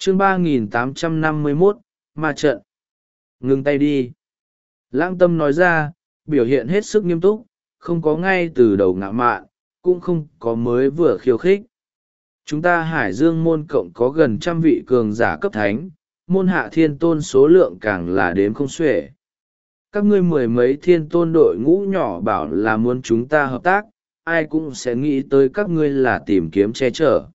chương 3851, ma trận. Ngừng tay đi. Lãng Tâm nói ra, biểu hiện hết sức nghiêm túc, không có ngay từ đầu ngạo mạn, cũng không có mới vừa khiêu khích. Chúng ta Hải Dương môn cộng có gần 100 vị cường giả cấp thánh, môn hạ thiên tôn số lượng càng là đếm không xuể. Các ngươi 10 mấy thiên tôn đội ngũ nhỏ bảo là muốn chúng ta hợp tác, ai cũng sẽ nghĩ tới các ngươi là tìm kiếm che chở.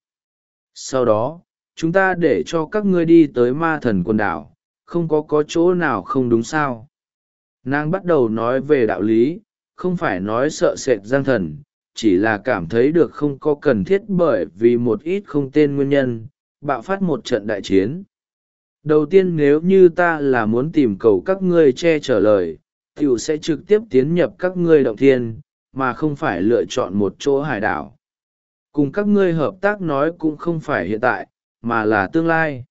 Sau đó, chúng ta để cho các ngươi đi tới ma thần quần đảo, không có chỗ nào không đúng sao. Nàng bắt đầu nói về đạo lý, không phải nói sợ sệt Giang Thần, chỉ là cảm thấy được không có cần thiết bởi vì một ít không tên nguyên nhân, bạo phát một trận đại chiến. Đầu tiên nếu như ta là muốn tìm cầu các ngươi che chở lời, tiểu sẽ trực tiếp tiến nhập các ngươi động thiên, mà không phải lựa chọn một chỗ hải đảo. Cùng các ngươi hợp tác nói cũng không phải hiện tại, mà là tương lai.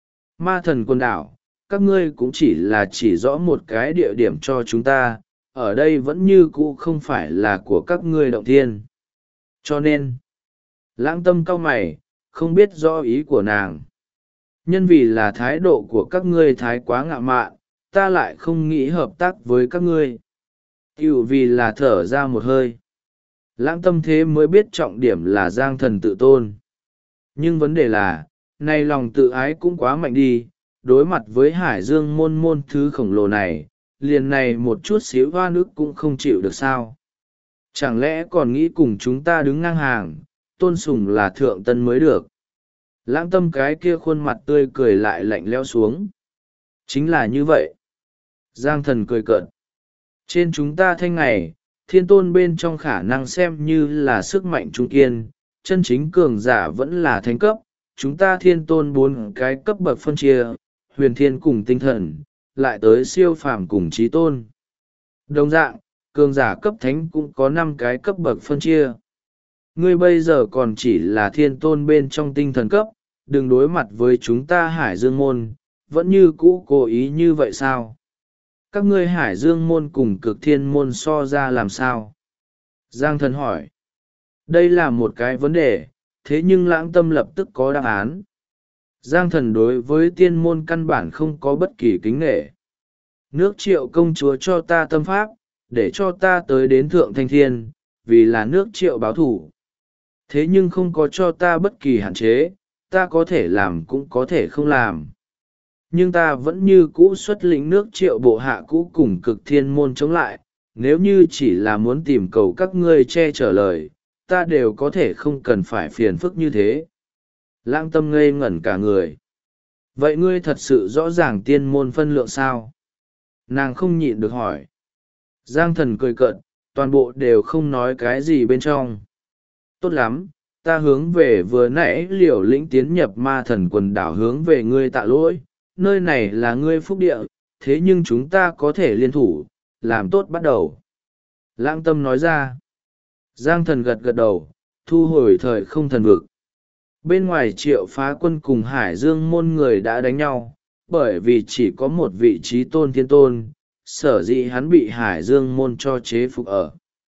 Ma thần quần đảo, các ngươi cũng chỉ là chỉ rõ một cái địa điểm cho chúng ta, ở đây vẫn như cũ không phải là của các ngươi động thiên. Cho nên, Lãng Tâm cau mày, không biết rõ ý của nàng. Nhân vì là thái độ của các ngươi thái quá ngạo mạn, ta lại không nghĩ hợp tác với các ngươi. Tiểu vì là thở ra một hơi. Lãng Tâm thế mới biết trọng điểm là Giang Thần tự tôn. Nhưng vấn đề là, nay lòng tự ái cũng quá mạnh đi, đối mặt với Hải Dương môn thứ khổng lồ này, liền này một chút xíu hoa nước cũng không chịu được sao. Chẳng lẽ còn nghĩ cùng chúng ta đứng ngang hàng, tôn sùng là thượng tân mới được. Lãng Tâm cái kia khuôn mặt tươi cười lại lạnh lẽo xuống. Chính là như vậy. Giang Thần cười cợt. Trên chúng ta thanh ngày, thiên tôn bên trong khả năng xem như là sức mạnh trung kiên, chân chính cường giả vẫn là thánh cấp. Chúng ta thiên tôn 4 cái cấp bậc phân chia, huyền thiên cùng tinh thần, lại tới siêu phàm cùng trí tôn. Đồng dạng, cường giả cấp thánh cũng có 5 cái cấp bậc phân chia. Ngươi bây giờ còn chỉ là thiên tôn bên trong tinh thần cấp, đừng đối mặt với chúng ta Hải Dương môn, vẫn như cũ cố ý như vậy sao? Các ngươi Hải Dương môn cùng Cực Thiên môn so ra làm sao? Giang Thần hỏi. Đây là một cái vấn đề, thế nhưng Lãng Tâm lập tức có đáp án. Giang Thần đối với tiên môn căn bản không có bất kỳ kính nể. Nước Triệu công chúa cho ta tâm pháp, để cho ta tới đến Thượng Thanh Thiên, vì là nước Triệu báo thủ. Thế nhưng không có cho ta bất kỳ hạn chế, ta có thể làm cũng có thể không làm. Nhưng ta vẫn như cũ xuất lĩnh nước Triệu bộ hạ cũ cùng Cực Thiên môn chống lại, nếu như chỉ là muốn tìm cầu các ngươi che chở lời, ta đều có thể không cần phải phiền phức như thế. Lãng Tâm ngây ngẩn cả người. Vậy ngươi thật sự rõ ràng tiên môn phân lượng sao? Nàng không nhịn được hỏi. Giang Thần cười cợt, toàn bộ đều không nói cái gì bên trong. Tốt lắm, ta hướng về vừa nãy liều lĩnh tiến nhập ma thần quần đảo hướng về ngươi tạ lỗi, nơi này là ngươi phúc địa, thế nhưng chúng ta có thể liên thủ, làm tốt bắt đầu. Lãng Tâm nói ra. Giang Thần gật gật đầu, thu hồi thời không thần vực. Bên ngoài Triệu Phá Quân cùng Hải Dương môn người đã đánh nhau, bởi vì chỉ có một vị trí tôn thiên tôn, sở dĩ hắn bị Hải Dương môn cho chế phục ở.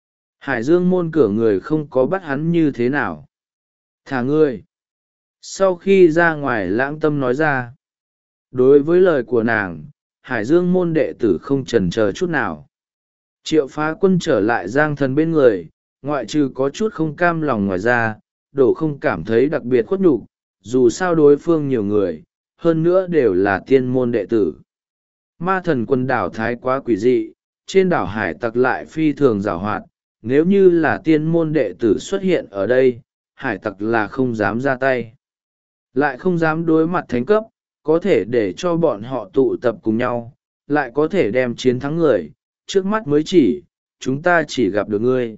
Hải Dương môn cửa người không có bắt hắn như thế nào. Thả ngươi. Sau khi ra ngoài Lãng Tâm nói ra. Đối với lời của nàng, Hải Dương môn đệ tử không chần chờ chút nào. Triệu Phá Quân trở lại Giang Thần bên người, ngoại trừ có chút không cam lòng ngoài ra, đổ không cảm thấy đặc biệt khuất nhục, dù sao đối phương nhiều người, hơn nữa đều là tiên môn đệ tử. Ma thần quần đảo thái quá quỷ dị, trên đảo hải tặc lại phi thường giàu hoạt, nếu như là tiên môn đệ tử xuất hiện ở đây, hải tặc là không dám ra tay. Lại không dám đối mặt thánh cấp, có thể để cho bọn họ tụ tập cùng nhau, lại có thể đem chiến thắng người, trước mắt mới chỉ, chúng ta chỉ gặp được ngươi.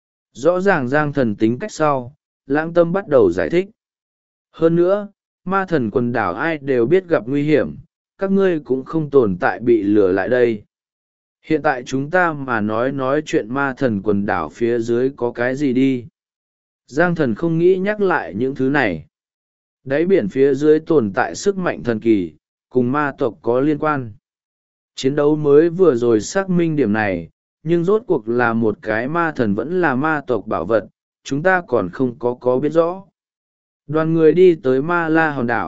Rõ ràng Giang Thần tính cách sau, Lãng Tâm bắt đầu giải thích. Hơn nữa, ma thần quần đảo ai đều biết gặp nguy hiểm, các ngươi cũng không tồn tại bị lừa lại đây. Hiện tại chúng ta mà nói chuyện ma thần quần đảo phía dưới có cái gì đi. Giang Thần không nghĩ nhắc lại những thứ này. Đáy biển phía dưới tồn tại sức mạnh thần kỳ, cùng ma tộc có liên quan. Chiến đấu mới vừa rồi xác minh điểm này, nhưng rốt cuộc là một cái ma thần vẫn là ma tộc bảo vật, chúng ta còn không có biết rõ. Đoàn người đi tới Ma La hòn đảo,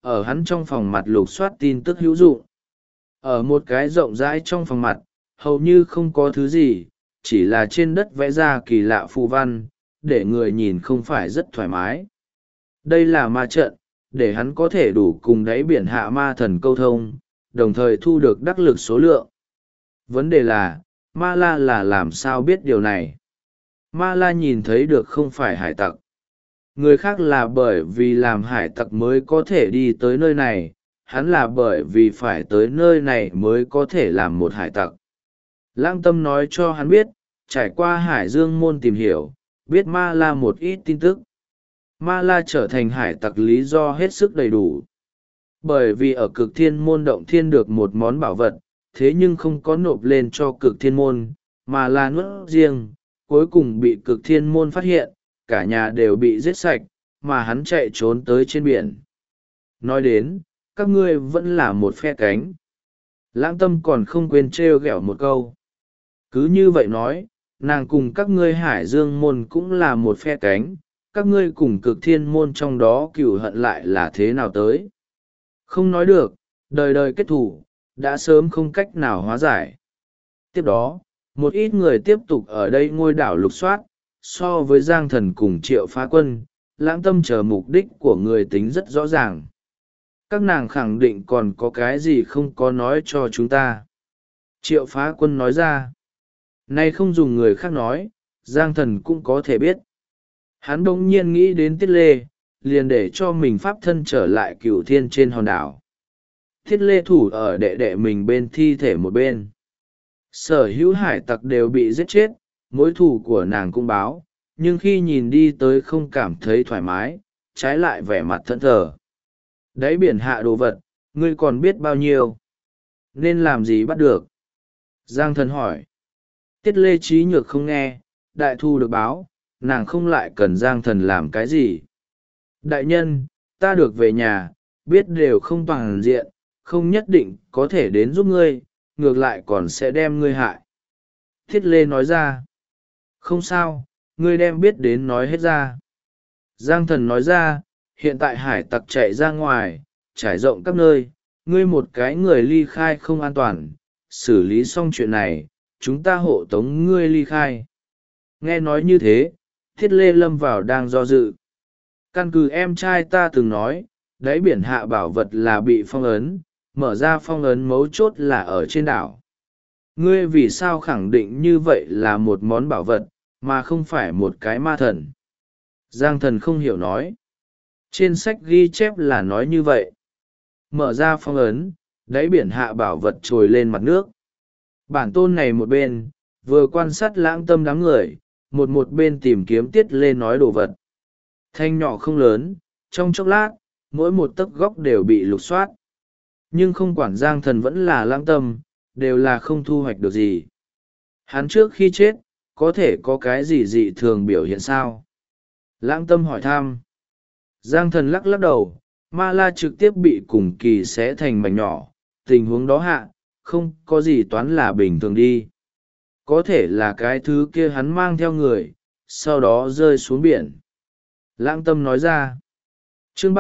ở hắn trong phòng mặt lục soát tin tức hữu dụng. Ở một cái rộng rãi trong phòng mặt, hầu như không có thứ gì, chỉ là trên đất vẽ ra kỳ lạ phù văn, để người nhìn không phải rất thoải mái. Đây là ma trận, để hắn có thể đủ cùng đáy biển hạ ma thần câu thông, đồng thời thu được đắc lực số lượng. Vấn đề là, Ma La là làm sao biết điều này? Ma La nhìn thấy được không phải hải tặc. Người khác là bởi vì làm hải tặc mới có thể đi tới nơi này, hắn là bởi vì phải tới nơi này mới có thể làm một hải tặc. Lãng Tâm nói cho hắn biết, trải qua Hải Dương môn tìm hiểu, biết Ma La một ít tin tức. Ma La trở thành hải tặc lý do hết sức đầy đủ. Bởi vì ở Cực Thiên môn động thiên được một món bảo vật, thế nhưng không có nộp lên cho Cực Thiên môn, mà là nuốt riêng, cuối cùng bị Cực Thiên môn phát hiện, cả nhà đều bị giết sạch, mà hắn chạy trốn tới trên biển. Nói đến, các ngươi vẫn là một phe cánh. Lãng Tâm còn không quên trêu ghẹo một câu. Cứ như vậy nói, nàng cùng các ngươi Hải Dương môn cũng là một phe cánh, các ngươi cùng Cực Thiên môn trong đó cừu hận lại là thế nào tới? Không nói được, đời đời kết thủ, đã sớm không cách nào hóa giải. Tiếp đó, một ít người tiếp tục ở đây ngôi đảo lục soát, so với Giang Thần cùng Triệu Phá Quân, Lãng Tâm chờ mục đích của người tính rất rõ ràng. Các nàng khẳng định còn có cái gì không có nói cho chúng ta. Triệu Phá Quân nói ra. Nay không dùng người khác nói, Giang Thần cũng có thể biết. Hắn bỗng nhiên nghĩ đến Tiết Lê, liền để cho mình pháp thân trở lại Cửu Thiên trên hòn đảo. Tiết Lê thủ ở đệ đệ mình bên thi thể một bên. Sở hữu hải tặc đều bị giết chết, mối thù của nàng cũng báo, nhưng khi nhìn đi tới không cảm thấy thoải mái, trái lại vẻ mặt thẫn thờ. Đáy biển hạ đồ vật, ngươi còn biết bao nhiêu? Nên làm gì bắt được? Giang Thần hỏi. Tiết Lê Trí Nhược không nghe, đại thu được báo, nàng không lại cần Giang Thần làm cái gì. Đại nhân, ta được về nhà, biết đều không toàn diện, không nhất định có thể đến giúp ngươi, ngược lại còn sẽ đem ngươi hại. Thiết Lê nói ra. Không sao, ngươi đem biết đến nói hết ra. Giang Thần nói ra, hiện tại hải tặc chạy ra ngoài, trải rộng các nơi, ngươi một cái người ly khai không an toàn, xử lý xong chuyện này, chúng ta hộ tống ngươi ly khai. Nghe nói như thế, Thiết Lê lâm vào đang do dự. Căn cứ em trai ta từng nói, đáy biển hạ bảo vật là bị phong ấn, mở ra phong ấn mấu chốt là ở trên đảo. Ngươi vì sao khẳng định như vậy là một món bảo vật, mà không phải một cái ma thần? Giang Thần không hiểu nói. Trên sách ghi chép là nói như vậy. Mở ra phong ấn, đáy biển hạ bảo vật trồi lên mặt nước. Bản tôn này một bên, vừa quan sát Lãng Tâm đám người, một bên tìm kiếm Tiết Lê nói đồ vật. Thanh nhỏ không lớn, trong chốc lát, mỗi một tấc góc đều bị lục soát. Nhưng không quản Giang Thần vẫn là Lãng Tâm, đều là không thu hoạch được gì. Hắn trước khi chết, có thể có cái gì dị thường biểu hiện sao? Lãng Tâm hỏi thăm. Giang Thần lắc lắc đầu, Ma La trực tiếp bị cùng kỳ xé thành mảnh nhỏ, tình huống đó hạ, không có gì toán là bình thường đi. Có thể là cái thứ kia hắn mang theo người, sau đó rơi xuống biển. Lãng Tâm nói ra. Chương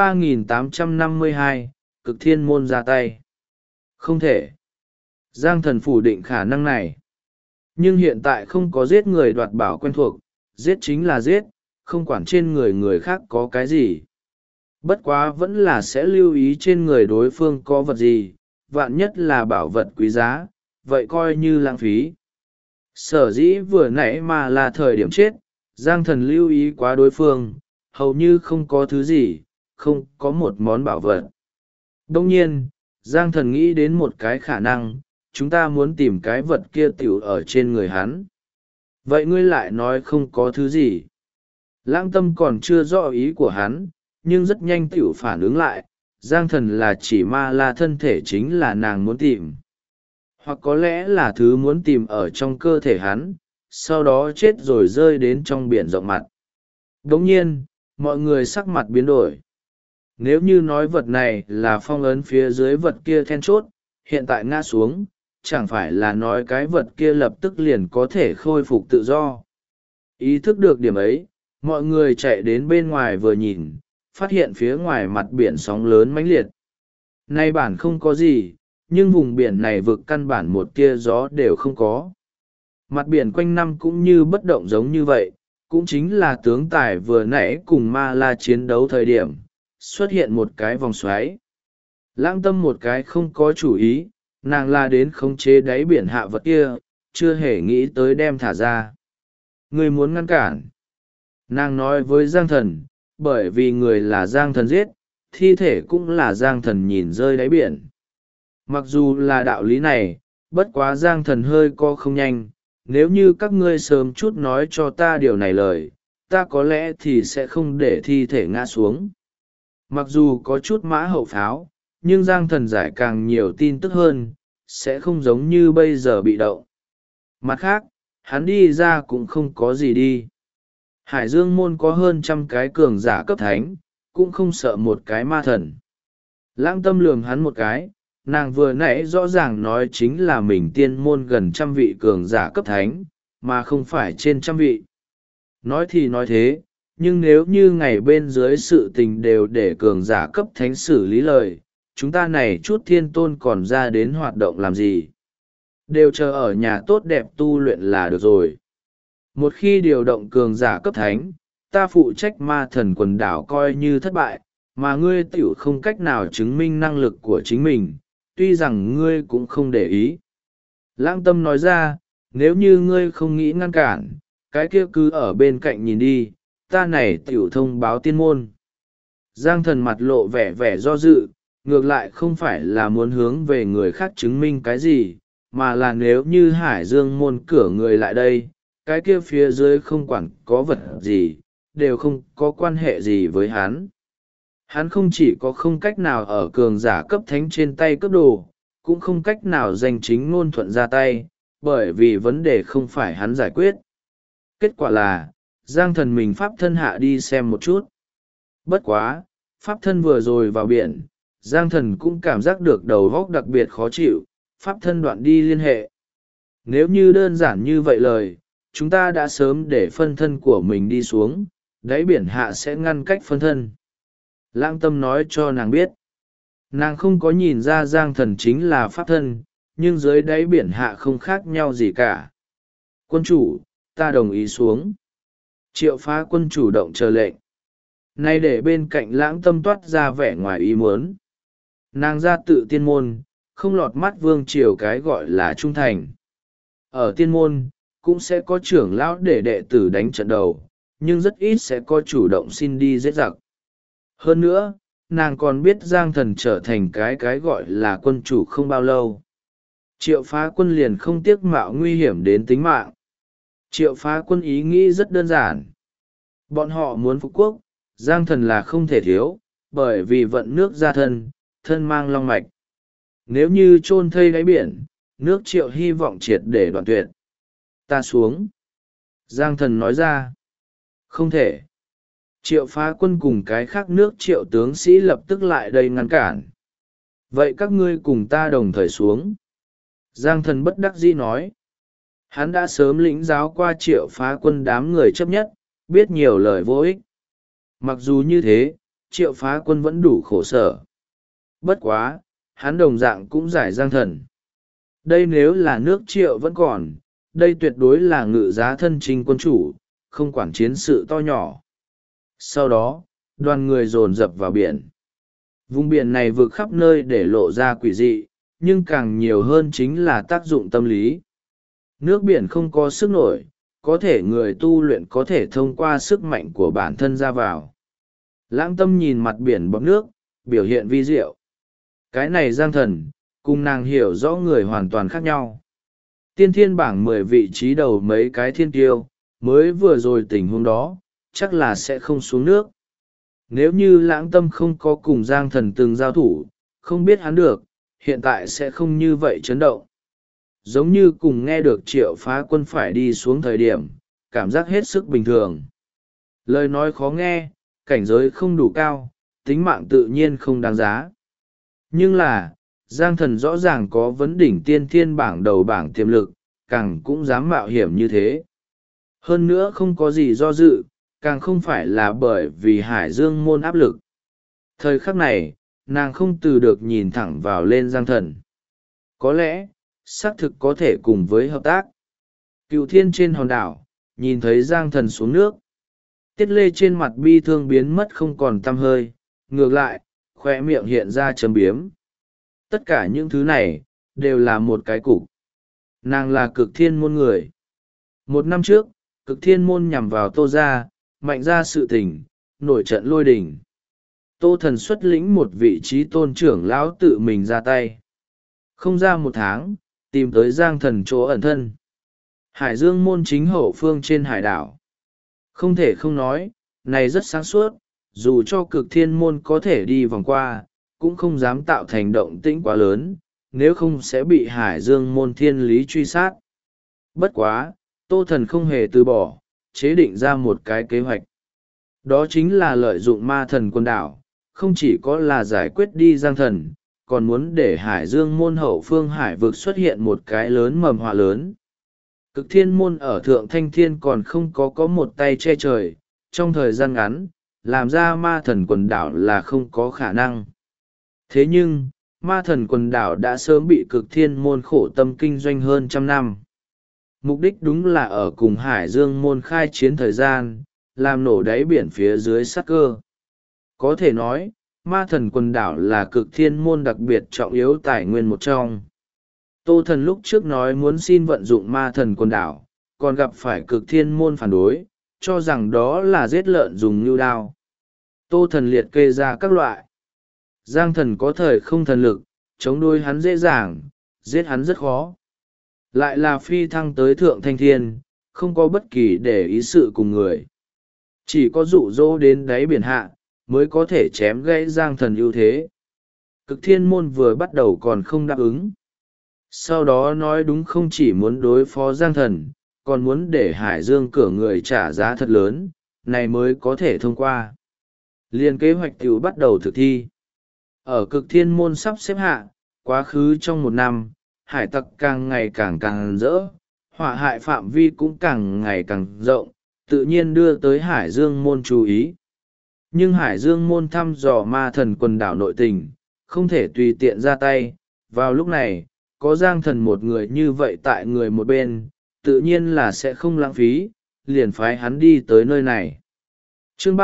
3852, Cực Thiên môn ra tay. Không thể. Giang Thần phủ định khả năng này. Nhưng hiện tại không có giết người đoạt bảo quen thuộc, giết chính là giết, không quản trên người người khác có cái gì. Bất quá vẫn là sẽ lưu ý trên người đối phương có vật gì, vạn nhất là bảo vật quý giá, vậy coi như lãng phí. Sở dĩ vừa nãy mà là thời điểm chết, Giang Thần lưu ý quá đối phương, hầu như không có thứ gì, không có một món bảo vật. Đông nhiên, Giang Thần nghĩ đến một cái khả năng, chúng ta muốn tìm cái vật kia tiểu ở trên người hắn. Vậy ngươi lại nói không có thứ gì. Lãng Tâm còn chưa rõ ý của hắn, nhưng rất nhanh tiểu phản ứng lại, Giang Thần là chỉ Ma La thân thể chính là nàng muốn tìm. Hoặc có lẽ là thứ muốn tìm ở trong cơ thể hắn, sau đó chết rồi rơi đến trong biển rộng mặt. Đồng nhiên, mọi người sắc mặt biến đổi. Nếu như nói vật này là phong ấn phía dưới vật kia then chốt, hiện tại ngã xuống, chẳng phải là nói cái vật kia lập tức liền có thể khôi phục tự do. Ý thức được điểm ấy, mọi người chạy đến bên ngoài vừa nhìn, phát hiện phía ngoài mặt biển sóng lớn mãnh liệt, Nay bản không có gì, nhưng vùng biển này vực căn bản một tia gió đều không có. Mặt biển quanh năm cũng như bất động giống như vậy, cũng chính là tướng tài vừa nãy cùng ma la chiến đấu thời điểm, xuất hiện một cái vòng xoáy. Lãng tâm một cái không có chủ ý, nàng la đến khống chế đáy biển hạ vật kia, chưa hề nghĩ tới đem thả ra. Người muốn ngăn cản. Nàng nói với Giang Thần, bởi vì người là Giang Thần giết, thi thể cũng là Giang Thần nhìn rơi đáy biển. Mặc dù là đạo lý này, bất quá Giang Thần hơi co không nhanh, nếu như các ngươi sớm chút nói cho ta điều này lời, ta có lẽ thì sẽ không để thi thể ngã xuống. Mặc dù có chút mã hậu pháo, nhưng Giang Thần giải càng nhiều tin tức hơn, sẽ không giống như bây giờ bị động. Mặt khác, hắn đi ra cũng không có gì đi. Hải Dương môn có hơn 100 cái cường giả cấp thánh, cũng không sợ một cái ma thần. Lãng tâm lườm hắn một cái, nàng vừa nãy rõ ràng nói chính là mình tiên môn gần 100 vị cường giả cấp thánh, mà không phải trên 100 vị. Nói thì nói thế, nhưng nếu như ngày bên dưới sự tình đều để cường giả cấp thánh xử lý lời, chúng ta này chút thiên tôn còn ra đến hoạt động làm gì? Đều chờ ở nhà tốt đẹp tu luyện là được rồi. Một khi điều động cường giả cấp thánh, ta phụ trách ma thần quần đảo coi như thất bại, mà ngươi tiểu không cách nào chứng minh năng lực của chính mình, tuy rằng ngươi cũng không để ý. Lãng tâm nói ra, nếu như ngươi không nghĩ ngăn cản, cái kia cứ ở bên cạnh nhìn đi, ta này tiểu thông báo tiên môn. Giang Thần mặt lộ vẻ vẻ do dự, ngược lại không phải là muốn hướng về người khác chứng minh cái gì, mà là nếu như Hải Dương môn cửa người lại đây, cái kia phía dưới không quản có vật gì, đều không có quan hệ gì với hắn. Hắn không chỉ có không cách nào ở cường giả cấp thánh trên tay cấp đồ, cũng không cách nào giành chính ngôn thuận ra tay, bởi vì vấn đề không phải hắn giải quyết. Kết quả là, Giang Thần mình pháp thân hạ đi xem một chút. Bất quá, pháp thân vừa rồi vào biển, Giang Thần cũng cảm giác được đầu óc đặc biệt khó chịu, pháp thân đoạn đi liên hệ. Nếu như đơn giản như vậy lời, chúng ta đã sớm để phân thân của mình đi xuống, đáy biển hạ sẽ ngăn cách phân thân. Lãng tâm nói cho nàng biết. Nàng không có nhìn ra Giang Thần chính là pháp thân, nhưng dưới đáy biển hạ không khác nhau gì cả. Quân chủ, ta đồng ý xuống. Triệu Phá Quân chủ động chờ lệnh. Nay để bên cạnh lãng tâm toát ra vẻ ngoài ý muốn. Nàng ra tự tiên môn, không lọt mắt vương triều cái gọi là trung thành. Ở tiên môn, cũng sẽ có trưởng lão để đệ tử đánh trận đầu, nhưng rất ít sẽ có chủ động xin đi giết giặc. Hơn nữa, nàng còn biết Giang Thần trở thành cái gọi là quân chủ không bao lâu. Triệu Phá Quân liền không tiếc mạo nguy hiểm đến tính mạng. Triệu Phá Quân ý nghĩ rất đơn giản. Bọn họ muốn phục quốc, Giang Thần là không thể thiếu, bởi vì vận nước ra thân, thân mang long mạch. Nếu như chôn thây đáy biển, nước Triệu hy vọng triệt để đoạn tuyệt. Ta xuống. Giang Thần nói ra. Không thể. Triệu Phá Quân cùng cái khác nước Triệu tướng sĩ lập tức lại đây ngăn cản. Vậy các ngươi cùng ta đồng thời xuống. Giang Thần bất đắc dĩ nói. Hắn đã sớm lĩnh giáo qua Triệu Phá Quân đám người chấp nhất, biết nhiều lời vô ích. Mặc dù như thế, Triệu Phá Quân vẫn đủ khổ sở. Bất quá, hắn đồng dạng cũng giải Giang Thần. Đây nếu là nước Triệu vẫn còn, đây tuyệt đối là ngự giá thân chinh quân chủ, không quản chiến sự to nhỏ. Sau đó, đoàn người dồn dập vào biển. Vùng biển này vượt khắp nơi để lộ ra quỷ dị, nhưng càng nhiều hơn chính là tác dụng tâm lý. Nước biển không có sức nổi, có thể người tu luyện có thể thông qua sức mạnh của bản thân ra vào. Lãng tâm nhìn mặt biển bọt nước, biểu hiện vi diệu. Cái này Giang Thần, cùng nàng hiểu rõ người hoàn toàn khác nhau. Tiên thiên bảng 10 vị trí đầu mấy cái thiên tiêu, mới vừa rồi tình huống đó, chắc là sẽ không xuống nước. Nếu như lãng tâm không có cùng Giang Thần từng giao thủ, không biết hắn được, hiện tại sẽ không như vậy chấn động. Giống như cùng nghe được Triệu Phá Quân phải đi xuống thời điểm, cảm giác hết sức bình thường. Lời nói khó nghe, cảnh giới không đủ cao, tính mạng tự nhiên không đáng giá. Nhưng là, Giang Thần rõ ràng có vấn đỉnh tiên thiên bảng đầu bảng tiềm lực, càng cũng dám mạo hiểm như thế. Hơn nữa không có gì do dự, càng không phải là bởi vì Hải Dương môn áp lực. Thời khắc này, nàng không từ được nhìn thẳng vào lên Giang Thần. Có lẽ xác thực có thể cùng với hợp tác. Cựu Thiên trên hòn đảo nhìn thấy Giang Thần xuống nước, Tiết Lê trên mặt bi thương biến mất không còn tăm hơi, ngược lại khoe miệng hiện ra châm biếm. Tất cả những thứ này đều là một cái cục. Nàng là Cực Thiên môn người. 1 năm trước, Cực Thiên môn nhằm vào Tô gia, mạnh ra sự tình, nổi trận lôi đình. Tô Thần xuất lĩnh một vị trí tôn trưởng lão tự mình ra tay. Không ra 1 tháng, tìm tới Giang Thần chỗ ẩn thân. Hải Dương môn chính hậu phương trên hải đảo. Không thể không nói, này rất sáng suốt, dù cho Cực Thiên môn có thể đi vòng qua, cũng không dám tạo thành động tĩnh quá lớn, nếu không sẽ bị Hải Dương môn thiên lý truy sát. Bất quá, Tô Thần không hề từ bỏ, chế định ra một cái kế hoạch. Đó chính là lợi dụng ma thần quần đảo, không chỉ có là giải quyết đi Giang Thần, còn muốn để Hải Dương môn hậu phương hải vực xuất hiện một cái lớn mầm họa lớn. Cực Thiên môn ở Thượng Thanh Thiên còn không có một tay che trời, trong thời gian ngắn, làm ra ma thần quần đảo là không có khả năng. Thế nhưng, ma thần quần đảo đã sớm bị Cực Thiên môn khổ tâm kinh doanh hơn 100 năm. Mục đích đúng là ở cùng Hải Dương môn khai chiến thời gian, làm nổ đáy biển phía dưới sát cơ. Có thể nói, ma thần quần đảo là Cực Thiên môn đặc biệt trọng yếu tài nguyên một trong. Tô Thần lúc trước nói muốn xin vận dụng ma thần quần đảo, còn gặp phải Cực Thiên môn phản đối, cho rằng đó là giết lợn dùng như đao. Tô Thần liệt kê ra các loại. Giang Thần có thời không thần lực, chống đối hắn dễ dàng, giết hắn rất khó. Lại là phi thăng tới Thượng Thanh Thiên, không có bất kỳ để ý sự cùng người. Chỉ có dụ dỗ đến đáy biển hạ, mới có thể chém gãy Giang Thần ưu thế. Cực Thiên môn vừa bắt đầu còn không đáp ứng. Sau đó nói đúng không chỉ muốn đối phó Giang Thần, còn muốn để Hải Dương cửa người trả giá thật lớn, này mới có thể thông qua. Liên kế hoạch tiểu bắt đầu thực thi. Ở Cực Thiên môn sắp xếp hạ, quá khứ trong 1 năm, hải tặc càng ngày càng rỡ, họa hại phạm vi cũng càng ngày càng rộng, tự nhiên đưa tới Hải Dương môn chú ý. Nhưng Hải Dương môn thăm dò ma thần quần đảo nội tình, không thể tùy tiện ra tay. Vào lúc này, có Giang Thần một người như vậy tại người một bên, tự nhiên là sẽ không lãng phí, liền phái hắn đi tới nơi này. Chương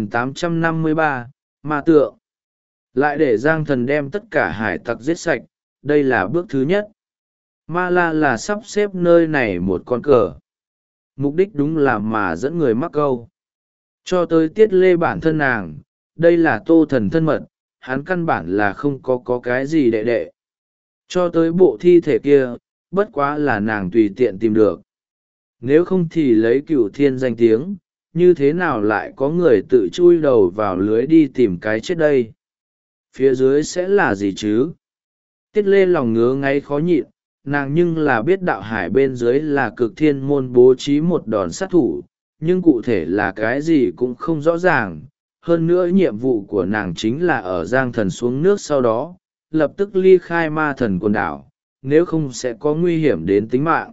3853, Ma Tượng. Lại để Giang Thần đem tất cả hải tặc giết sạch, đây là bước thứ nhất. Ma La là sắp xếp nơi này một con cờ. Mục đích đúng là mà dẫn người mắc câu. Cho tới Tiết Lê bản thân nàng, đây là Tô Thần thân mật, hắn căn bản là không có cái gì đệ đệ. Cho tới bộ thi thể kia, bất quá là nàng tùy tiện tìm được. Nếu không thì lấy Cửu Thiên danh tiếng, như thế nào lại có người tự chui đầu vào lưới đi tìm cái chết đây? Phía dưới sẽ là gì chứ? Tiết Lê lòng ngứa ngáy khó nhịn, nàng nhưng là biết đạo hải bên dưới là Cực Thiên môn bố trí một đòn sát thủ, nhưng cụ thể là cái gì cũng không rõ ràng. Hơn nữa nhiệm vụ của nàng chính là ở Giang Thần xuống nước sau đó, lập tức ly khai ma thần quần đảo, nếu không sẽ có nguy hiểm đến tính mạng.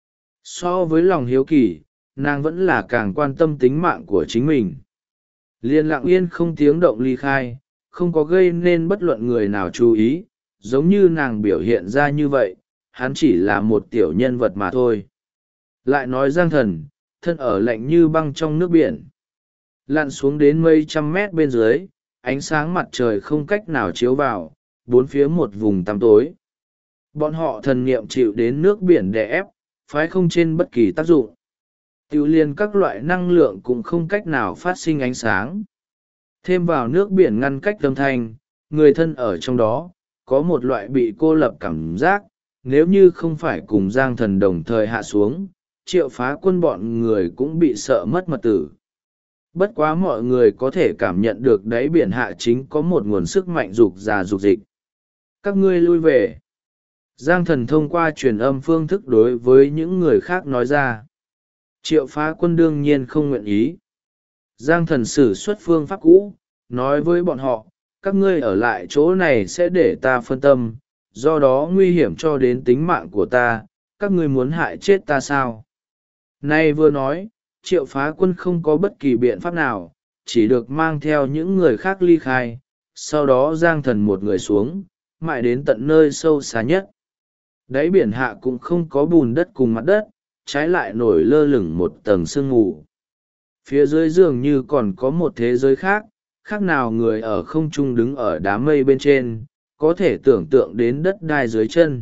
So với lòng hiếu kỳ, nàng vẫn là càng quan tâm tính mạng của chính mình. Liền lặng yên không tiếng động ly khai, không có gây nên bất luận người nào chú ý, giống như nàng biểu hiện ra như vậy, hắn chỉ là một tiểu nhân vật mà thôi. Lại nói Giang Thần, thân ở lạnh như băng trong nước biển. Lặn xuống đến mấy trăm mét bên dưới, ánh sáng mặt trời không cách nào chiếu vào, bốn phía một vùng tăm tối. Bọn họ thần niệm chịu đến nước biển đè ép, phái không trên bất kỳ tác dụng. Tiểu liên các loại năng lượng cũng không cách nào phát sinh ánh sáng. Thêm vào nước biển ngăn cách âm thanh, người thân ở trong đó, có một loại bị cô lập cảm giác, nếu như không phải cùng Giang Thần đồng thời hạ xuống, Triệu Phá Quân bọn người cũng bị sợ mất mật tử. Bất quá mọi người có thể cảm nhận được đáy biển hạ chính có một nguồn sức mạnh dục già dục dịch. Các ngươi lui về. Giang Thần thông qua truyền âm phương thức đối với những người khác nói ra. Triệu Phá Quân đương nhiên không nguyện ý. Giang Thần sử xuất phương pháp cũ, nói với bọn họ, các ngươi ở lại chỗ này sẽ để ta phân tâm, do đó nguy hiểm cho đến tính mạng của ta, các ngươi muốn hại chết ta sao? Nay vừa nói, Triệu Phá Quân không có bất kỳ biện pháp nào, chỉ được mang theo những người khác ly khai, sau đó giang thần một người xuống, mãi đến tận nơi sâu xa nhất. Đáy biển hạ cũng không có bùn đất cùng mặt đất, trái lại nổi lơ lửng một tầng sương mù. Phía dưới dường như còn có một thế giới khác, khác nào người ở không trung đứng ở đám mây bên trên, có thể tưởng tượng đến đất đai dưới chân.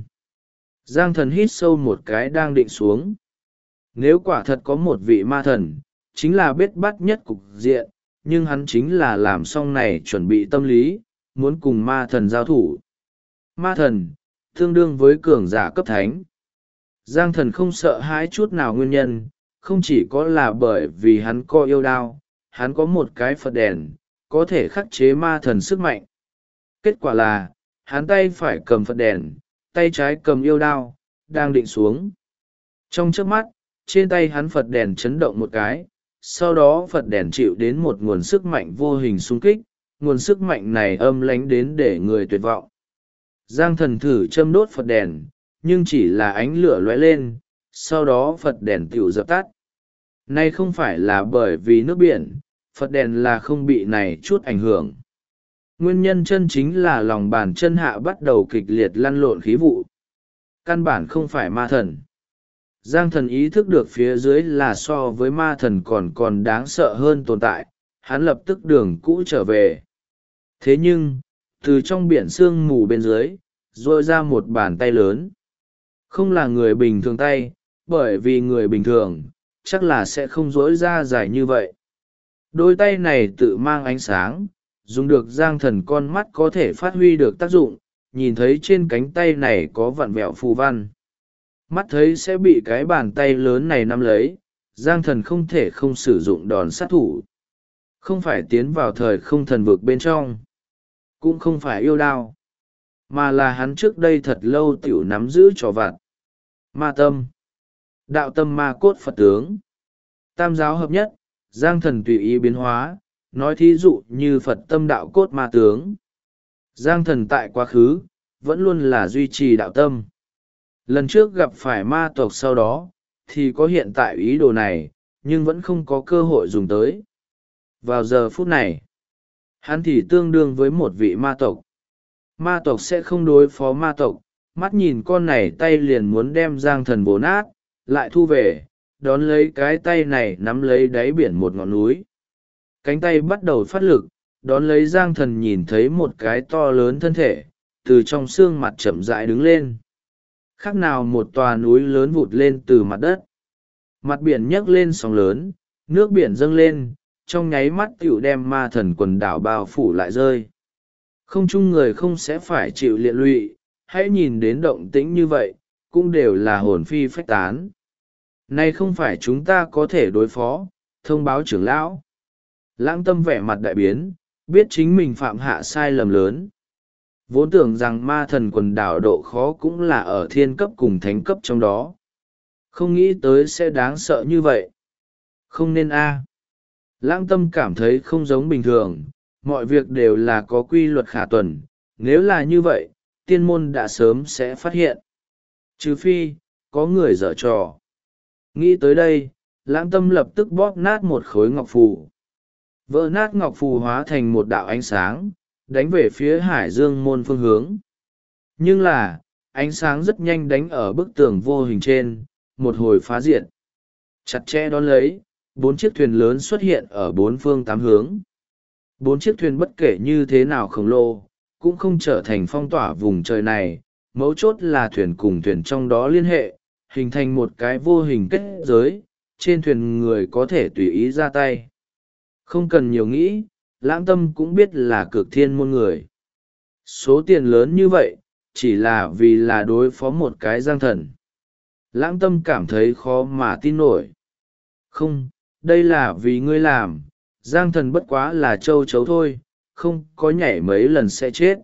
Giang thần hít sâu một cái đang định xuống. Nếu quả thật có một vị ma thần, chính là bết bát nhất cục diện, nhưng hắn chính là làm xong này chuẩn bị tâm lý, muốn cùng ma thần giao thủ. Ma thần, tương đương với cường giả cấp thánh. Giang thần không sợ hãi chút nào, nguyên nhân, không chỉ có là bởi vì hắn có yêu đao, hắn có một cái Phật đèn, có thể khắc chế ma thần sức mạnh. Kết quả là, hắn tay phải cầm Phật đèn, tay trái cầm yêu đao, đang định xuống. Trong chớp mắt, trên tay hắn Phật đèn chấn động một cái, sau đó Phật đèn chịu đến một nguồn sức mạnh vô hình xung kích, nguồn sức mạnh này âm lánh đến để người tuyệt vọng. Giang thần thử châm đốt Phật đèn, nhưng chỉ là ánh lửa lóe lên, sau đó Phật đèn tựu dập tắt. Này không phải là bởi vì nước biển, Phật đèn là không bị này chút ảnh hưởng. Nguyên nhân chân chính là lòng bàn chân hạ bắt đầu kịch liệt lăn lộn khí vụ. Căn bản không phải ma thần. Giang thần ý thức được phía dưới là so với ma thần còn đáng sợ hơn tồn tại, hắn lập tức đường cũ trở về. Thế nhưng, từ trong biển sương mù bên dưới, rôi ra một bàn tay lớn. Không là người bình thường tay, bởi vì người bình thường, chắc là sẽ không rỗi ra dài như vậy. Đôi tay này tự mang ánh sáng, dùng được giang thần con mắt có thể phát huy được tác dụng, nhìn thấy trên cánh tay này có vặn vẹo phù văn. Mắt thấy sẽ bị cái bàn tay lớn này nắm lấy, giang thần không thể không sử dụng đòn sát thủ. Không phải tiến vào thời không thần vực bên trong, cũng không phải yêu đao, mà là hắn trước đây thật lâu tiểu nắm giữ trò vặt. Ma tâm, đạo tâm ma cốt Phật tướng, tam giáo hợp nhất, giang thần tùy ý biến hóa, nói thí dụ như Phật tâm đạo cốt ma tướng. Giang thần tại quá khứ, vẫn luôn là duy trì đạo tâm. Lần trước gặp phải ma tộc sau đó, thì có hiện tại ý đồ này, nhưng vẫn không có cơ hội dùng tới. Vào giờ phút này, hắn thì tương đương với một vị ma tộc. Ma tộc sẽ không đối phó ma tộc, mắt nhìn con này tay liền muốn đem giang thần bổ nát, lại thu về, đón lấy cái tay này nắm lấy đáy biển một ngọn núi. Cánh tay bắt đầu phát lực, đón lấy giang thần nhìn thấy một cái to lớn thân thể, từ trong xương mặt chậm rãi đứng lên. Khác nào một tòa núi lớn vụt lên từ mặt đất. Mặt biển nhấc lên sóng lớn, nước biển dâng lên, trong nháy mắt tựu đem ma thần quần đảo bao phủ lại rơi. Không chung người không sẽ phải chịu liệt lụy, hãy nhìn đến động tĩnh như vậy, cũng đều là hồn phi phách tán. Này không phải chúng ta có thể đối phó, thông báo trưởng lão. Lãng Tâm vẻ mặt đại biến, biết chính mình phạm hạ sai lầm lớn. Vốn tưởng rằng ma thần quần đảo độ khó cũng là ở thiên cấp cùng thánh cấp trong đó. Không nghĩ tới sẽ đáng sợ như vậy. Không nên a. Lãng Tâm cảm thấy không giống bình thường, mọi việc đều là có quy luật khả tuần. Nếu là như vậy, tiên môn đã sớm sẽ phát hiện. Trừ phi, có người dở trò. Nghĩ tới đây, Lãng Tâm lập tức bóp nát một khối ngọc phù. Vỡ nát ngọc phù hóa thành một đạo ánh sáng, đánh về phía Hải Dương môn phương hướng. Nhưng là, ánh sáng rất nhanh đánh ở bức tường vô hình trên, một hồi phá diệt. Chặt chẽ đón lấy, 4 chiếc thuyền lớn xuất hiện ở 4 phương 8 hướng. 4 chiếc thuyền bất kể như thế nào khổng lồ, cũng không trở thành phong tỏa vùng trời này, mấu chốt là thuyền cùng thuyền trong đó liên hệ, hình thành một cái vô hình kết giới, trên thuyền người có thể tùy ý ra tay. Không cần nhiều nghĩ, Lãng Tâm cũng biết là Cực Thiên môn người. Số tiền lớn như vậy, chỉ là vì là đối phó một cái giang thần. Lãng Tâm cảm thấy khó mà tin nổi. Không, đây là vì ngươi làm, giang thần bất quá là châu chấu thôi, không có nhảy mấy lần sẽ chết.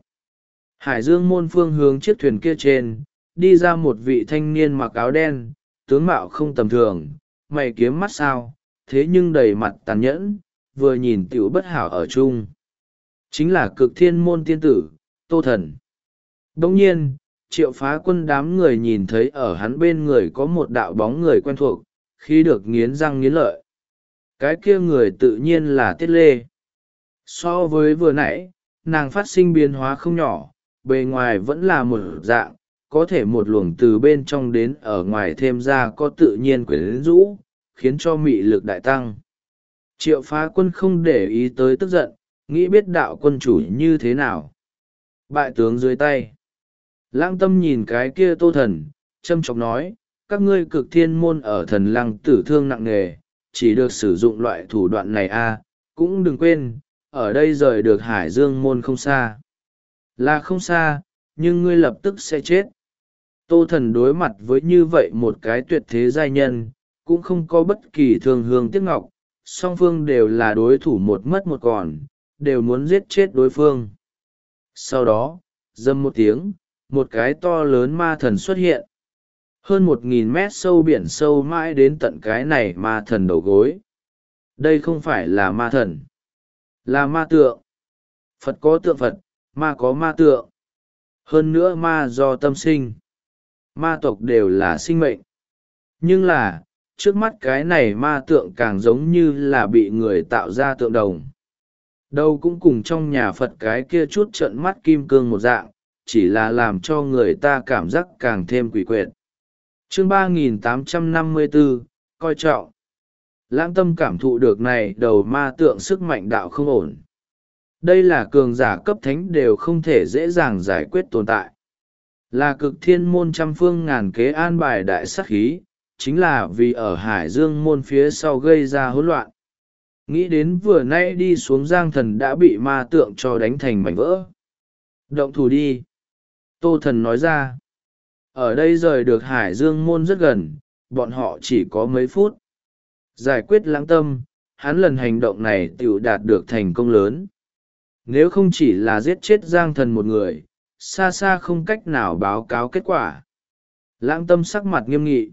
Hải Dương môn phương hướng chiếc thuyền kia trên, đi ra một vị thanh niên mặc áo đen, tướng mạo không tầm thường, mày kiếm mắt sao, thế nhưng đầy mặt tàn nhẫn, vừa nhìn tiểu bất hảo ở chung. Chính là Cực Thiên môn tiên tử, Tô Thần. Đồng nhiên, Triệu Phá Quân đám người nhìn thấy ở hắn bên người có một đạo bóng người quen thuộc, khi được nghiến răng nghiến lợi. Cái kia người tự nhiên là Tiết Lê. So với vừa nãy, nàng phát sinh biến hóa không nhỏ, bề ngoài vẫn là một dạng, có thể một luồng từ bên trong đến ở ngoài thêm ra có tự nhiên quyến rũ, khiến cho mị lực đại tăng. Triệu Phá Quân không để ý tới tức giận, nghĩ biết đạo quân chủ như thế nào. Bại tướng dưới tay. Lãng Tâm nhìn cái kia Tô Thần, châm chọc nói, các ngươi Cực Thiên môn ở Thần Lăng tử thương nặng nề, chỉ được sử dụng loại thủ đoạn này cũng đừng quên, ở đây rời được Hải Dương môn không xa. Là không xa, nhưng ngươi lập tức sẽ chết. Tô Thần đối mặt với như vậy một cái tuyệt thế giai nhân, cũng không có bất kỳ thương hương tiếc ngọc, song phương đều là đối thủ một mất một còn, đều muốn giết chết đối phương. Sau đó, rầm một tiếng, một cái to lớn ma thần xuất hiện. Hơn 1.000 mét sâu biển sâu mãi đến tận cái này ma thần đầu gối. Đây không phải là ma thần, là ma tượng. Phật có tượng Phật, ma có ma tượng. Hơn nữa ma do tâm sinh. Ma tộc đều là sinh mệnh. Nhưng là, trước mắt cái này ma tượng càng giống như là bị người tạo ra tượng đồng. Đâu cũng cùng trong nhà Phật cái kia chút trợn mắt kim cương một dạng, chỉ là làm cho người ta cảm giác càng thêm quỷ quyệt. Chương 3854, coi trọng. Lãng Tâm cảm thụ được này đầu ma tượng sức mạnh đạo không ổn. Đây là cường giả cấp thánh đều không thể dễ dàng giải quyết tồn tại. Là Cực Thiên môn trăm phương ngàn kế an bài đại sát khí, chính là vì ở Hải Dương môn phía sau gây ra hỗn loạn. Nghĩ đến vừa nay đi xuống Giang Thần đã bị ma tượng cho đánh thành mảnh vỡ. Động thủ đi. Tô Thần nói ra. Ở đây rời được Hải Dương môn rất gần, bọn họ chỉ có mấy phút. Giải quyết Lãng Tâm, hắn lần hành động này tiểu đạt được thành công lớn. Nếu không chỉ là giết chết Giang Thần một người, xa xa không cách nào báo cáo kết quả. Lãng Tâm sắc mặt nghiêm nghị.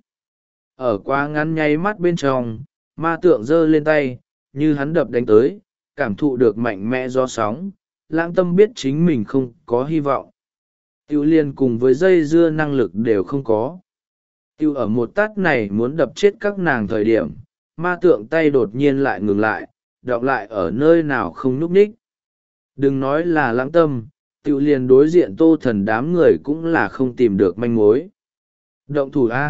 Ở quá ngắn nháy mắt bên trong, ma tượng giơ lên tay, như hắn đập đánh tới, cảm thụ được mạnh mẽ do sóng. Lãng Tâm biết chính mình không có hy vọng. Tiêu liên cùng với dây dưa năng lực đều không có. Tiêu ở một tát này muốn đập chết các nàng thời điểm, ma tượng tay đột nhiên lại ngừng lại, đọng lại ở nơi nào không nhúc nhích. Đừng nói là Lãng Tâm, Tiêu liền đối diện Tô Thần đám người cũng là không tìm được manh mối. Động thủ A.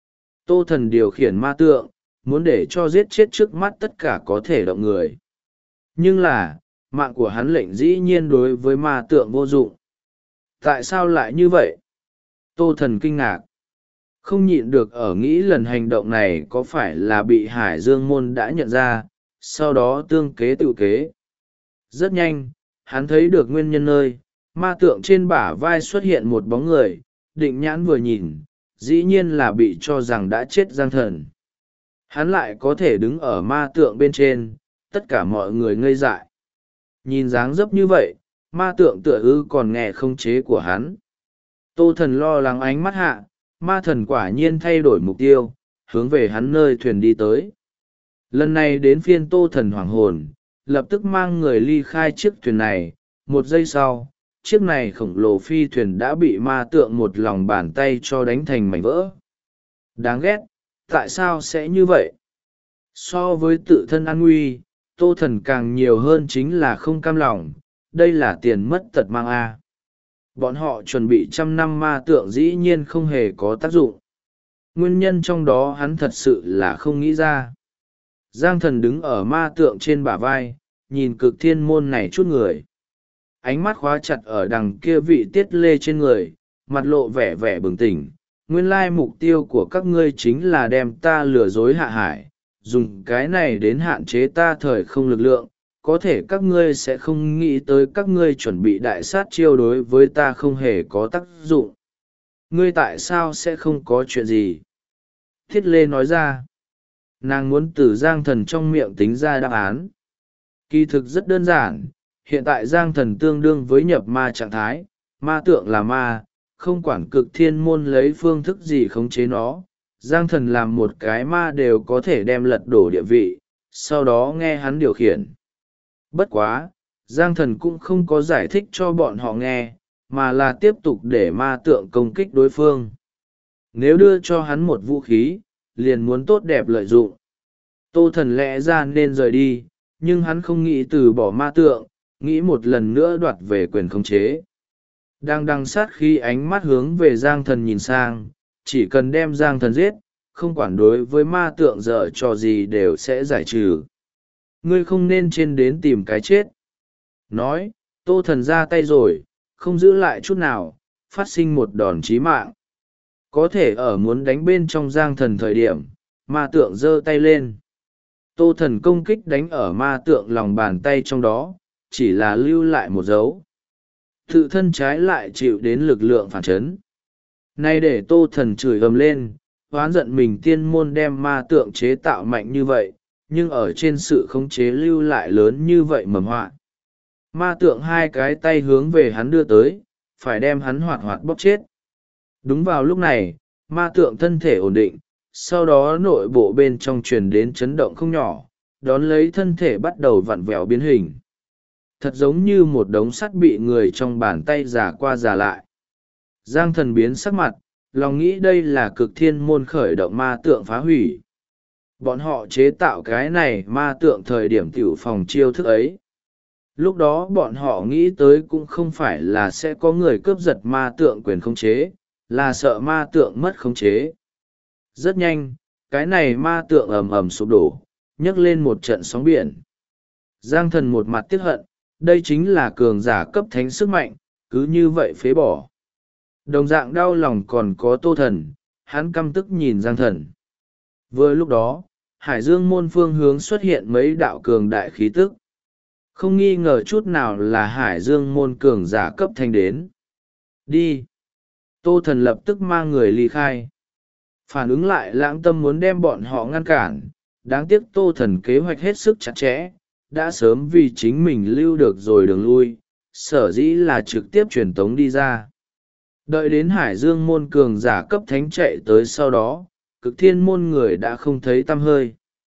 Tô Thần điều khiển ma tượng, muốn để cho giết chết trước mắt tất cả có thể động người. Nhưng là, mạng của hắn lệnh dĩ nhiên đối với ma tượng vô dụng. Tại sao lại như vậy? Tô Thần kinh ngạc. Không nhịn được ở nghĩ lần hành động này có phải là bị Hải Dương môn đã nhận ra, sau đó tương kế tự kế. Rất nhanh, hắn thấy được nguyên nhân nơi, ma tượng trên bả vai xuất hiện một bóng người, định nhãn vừa nhìn, dĩ nhiên là bị cho rằng đã chết Giang Thần. Hắn lại có thể đứng ở ma tượng bên trên, tất cả mọi người ngây dại. Nhìn dáng dấp như vậy, ma tượng tựa ư còn nghe không chế của hắn. Tô Thần lo lắng ánh mắt hạ, ma thần quả nhiên thay đổi mục tiêu, hướng về hắn nơi thuyền đi tới. Lần này đến phiên Tô Thần hoảng hồn, lập tức mang người ly khai chiếc thuyền này. Một giây sau, chiếc này khổng lồ phi thuyền đã bị ma tượng một lòng bàn tay cho đánh thành mảnh vỡ. Đáng ghét, tại sao sẽ như vậy? So với tự thân an nguy, Tô Thần càng nhiều hơn chính là không cam lòng, đây là tiền mất tật mang A. Bọn họ chuẩn bị 100 năm ma tượng dĩ nhiên không hề có tác dụng. Nguyên nhân trong đó hắn thật sự là không nghĩ ra. Giang Thần đứng ở ma tượng trên bả vai, nhìn Cực Thiên môn này chút người. Ánh mắt khóa chặt ở đằng kia vị Tiết Lê trên người, mặt lộ vẻ vẻ bừng tỉnh. Nguyên lai mục tiêu của các ngươi chính là đem ta lừa dối hạ hải, dùng cái này đến hạn chế ta thời không lực lượng. Có thể các ngươi sẽ không nghĩ tới các ngươi chuẩn bị đại sát chiêu đối với ta không hề có tác dụng. Ngươi tại sao sẽ không có chuyện gì? Thiết Lê nói ra. Nàng muốn từ Giang Thần trong miệng tính ra đáp án. Kỳ thực rất đơn giản, hiện tại Giang Thần tương đương với nhập ma trạng thái, ma tượng là ma, không quản Cực Thiên môn lấy phương thức gì khống chế nó. Giang Thần làm một cái ma đều có thể đem lật đổ địa vị, sau đó nghe hắn điều khiển. Bất quá, Giang Thần cũng không có giải thích cho bọn họ nghe, mà là tiếp tục để ma tượng công kích đối phương. Nếu đưa cho hắn một vũ khí, liền muốn tốt đẹp lợi dụng. Tô Thần lẽ ra nên rời đi, nhưng hắn không nghĩ từ bỏ ma tượng, nghĩ một lần nữa đoạt về quyền khống chế. Đang đằng sát khi ánh mắt hướng về Giang Thần nhìn sang, chỉ cần đem Giang Thần giết, không quản đối với ma tượng dở trò gì đều sẽ giải trừ. Ngươi không nên trên đến tìm cái chết. Nói, Tô Thần ra tay rồi, không giữ lại chút nào, phát sinh một đòn chí mạng. Có thể ở muốn đánh bên trong Giang Thần thời điểm, ma tượng giơ tay lên. Tô Thần công kích đánh ở ma tượng lòng bàn tay trong đó, chỉ là lưu lại một dấu. Tự thân trái lại chịu đến lực lượng phản chấn. Nay để Tô Thần chửi ầm lên, hoán giận mình tiên môn đem ma tượng chế tạo mạnh như vậy, nhưng ở trên sự khống chế lưu lại lớn như vậy mầm họa. Ma tượng hai cái tay hướng về hắn đưa tới, phải đem hắn hoạt hoạt bóp chết. Đúng vào lúc này, ma tượng thân thể ổn định, sau đó nội bộ bên trong truyền đến chấn động không nhỏ, đón lấy thân thể bắt đầu vặn vẹo biến hình. Thật giống như một đống sắt bị người trong bàn tay già qua già lại. Giang Thần biến sắc mặt, lòng nghĩ đây là cực thiên môn khởi động ma tượng phá hủy. Bọn họ chế tạo cái này ma tượng thời điểm tiểu phòng chiêu thức ấy. Lúc đó bọn họ nghĩ tới cũng không phải là sẽ có người cướp giật ma tượng quyền khống chế, là sợ ma tượng mất khống chế. Rất nhanh, cái này ma tượng ầm ầm sụp đổ, nhấc lên một trận sóng biển. Giang Thần một mặt tiếc hận, đây chính là cường giả cấp thánh sức mạnh, cứ như vậy phế bỏ. Đồng dạng đau lòng còn có Tô Thần, hắn căm tức nhìn Giang Thần. Vừa lúc đó, Hải Dương môn phương hướng xuất hiện mấy đạo cường đại khí tức. Không nghi ngờ chút nào là Hải Dương môn cường giả cấp thánh đến. Đi! Tô Thần lập tức mang người ly khai. Phản ứng lại Lãng Tâm muốn đem bọn họ ngăn cản, đáng tiếc Tô Thần kế hoạch hết sức chặt chẽ, đã sớm vì chính mình lưu được rồi đường lui, sở dĩ là trực tiếp truyền tống đi ra. Đợi đến Hải Dương môn cường giả cấp thánh chạy tới sau đó, cực thiên môn người đã không thấy tăm hơi.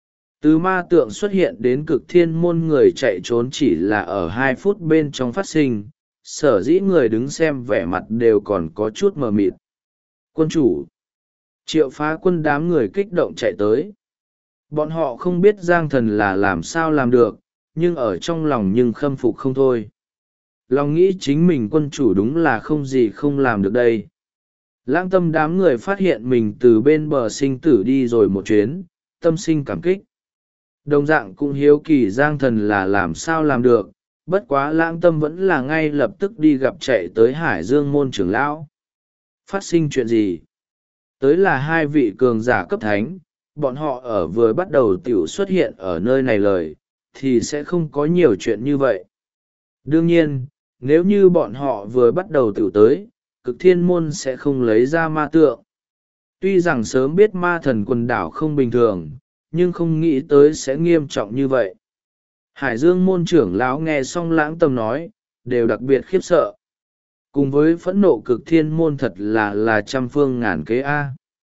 Từ ma tượng xuất hiện đến cực thiên môn người chạy trốn chỉ là ở 2 phút bên trong phát sinh, sở dĩ người đứng xem vẻ mặt đều còn có chút mờ mịt. Quân chủ! Triệu Phá Quân đám người kích động chạy tới. Bọn họ không biết Giang Thần là làm sao làm được, nhưng ở trong lòng nhưng khâm phục không thôi. Lòng nghĩ chính mình quân chủ đúng là không gì không làm được đây. Lãng Tâm đám người phát hiện mình từ bên bờ sinh tử đi rồi một chuyến, tâm sinh cảm kích. Đồng dạng cũng hiếu kỳ Giang Thần là làm sao làm được, bất quá Lãng Tâm vẫn là ngay lập tức đi gặp chạy tới Hải Dương môn trưởng lão. Phát sinh chuyện gì? Tới là 2 vị cường giả cấp thánh, bọn họ ở vừa bắt đầu tiểu xuất hiện ở nơi này lời, thì sẽ không có nhiều chuyện như vậy. Đương nhiên, nếu như bọn họ vừa bắt đầu tiểu tới, cực thiên môn sẽ không lấy ra ma tượng. Tuy rằng sớm biết ma thần quần đảo không bình thường, nhưng không nghĩ tới sẽ nghiêm trọng như vậy. Hải Dương môn trưởng lão nghe xong Lãng Tâm nói, đều đặc biệt khiếp sợ. Cùng với phẫn nộ cực thiên môn thật là trăm phương ngàn kế A.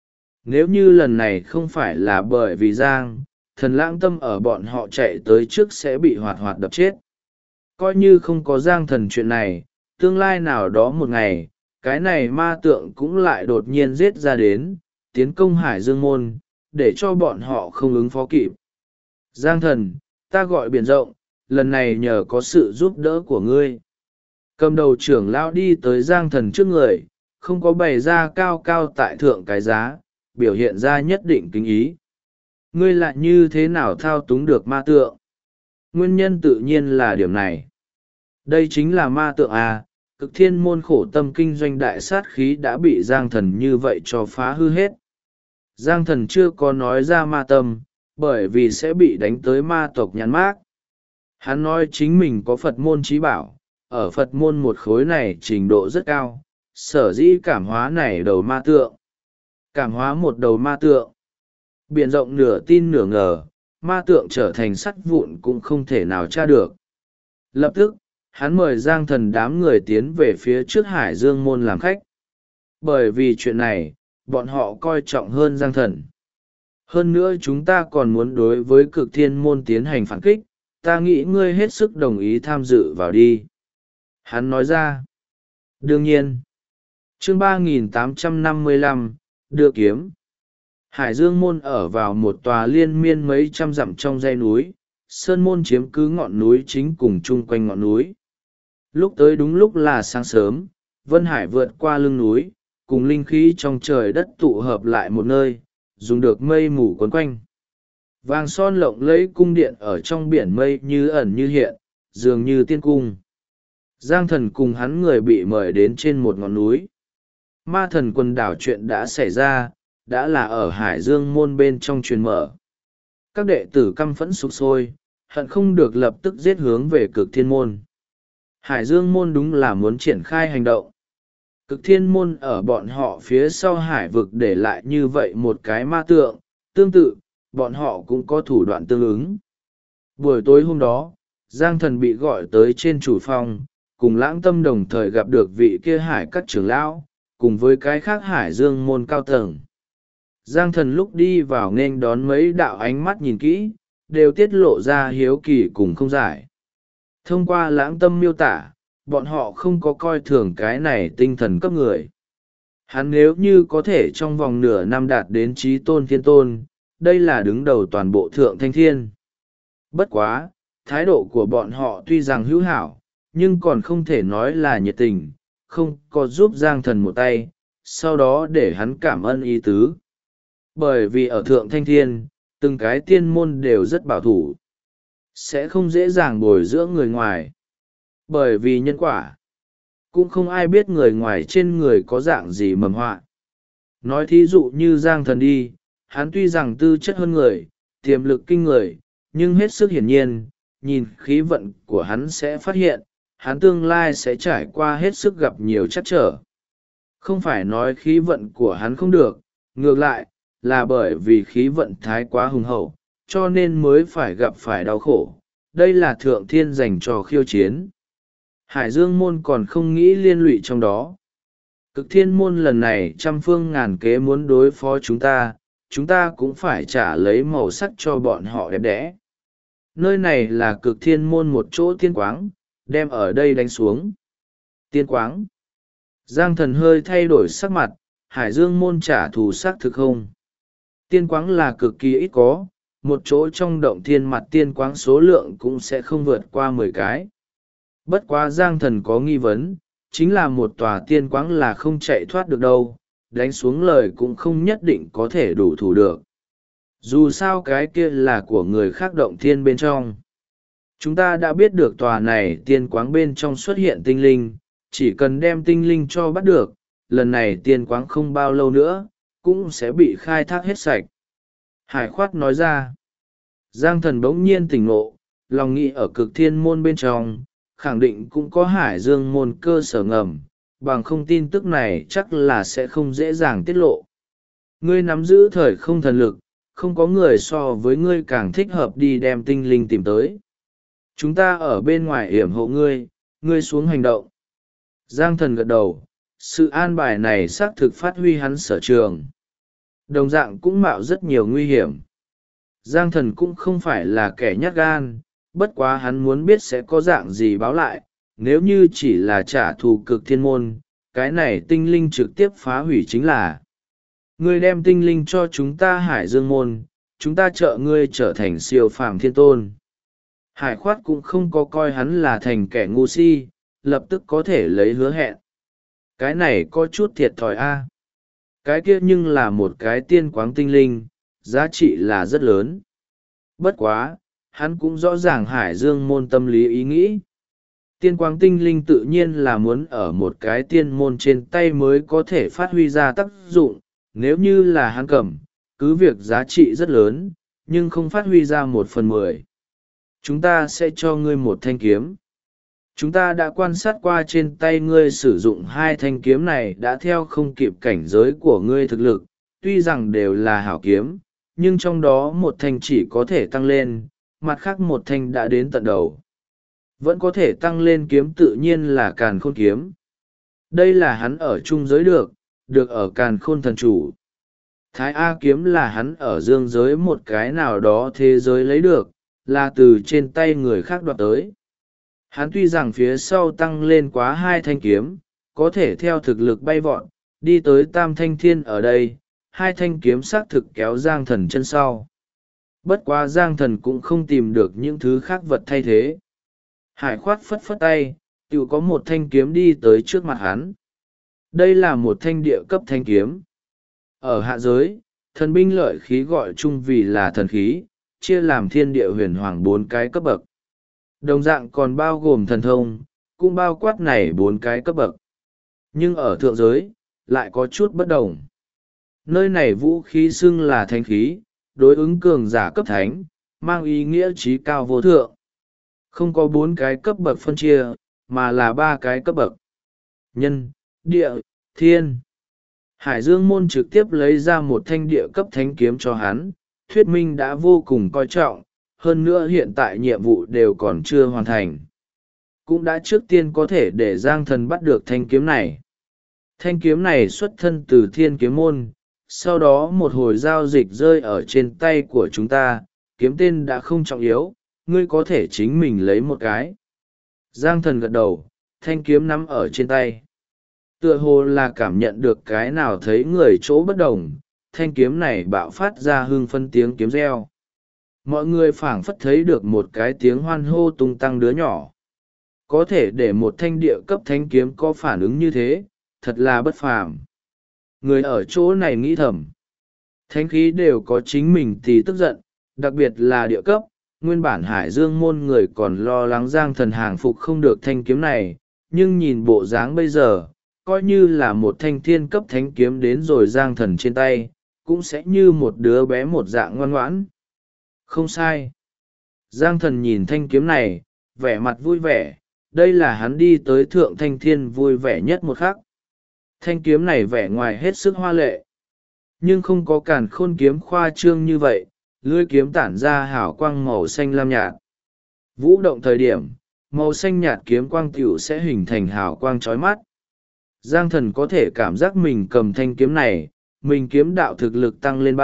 Nếu như lần này không phải là bởi vì Giang, Thần Lãng Tâm ở bọn họ chạy tới trước sẽ bị hoạt hoạt đập chết. Coi như không có Giang Thần chuyện này, tương lai nào đó một ngày, cái này ma tượng cũng lại đột nhiên giết ra đến, tiến công Hải Dương môn, để cho bọn họ không ứng phó kịp. Giang Thần, ta gọi biển rộng, lần này nhờ có sự giúp đỡ của ngươi. Cầm đầu trưởng lão đi tới Giang Thần trước người, không có bày ra cao cao tại thượng cái giá, biểu hiện ra nhất định kính ý. Ngươi lại như thế nào thao túng được ma tượng? Nguyên nhân tự nhiên là điểm này. Đây chính là ma tượng à, cực thiên môn khổ tâm kinh doanh đại sát khí đã bị Giang Thần như vậy cho phá hư hết. Giang Thần chưa có nói ra ma tâm, bởi vì sẽ bị đánh tới ma tộc nhắn mác. Hắn nói chính mình có Phật môn trí bảo, ở Phật môn một khối này trình độ rất cao, sở dĩ cảm hóa này đầu ma tượng. Cảm hóa một đầu ma tượng. Biển rộng nửa tin nửa ngờ, ma tượng trở thành sắt vụn cũng không thể nào tra được. Lập tức, hắn mời Giang Thần đám người tiến về phía trước Hải Dương môn làm khách. Bởi vì chuyện này, bọn họ coi trọng hơn Giang Thần. Hơn nữa chúng ta còn muốn đối với cực thiên môn tiến hành phản kích, ta nghĩ ngươi hết sức đồng ý tham dự vào đi. Hắn nói ra. Đương nhiên. Chương 3855, đưa kiếm. Hải Dương môn ở vào một tòa liên miên mấy trăm dặm trong dãy núi, sơn môn chiếm cứ ngọn núi chính cùng chung quanh ngọn núi. Lúc tới đúng lúc là sáng sớm, Vân Hải vượt qua lưng núi, cùng linh khí trong trời đất tụ hợp lại một nơi, dùng được mây mù quấn quanh. Vàng son lộng lẫy cung điện ở trong biển mây như ẩn như hiện, dường như tiên cung. Giang Thần cùng hắn người bị mời đến trên một ngọn núi. Ma Thần quần đảo chuyện đã xảy ra, đã là ở Hải Dương môn bên trong truyền mở. Các đệ tử căm phẫn sục sôi, hận không được lập tức giết hướng về Cực Thiên môn. Hải Dương môn đúng là muốn triển khai hành động. Cực Thiên môn ở bọn họ phía sau hải vực để lại như vậy một cái ma tượng, tương tự, bọn họ cũng có thủ đoạn tương ứng. Buổi tối hôm đó, Giang Thần bị gọi tới trên chủ phòng, cùng Lãng Tâm đồng thời gặp được vị kia hải các trưởng lão, cùng với cái khác Hải Dương môn cao tầng. Giang Thần lúc đi vào nên đón mấy đạo ánh mắt nhìn kỹ, đều tiết lộ ra hiếu kỳ cùng không giải. Thông qua Lãng Tâm miêu tả, bọn họ không có coi thường cái này tinh thần cấp người. Hắn nếu như có thể trong vòng nửa năm đạt đến trí tôn thiên tôn, đây là đứng đầu toàn bộ thượng thanh thiên. Bất quá, thái độ của bọn họ tuy rằng hữu hảo, nhưng còn không thể nói là nhiệt tình, không có giúp Giang Thần một tay, sau đó để hắn cảm ơn ý tứ. Bởi vì ở thượng thanh thiên, từng cái tiên môn đều rất bảo thủ, sẽ không dễ dàng bồi dưỡng người ngoài. Bởi vì nhân quả, cũng không ai biết người ngoài trên người có dạng gì mầm họa. Nói thí dụ như Giang Thần đi, hắn tuy rằng tư chất hơn người, tiềm lực kinh người, nhưng hết sức hiển nhiên, nhìn khí vận của hắn sẽ phát hiện, hắn tương lai sẽ trải qua hết sức gặp nhiều trắc trở. Không phải nói khí vận của hắn không được, ngược lại, là bởi vì khí vận thái quá hùng hậu, cho nên mới phải gặp phải đau khổ. Đây là thượng thiên dành cho khiêu chiến. Hải Dương môn còn không nghĩ liên lụy trong đó. Cực Thiên môn lần này trăm phương ngàn kế muốn đối phó chúng ta cũng phải trả lấy màu sắc cho bọn họ đẹp đẽ. Nơi này là Cực Thiên môn một chỗ tiên quáng, đem ở đây đánh xuống. Tiên quáng. Giang Thần hơi thay đổi sắc mặt, Hải Dương môn trả thù xác thực không? Tiên quáng là cực kỳ ít có, một chỗ trong động thiên mặt tiên quáng số lượng cũng sẽ không vượt qua 10 cái. Bất quá Giang Thần có nghi vấn, chính là một tòa tiên quáng là không chạy thoát được đâu, đánh xuống lời cũng không nhất định có thể đủ thủ được. Dù sao cái kia là của người khác động thiên bên trong. Chúng ta đã biết được tòa này tiên quáng bên trong xuất hiện tinh linh, chỉ cần đem tinh linh cho bắt được, lần này tiên quáng không bao lâu nữa, cũng sẽ bị khai thác hết sạch. Hải Khoát nói ra. Giang Thần bỗng nhiên tỉnh ngộ, lòng nghĩ ở Cực Thiên môn bên trong, khẳng định cũng có Hải Dương môn cơ sở ngầm, bằng không tin tức này chắc là sẽ không dễ dàng tiết lộ. Ngươi nắm giữ thời không thần lực, không có người so với ngươi càng thích hợp đi đem tinh linh tìm tới. Chúng ta ở bên ngoài yểm hộ ngươi, ngươi xuống hành động. Giang Thần gật đầu, sự an bài này xác thực phát huy hắn sở trường. Đồng dạng cũng mạo rất nhiều nguy hiểm. Giang Thần cũng không phải là kẻ nhát gan, bất quá hắn muốn biết sẽ có dạng gì báo lại, nếu như chỉ là trả thù Cực Thiên môn, cái này tinh linh trực tiếp phá hủy chính là. Ngươi đem tinh linh cho chúng ta Hải Dương môn, chúng ta trợ ngươi trở thành siêu phàm thiên tôn. Hải Khoát cũng không có coi hắn là thành kẻ ngu si, lập tức có thể lấy hứa hẹn. Cái này có chút thiệt thòi a. Cái kia nhưng là một cái tiên quáng tinh linh, giá trị là rất lớn. Bất quá, hắn cũng rõ ràng Hải Dương môn tâm lý ý nghĩ. Tiên quáng tinh linh tự nhiên là muốn ở một cái tiên môn trên tay mới có thể phát huy ra tác dụng, nếu như là hắn cầm, cứ việc giá trị rất lớn, nhưng không phát huy ra 1/10. Chúng ta sẽ cho ngươi một thanh kiếm. Chúng ta đã quan sát qua trên tay ngươi sử dụng 2 thanh kiếm này đã theo không kịp cảnh giới của ngươi thực lực, tuy rằng đều là hảo kiếm, nhưng trong đó một thanh chỉ có thể tăng lên, mặt khác một thanh đã đến tận đầu. Vẫn có thể tăng lên kiếm tự nhiên là Càn Khôn kiếm. Đây là hắn ở trung giới được ở Càn Khôn thần chủ. Thái A kiếm là hắn ở dương giới một cái nào đó thế giới lấy được, là từ trên tay người khác đoạt tới. Hắn tuy rằng phía sau tăng lên quá 2 thanh kiếm, có thể theo thực lực bay vọt, đi tới Tam Thanh Thiên ở đây, 2 thanh kiếm xác thực kéo Giang Thần chân sau. Bất quá Giang Thần cũng không tìm được những thứ khác vật thay thế. Hải khoát phất phất tay, tự có một thanh kiếm đi tới trước mặt hắn. Đây là một thanh địa cấp thanh kiếm. Ở hạ giới, thần binh lợi khí gọi chung vì là thần khí, chia làm thiên địa huyền hoàng 4 cái cấp bậc. Đồng dạng còn bao gồm thần thông, cũng bao quát này 4 cái cấp bậc. Nhưng ở thượng giới, lại có chút bất đồng. Nơi này vũ khí xưng là thánh khí, đối ứng cường giả cấp thánh, mang ý nghĩa trí cao vô thượng. Không có 4 cái cấp bậc phân chia, mà là 3 cái cấp bậc. Nhân, địa, thiên. Hải Dương Môn trực tiếp lấy ra một thanh địa cấp thánh kiếm cho hắn, thuyết minh đã vô cùng coi trọng, hơn nữa hiện tại nhiệm vụ đều còn chưa hoàn thành. Cũng đã trước tiên có thể để Giang Thần bắt được thanh kiếm này. Thanh kiếm này xuất thân từ Thiên Kiếm Môn, sau đó một hồi giao dịch rơi ở trên tay của chúng ta, kiếm tên đã không trọng yếu, ngươi có thể chính mình lấy một cái. Giang Thần gật đầu, thanh kiếm nắm ở trên tay. Tựa hồ là cảm nhận được cái nào thấy người chỗ bất đồng, thanh kiếm này bạo phát ra hưng phân tiếng kiếm reo. Mọi người phảng phất thấy được một cái tiếng hoan hô tung tăng đứa nhỏ. Có thể để một thanh địa cấp thanh kiếm có phản ứng như thế, thật là bất phàm. Người ở chỗ này nghĩ thầm. Thánh khí đều có chính mình thì tức giận, đặc biệt là địa cấp. Nguyên bản Hải Dương Môn người còn lo lắng Giang Thần hàng phục không được thanh kiếm này, nhưng nhìn bộ dáng bây giờ, coi như là một thanh thiên cấp thánh kiếm đến rồi Giang Thần trên tay, cũng sẽ như một đứa bé một dạng ngoan ngoãn. Không sai. Giang Thần nhìn thanh kiếm này, vẻ mặt vui vẻ, đây là hắn đi tới thượng thanh thiên vui vẻ nhất một khắc. Thanh kiếm này vẻ ngoài hết sức hoa lệ, nhưng không có càn khôn kiếm khoa trương như vậy, lưỡi kiếm tản ra hào quang màu xanh lam nhạt. Vũ động thời điểm, màu xanh nhạt kiếm quang tiểu sẽ hình thành hào quang chói mắt. Giang Thần có thể cảm giác mình cầm thanh kiếm này, mình kiếm đạo thực lực tăng lên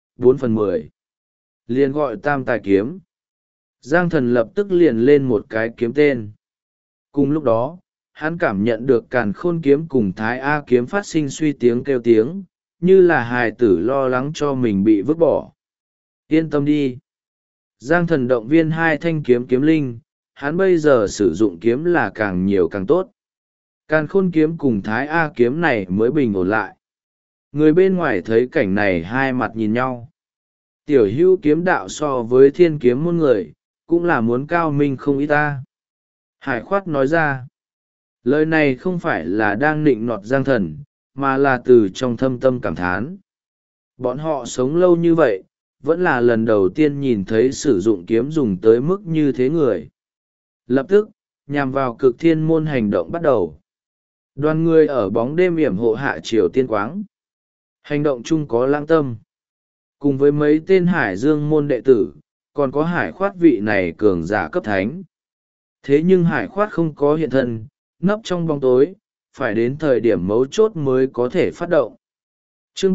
3-4/10. Liền gọi tam tài kiếm. Giang Thần lập tức liền lên một cái kiếm tên. Cùng lúc đó, hắn cảm nhận được càn khôn kiếm cùng thái A kiếm phát sinh suy tiếng kêu tiếng, như là hài tử lo lắng cho mình bị vứt bỏ. Yên tâm đi. Giang Thần động viên 2 thanh kiếm kiếm linh, hắn bây giờ sử dụng kiếm là càng nhiều càng tốt. Càn khôn kiếm cùng thái A kiếm này mới bình ổn lại. Người bên ngoài thấy cảnh này hai mặt nhìn nhau. Tiểu hữu kiếm đạo so với thiên kiếm môn người, cũng là muốn cao minh không ít ta. Hải khoát nói ra. Lời này không phải là đang nịnh nọt Giang Thần, mà là từ trong thâm tâm cảm thán. Bọn họ sống lâu như vậy, vẫn là lần đầu tiên nhìn thấy sử dụng kiếm dùng tới mức như thế người. Lập tức, nhằm vào cực thiên môn hành động bắt đầu. Đoàn người ở bóng đêm yểm hộ hạ triều tiên quáng. Hành động chung có Lãng Tâm. Cùng với mấy tên Hải Dương môn đệ tử, còn có Hải khoát vị này cường giả cấp thánh. Thế nhưng Hải khoát không có hiện thân, nấp trong bóng tối, phải đến thời điểm mấu chốt mới có thể phát động. Chương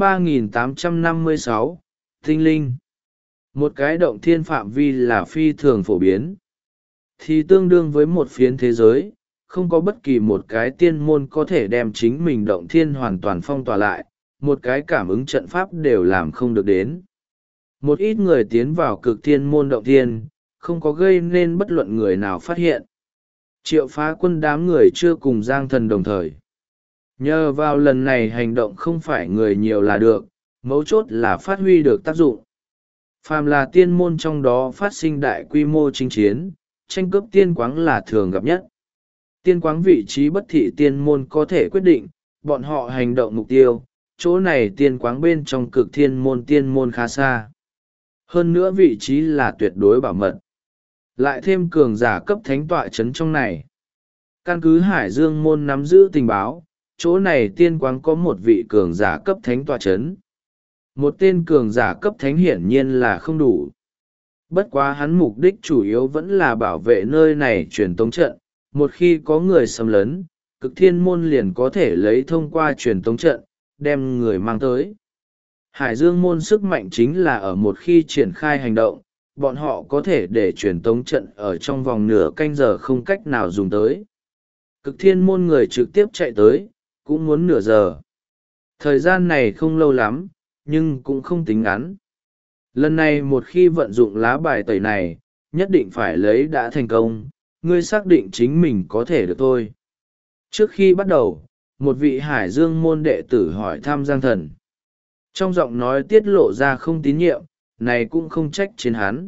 3856, Tinh Linh. Một cái động thiên phạm vi là phi thường phổ biến, thì tương đương với một phiến thế giới, không có bất kỳ một cái tiên môn có thể đem chính mình động thiên hoàn toàn phong tỏa lại, một cái cảm ứng trận pháp đều làm không được đến. Một ít người tiến vào cực thiên môn động thiên, không có gây nên bất luận người nào phát hiện. Triệu Phá Quân đám người chưa cùng Giang Thần đồng thời. Nhờ vào lần này hành động không phải người nhiều là được, mấu chốt là phát huy được tác dụng. Phàm là tiên môn trong đó phát sinh đại quy mô chinh chiến, tranh cướp tiên quáng là thường gặp nhất. Tiên quáng vị trí bất thị tiên môn có thể quyết định, bọn họ hành động mục tiêu, chỗ này tiên quáng bên trong cực thiên môn tiên môn khá xa. Hơn nữa vị trí là tuyệt đối bảo mật. Lại thêm cường giả cấp thánh tọa chấn trong này. Căn cứ Hải Dương môn nắm giữ tình báo, chỗ này tiên quáng có một vị cường giả cấp thánh tọa chấn. Một tên cường giả cấp thánh hiển nhiên là không đủ. Bất quá hắn mục đích chủ yếu vẫn là bảo vệ nơi này truyền tống trận. Một khi có người xâm lấn, cực thiên môn liền có thể lấy thông qua truyền tống trận, đem người mang tới. Hải Dương môn sức mạnh chính là ở một khi triển khai hành động, bọn họ có thể để truyền tống trận ở trong vòng nửa canh giờ không cách nào dùng tới. Cực thiên môn người trực tiếp chạy tới, cũng muốn nửa giờ. Thời gian này không lâu lắm, nhưng cũng không tính ngắn. Lần này một khi vận dụng lá bài tẩy này, nhất định phải lấy đã thành công, ngươi xác định chính mình có thể được thôi. Trước khi bắt đầu, một vị hải dương môn đệ tử hỏi thăm Giang Thần. Trong giọng nói tiết lộ ra không tín nhiệm, này cũng không trách trên hắn.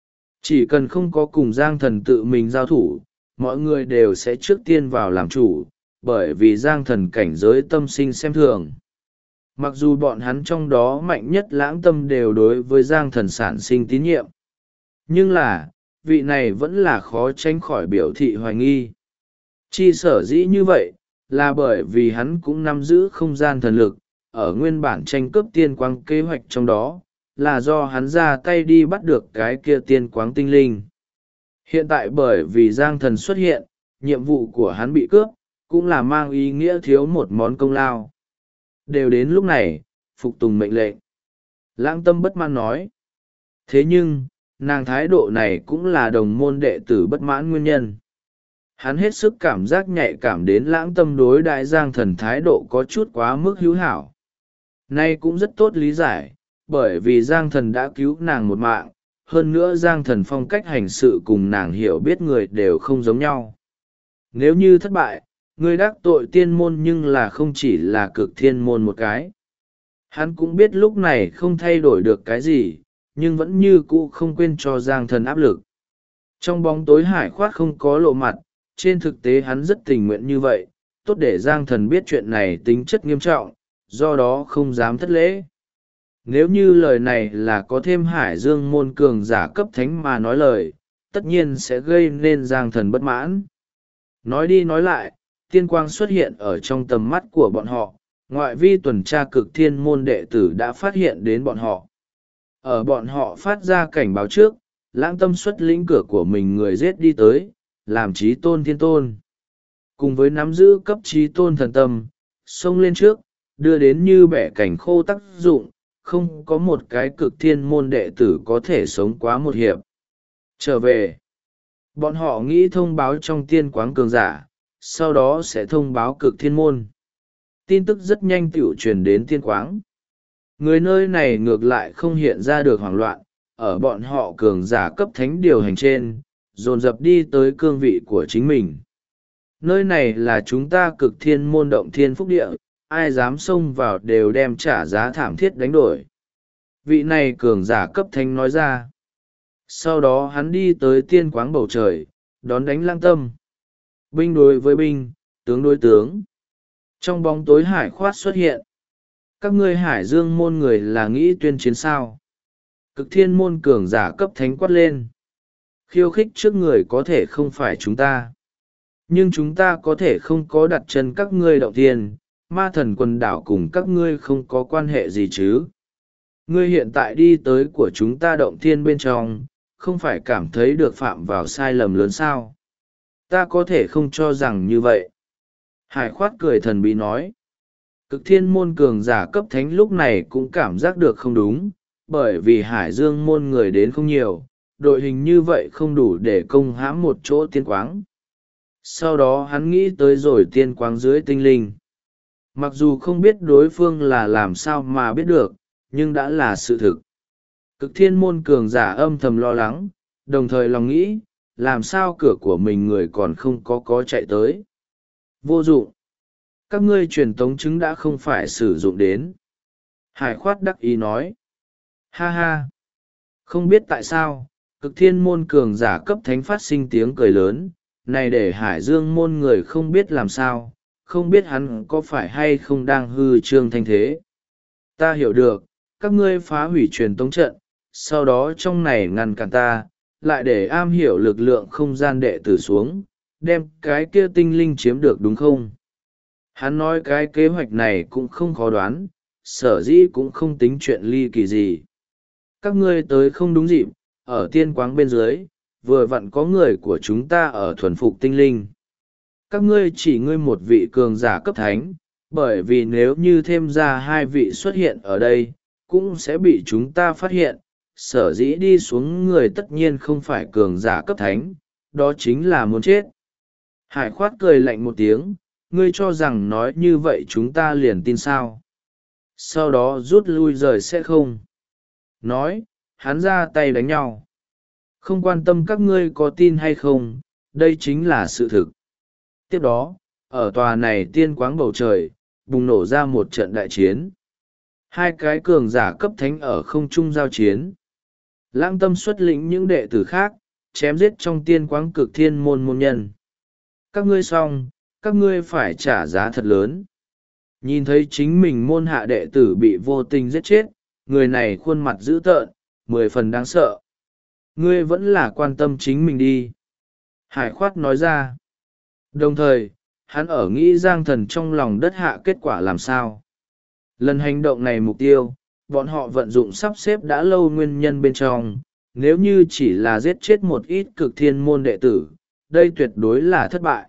Chỉ cần không có cùng Giang Thần tự mình giao thủ, mọi người đều sẽ trước tiên vào làm chủ, bởi vì Giang Thần cảnh giới tâm sinh xem thường. Mặc dù bọn hắn trong đó mạnh nhất Lãng Tâm đều đối với Giang Thần sản sinh tín nhiệm. Nhưng là, vị này vẫn là khó tránh khỏi biểu thị hoài nghi. Chi sở dĩ như vậy, là bởi vì hắn cũng nắm giữ không gian thần lực, ở nguyên bản tranh cướp tiên quang kế hoạch trong đó, là do hắn ra tay đi bắt được cái kia tiên quáng tinh linh. Hiện tại bởi vì Giang Thần xuất hiện, nhiệm vụ của hắn bị cướp, cũng là mang ý nghĩa thiếu một món công lao. Đều đến lúc này, phục tùng mệnh lệnh. Lãng Tâm bất mãn nói. Thế nhưng, nàng thái độ này cũng là đồng môn đệ tử bất mãn nguyên nhân. Hắn hết sức cảm giác nhạy cảm đến Lãng Tâm đối đại Giang Thần thái độ có chút quá mức hữu hảo. Nay cũng rất tốt lý giải, bởi vì Giang Thần đã cứu nàng một mạng, hơn nữa Giang Thần phong cách hành sự cùng nàng hiểu biết người đều không giống nhau. Nếu như thất bại, ngươi đắc tội tiên môn nhưng là không chỉ là cực thiên môn một cái. Hắn cũng biết lúc này không thay đổi được cái gì, nhưng vẫn như cũ không quên cho Giang Thần áp lực. Trong bóng tối Hải Khoát không có lộ mặt, trên thực tế hắn rất tình nguyện như vậy, tốt để Giang Thần biết chuyện này tính chất nghiêm trọng, do đó không dám thất lễ. Nếu như lời này là có thêm Hải Dương môn cường giả cấp thánh mà nói lời, tất nhiên sẽ gây nên Giang Thần bất mãn. Nói đi nói lại, tiên quang xuất hiện ở trong tầm mắt của bọn họ, ngoại vi tuần tra cực thiên môn đệ tử đã phát hiện đến bọn họ. Ở bọn họ phát ra cảnh báo trước, Lãng Tâm xuất lĩnh cửa của mình người giết đi tới, làm chí tôn thiên tôn. Cùng với nắm giữ cấp chí tôn thần tâm, xông lên trước, đưa đến như bẻ cảnh khô tác dụng, không có một cái cực thiên môn đệ tử có thể sống quá một hiệp. Trở về, bọn họ nghĩ thông báo trong tiên quáng cường giả, sau đó sẽ thông báo cực thiên môn. Tin tức rất nhanh tiểu truyền đến tiên quáng. Người nơi này ngược lại không hiện ra được hoảng loạn, ở bọn họ cường giả cấp thánh điều hành trên, dồn dập đi tới cương vị của chính mình. Nơi này là chúng ta cực thiên môn động thiên phúc địa, ai dám xông vào đều đem trả giá thảm thiết đánh đổi. Vị này cường giả cấp thánh nói ra. Sau đó hắn đi tới tiên quáng bầu trời, đón đánh Lãng Tâm. Binh đối với binh, tướng đối tướng. Trong bóng tối Hải Khoát xuất hiện. Các ngươi Hải Dương môn người là nghĩ tuyên chiến sao? Cực thiên môn cường giả cấp thánh quát lên. Khiêu khích trước người có thể không phải chúng ta. Nhưng chúng ta có thể không có đặt chân các ngươi động thiên, ma thần quần đảo cùng các ngươi không có quan hệ gì chứ. Ngươi hiện tại đi tới của chúng ta động thiên bên trong, không phải cảm thấy được phạm vào sai lầm lớn sao? Ta có thể không cho rằng như vậy. Hải Khoát cười thần bí nói. Cực thiên môn cường giả cấp thánh lúc này cũng cảm giác được không đúng, bởi vì Hải Dương môn người đến không nhiều, đội hình như vậy không đủ để công hãm một chỗ tiên quáng. Sau đó hắn nghĩ tới rồi tiên quáng dưới tinh linh. Mặc dù không biết đối phương là làm sao mà biết được, nhưng đã là sự thực. Cực thiên môn cường giả âm thầm lo lắng, đồng thời lòng nghĩ, làm sao cửa của mình người còn không có chạy tới. Vô dụng. Các ngươi truyền tống chứng đã không phải sử dụng đến. Hải Khoát đắc ý nói. Ha ha. Không biết tại sao, cực thiên môn cường giả cấp thánh phát sinh tiếng cười lớn, này để Hải Dương môn người không biết làm sao, không biết hắn có phải hay không đang hư trương thanh thế. Ta hiểu được, các ngươi phá hủy truyền tống trận, sau đó trong này ngăn cản ta, lại để am hiểu lực lượng không gian đệ tử xuống, đem cái kia tinh linh chiếm được đúng không? Hắn nói cái kế hoạch này cũng không khó đoán, sở dĩ cũng không tính chuyện ly kỳ gì. Các ngươi tới không đúng dịp, ở tiên quáng bên dưới, vừa vặn có người của chúng ta ở thuần phục tinh linh. Các ngươi chỉ ngươi một vị cường giả cấp thánh, bởi vì nếu như thêm ra hai vị xuất hiện ở đây, cũng sẽ bị chúng ta phát hiện, sở dĩ đi xuống người tất nhiên không phải cường giả cấp thánh, đó chính là muốn chết. Hải Khoát cười lạnh một tiếng, ngươi cho rằng nói như vậy chúng ta liền tin sao? Sau đó rút lui rời sẽ không. Nói, hắn ra tay đánh nhau. Không quan tâm các ngươi có tin hay không, đây chính là sự thực. Tiếp đó, ở tòa này tiên quáng bầu trời, bùng nổ ra một trận đại chiến. Hai cái cường giả cấp thánh ở không trung giao chiến. Lãng Tâm xuất lĩnh những đệ tử khác, chém giết trong tiên quáng cực thiên môn môn nhân. Các ngươi xong, các ngươi phải trả giá thật lớn. Nhìn thấy chính mình môn hạ đệ tử bị vô tình giết chết, người này khuôn mặt dữ tợn, 10 phần đáng sợ. Ngươi vẫn là quan tâm chính mình đi. Hải khoát nói ra. Đồng thời, hắn ở nghĩ Giang Thần trong lòng đất hạ kết quả làm sao. Lần hành động này mục tiêu, bọn họ vận dụng sắp xếp đã lâu nguyên nhân bên trong, nếu như chỉ là giết chết một ít cực thiên môn đệ tử, đây tuyệt đối là thất bại.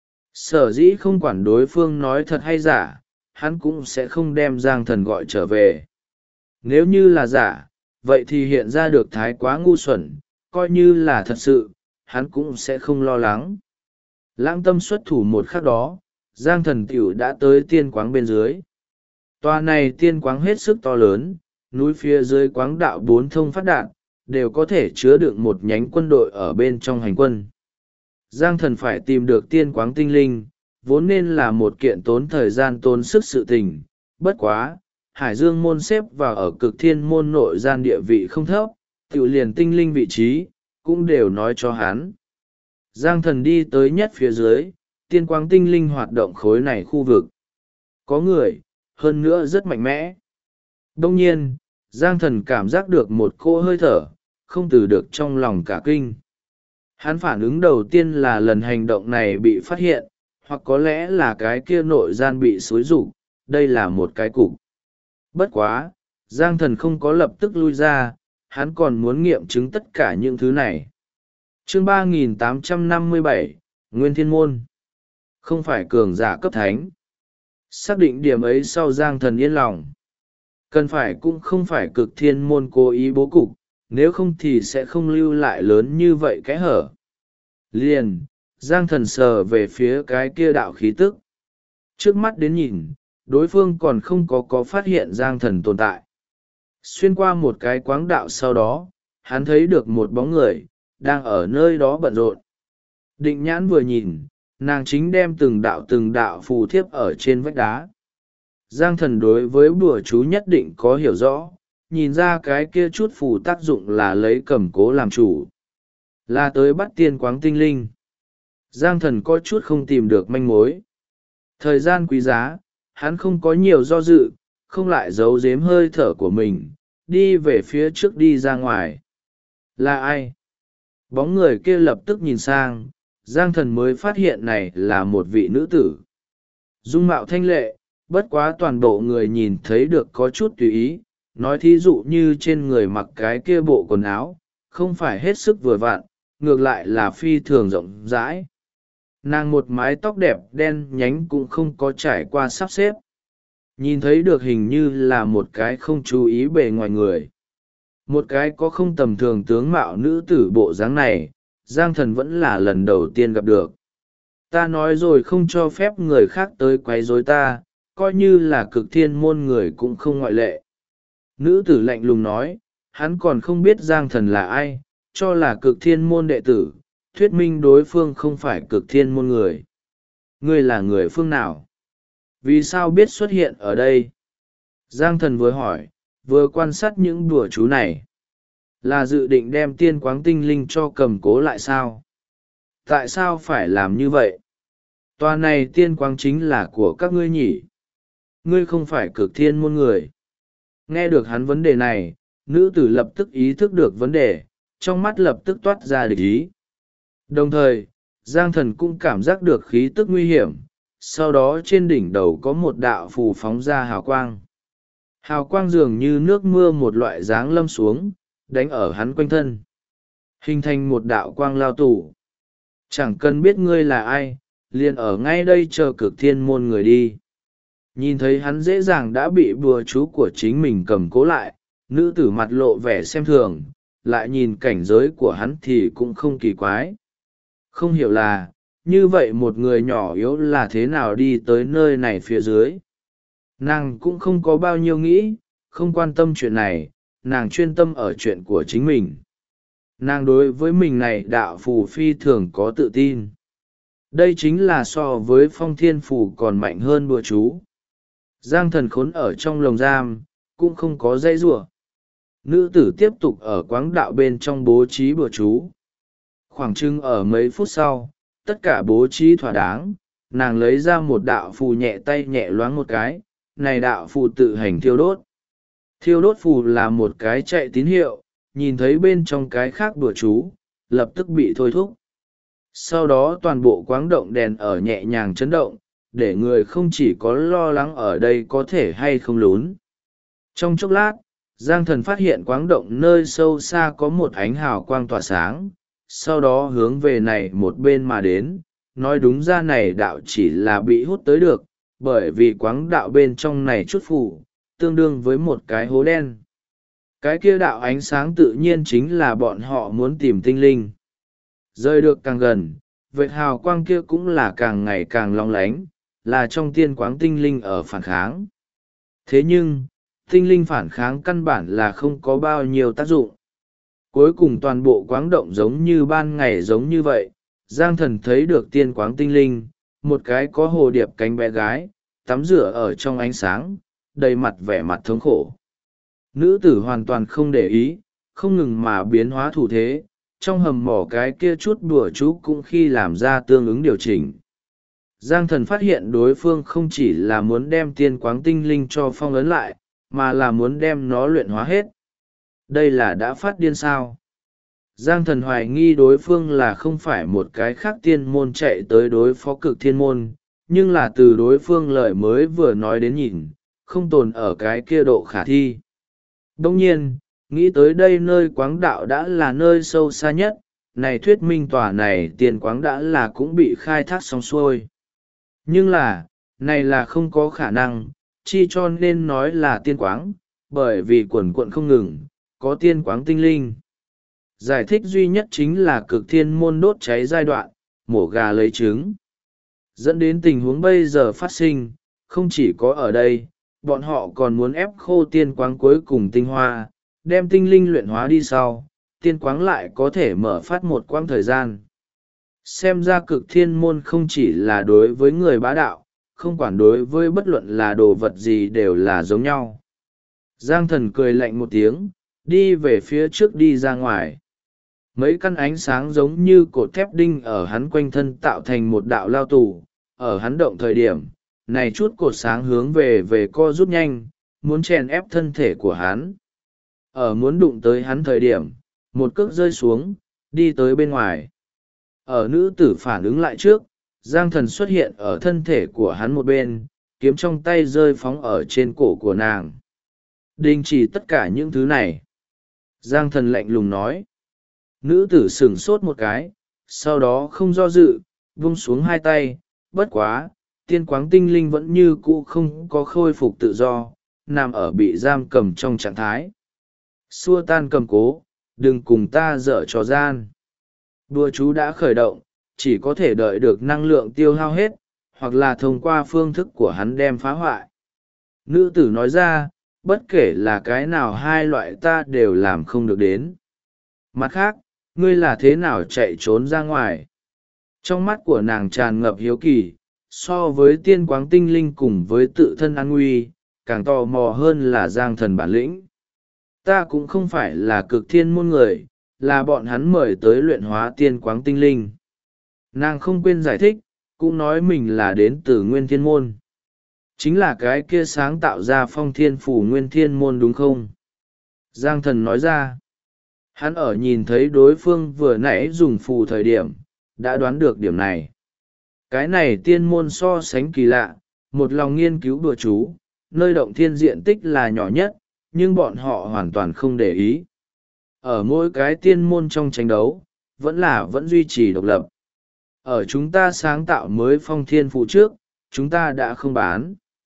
Sở dĩ không quản đối phương nói thật hay giả, hắn cũng sẽ không đem Giang Thần gọi trở về. Nếu như là giả, vậy thì hiện ra được thái quá ngu xuẩn, coi như là thật sự, hắn cũng sẽ không lo lắng. Lãng Tâm xuất thủ một khắc đó, Giang Thần tiểu đã tới tiên quáng bên dưới. Tòa này tiên quáng hết sức to lớn, núi phía dưới quáng đạo 4 thông phát đạt, đều có thể chứa đựng một nhánh quân đội ở bên trong hành quân. Giang Thần phải tìm được tiên quáng tinh linh, vốn nên là một kiện tốn thời gian tốn sức sự tình, bất quá. Hải Dương môn xếp vào ở cực thiên môn nội gian địa vị không thấp, tiểu liền tinh linh vị trí, cũng đều nói cho hắn. Giang Thần đi tới nhất phía dưới, tiên quang tinh linh hoạt động khối này khu vực. Có người, hơn nữa rất mạnh mẽ. Đông nhiên, Giang Thần cảm giác được một cỗ hơi thở, không từ được trong lòng cả kinh. Hắn phản ứng đầu tiên là lần hành động này bị phát hiện, hoặc có lẽ là cái kia nội gian bị xúi rụng, đây là một cái cục. Bất quá, Giang Thần không có lập tức lui ra, hắn còn muốn nghiệm chứng tất cả những thứ này. Chương 3857, Nguyên Thiên Môn. Không phải cường giả cấp thánh. Xác định điểm ấy sau Giang Thần yên lòng. Cần phải cũng không phải cực thiên môn cố ý bố cục, nếu không thì sẽ không lưu lại lớn như vậy cái hở. Liền, Giang Thần sờ về phía cái kia đạo khí tức. Trước mắt đến nhìn, đối phương còn không có phát hiện Giang Thần tồn tại. Xuyên qua một cái quáng đạo sau đó, hắn thấy được một bóng người, đang ở nơi đó bận rộn. Định nhãn vừa nhìn, nàng chính đem từng đạo phù thiếp ở trên vách đá. Giang Thần đối với bùa chú nhất định có hiểu rõ, nhìn ra cái kia chút phù tác dụng là lấy cầm cố làm chủ. Là tới bắt tiên quáng tinh linh. Giang Thần có chút không tìm được manh mối. Thời gian quý giá, hắn không có nhiều do dự, không lại giấu giếm hơi thở của mình, đi về phía trước đi ra ngoài. Là ai? Bóng người kia lập tức nhìn sang, Giang Thần mới phát hiện này là một vị nữ tử. Dung mạo thanh lệ, bất quá toàn bộ người nhìn thấy được có chút tùy ý, nói thí dụ như trên người mặc cái kia bộ quần áo, không phải hết sức vừa vặn, ngược lại là phi thường rộng rãi. Nàng một mái tóc đẹp đen nhánh cũng không có trải qua sắp xếp. Nhìn thấy được hình như là một cái không chú ý bề ngoài người. Một cái có không tầm thường tướng mạo nữ tử bộ dáng này, Giang Thần vẫn là lần đầu tiên gặp được. Ta nói rồi không cho phép người khác tới quấy rối ta, coi như là cực thiên môn người cũng không ngoại lệ. Nữ tử lạnh lùng nói, hắn còn không biết Giang Thần là ai, cho là cực thiên môn đệ tử, thuyết minh đối phương không phải cực thiên môn người. Ngươi là người phương nào? Vì sao biết xuất hiện ở đây? Giang Thần vừa hỏi, vừa quan sát những đùa chú này. Là dự định đem tiên quáng tinh linh cho cầm cố lại sao? Tại sao phải làm như vậy? Tòa này tiên quáng chính là của các ngươi nhỉ? Ngươi không phải cực thiên môn người. Nghe được hắn vấn đề này, nữ tử lập tức ý thức được vấn đề, trong mắt lập tức toát ra địch ý. Đồng thời, Giang Thần cũng cảm giác được khí tức nguy hiểm, sau đó trên đỉnh đầu có một đạo phù phóng ra hào quang. Hào quang dường như nước mưa một loại dáng lâm xuống, đánh ở hắn quanh thân. Hình thành một đạo quang lao tù. Chẳng cần biết ngươi là ai, liền ở ngay đây chờ cực thiên môn người đi. Nhìn thấy hắn dễ dàng đã bị bùa chú của chính mình cầm cố lại, nữ tử mặt lộ vẻ xem thường, lại nhìn cảnh giới của hắn thì cũng không kỳ quái. Không hiểu là, như vậy một người nhỏ yếu là thế nào đi tới nơi này phía dưới. Nàng cũng không có bao nhiêu nghĩ, không quan tâm chuyện này, nàng chuyên tâm ở chuyện của chính mình. Nàng đối với mình này đạo phù phi thường có tự tin. Đây chính là so với phong thiên phù còn mạnh hơn bùa chú. Giang thần khốn ở trong lồng giam, cũng không có dây giụa. Nữ tử tiếp tục ở quáng đạo bên trong bố trí bùa chú. Khoảng chừng ở mấy phút sau, tất cả bố trí thỏa đáng, nàng lấy ra một đạo phù nhẹ tay nhẹ loáng một cái, này đạo phù tự hành thiêu đốt. Thiêu đốt phù là một cái chạy tín hiệu, nhìn thấy bên trong cái khác bùa chú, lập tức bị thôi thúc. Sau đó toàn bộ quáng động đèn ở nhẹ nhàng chấn động, để người không chỉ có lo lắng ở đây có thể hay không lún. Trong chốc lát, Giang thần phát hiện quáng động nơi sâu xa có một ánh hào quang tỏa sáng, sau đó hướng về này một bên mà đến, nói đúng ra này đạo chỉ là bị hút tới được, bởi vì quáng đạo bên trong này chút phủ, tương đương với một cái hố đen. Cái kia đạo ánh sáng tự nhiên chính là bọn họ muốn tìm tinh linh. Rơi được càng gần, vệt hào quang kia cũng là càng ngày càng long lánh, là trong tiên quáng tinh linh ở phản kháng. Thế nhưng, tinh linh phản kháng căn bản là không có bao nhiêu tác dụng. Cuối cùng toàn bộ quáng động giống như ban ngày giống như vậy, Giang thần thấy được tiên quáng tinh linh, một cái có hồ điệp cánh bé gái, tắm rửa ở trong ánh sáng, đầy mặt vẻ mặt thống khổ. Nữ tử hoàn toàn không để ý, không ngừng mà biến hóa thủ thế, trong hầm mỏ cái kia chút đùa chú cũng khi làm ra tương ứng điều chỉnh. Giang thần phát hiện đối phương không chỉ là muốn đem tiên quáng tinh linh cho phong ấn lại, mà là muốn đem nó luyện hóa hết. Đây là đã phát điên sao? Giang thần hoài nghi đối phương là không phải một cái khác tiên môn chạy tới đối phó cực thiên môn, nhưng là từ đối phương lời mới vừa nói đến nhìn, không tồn ở cái kia độ khả thi. Đông nhiên, nghĩ tới đây nơi quáng đạo đã là nơi sâu xa nhất, này thuyết minh tòa này tiền quáng đã là cũng bị khai thác xong xuôi. Nhưng là, này là không có khả năng, chi cho nên nói là tiên quáng, bởi vì quần quận không ngừng, có tiên quáng tinh linh. Giải thích duy nhất chính là cực thiên môn đốt cháy giai đoạn, mổ gà lấy trứng. Dẫn đến tình huống bây giờ phát sinh, không chỉ có ở đây, bọn họ còn muốn ép khô tiên quáng cuối cùng tinh hoa, đem tinh linh luyện hóa đi sau, tiên quáng lại có thể mở phát một quãng thời gian. Xem ra cực thiên môn không chỉ là đối với người bá đạo, không quản đối với bất luận là đồ vật gì đều là giống nhau. Giang thần cười lạnh một tiếng, đi về phía trước đi ra ngoài. Mấy căn ánh sáng giống như cột thép đinh ở hắn quanh thân tạo thành một đạo lao tù, ở hắn động thời điểm, này chút cột sáng hướng về co rút nhanh, muốn chèn ép thân thể của hắn. Ở muốn đụng tới hắn thời điểm, một cước rơi xuống, đi tới bên ngoài. Ở nữ tử phản ứng lại trước, Giang thần xuất hiện ở thân thể của hắn một bên, kiếm trong tay rơi phóng ở trên cổ của nàng. Đình chỉ tất cả những thứ này. Giang thần lạnh lùng nói. Nữ tử sửng sốt một cái, sau đó không do dự, vung xuống hai tay, bất quá, tiên quáng tinh linh vẫn như cũ không có khôi phục tự do, nằm ở bị giam cầm trong trạng thái. Xua tan cầm cố, đừng cùng ta dở trò gian. Đùa chú đã khởi động, chỉ có thể đợi được năng lượng tiêu hao hết, hoặc là thông qua phương thức của hắn đem phá hoại. Nữ tử nói ra, bất kể là cái nào hai loại ta đều làm không được đến. Mặt khác, ngươi là thế nào chạy trốn ra ngoài? Trong mắt của nàng tràn ngập hiếu kỳ, so với tiên quáng tinh linh cùng với tự thân an nguy, càng tò mò hơn là Giang thần bản lĩnh. Ta cũng không phải là cực thiên môn người, là bọn hắn mời tới luyện hóa tiên quáng tinh linh. Nàng không quên giải thích, cũng nói mình là đến từ Nguyên Thiên Môn. Chính là cái kia sáng tạo ra phong thiên phủ Nguyên Thiên Môn đúng không? Giang thần nói ra. Hắn ở nhìn thấy đối phương vừa nãy dùng phù thời điểm, đã đoán được điểm này. Cái này tiên môn so sánh kỳ lạ, một lòng nghiên cứu đùa chú, nơi động thiên diện tích là nhỏ nhất, nhưng bọn họ hoàn toàn không để ý. Ở mỗi cái tiên môn trong tranh đấu, vẫn duy trì độc lập. Ở chúng ta sáng tạo mới phong thiên phù trước, chúng ta đã không bán.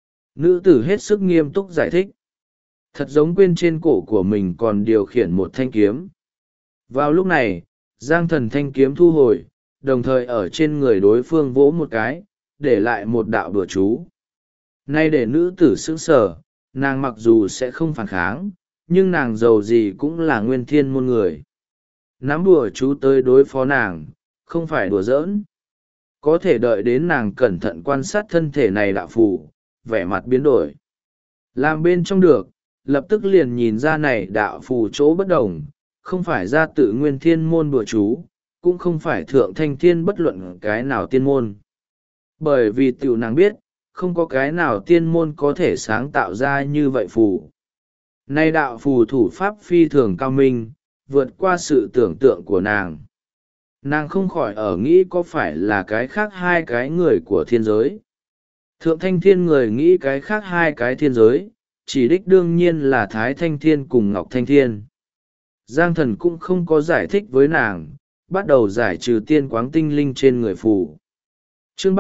Nữ tử hết sức nghiêm túc giải thích. Thật giống quên trên cổ của mình còn điều khiển một thanh kiếm. Vào lúc này, Giang thần thanh kiếm thu hồi, đồng thời ở trên người đối phương vỗ một cái, để lại một đạo đùa chú. Nay để nữ tử sững sờ, nàng mặc dù sẽ không phản kháng, nhưng nàng giàu gì cũng là nguyên thiên môn người. Nắm bùa chú tới đối phó nàng, không phải đùa giỡn. Có thể đợi đến nàng cẩn thận quan sát thân thể này đạo phù, vẻ mặt biến đổi. Làm bên trong được, lập tức liền nhìn ra này đạo phù chỗ bất đồng, không phải ra tự nguyên thiên môn bùa chú, cũng không phải thượng thanh thiên bất luận cái nào tiên môn. Bởi vì tiểu nàng biết, không có cái nào tiên môn có thể sáng tạo ra như vậy phù. Nay đạo phù thủ pháp phi thường cao minh, vượt qua sự tưởng tượng của nàng. Nàng không khỏi ở nghĩ có phải là cái khác hai cái người của thiên giới. Thượng thanh thiên người nghĩ cái khác hai cái thiên giới, chỉ đích đương nhiên là Thái Thanh Thiên cùng Ngọc Thanh Thiên. Giang Thần cũng không có giải thích với nàng, bắt đầu giải trừ tiên quáng tinh linh trên người phù. Chương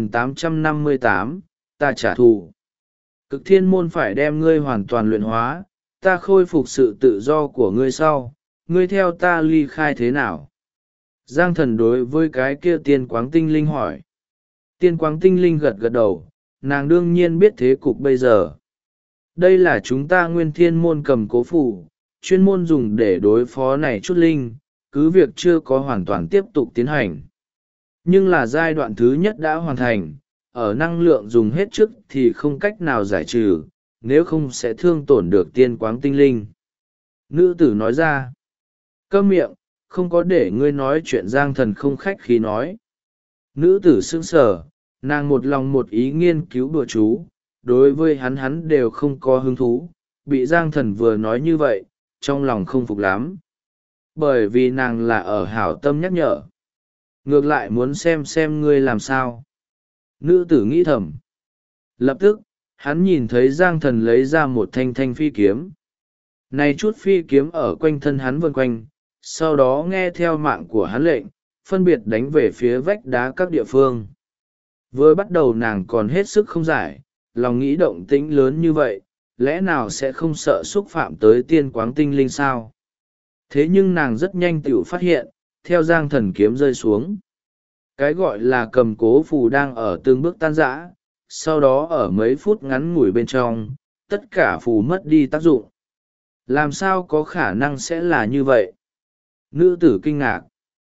3858, ta trả thù. Cực thiên môn phải đem ngươi hoàn toàn luyện hóa, ta khôi phục sự tự do của ngươi sau, ngươi theo ta ly khai thế nào? Giang Thần đối với cái kia tiên quáng tinh linh hỏi. Tiên quáng tinh linh gật gật đầu, nàng đương nhiên biết thế cục bây giờ. Đây là chúng ta nguyên thiên môn cầm cố phủ, chuyên môn dùng để đối phó này chút linh, cứ việc chưa có hoàn toàn tiếp tục tiến hành. Nhưng là giai đoạn thứ nhất đã hoàn thành, ở năng lượng dùng hết trước thì không cách nào giải trừ, nếu không sẽ thương tổn được tiên quáng tinh linh. Nữ tử nói ra, câm miệng, không có để ngươi nói chuyện. Giang Thần không khách khí nói. Nữ tử sững sờ, nàng một lòng một ý nghiên cứu bùa chú, đối với hắn đều không có hứng thú, bị Giang Thần vừa nói như vậy, trong lòng không phục lắm. Bởi vì nàng là ở hảo tâm nhắc nhở. Ngược lại muốn xem ngươi làm sao. Nữ tử nghĩ thầm. Lập tức, hắn nhìn thấy Giang Thần lấy ra một thanh phi kiếm. Này chút phi kiếm ở quanh thân hắn vần quanh, sau đó nghe theo mạng của hắn lệnh, phân biệt đánh về phía vách đá các địa phương. Vừa bắt đầu nàng còn hết sức không giải, lòng nghĩ động tĩnh lớn như vậy, lẽ nào sẽ không sợ xúc phạm tới tiên quáng tinh linh sao? Thế nhưng nàng rất nhanh tự phát hiện, theo Giang Thần kiếm rơi xuống. Cái gọi là cầm cố phù đang ở từng bước tan rã, sau đó ở mấy phút ngắn ngủi bên trong, tất cả phù mất đi tác dụng. Làm sao có khả năng sẽ là như vậy? Nữ tử kinh ngạc.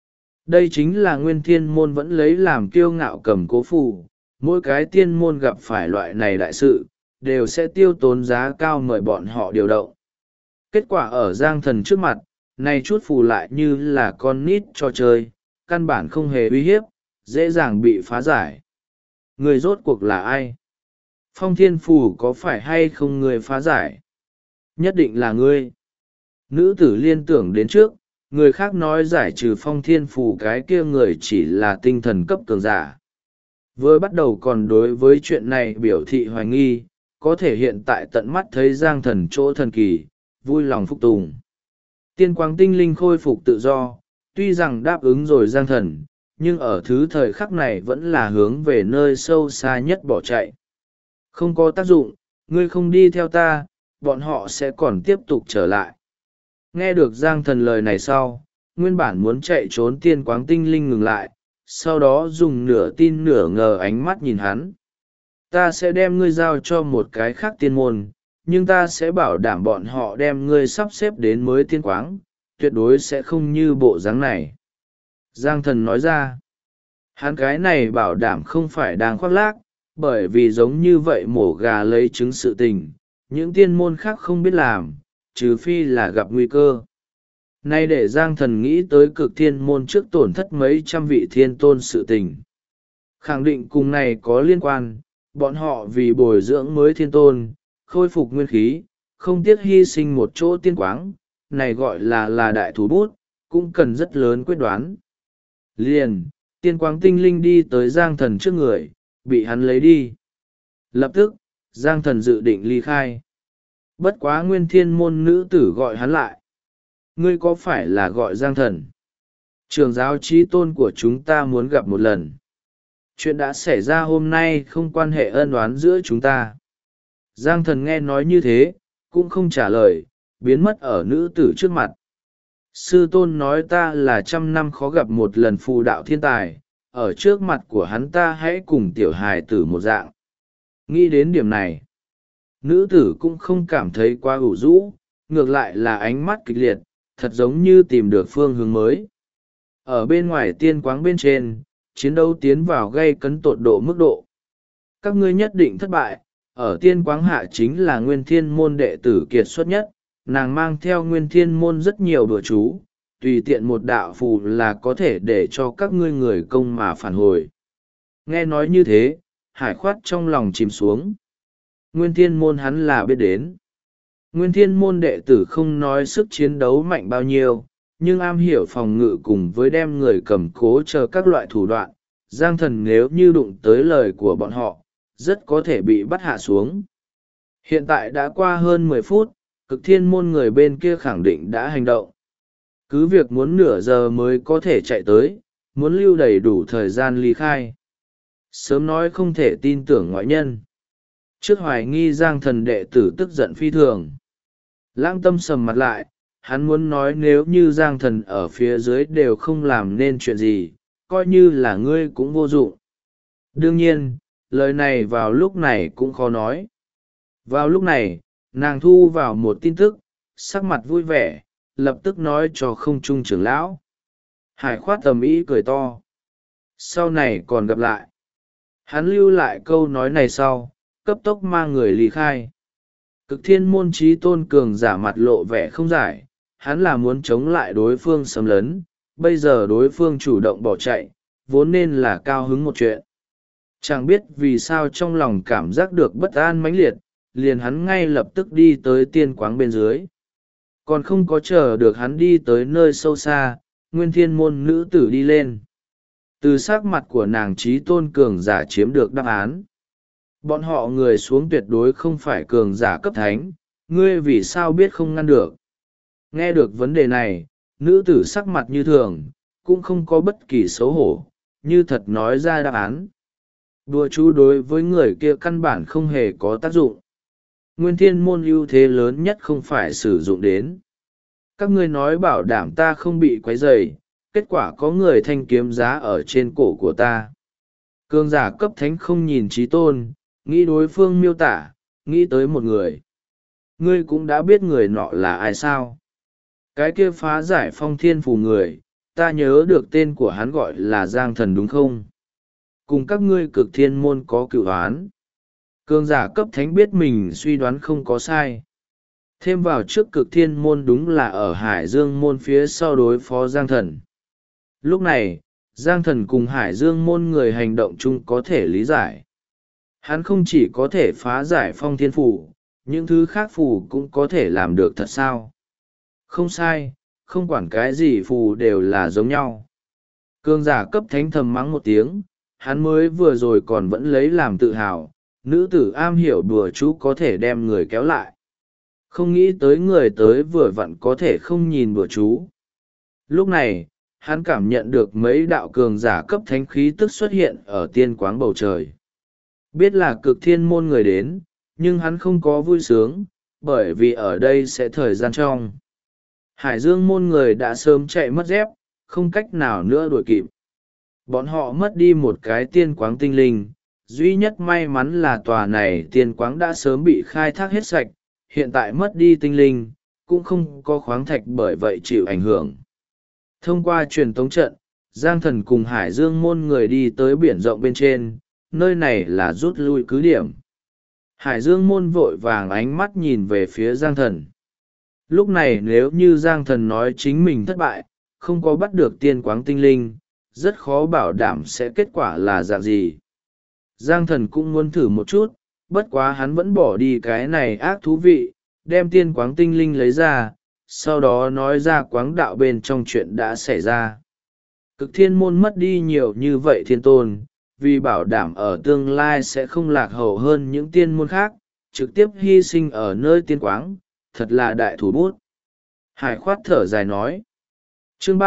Đây chính là nguyên thiên môn vẫn lấy làm kiêu ngạo cầm cố phù, mỗi cái tiên môn gặp phải loại này đại sự, đều sẽ tiêu tốn giá cao mời bọn họ điều động. Kết quả ở Giang Thần trước mặt, này chút phù lại như là con nít cho chơi, căn bản không hề uy hiếp, dễ dàng bị phá giải. Người rốt cuộc là ai? Phong thiên phù có phải hay không người phá giải? Nhất định là ngươi. Nữ tử liên tưởng đến trước, người khác nói giải trừ phong thiên phù cái kia người chỉ là tinh thần cấp cường giả. Vừa bắt đầu còn đối với chuyện này biểu thị hoài nghi, có thể hiện tại tận mắt thấy Giang Thần chỗ thần kỳ, vui lòng phục tùng. Tiên quang tinh linh khôi phục tự do, tuy rằng đáp ứng rồi Giang Thần, nhưng ở thứ thời khắc này vẫn là hướng về nơi sâu xa nhất bỏ chạy. Không có tác dụng, ngươi không đi theo ta, bọn họ sẽ còn tiếp tục trở lại. Nghe được Giang Thần lời này sau, nguyên bản muốn chạy trốn tiên quáng tinh linh ngừng lại, sau đó dùng nửa tin nửa ngờ ánh mắt nhìn hắn. Ta sẽ đem ngươi giao cho một cái khác tiên môn, nhưng ta sẽ bảo đảm bọn họ đem ngươi sắp xếp đến mới tiên quáng, tuyệt đối sẽ không như bộ dáng này. Giang Thần nói ra, hắn cái này bảo đảm không phải đang khoác lác, bởi vì giống như vậy mổ gà lấy trứng sự tình, những tiên môn khác không biết làm, trừ phi là gặp nguy cơ. Nay để Giang Thần nghĩ tới cực thiên môn trước tổn thất mấy trăm vị thiên tôn sự tình. Khẳng định cùng này có liên quan, bọn họ vì bồi dưỡng mới thiên tôn, khôi phục nguyên khí, không tiếc hy sinh một chỗ tiên quáng, này gọi là đại thủ bút, cũng cần rất lớn quyết đoán. Liền, tiên quáng tinh linh đi tới Giang Thần trước người, bị hắn lấy đi. Lập tức, Giang Thần dự định ly khai. Bất quá nguyên thiên môn nữ tử gọi hắn lại. Ngươi có phải là gọi Giang Thần? Trường giáo trí tôn của chúng ta muốn gặp một lần. Chuyện đã xảy ra hôm nay không quan hệ ân oán giữa chúng ta. Giang Thần nghe nói như thế, cũng không trả lời, biến mất ở nữ tử trước mặt. Sư tôn nói ta là 100 năm khó gặp một lần phù đạo thiên tài, ở trước mặt của hắn ta hãy cùng tiểu hài tử một dạng. Nghĩ đến điểm này, nữ tử cũng không cảm thấy quá ủ rũ, ngược lại là ánh mắt kịch liệt, thật giống như tìm được phương hướng mới. Ở bên ngoài tiên quáng bên trên, chiến đấu tiến vào gay cấn tột độ mức độ. Các ngươi nhất định thất bại, ở tiên quáng hạ chính là nguyên thiên môn đệ tử kiệt xuất nhất, nàng mang theo nguyên thiên môn rất nhiều đùa chú, tùy tiện một đạo phù là có thể để cho các ngươi người công mà phản hồi. Nghe nói như thế, hải khoát trong lòng chìm xuống. Nguyên thiên môn hắn là biết đến. Nguyên thiên môn đệ tử không nói sức chiến đấu mạnh bao nhiêu, nhưng am hiểu phòng ngự cùng với đem người cầm cố chờ các loại thủ đoạn. Giang Thần nếu như đụng tới lời của bọn họ, rất có thể bị bắt hạ xuống. Hiện tại đã qua hơn 10 phút, Cực Thiên môn người bên kia khẳng định đã hành động. Cứ việc muốn nửa giờ mới có thể chạy tới, muốn lưu đầy đủ thời gian ly khai. Sớm nói không thể tin tưởng ngoại nhân. Trước hoài nghi Giang Thần đệ tử tức giận phi thường. Lãng Tâm sầm mặt lại, hắn muốn nói nếu như Giang Thần ở phía dưới đều không làm nên chuyện gì, coi như là ngươi cũng vô dụng. Đương nhiên, lời này vào lúc này cũng khó nói. Vào lúc này, nàng thu vào một tin tức, sắc mặt vui vẻ, lập tức nói cho không trung trưởng lão. Hải khoát tầm ý cười to. Sau này còn gặp lại. Hắn lưu lại câu nói này sau, cấp tốc mang người ly khai. Cực Thiên môn chí tôn cường giả mặt lộ vẻ không giải, hắn là muốn chống lại đối phương xâm lấn, bây giờ đối phương chủ động bỏ chạy, vốn nên là cao hứng một chuyện. Chẳng biết vì sao trong lòng cảm giác được bất an mãnh liệt, liền hắn ngay lập tức đi tới tiên quáng bên dưới. Còn không có chờ được hắn đi tới nơi sâu xa, nguyên thiên môn nữ tử đi lên. Từ sắc mặt của nàng chí tôn cường giả chiếm được đáp án. Bọn họ người xuống tuyệt đối không phải cường giả cấp thánh, ngươi vì sao biết không ngăn được. Nghe được vấn đề này, nữ tử sắc mặt như thường, cũng không có bất kỳ xấu hổ, như thật nói ra đáp án. Đùa chú đối với người kia căn bản không hề có tác dụng. Nguyên thiên môn ưu thế lớn nhất không phải sử dụng đến. Các ngươi nói bảo đảm ta không bị quấy rầy, kết quả có người thanh kiếm giá ở trên cổ của ta. Cường giả cấp thánh không nhìn chí tôn, nghĩ đối phương miêu tả, nghĩ tới một người. Ngươi cũng đã biết người nọ là ai sao? Cái kia phá giải phong thiên phù người, ta nhớ được tên của hắn gọi là Giang Thần đúng không? Cùng các ngươi Cực Thiên môn có cựu oán. Cường giả cấp thánh biết mình suy đoán không có sai. Thêm vào trước Cực Thiên môn đúng là ở Hải Dương môn phía sau đối phó Giang Thần. Lúc này, Giang Thần cùng Hải Dương môn người hành động chung có thể lý giải. Hắn không chỉ có thể phá giải phong thiên phù, những thứ khác phù cũng có thể làm được thật sao? Không sai, không quản cái gì phù đều là giống nhau. Cường giả cấp thánh thầm mắng một tiếng, hắn mới vừa rồi còn vẫn lấy làm tự hào, nữ tử am hiểu đùa chú có thể đem người kéo lại. Không nghĩ tới người tới vừa vặn có thể không nhìn đùa chú. Lúc này, hắn cảm nhận được mấy đạo cường giả cấp thánh khí tức xuất hiện ở tiên quáng bầu trời. Biết là Cực Thiên môn người đến, nhưng hắn không có vui sướng, bởi vì ở đây sẽ thời gian trong. Hải Dương môn người đã sớm chạy mất dép, không cách nào nữa đuổi kịp. Bọn họ mất đi một cái tiên quáng tinh linh, duy nhất may mắn là tòa này tiên quáng đã sớm bị khai thác hết sạch, hiện tại mất đi tinh linh, cũng không có khoáng thạch bởi vậy chịu ảnh hưởng. Thông qua truyền tống trận, Giang Thần cùng Hải Dương môn người đi tới biển rộng bên trên, nơi này là rút lui cứ điểm. Hải Dương môn vội vàng ánh mắt nhìn về phía Giang Thần. Lúc này nếu như Giang Thần nói chính mình thất bại, không có bắt được tiên quáng tinh linh, rất khó bảo đảm sẽ kết quả là dạng gì. Giang Thần cũng muốn thử một chút, bất quá hắn vẫn bỏ đi cái này ác thú vị, đem tiên quáng tinh linh lấy ra, sau đó nói ra quáng đạo bên trong chuyện đã xảy ra. Cực Thiên môn mất đi nhiều như vậy thiên tôn, vì bảo đảm ở tương lai sẽ không lạc hậu hơn những tiên môn khác, trực tiếp hy sinh ở nơi tiên quáng, thật là đại thủ bút. Hải khoát thở dài nói. Chương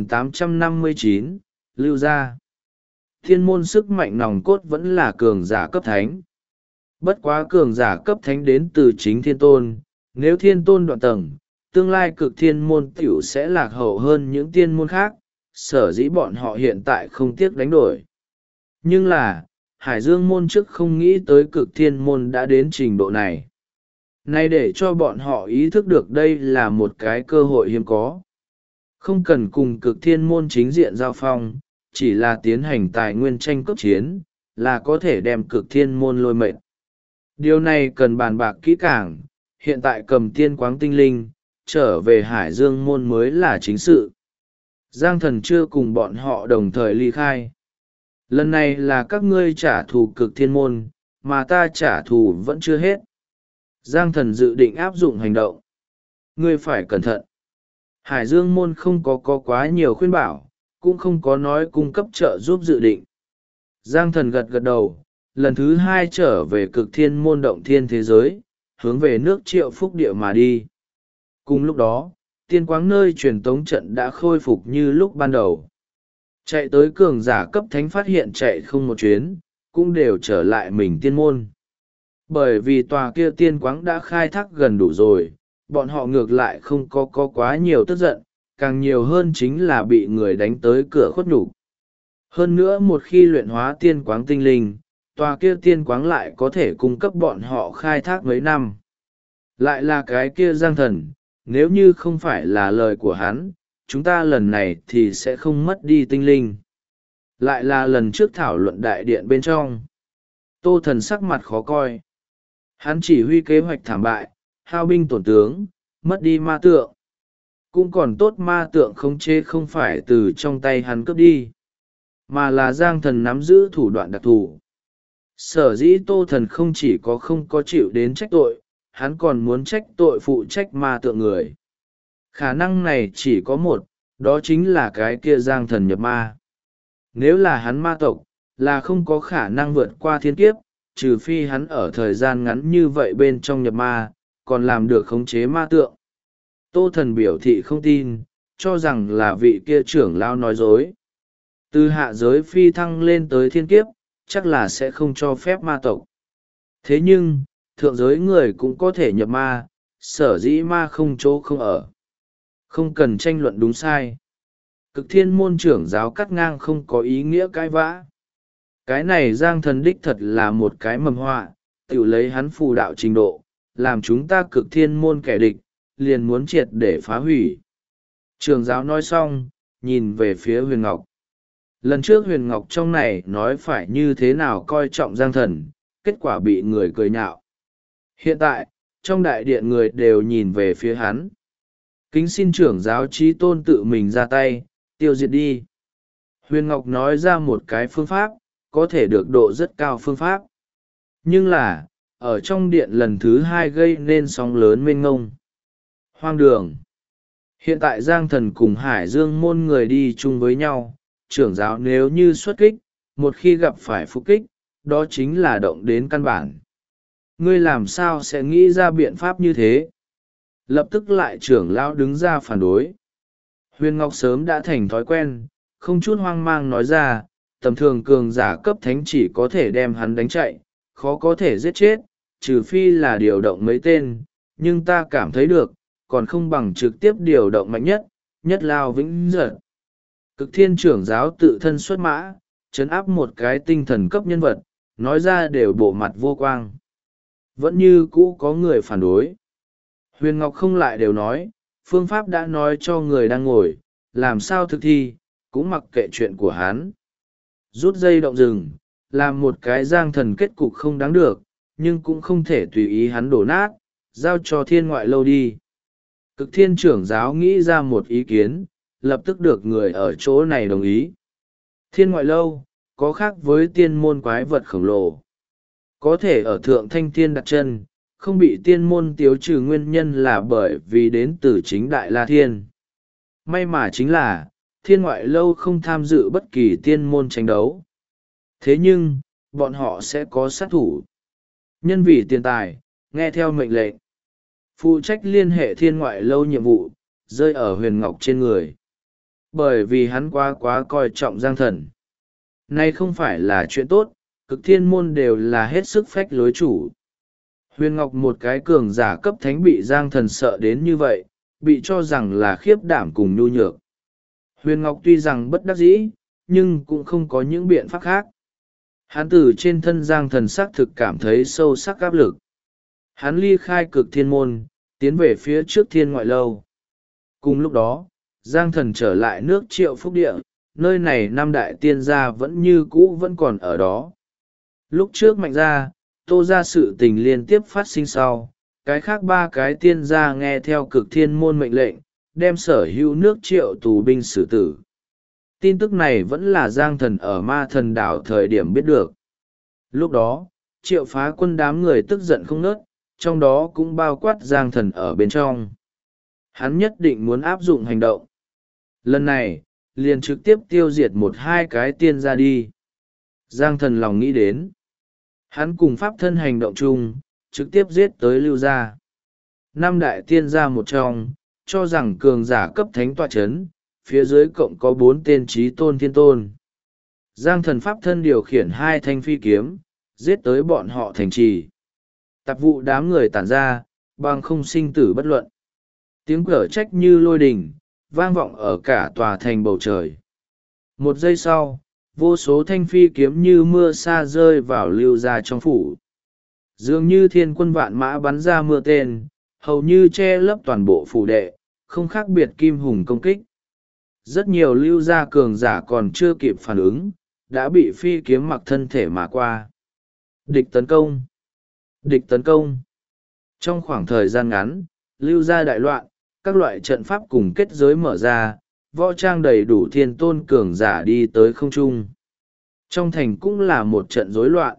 3859, lưu ra. Thiên môn sức mạnh nòng cốt vẫn là cường giả cấp thánh. Bất quá cường giả cấp thánh đến từ chính thiên tôn, nếu thiên tôn đoạn tầng, tương lai Cực Thiên môn tiểu sẽ lạc hậu hơn những tiên môn khác, sở dĩ bọn họ hiện tại không tiếc đánh đổi. Nhưng là, Hải Dương môn trước không nghĩ tới Cực Thiên môn đã đến trình độ này. Này để cho bọn họ ý thức được đây là một cái cơ hội hiếm có. Không cần cùng cực thiên môn chính diện giao phong, chỉ là tiến hành tài nguyên tranh cướp chiến, là có thể đem cực thiên môn lôi mệt. Điều này cần bàn bạc kỹ càng, hiện tại cầm tiên quáng tinh linh, trở về Hải Dương môn mới là chính sự. Giang Thần chưa cùng bọn họ đồng thời ly khai. Lần này là các ngươi trả thù cực thiên môn, mà ta trả thù vẫn chưa hết. Giang Thần dự định áp dụng hành động. Ngươi phải cẩn thận. Hải Dương môn không có quá nhiều khuyên bảo, cũng không có nói cung cấp trợ giúp dự định. Giang Thần gật gật đầu, lần thứ hai trở về cực thiên môn động thiên thế giới, hướng về nước Triệu Phúc Địa mà đi. Cùng lúc đó, tiên quáng nơi truyền tống trận đã khôi phục như lúc ban đầu. Chạy tới cường giả cấp thánh phát hiện chạy không một chuyến, cũng đều trở lại mình tiên môn. Bởi vì tòa kia tiên quáng đã khai thác gần đủ rồi, bọn họ ngược lại không có quá nhiều tức giận, càng nhiều hơn chính là bị người đánh tới cửa khuất nhục. Hơn nữa một khi luyện hóa tiên quáng tinh linh, tòa kia tiên quáng lại có thể cung cấp bọn họ khai thác mấy năm. Lại là cái kia Giang Thần, nếu như không phải là lời của hắn, chúng ta lần này thì sẽ không mất đi tinh linh. Lại là lần trước thảo luận đại điện bên trong. Tô Thần sắc mặt khó coi. Hắn chỉ huy kế hoạch thảm bại, hao binh tổn tướng, mất đi ma tượng. Cũng còn tốt ma tượng khống chế không phải từ trong tay hắn cướp đi, mà là Giang Thần nắm giữ thủ đoạn đặc thù. Sở dĩ Tô Thần không chỉ không có chịu đến trách tội, hắn còn muốn trách tội phụ trách ma tượng người. Khả năng này chỉ có một, đó chính là cái kia Giang Thần nhập ma. Nếu là hắn ma tộc, là không có khả năng vượt qua thiên kiếp, trừ phi hắn ở thời gian ngắn như vậy bên trong nhập ma, còn làm được khống chế ma tượng. Tô Thần biểu thị không tin, cho rằng là vị kia trưởng lao nói dối. Từ hạ giới phi thăng lên tới thiên kiếp, chắc là sẽ không cho phép ma tộc. Thế nhưng, thượng giới người cũng có thể nhập ma, sở dĩ ma không chỗ không ở. Không cần tranh luận đúng sai. Cực thiên môn trưởng giáo cắt ngang không có ý nghĩa cãi vã. Cái này Giang Thần đích thật là một cái mầm họa, tự lấy hắn phù đạo trình độ, làm chúng ta cực thiên môn kẻ địch, liền muốn triệt để phá hủy. Trưởng giáo nói xong, nhìn về phía Huyền Ngọc. Lần trước Huyền Ngọc trong này nói phải như thế nào coi trọng Giang Thần, kết quả bị người cười nhạo. Hiện tại, trong đại điện người đều nhìn về phía hắn. Kính xin trưởng giáo trí tôn tự mình ra tay, tiêu diệt đi. Huyền Ngọc nói ra một cái phương pháp, có thể được độ rất cao phương pháp. Nhưng là, ở trong điện lần thứ hai gây nên sóng lớn mênh ngông. Hoang đường. Hiện tại Giang Thần cùng Hải Dương môn người đi chung với nhau, trưởng giáo nếu như xuất kích, một khi gặp phải phục kích, đó chính là động đến căn bản. Ngươi làm sao sẽ nghĩ ra biện pháp như thế? Lập tức lại trưởng lão đứng ra phản đối. Huyền Ngọc sớm đã thành thói quen, không chút hoang mang nói ra, tầm thường cường giả cấp thánh chỉ có thể đem hắn đánh chạy, khó có thể giết chết, trừ phi là điều động mấy tên, nhưng ta cảm thấy được, còn không bằng trực tiếp điều động mạnh nhất, nhất lao vĩnh giật. Cực thiên trưởng giáo tự thân xuất mã, trấn áp một cái tinh thần cấp nhân vật, nói ra đều bộ mặt vô quang. Vẫn như cũ có người phản đối. Huyền Ngọc không lại đều nói, phương pháp đã nói cho người đang ngồi, làm sao thực thi, cũng mặc kệ chuyện của hắn. Rút dây động rừng, làm một cái Giang Thần kết cục không đáng được, nhưng cũng không thể tùy ý hắn đổ nát, giao cho thiên ngoại lâu đi. Cực thiên trưởng giáo nghĩ ra một ý kiến, lập tức được người ở chỗ này đồng ý. Thiên ngoại lâu, có khác với tiên môn quái vật khổng lồ. Có thể ở thượng thanh thiên đặt chân, không bị tiên môn tiêu trừ nguyên nhân là bởi vì đến từ chính Đại La Thiên. May mà chính là, thiên ngoại lâu không tham dự bất kỳ tiên môn tranh đấu. Thế nhưng, bọn họ sẽ có sát thủ. Nhân vì tiền tài, nghe theo mệnh lệnh. Phụ trách liên hệ thiên ngoại lâu nhiệm vụ, rơi ở Huyền Ngọc trên người. Bởi vì hắn quá coi trọng Giang Thần. Nay không phải là chuyện tốt, cực thiên môn đều là hết sức phách lối chủ. Huyền Ngọc một cái cường giả cấp thánh bị Giang Thần sợ đến như vậy, bị cho rằng là khiếp đảm cùng nhu nhược. Huyền Ngọc tuy rằng bất đắc dĩ, nhưng cũng không có những biện pháp khác. Hắn từ trên thân Giang Thần xác thực cảm thấy sâu sắc áp lực. Hắn ly khai cực thiên môn, tiến về phía trước thiên ngoại lâu. Cùng lúc đó, Giang Thần trở lại nước Triệu Phúc Địa, nơi này năm đại tiên gia vẫn như cũ vẫn còn ở đó. Lúc trước Mạnh gia, Tô gia sự tình liên tiếp phát sinh sau, cái khác ba cái tiên gia nghe theo cực thiên môn mệnh lệnh, đem sở hữu nước Triệu tù binh xử tử. Tin tức này vẫn là Giang Thần ở Ma Thần Đảo thời điểm biết được. Lúc đó, Triệu Phá Quân đám người tức giận không nớt, trong đó cũng bao quát Giang Thần ở bên trong. Hắn nhất định muốn áp dụng hành động. Lần này, liền trực tiếp tiêu diệt một hai cái tiên ra đi. Giang Thần lòng nghĩ đến. Hắn cùng pháp thân hành động chung, trực tiếp giết tới Lưu Gia. Năm đại tiên gia một trong, cho rằng cường giả cấp thánh tọa chấn, phía dưới cộng có 4 tên trí tôn thiên tôn. Giang Thần pháp thân điều khiển 2 thanh phi kiếm, giết tới bọn họ thành trì. Tạp vụ đám người tản ra, bằng không sinh tử bất luận. Tiếng cở trách như lôi đình, vang vọng ở cả tòa thành bầu trời. Một giây sau, vô số thanh phi kiếm như mưa sa rơi vào Lưu Gia trong phủ. Dường như thiên quân vạn mã bắn ra mưa tên, hầu như che lấp toàn bộ phủ đệ, không khác biệt kim hùng công kích. Rất nhiều Lưu Gia cường giả còn chưa kịp phản ứng, đã bị phi kiếm mặc thân thể mà qua. Địch tấn công! Địch tấn công! Trong khoảng thời gian ngắn, Lưu Gia đại loạn, các loại trận pháp cùng kết giới mở ra, võ trang đầy đủ thiên tôn cường giả đi tới không trung. Trong thành cũng là một trận rối loạn.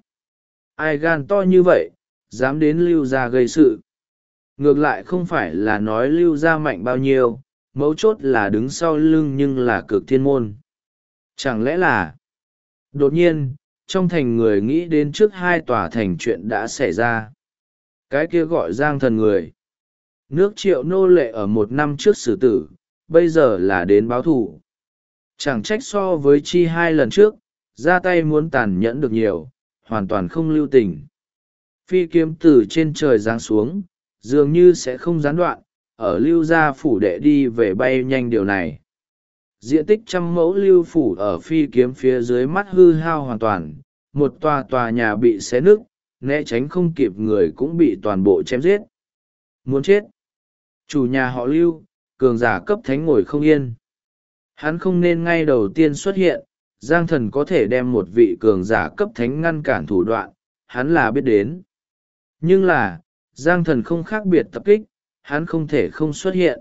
Ai gan to như vậy, dám đến Lưu Gia gây sự. Ngược lại không phải là nói Lưu Gia mạnh bao nhiêu, mấu chốt là đứng sau lưng nhưng là cực thiên môn. Chẳng lẽ là... Đột nhiên, trong thành người nghĩ đến trước 2 tòa thành chuyện đã xảy ra. Cái kia gọi Giang Thần người. Nước Triệu nô lệ ở 1 năm trước xử tử, bây giờ là đến báo thù. Chẳng trách so với chi 2 lần trước, ra tay muốn tàn nhẫn được nhiều, hoàn toàn không lưu tình. Phi kiếm từ trên trời giáng xuống, dường như sẽ không gián đoạn, ở Lưu Gia phủ đệ đi về bay nhanh điều này. Diện tích 100 mẫu lưu phủ ở phi kiếm phía dưới mắt hư hao hoàn toàn, một tòa nhà bị xé nứt, né tránh không kịp người cũng bị toàn bộ chém giết. Muốn chết! Chủ nhà họ Lưu, cường giả cấp thánh ngồi không yên. Hắn không nên ngay đầu tiên xuất hiện, Giang Thần có thể đem một vị cường giả cấp thánh ngăn cản thủ đoạn, hắn là biết đến. Nhưng là, Giang Thần không khác biệt tập kích, hắn không thể không xuất hiện.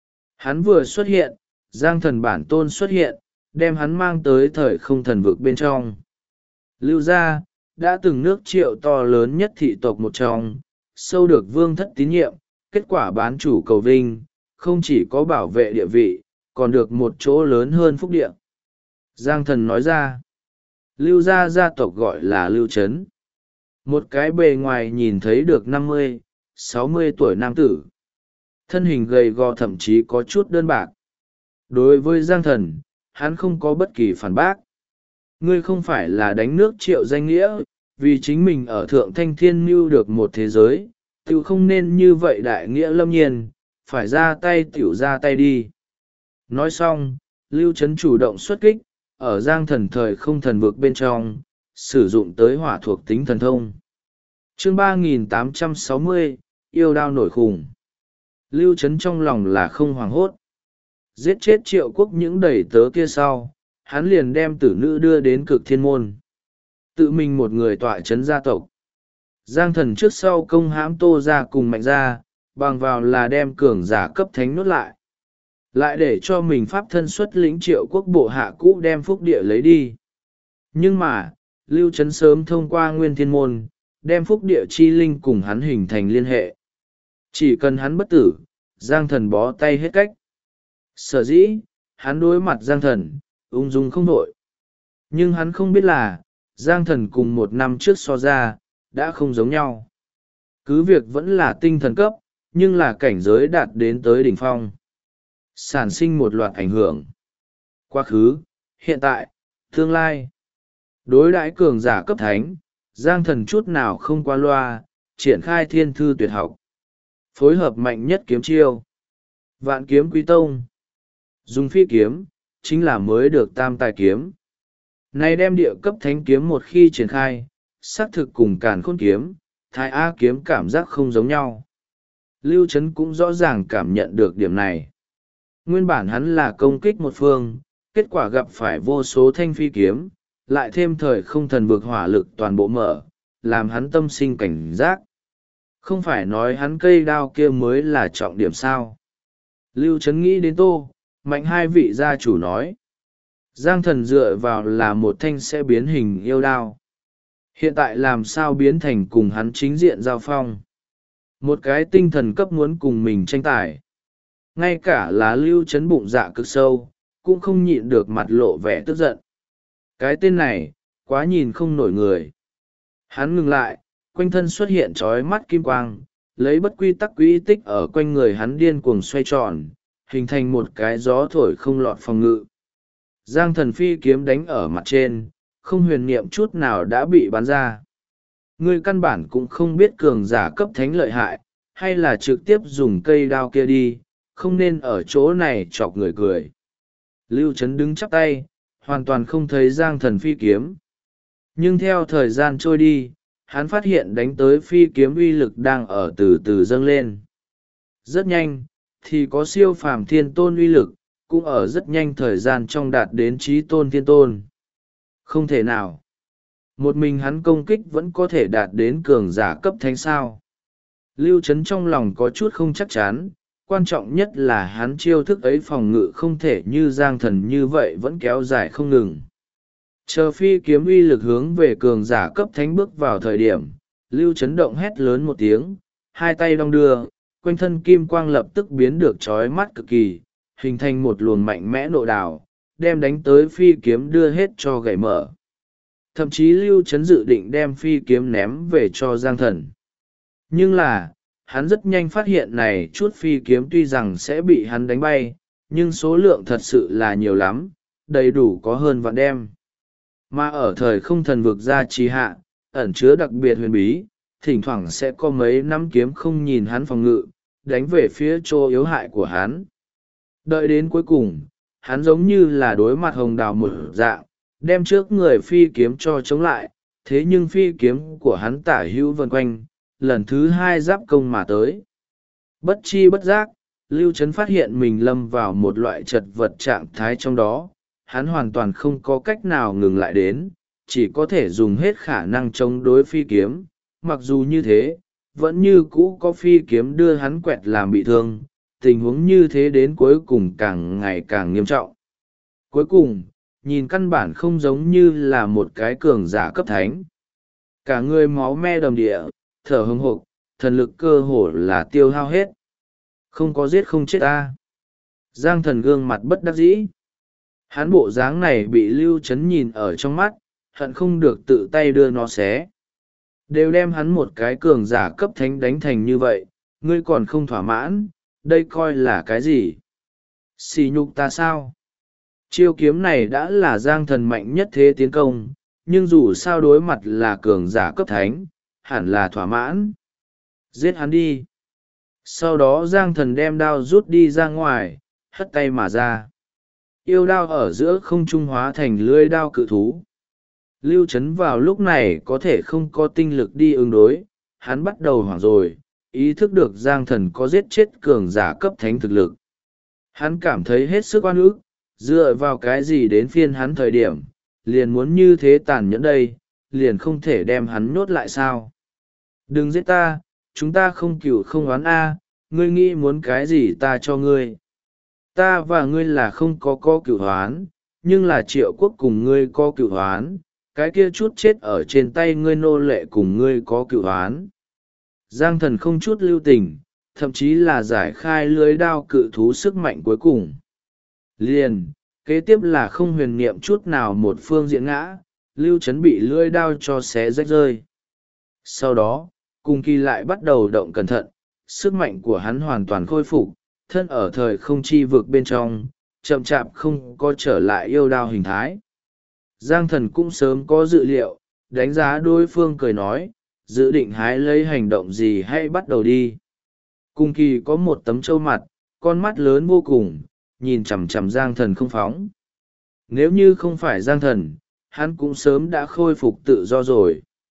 Hắn vừa xuất hiện, Giang Thần bản tôn xuất hiện, đem hắn mang tới thời không thần vực bên trong. Lưu Gia, đã từng nước Triệu to lớn nhất thị tộc một trong, sâu được vương thất tín nhiệm, kết quả bán chủ cầu vinh, không chỉ có bảo vệ địa vị, còn được một chỗ lớn hơn phúc địa. Giang Thần nói ra, Lưu Gia gia tộc gọi là Lưu Trấn. Một cái bề ngoài nhìn thấy được 50, 60 tuổi nam tử. Thân hình gầy gò thậm chí có chút đơn bạc. Đối với Giang Thần, hắn không có bất kỳ phản bác. Ngươi không phải là đánh nước Triệu danh nghĩa, vì chính mình ở Thượng Thanh Thiên mưu được một thế giới, tự không nên như vậy đại nghĩa lâm nhiên, phải ra tay tiểu ra tay đi. Nói xong, Lưu Trấn chủ động xuất kích, ở Giang Thần thời không thần vực bên trong, sử dụng tới hỏa thuộc tính thần thông. Chương 3860, yêu đao nổi khủng. Lưu Trấn trong lòng là không hoảng hốt. Giết chết Triệu Quốc những đầy tớ kia sau, hắn liền đem tử nữ đưa đến cực thiên môn. Tự mình một người tọa trấn gia tộc. Giang Thần trước sau công hãm Tô gia cùng Mạnh gia, bằng vào là đem cường giả cấp thánh nốt lại. Lại để cho mình pháp thân xuất lĩnh Triệu Quốc bộ hạ cũ đem phúc địa lấy đi. Nhưng mà, Lưu Trấn sớm thông qua Nguyên Thiên Môn, đem phúc địa chi linh cùng hắn hình thành liên hệ. Chỉ cần hắn bất tử, Giang Thần bó tay hết cách. Sở dĩ, hắn đối mặt Giang Thần, ung dung không đội. Nhưng hắn không biết là, Giang Thần cùng 1 năm trước so ra, đã không giống nhau. Cứ việc vẫn là tinh thần cấp, nhưng là cảnh giới đạt đến tới đỉnh phong. Sản sinh một loạt ảnh hưởng. Quá khứ, hiện tại, tương lai. Đối đãi cường giả cấp thánh, Giang Thần chút nào không qua loa, triển khai thiên thư tuyệt học. Phối hợp mạnh nhất kiếm chiêu. Vạn kiếm quý tông. Dùng phi kiếm, chính là mới được tam tài kiếm. Này đem địa cấp thánh kiếm một khi triển khai, xác thực cùng càn khôn kiếm, Thái A kiếm cảm giác không giống nhau. Lưu Trấn cũng rõ ràng cảm nhận được điểm này. Nguyên bản hắn là công kích một phương, kết quả gặp phải vô số thanh phi kiếm, lại thêm thời không thần vực hỏa lực toàn bộ mở, làm hắn tâm sinh cảnh giác. Không phải nói hắn cây đao kia mới là trọng điểm sao. Lưu Trấn nghĩ đến Tô, Mạnh hai vị gia chủ nói. Giang thần dựa vào là một thanh sẽ biến hình yêu đao. Hiện tại làm sao biến thành cùng hắn chính diện giao phong. Một cái tinh thần cấp muốn cùng mình tranh tài. Ngay cả là Lưu Trấn bụng dạ cực sâu, cũng không nhịn được mặt lộ vẻ tức giận. Cái tên này, quá nhìn không nổi người. Hắn ngừng lại, quanh thân xuất hiện trói mắt kim quang, lấy bất quy tắc quỹ tích ở quanh người hắn điên cuồng xoay tròn, hình thành một cái gió thổi không lọt phòng ngự. Giang thần phi kiếm đánh ở mặt trên, không huyền niệm chút nào đã bị bắn ra. Ngươi căn bản cũng không biết cường giả cấp thánh lợi hại, hay là trực tiếp dùng cây đao kia đi, không nên ở chỗ này chọc người cười. Lưu Trấn đứng chắp tay, hoàn toàn không thấy Giang thần phi kiếm. Nhưng theo thời gian trôi đi, hắn phát hiện đánh tới phi kiếm uy lực đang ở từ từ dâng lên. Rất nhanh, thì có siêu phàm thiên tôn uy lực, cũng ở rất nhanh thời gian trong đạt đến trí tôn thiên tôn. Không thể nào. Một mình hắn công kích vẫn có thể đạt đến cường giả cấp thánh sao. Lưu Trấn trong lòng có chút không chắc chắn, quan trọng nhất là hắn chiêu thức ấy phòng ngự không thể như Giang thần như vậy vẫn kéo dài không ngừng. Chờ phi kiếm uy lực hướng về cường giả cấp thánh bước vào thời điểm, Lưu Trấn động hét lớn một tiếng, hai tay đong đưa, quanh thân kim quang lập tức biến được chói mắt cực kỳ, hình thành một luồng mạnh mẽ nộ đào, đem đánh tới phi kiếm đưa hết cho gãy mở. Thậm chí Lưu Trấn dự định đem phi kiếm ném về cho Giang thần. Nhưng là, hắn rất nhanh phát hiện này chút phi kiếm tuy rằng sẽ bị hắn đánh bay, nhưng số lượng thật sự là nhiều lắm, đầy đủ có hơn vạn đem. Mà ở thời không thần vực ra trì hạ, ẩn chứa đặc biệt huyền bí, thỉnh thoảng sẽ có mấy nắm kiếm không nhìn hắn phòng ngự, đánh về phía chỗ yếu hại của hắn. Đợi đến cuối cùng, hắn giống như là đối mặt hồng đào một dạng, đem trước người phi kiếm cho chống lại, thế nhưng phi kiếm của hắn tả hữu vần quanh, lần thứ hai giáp công mà tới. Bất chi bất giác, Lưu Trấn phát hiện mình lâm vào một loại chật vật trạng thái trong đó, hắn hoàn toàn không có cách nào ngừng lại đến, chỉ có thể dùng hết khả năng chống đối phi kiếm, mặc dù như thế, vẫn như cũ có phi kiếm đưa hắn quẹt làm bị thương, tình huống như thế đến cuối cùng càng ngày càng nghiêm trọng. Cuối cùng, nhìn căn bản không giống như là một cái cường giả cấp thánh. Cả người máu me đầm địa, thở hừng hộp, thần lực cơ hồ là tiêu hao hết. Không có giết không chết ta. Giang thần gương mặt bất đắc dĩ. Hắn bộ dáng này bị Lưu Trấn nhìn ở trong mắt, hận không được tự tay đưa nó xé. Đều đem hắn một cái cường giả cấp thánh đánh thành như vậy, ngươi còn không thỏa mãn, đây coi là cái gì? Xì nhục ta sao? Chiêu kiếm này đã là Giang thần mạnh nhất thế tiến công, nhưng dù sao đối mặt là cường giả cấp thánh, hẳn là thỏa mãn. Giết hắn đi. Sau đó Giang thần đem đao rút đi ra ngoài, hất tay mà ra. Yêu đao ở giữa không trung hóa thành lưỡi đao cự thú. Lưu Trấn vào lúc này có thể không có tinh lực đi ứng đối, hắn bắt đầu hoảng rồi, ý thức được Giang thần có giết chết cường giả cấp thánh thực lực. Hắn cảm thấy hết sức oan ức, dựa vào cái gì đến phiên hắn thời điểm, liền muốn như thế tàn nhẫn đây, liền không thể đem hắn nhốt lại sao. Đừng giết ta, chúng ta không cừu không oán a, ngươi nghĩ muốn cái gì ta cho ngươi. Ta và ngươi là không có cửu hoán, nhưng là Triệu Quốc cùng ngươi có cửu hoán, cái kia chút chết ở trên tay ngươi nô lệ cùng ngươi có cửu hoán. Giang thần không chút lưu tình, thậm chí là giải khai lưới đao cự thú sức mạnh cuối cùng. Liền, kế tiếp là không huyền niệm chút nào một phương diện ngã, Lưu Trấn bị lưỡi đao cho xé rách rơi. Sau đó, cùng kỳ lại bắt đầu động cẩn thận, sức mạnh của hắn hoàn toàn khôi phục, thân ở thời không chi vực bên trong, chậm chạp không có trở lại yêu đao hình thái. Giang thần cũng sớm có dự liệu, đánh giá đối phương cười nói, dự định hái lấy hành động gì hay bắt đầu đi. Cùng kỳ có một tấm trâu mặt, con mắt lớn vô cùng, nhìn chằm chằm Giang thần không phóng. Nếu như không phải Giang thần, hắn cũng sớm đã khôi phục tự do rồi.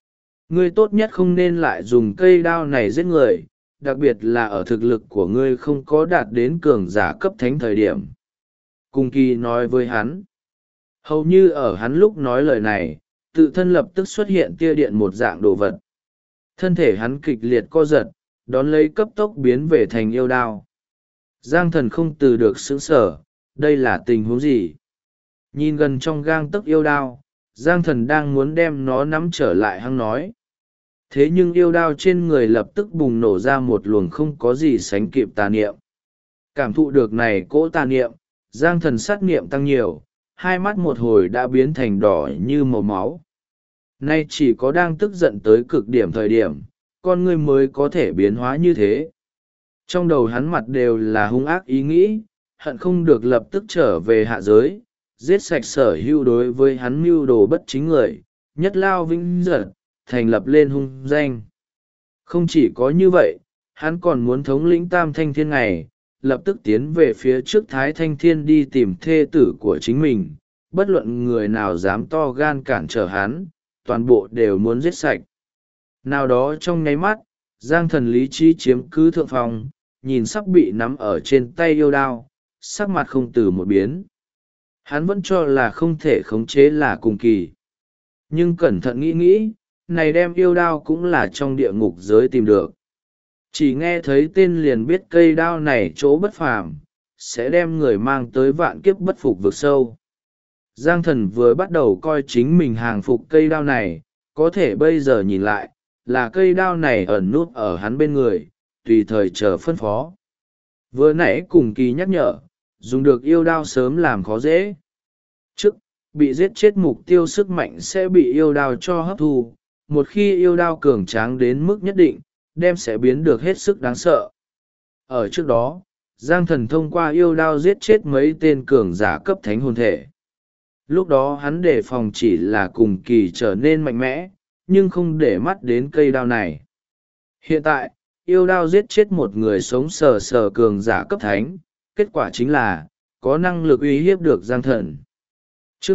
ngươi tốt nhất không nên lại dùng cây đao này giết người, đặc biệt là ở thực lực của ngươi không có đạt đến cường giả cấp thánh thời điểm. Cung kỳ nói với hắn. Hầu như ở hắn lúc nói lời này, tự thân lập tức xuất hiện tia điện một dạng đồ vật. Thân thể hắn kịch liệt co giật, đón lấy cấp tốc biến về thành yêu đao. Giang thần không từ được sững sờ, đây là tình huống gì? Nhìn gần trong gang tấc yêu đao, Giang thần đang muốn đem nó nắm trở lại hăng nói. Thế nhưng yêu đao trên người lập tức bùng nổ ra một luồng không có gì sánh kịp tà niệm. Cảm thụ được này cỗ tà niệm, Giang thần sát niệm tăng nhiều, hai mắt một hồi đã biến thành đỏ như màu máu. Nay chỉ có đang tức giận tới cực điểm thời điểm, con người mới có thể biến hóa như thế. Trong đầu hắn mặt đều là hung ác ý nghĩ, hận không được lập tức trở về hạ giới, giết sạch sở hữu đối với hắn mưu đồ bất chính người, nhất lao vĩnh giật, thành lập lên hung danh. Không chỉ có như vậy, hắn còn muốn thống lĩnh Tam Thanh Thiên này, lập tức tiến về phía trước Thái Thanh Thiên đi tìm thê tử của chính mình, bất luận người nào dám to gan cản trở hắn, toàn bộ đều muốn giết sạch. Nào đó trong nháy mắt, Giang thần lý trí chiếm cứ thượng phòng, nhìn sắp bị nắm ở trên tay yêu đao, sắc mặt không từ một biến. Hắn vẫn cho là không thể khống chế là cùng kỳ. Nhưng cẩn thận nghĩ nghĩ, này đem yêu đao cũng là trong địa ngục giới tìm được. Chỉ nghe thấy tên liền biết cây đao này chỗ bất phàm, sẽ đem người mang tới vạn kiếp bất phục vực sâu. Giang thần vừa bắt đầu coi chính mình hàng phục cây đao này, có thể bây giờ nhìn lại, là cây đao này ẩn nút ở hắn bên người, tùy thời chờ phân phó. Vừa nãy cùng kỳ nhắc nhở, dùng được yêu đao sớm làm khó dễ. Trước, bị giết chết mục tiêu sức mạnh sẽ bị yêu đao cho hấp thu, một khi yêu đao cường tráng đến mức nhất định, đem sẽ biến được hết sức đáng sợ. Ở trước đó, Giang thần thông qua yêu đao giết chết mấy tên cường giả cấp thánh hồn thể. Lúc đó hắn đề phòng chỉ là cùng kỳ trở nên mạnh mẽ, nhưng không để mắt đến cây đao này. Hiện tại, yêu đao giết chết một người sống sờ sờ cường giả cấp thánh, kết quả chính là, có năng lực uy hiếp được Giang thần. Chương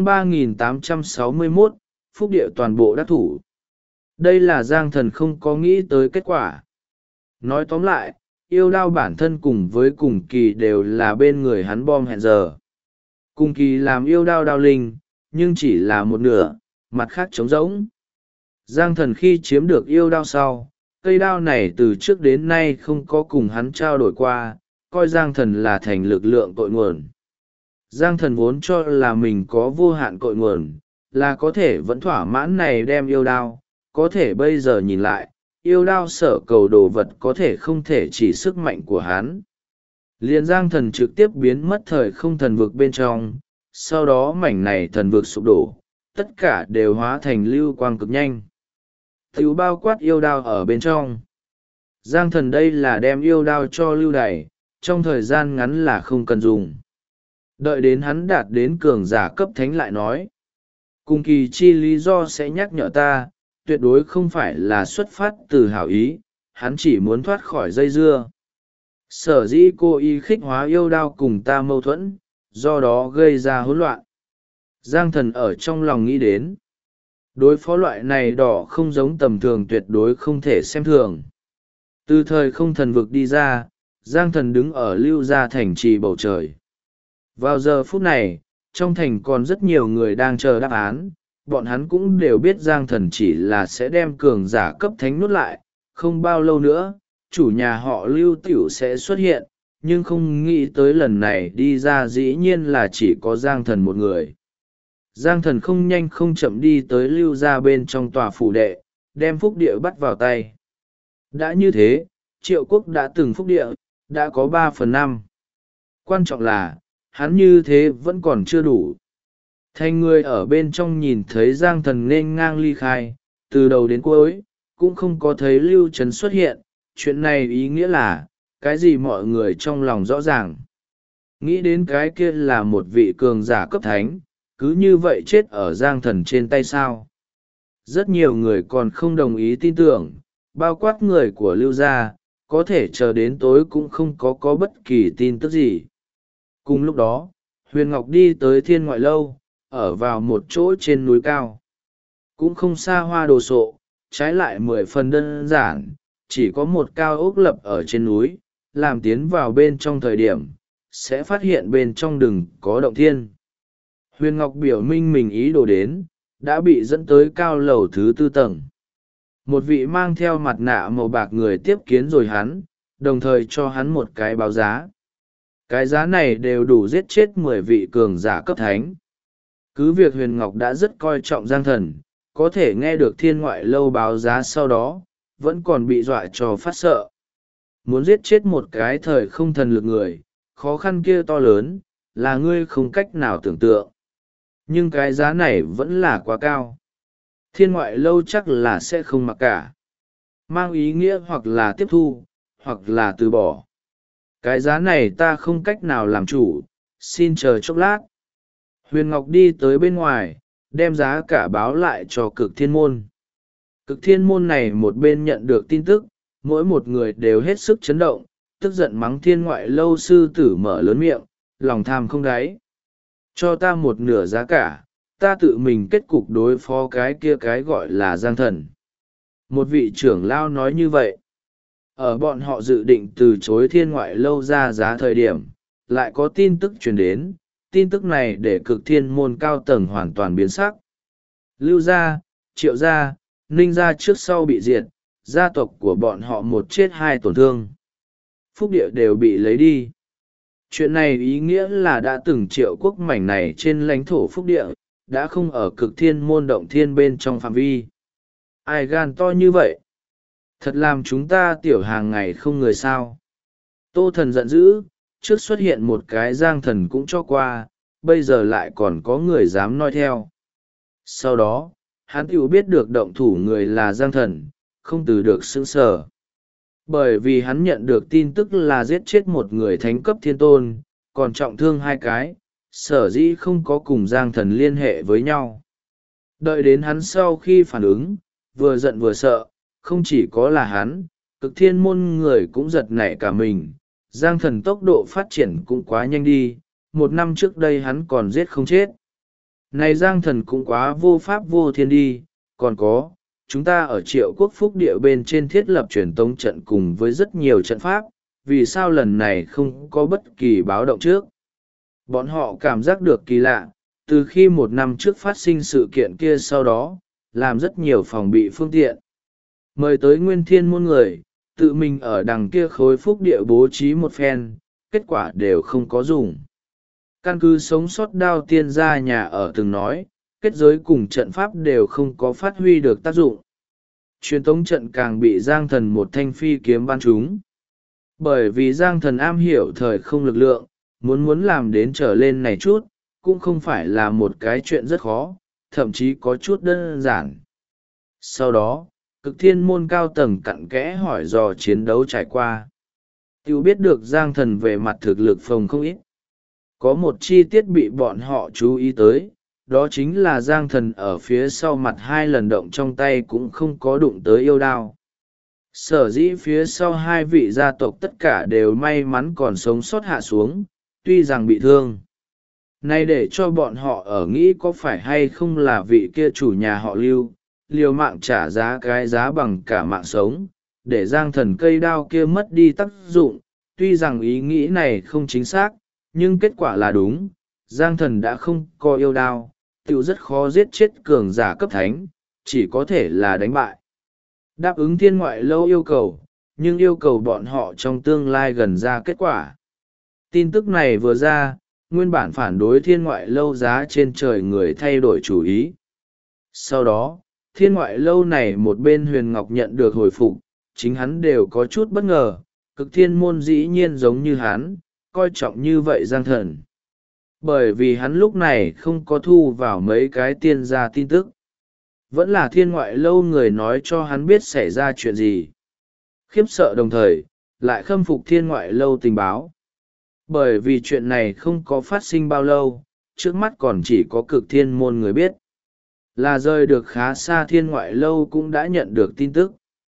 3861, Phúc địa toàn bộ đắc thủ. Đây là Giang thần không có nghĩ tới kết quả. Nói tóm lại, yêu đao bản thân cùng với cùng kỳ đều là bên người hắn bom hẹn giờ. Cùng kỳ làm yêu đao đao linh, nhưng chỉ là một nửa, mặt khác trống rỗng. Giang thần khi chiếm được yêu đao sau, cây đao này từ trước đến nay không có cùng hắn trao đổi qua, coi Giang thần là thành lực lượng cội nguồn. Giang thần vốn cho là mình có vô hạn cội nguồn, là có thể vẫn thỏa mãn này đem yêu đao, có thể bây giờ nhìn lại, yêu đao sở cầu đồ vật có thể không thể chỉ sức mạnh của hắn. Liền Giang thần trực tiếp biến mất thời không thần vực bên trong, sau đó mảnh này thần vực sụp đổ, tất cả đều hóa thành lưu quang cực nhanh. Tiểu bao quát yêu đao ở bên trong. Giang thần đây là đem yêu đao cho lưu đày, trong thời gian ngắn là không cần dùng. Đợi đến hắn đạt đến cường giả cấp thánh lại nói. Cùng kỳ chi lý do sẽ nhắc nhở ta, tuyệt đối không phải là xuất phát từ hảo ý, hắn chỉ muốn thoát khỏi dây dưa. Sở dĩ cô y khích hóa yêu đao cùng ta mâu thuẫn, do đó gây ra hỗn loạn. Giang thần ở trong lòng nghĩ đến. Đối phó loại này đỏ không giống tầm thường tuyệt đối không thể xem thường. Từ thời không thần vực đi ra, Giang thần đứng ở lưu gia thành trì bầu trời. Vào giờ phút này, trong thành còn rất nhiều người đang chờ đáp án, bọn hắn cũng đều biết Giang thần chỉ là sẽ đem cường giả cấp thánh nuốt lại, không bao lâu nữa, chủ nhà họ Lưu Tiểu sẽ xuất hiện, nhưng không nghĩ tới lần này đi ra dĩ nhiên là chỉ có Giang thần một người. Giang thần không nhanh không chậm đi tới Lưu gia bên trong tòa phủ đệ, đem phúc địa bắt vào tay. Đã như thế, Triệu Quốc đã từng phúc địa, đã có 3/5. Quan trọng là, hắn như thế vẫn còn chưa đủ. Thành người ở bên trong nhìn thấy Giang thần nên ngang ly khai, từ đầu đến cuối, cũng không có thấy Lưu Trấn xuất hiện, chuyện này ý nghĩa là, cái gì mọi người trong lòng rõ ràng. Nghĩ đến cái kia là một vị cường giả cấp thánh, cứ như vậy chết ở Giang thần trên tay sao. Rất nhiều người còn không đồng ý tin tưởng, bao quát người của Lưu gia, có thể chờ đến tối cũng không có bất kỳ tin tức gì. Cùng lúc đó, Huyền Ngọc đi tới Thiên Ngoại Lâu, ở vào một chỗ trên núi cao. Cũng không xa hoa đồ sộ, trái lại 10 phần đơn giản, chỉ có một cao ốc lập ở trên núi, làm tiến vào bên trong thời điểm sẽ phát hiện bên trong đừng có động thiên. Huyền Ngọc biểu minh mình ý đồ đến, đã bị dẫn tới cao lầu thứ 4 tầng. Một vị mang theo mặt nạ màu bạc người tiếp kiến rồi hắn, đồng thời cho hắn một cái báo giá. Cái giá này đều đủ giết chết 10 vị cường giả cấp thánh. Cứ việc Huyền Ngọc đã rất coi trọng Giang Thần, có thể nghe được Thiên Ngoại Lâu báo giá sau đó, vẫn còn bị dọa cho phát sợ. Muốn giết chết một cái thời không thần lực người, khó khăn kia to lớn, là ngươi không cách nào tưởng tượng. Nhưng cái giá này vẫn là quá cao. Thiên Ngoại Lâu chắc là sẽ không mặc cả. Mang ý nghĩa hoặc là tiếp thu, hoặc là từ bỏ. Cái giá này ta không cách nào làm chủ, xin chờ chốc lát. Huyền Ngọc đi tới bên ngoài, đem giá cả báo lại cho Cực Thiên Môn. Cực Thiên Môn này một bên nhận được tin tức, mỗi một người đều hết sức chấn động, tức giận mắng Thiên Ngoại Lâu sư tử mở lớn miệng, lòng tham không đáy. Cho ta một nửa giá cả, ta tự mình kết cục đối phó cái kia cái gọi là Giang Thần. Một vị trưởng lao nói như vậy. Ở bọn họ dự định từ chối Thiên Ngoại Lâu ra giá thời điểm, lại có tin tức truyền đến, tin tức này để Cực Thiên Môn cao tầng hoàn toàn biến sắc. Lưu gia, Triệu gia, Ninh gia trước sau bị diệt, gia tộc của bọn họ một chết hai tổn thương. Phúc địa đều bị lấy đi. Chuyện này ý nghĩa là đã từng Triệu quốc mảnh này trên lãnh thổ Phúc địa, đã không ở Cực Thiên Môn động thiên bên trong phạm vi. Ai gan to như vậy? Thật làm chúng ta tiểu hàng ngày không người sao. Tô Thần giận dữ, trước xuất hiện một cái Giang Thần cũng cho qua, bây giờ lại còn có người dám nói theo. Sau đó, hắn tiểu biết được động thủ người là Giang Thần, không từ được sững sờ. Bởi vì hắn nhận được tin tức là giết chết một người thánh cấp thiên tôn, còn trọng thương hai cái, sở dĩ không có cùng Giang Thần liên hệ với nhau. Đợi đến hắn sau khi phản ứng, vừa giận vừa sợ, không chỉ có là hắn, Cực Thiên Môn người cũng giật nảy cả mình. Giang Thần tốc độ phát triển cũng quá nhanh đi, 1 năm trước đây hắn còn giết không chết. Này Giang Thần cũng quá vô pháp vô thiên đi, còn có, chúng ta ở Triệu quốc Phúc địa bên trên thiết lập truyền tống trận cùng với rất nhiều trận pháp, vì sao lần này không có bất kỳ báo động trước. Bọn họ cảm giác được kỳ lạ, từ khi 1 năm trước phát sinh sự kiện kia sau đó, làm rất nhiều phòng bị phương tiện. Mời tới Nguyên Thiên Môn người, tự mình ở đằng kia khối Phúc địa bố trí một phen, kết quả đều không có dùng. Căn cứ sống sót Đao Tiên gia nhà ở từng nói, kết giới cùng trận pháp đều không có phát huy được tác dụng. Truyền tống trận càng bị Giang Thần một thanh phi kiếm bắn trúng. Bởi vì Giang Thần am hiểu thời không lực lượng, muốn làm đến trở lên này chút, cũng không phải là một cái chuyện rất khó, thậm chí có chút đơn giản. Sau đó, Cực Thiên Môn cao tầng cặn kẽ hỏi dò chiến đấu trải qua. Tiểu biết được Giang Thần về mặt thực lực phòng không ít. Có một chi tiết bị bọn họ chú ý tới, đó chính là Giang Thần ở phía sau mặt 2 lần động trong tay cũng không có đụng tới yêu đao. Sở dĩ phía sau 2 vị gia tộc tất cả đều may mắn còn sống sót hạ xuống, tuy rằng bị thương. Này để cho bọn họ ở nghĩ có phải hay không là vị kia chủ nhà họ Lưu, liều mạng trả giá cái giá bằng cả mạng sống, để Giang Thần cây đao kia mất đi tác dụng. Tuy rằng ý nghĩ này không chính xác, nhưng kết quả là đúng. Giang Thần đã không có yêu đao, tiểu rất khó giết chết cường giả cấp thánh, chỉ có thể là đánh bại. Đáp ứng Thiên Ngoại Lâu yêu cầu, nhưng yêu cầu bọn họ trong tương lai gần ra kết quả. Tin tức này vừa ra, nguyên bản phản đối Thiên Ngoại Lâu giá trên trời người thay đổi chủ ý. Sau đó, Thiên Ngoại Lâu này một bên Huyền Ngọc nhận được hồi phục, chính hắn đều có chút bất ngờ, Cực Thiên Môn dĩ nhiên giống như hắn, coi trọng như vậy Giang Thần. Bởi vì hắn lúc này không có thu vào mấy cái tiên gia tin tức. Vẫn là Thiên Ngoại Lâu người nói cho hắn biết xảy ra chuyện gì. Khiếp sợ đồng thời, lại khâm phục Thiên Ngoại Lâu tình báo. Bởi vì chuyện này không có phát sinh bao lâu, trước mắt còn chỉ có Cực Thiên Môn người biết. Là rời được khá xa Thiên Ngoại Lâu cũng đã nhận được tin tức.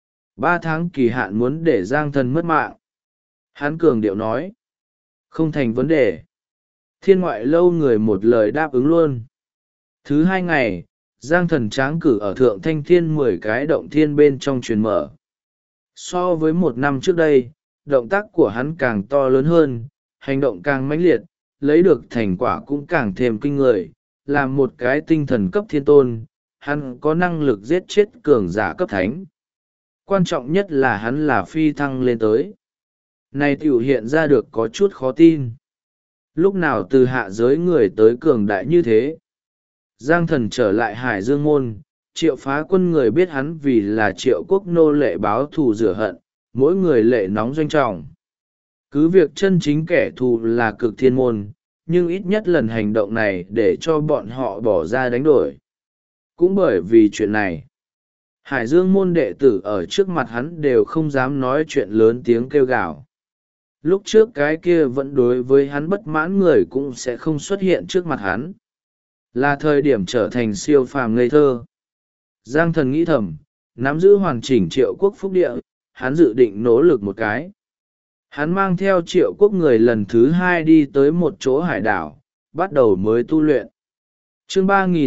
3 tháng kỳ hạn muốn để Giang Thần mất mạng. Hắn cường điệu nói. Không thành vấn đề. Thiên Ngoại Lâu người một lời đáp ứng luôn. Thứ 2 ngày, Giang Thần tráng cử ở Thượng Thanh Thiên 10 cái động thiên bên trong truyền mở. So với một năm trước đây, động tác của hắn càng to lớn hơn, hành động càng mãnh liệt, lấy được thành quả cũng càng thêm kinh người. Làm một cái tinh thần cấp thiên tôn, hắn có năng lực giết chết cường giả cấp thánh. Quan trọng nhất là hắn là phi thăng lên tới. Này tiểu hiện ra được có chút khó tin. Lúc nào từ hạ giới người tới cường đại như thế? Giang Thần trở lại Hải Dương Môn, Triệu Phá Quân người biết hắn vì là Triệu Quốc nô lệ báo thù rửa hận, mỗi người lệ nóng doanh trọng. Cứ việc chân chính kẻ thù là Cực Thiên Môn, nhưng ít nhất lần hành động này để cho bọn họ bỏ ra đánh đổi. Cũng bởi vì chuyện này, Hải Dương Môn đệ tử ở trước mặt hắn đều không dám nói chuyện lớn tiếng kêu gào. Lúc trước cái kia vẫn đối với hắn bất mãn người cũng sẽ không xuất hiện trước mặt hắn. Là thời điểm trở thành siêu phàm ngây thơ. Giang Thần nghĩ thầm, nắm giữ hoàn chỉnh Triệu Quốc phúc địa, hắn dự định nỗ lực một cái. Hắn mang theo Triệu Quốc người lần thứ 2 đi tới một chỗ hải đảo, bắt đầu mới tu luyện. Chương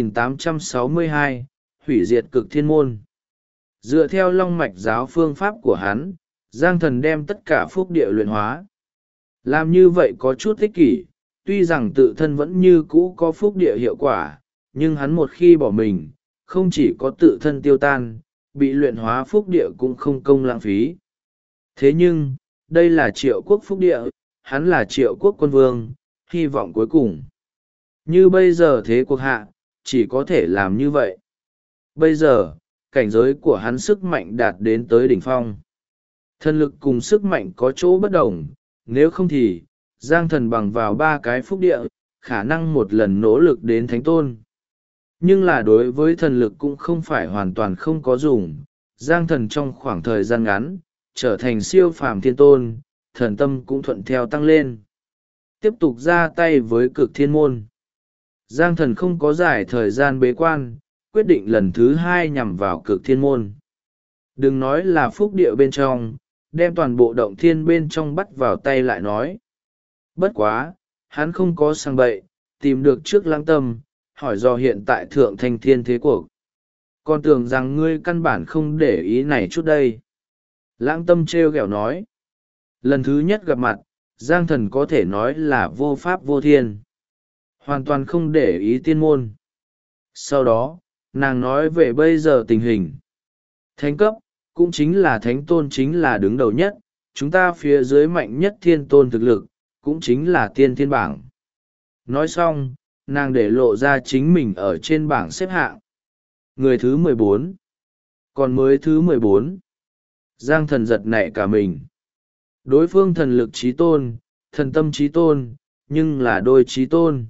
3862, hủy diệt Cực Thiên Môn. Dựa theo long mạch giáo phương pháp của hắn, Giang Thần đem tất cả phúc địa luyện hóa. Làm như vậy có chút ích kỷ, tuy rằng tự thân vẫn như cũ có phúc địa hiệu quả, nhưng hắn một khi bỏ mình, không chỉ có tự thân tiêu tan, bị luyện hóa phúc địa cũng không công lãng phí. Thế nhưng, đây là Triệu Quốc phúc địa, hắn là Triệu Quốc quân vương, hy vọng cuối cùng. Như bây giờ thế cuộc hạ, chỉ có thể làm như vậy. Bây giờ, cảnh giới của hắn sức mạnh đạt đến tới đỉnh phong. Thân lực cùng sức mạnh có chỗ bất đồng, nếu không thì, Giang Thần bằng vào 3 cái phúc địa, khả năng một lần nỗ lực đến thánh tôn. Nhưng là đối với thần lực cũng không phải hoàn toàn không có dùng. Giang Thần trong khoảng thời gian ngắn, trở thành siêu phàm thiên tôn, thần tâm cũng thuận theo tăng lên. Tiếp tục ra tay với Cực Thiên Môn. Giang Thần không có dài thời gian bế quan, quyết định lần thứ 2 nhằm vào Cực Thiên Môn. Đừng nói là phúc địa bên trong, đem toàn bộ động thiên bên trong bắt vào tay lại nói. Bất quá, hắn không có sang bậy, tìm được trước Lãng Tâm, hỏi do hiện tại Thượng Thanh Thiên thế cuộc. Còn tưởng rằng ngươi căn bản không để ý này chút đây. Lãng Tâm trêu ghẹo nói. Lần thứ nhất gặp mặt, Giang Thần có thể nói là vô pháp vô thiên. Hoàn toàn không để ý tiên môn. Sau đó, nàng nói về bây giờ tình hình. Thánh cấp, cũng chính là thánh tôn chính là đứng đầu nhất, chúng ta phía dưới mạnh nhất thiên tôn thực lực, cũng chính là tiên thiên bảng. Nói xong, nàng để lộ ra chính mình ở trên bảng xếp hạng. Người thứ 14. Còn mới thứ 14. Giang Thần giật nảy cả mình. Đối phương thần lực trí tôn, thần tâm trí tôn, nhưng là đôi trí tôn.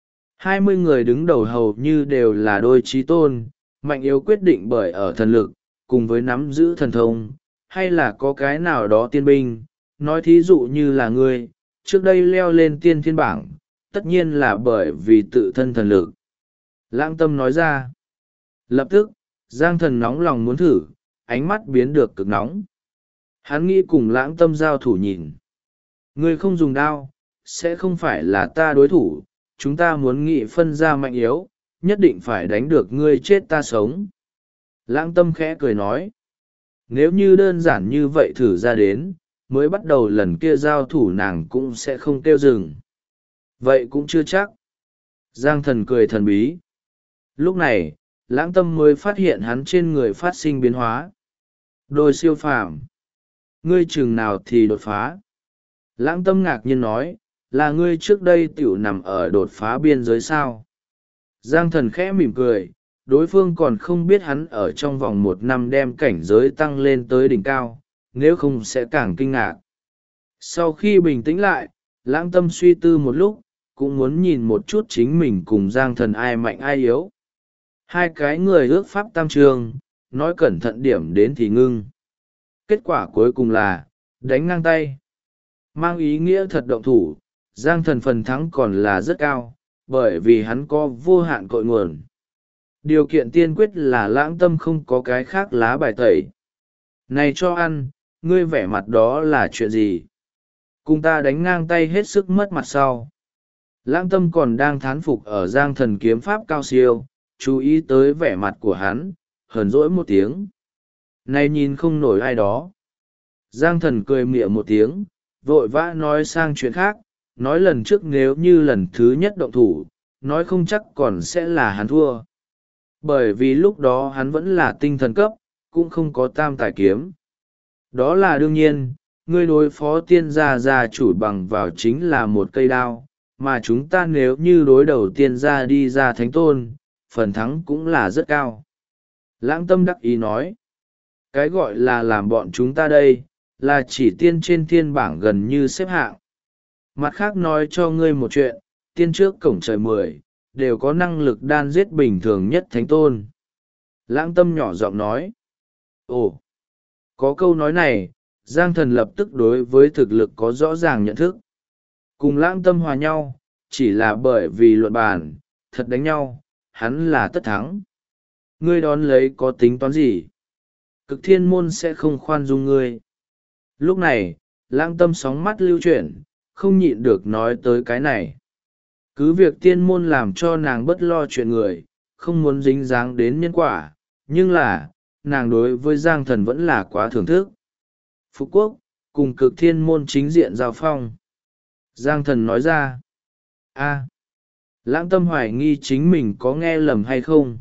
20 người đứng đầu hầu như đều là đôi trí tôn, mạnh yếu quyết định bởi ở thần lực, cùng với nắm giữ thần thông, hay là có cái nào đó tiên binh. Nói thí dụ như là ngươi, trước đây leo lên tiên thiên bảng, tất nhiên là bởi vì tự thân thần lực. Lãng Tâm nói ra. Lập tức, Giang Thần nóng lòng muốn thử, ánh mắt biến được cực nóng. Hắn nghĩ cùng Lãng Tâm giao thủ nhìn. Ngươi không dùng đao, sẽ không phải là ta đối thủ, chúng ta muốn nghị phân ra mạnh yếu, nhất định phải đánh được ngươi chết ta sống. Lãng Tâm khẽ cười nói. Nếu như đơn giản như vậy thử ra đến, mới bắt đầu lần kia giao thủ nàng cũng sẽ không kêu dừng. Vậy cũng chưa chắc. Giang Thần cười thần bí. Lúc này, Lãng Tâm mới phát hiện hắn trên người phát sinh biến hóa. Đôi siêu phàm. Ngươi chừng nào thì đột phá. Lãng Tâm ngạc nhiên nói, là ngươi trước đây tiểu nằm ở đột phá biên giới sao. Giang Thần khẽ mỉm cười, đối phương còn không biết hắn ở trong vòng 1 năm đem cảnh giới tăng lên tới đỉnh cao, nếu không sẽ càng kinh ngạc. Sau khi bình tĩnh lại, Lãng Tâm suy tư một lúc, cũng muốn nhìn một chút chính mình cùng Giang Thần ai mạnh ai yếu. Hai cái người ước pháp tam trường, nói cẩn thận điểm đến thì ngưng. Kết quả cuối cùng là, đánh ngang tay. Mang ý nghĩa thật động thủ, Giang Thần phần thắng còn là rất cao, bởi vì hắn có vô hạn cội nguồn. Điều kiện tiên quyết là Lãng Tâm không có cái khác lá bài tẩy. Này cho ăn, ngươi vẻ mặt đó là chuyện gì? Cùng ta đánh ngang tay hết sức mất mặt sau. Lãng Tâm còn đang thán phục ở Giang Thần kiếm pháp cao siêu, chú ý tới vẻ mặt của hắn, hờn dỗi một tiếng. Này nhìn không nổi ai đó. Giang Thần cười mỉa một tiếng, vội vã nói sang chuyện khác, nói lần trước nếu như lần thứ nhất động thủ, nói không chắc còn sẽ là hắn thua. Bởi vì lúc đó hắn vẫn là tinh thần cấp, cũng không có tam tài kiếm. Đó là đương nhiên, ngươi đối phó tiên gia chủ bằng vào chính là một cây đao, mà chúng ta nếu như đối đầu tiên gia đi ra thánh tôn, phần thắng cũng là rất cao. Lãng Tâm đắc ý nói, cái gọi là làm bọn chúng ta đây, là chỉ tiên trên thiên bảng gần như xếp hạng. Mặt khác nói cho ngươi một chuyện, tiên trước cổng trời 10, đều có năng lực đan giết bình thường nhất thánh tôn. Lãng Tâm nhỏ giọng nói, ồ, có câu nói này, Giang Thần lập tức đối với thực lực có rõ ràng nhận thức. Cùng Lãng Tâm hòa nhau, chỉ là bởi vì luận bàn, thật đánh nhau, hắn là tất thắng. Ngươi đón lấy có tính toán gì? Cực thiên môn sẽ không khoan dung ngươi. Lúc này, Lãng Tâm sóng mắt lưu chuyển, không nhịn được nói tới cái này. Cứ việc tiên môn làm cho nàng bất lo chuyện người, không muốn dính dáng đến nhân quả, nhưng là, nàng đối với Giang Thần vẫn là quá thưởng thức. Phú Quốc, cùng cực thiên môn chính diện giao phong. Giang Thần nói ra, Lãng Tâm hoài nghi chính mình có nghe lầm hay không.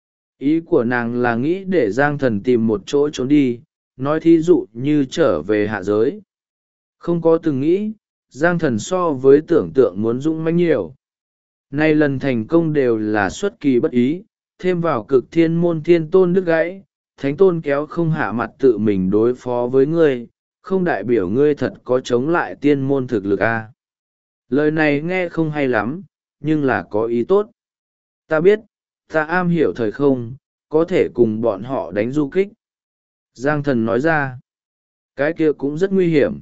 Ý của nàng là nghĩ để Giang Thần tìm một chỗ trốn đi, nói thí dụ như trở về hạ giới. Không có từng nghĩ, Giang Thần so với tưởng tượng muốn dũng mãnh nhiều. Nay lần thành công đều là xuất kỳ bất ý, thêm vào cực thiên môn thiên tôn đứt gãy, thánh tôn kéo không hạ mặt tự mình đối phó với ngươi, không đại biểu ngươi thật có chống lại tiên môn thực lực a. Lời này nghe không hay lắm, nhưng là có ý tốt. Ta biết, ta am hiểu thời không, có thể cùng bọn họ đánh du kích. Giang Thần nói ra, cái kia cũng rất nguy hiểm.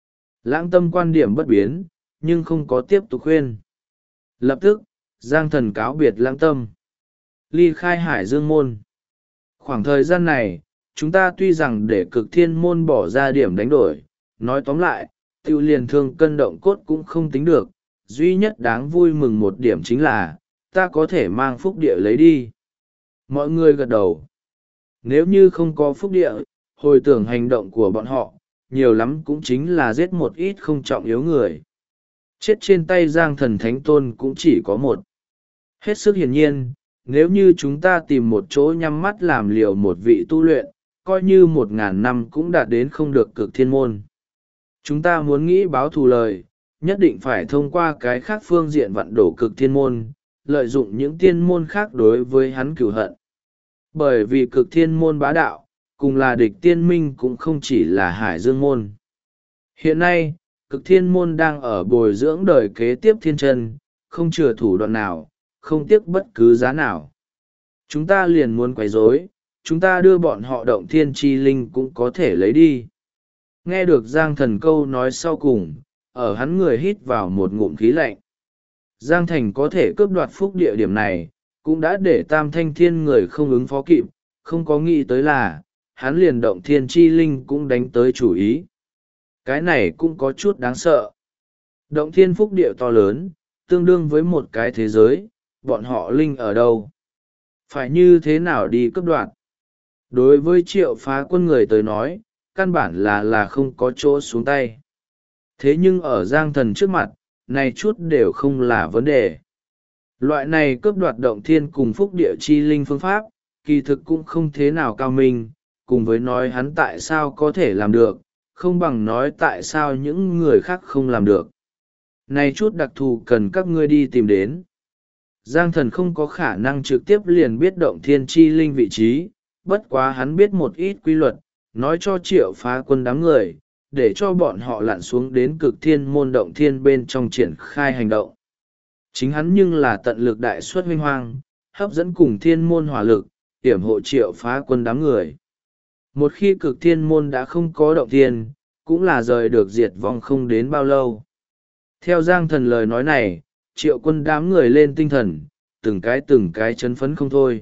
Lãng Tâm quan điểm bất biến, nhưng không có tiếp tục khuyên. Lập tức, Giang Thần cáo biệt Lãng Tâm, ly khai Hải Dương môn. Khoảng thời gian này, chúng ta tuy rằng để cực thiên môn bỏ ra điểm đánh đổi, nói tóm lại, tiêu liền thương cân động cốt cũng không tính được, duy nhất đáng vui mừng một điểm chính là, ta có thể mang phúc địa lấy đi. Mọi người gật đầu. Nếu như không có phúc địa, hồi tưởng hành động của bọn họ, nhiều lắm cũng chính là giết một ít không trọng yếu người. Chết trên tay Giang Thần Thánh Tôn cũng chỉ có một. Hết sức hiển nhiên, nếu như chúng ta tìm một chỗ nhắm mắt làm liều một vị tu luyện, coi như 1000 năm cũng đạt đến không được cực thiên môn. Chúng ta muốn nghĩ báo thù lời, nhất định phải thông qua cái khác phương diện vặn đổ cực thiên môn, lợi dụng những tiên môn khác đối với hắn cửu hận. Bởi vì cực thiên môn bá đạo, cùng là địch tiên minh cũng không chỉ là Hải Dương môn. Hiện nay, cực thiên môn đang ở bồi dưỡng đời kế tiếp thiên chân, không chừa thủ đoạn nào, không tiếc bất cứ giá nào. Chúng ta liền muốn quấy rối, chúng ta đưa bọn họ động thiên chi linh cũng có thể lấy đi. Nghe được Giang Thần câu nói sau cùng, ở hắn người hít vào một ngụm khí lạnh. Giang Thành có thể cướp đoạt phúc địa điểm này, cũng đã để Tam Thanh Thiên người không ứng phó kịp, không có nghĩ tới là, hắn liền động thiên chi linh cũng đánh tới chủ ý. Cái này cũng có chút đáng sợ. Động thiên phúc địa to lớn, tương đương với một cái thế giới, bọn họ linh ở đâu? Phải như thế nào đi cướp đoạt? Đối với Triệu Phá Quân người tới nói, căn bản là không có chỗ xuống tay. Thế nhưng ở Giang Thần trước mặt, này chút đều không là vấn đề. Loại này cướp đoạt động thiên cùng phúc địa chi linh phương pháp, kỳ thực cũng không thế nào cao minh, cùng với nói hắn tại sao có thể làm được, không bằng nói tại sao những người khác không làm được. Này chút đặc thù cần các ngươi đi tìm đến. Giang Thần không có khả năng trực tiếp liền biết động thiên chi linh vị trí, bất quá hắn biết một ít quy luật, nói cho Triệu Phá Quân đám người, để cho bọn họ lặn xuống đến cực thiên môn động thiên bên trong triển khai hành động. Chính hắn nhưng là tận lực đại suất huynh hoang, hấp dẫn cùng thiên môn hỏa lực, tiểm hộ Triệu Phá Quân đám người. Một khi cực thiên môn đã không có động thiên, cũng là rời được diệt vong không đến bao lâu. Theo Giang Thần lời nói này, Triệu Quân đám người lên tinh thần, từng cái chấn phấn không thôi.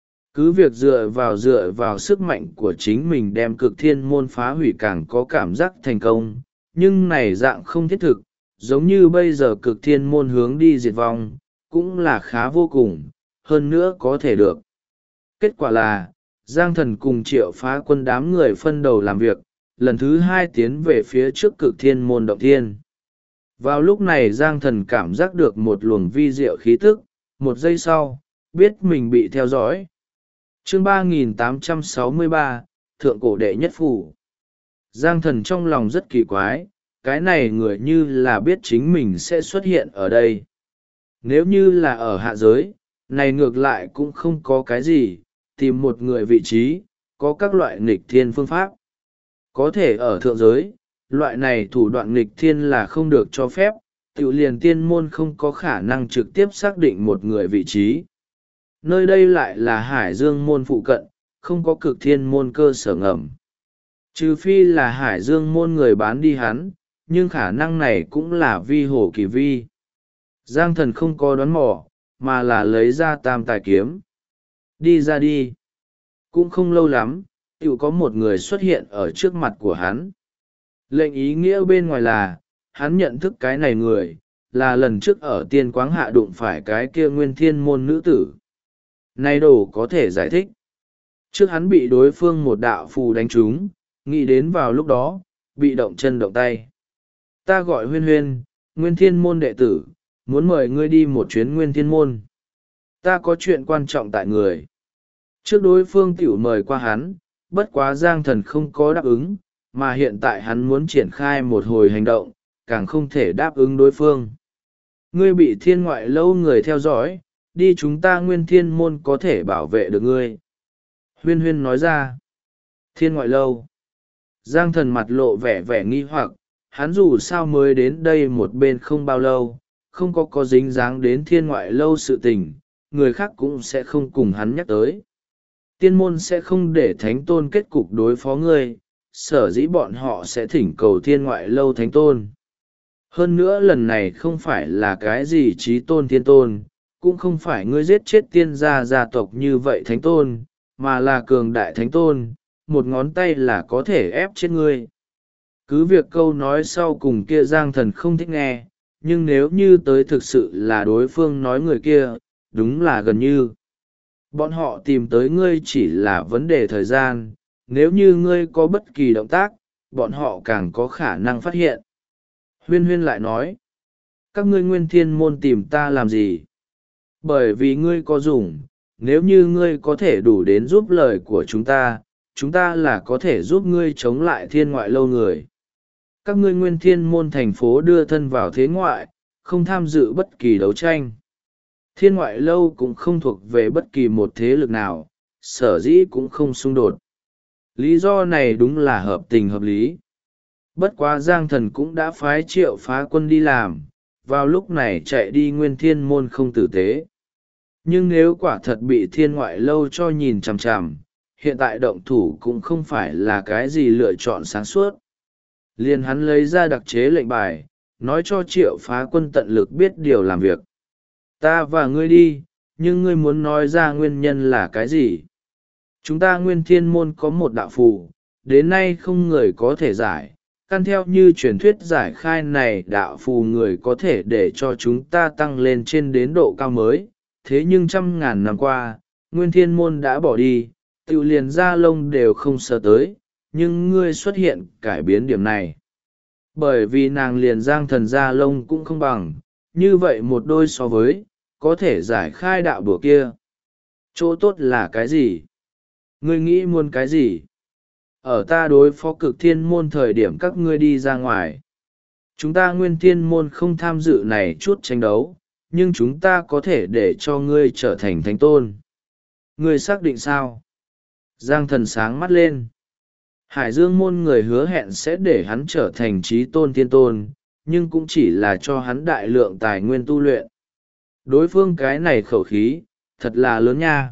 Cứ việc dựa vào sức mạnh của chính mình đem cực thiên môn phá hủy càng có cảm giác thành công, nhưng này dạng không thiết thực, giống như bây giờ cực thiên môn hướng đi diệt vong, cũng là khá vô cùng. hơn nữa có thể được. Kết quả là, Giang Thần cùng Triệu Phá Quân đám người phân đầu làm việc, lần thứ hai tiến về phía trước Cực Thiên Môn Động Thiên. Vào lúc này Giang Thần cảm giác được một luồng vi diệu khí tức, một giây sau, biết mình bị theo dõi. Chương 3863, Thượng Cổ Đệ Nhất Phủ. Giang Thần trong lòng rất kỳ quái, cái này người như là biết chính mình sẽ xuất hiện ở đây. Nếu như là ở hạ giới, này ngược lại cũng không có cái gì, tìm một người vị trí, có các loại nghịch thiên phương pháp. Có thể ở thượng giới, loại này thủ đoạn nghịch thiên là không được cho phép, tiểu liền tiên môn không có khả năng trực tiếp xác định một người vị trí. Nơi đây lại là Hải Dương môn phụ cận, không có Cực Thiên môn cơ sở ngầm. Trừ phi là Hải Dương môn người bán đi hắn, nhưng khả năng này cũng là vi hồ kỳ vi. Giang Thần không có đoán mò, mà là lấy ra tam tài kiếm. Đi ra đi. Cũng không lâu lắm, tiểu có một người xuất hiện ở trước mặt của hắn. Lệnh ý nghĩa bên ngoài là, hắn nhận thức cái này người, là lần trước ở Tiên Quáng Hạ đụng phải cái kia Nguyên Thiên môn nữ tử. Này đồ có thể giải thích. Trước hắn bị đối phương một đạo phù đánh trúng, nghĩ đến vào lúc đó, bị động chân động tay. Ta gọi Huyên Huyên, Nguyên Thiên môn đệ tử, muốn mời ngươi đi một chuyến Nguyên Thiên môn. Ta có chuyện quan trọng tại người. Trước đối phương tiểu mời qua hắn, bất quá Giang Thần không có đáp ứng, mà hiện tại hắn muốn triển khai một hồi hành động, càng không thể đáp ứng đối phương. Ngươi bị Thiên Ngoại Lâu người theo dõi, đi chúng ta Nguyên Thiên môn có thể bảo vệ được ngươi. Huyên Huyên nói ra. Thiên Ngoại Lâu. Giang Thần mặt lộ vẻ vẻ nghi hoặc, hắn dù sao mới đến đây một bên không bao lâu, không có dính dáng đến Thiên Ngoại Lâu sự tình, người khác cũng sẽ không cùng hắn nhắc tới. Tiên môn sẽ không để thánh tôn kết cục đối phó ngươi, sở dĩ bọn họ sẽ thỉnh cầu Thiên Ngoại Lâu thánh tôn. Hơn nữa lần này không phải là cái gì trí tôn thiên tôn, cũng không phải ngươi giết chết tiên gia tộc như vậy thánh tôn, mà là cường đại thánh tôn, một ngón tay là có thể ép chết ngươi. Cứ việc câu nói sau cùng kia Giang Thần không thích nghe, nhưng nếu như tới thực sự là đối phương nói người kia, đúng là gần như. Bọn họ tìm tới ngươi chỉ là vấn đề thời gian, nếu như ngươi có bất kỳ động tác, bọn họ càng có khả năng phát hiện. Huyên Huyên lại nói, các ngươi Nguyên Thiên môn tìm ta làm gì? Bởi vì ngươi có dùng, nếu như ngươi có thể đủ đến giúp lời của chúng ta là có thể giúp ngươi chống lại Thiên Ngoại Lâu người. Các ngươi Nguyên Thiên môn thành phố đưa thân vào thế ngoại, không tham dự bất kỳ đấu tranh. Thiên Ngoại Lâu cũng không thuộc về bất kỳ một thế lực nào, sở dĩ cũng không xung đột. Lý do này đúng là hợp tình hợp lý. Bất quá Giang Thần cũng đã phái Triệu Phá Quân đi làm, vào lúc này chạy đi Nguyên Thiên môn không tử tế. Nhưng nếu quả thật bị Thiên Ngoại Lâu cho nhìn chằm chằm, hiện tại động thủ cũng không phải là cái gì lựa chọn sáng suốt. Liền hắn lấy ra đặc chế lệnh bài, nói cho Triệu Phá Quân tận lực biết điều làm việc. Ta và ngươi đi, nhưng ngươi muốn nói ra nguyên nhân là cái gì? Chúng ta Nguyên Thiên môn có một đạo phù, đến nay không người có thể giải. Căn theo như truyền thuyết giải khai này đạo phù người có thể để cho chúng ta tăng lên trên đến độ cao mới. Thế nhưng trăm ngàn năm qua, Nguyên Thiên môn đã bỏ đi, tự liền da lông đều không sờ tới, nhưng ngươi xuất hiện cải biến điểm này. Bởi vì nàng liền Giang Thần da lông cũng không bằng, như vậy một đôi so với, có thể giải khai đạo bùa kia. Chỗ tốt là cái gì? Ngươi nghĩ muốn cái gì? Ở ta đối phó Cực Thiên môn thời điểm các ngươi đi ra ngoài. Chúng ta Nguyên Thiên môn không tham dự này chút tranh đấu, nhưng chúng ta có thể để cho ngươi trở thành thánh tôn. Ngươi xác định sao? Giang Thần sáng mắt lên. Hải Dương môn người hứa hẹn sẽ để hắn trở thành trí tôn thiên tôn, nhưng cũng chỉ là cho hắn đại lượng tài nguyên tu luyện. Đối phương cái này khẩu khí, thật là lớn nha.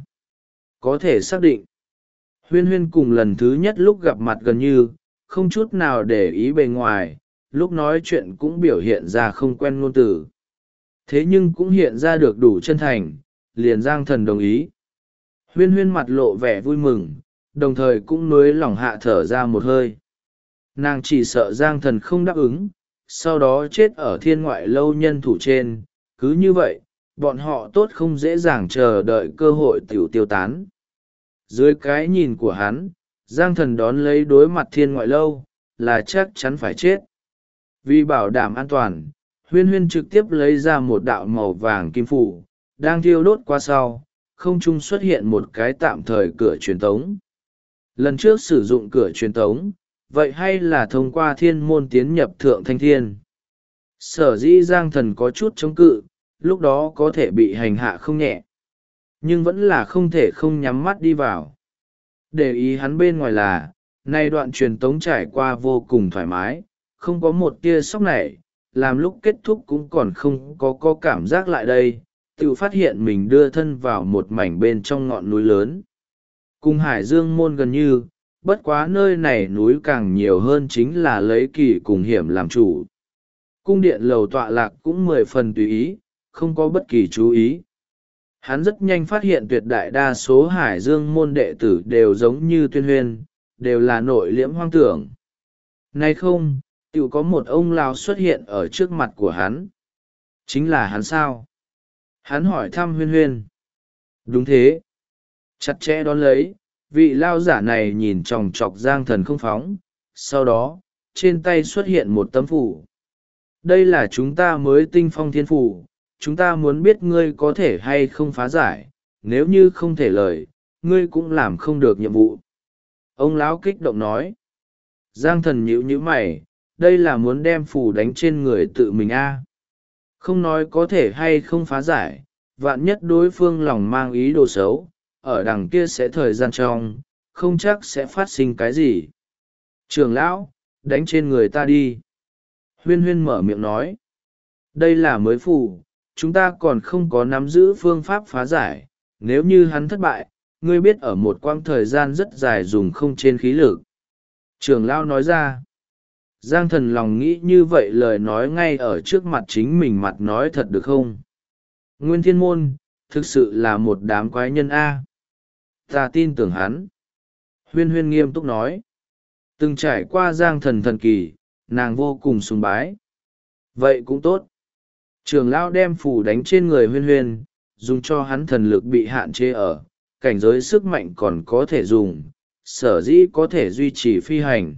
Có thể xác định. Huyên Huyên cùng lần thứ nhất lúc gặp mặt gần như, không chút nào để ý bề ngoài, lúc nói chuyện cũng biểu hiện ra không quen ngôn từ. Thế nhưng cũng hiện ra được đủ chân thành, liền Giang Thần đồng ý. Huyên Huyên mặt lộ vẻ vui mừng, đồng thời cũng nối lòng hạ thở ra một hơi. Nàng chỉ sợ Giang Thần không đáp ứng, sau đó chết ở Thiên Ngoại Lâu nhân thủ trên, cứ như vậy, bọn họ tốt không dễ dàng chờ đợi cơ hội tiêu tán. Dưới cái nhìn của hắn, Giang Thần đón lấy đối mặt Thiên Ngoại Lâu là chắc chắn phải chết. Vì bảo đảm an toàn, Huyên Huyên trực tiếp lấy ra một đạo màu vàng kim phủ, đang thiêu đốt qua sau, không trung xuất hiện một cái tạm thời cửa truyền tống. Lần trước sử dụng cửa truyền tống, vậy hay là thông qua thiên môn tiến nhập thượng thanh thiên. Sở dĩ Giang Thần có chút chống cự, lúc đó có thể bị hành hạ không nhẹ, nhưng vẫn là không thể không nhắm mắt đi vào. Để ý hắn bên ngoài là, nay đoạn truyền tống trải qua vô cùng thoải mái, không có một tia sốc nảy, làm lúc kết thúc cũng còn không có cảm giác lại đây, tự phát hiện mình đưa thân vào một mảnh bên trong ngọn núi lớn. Cùng Hải Dương môn gần như, bất quá nơi này núi càng nhiều hơn chính là lấy kỳ cùng hiểm làm chủ. Cung điện lầu tọa lạc cũng 10 phần tùy ý, không có bất kỳ chú ý. Hắn rất nhanh phát hiện tuyệt đại đa số Hải Dương môn đệ tử đều giống như Tuyên Huyên, đều là nội liễm hoang tưởng. Nay không, tự có một ông lão xuất hiện ở trước mặt của hắn. Chính là hắn sao? Hắn hỏi thăm Huyên Huyên. Đúng thế. Chặt chẽ đón lấy, vị lao giả này nhìn chòng chọc Giang Thần không phóng, sau đó, trên tay xuất hiện một tấm phủ. Đây là chúng ta mới tinh phong thiên phủ, chúng ta muốn biết ngươi có thể hay không phá giải, nếu như không thể lời, ngươi cũng làm không được nhiệm vụ. Ông lão kích động nói. Giang Thần nhíu mày, đây là muốn đem phủ đánh trên người tự mình a. Không nói có thể hay không phá giải, vạn nhất đối phương lòng mang ý đồ xấu, ở đằng kia sẽ thời gian trong, không chắc sẽ phát sinh cái gì. Trưởng lão, đánh trên người ta đi. Huyên Huyên mở miệng nói. Đây là mới phù, chúng ta còn không có nắm giữ phương pháp phá giải, nếu như hắn thất bại, ngươi biết ở một quãng thời gian rất dài dùng không trên khí lực. Trưởng lão nói ra. Giang Thần lòng nghĩ như vậy lời nói ngay ở trước mặt chính mình mặt nói thật được không? Nguyên Thiên Môn, thực sự là một đám quái nhân A. Ta tin tưởng hắn. Huyên Huyên nghiêm túc nói. Từng trải qua Giang Thần thần kỳ, nàng vô cùng sùng bái. Vậy cũng tốt. Trưởng lão đem phủ đánh trên người Huyên Huyên, dùng cho hắn thần lực bị hạn chế ở, cảnh giới sức mạnh còn có thể dùng, sở dĩ có thể duy trì phi hành.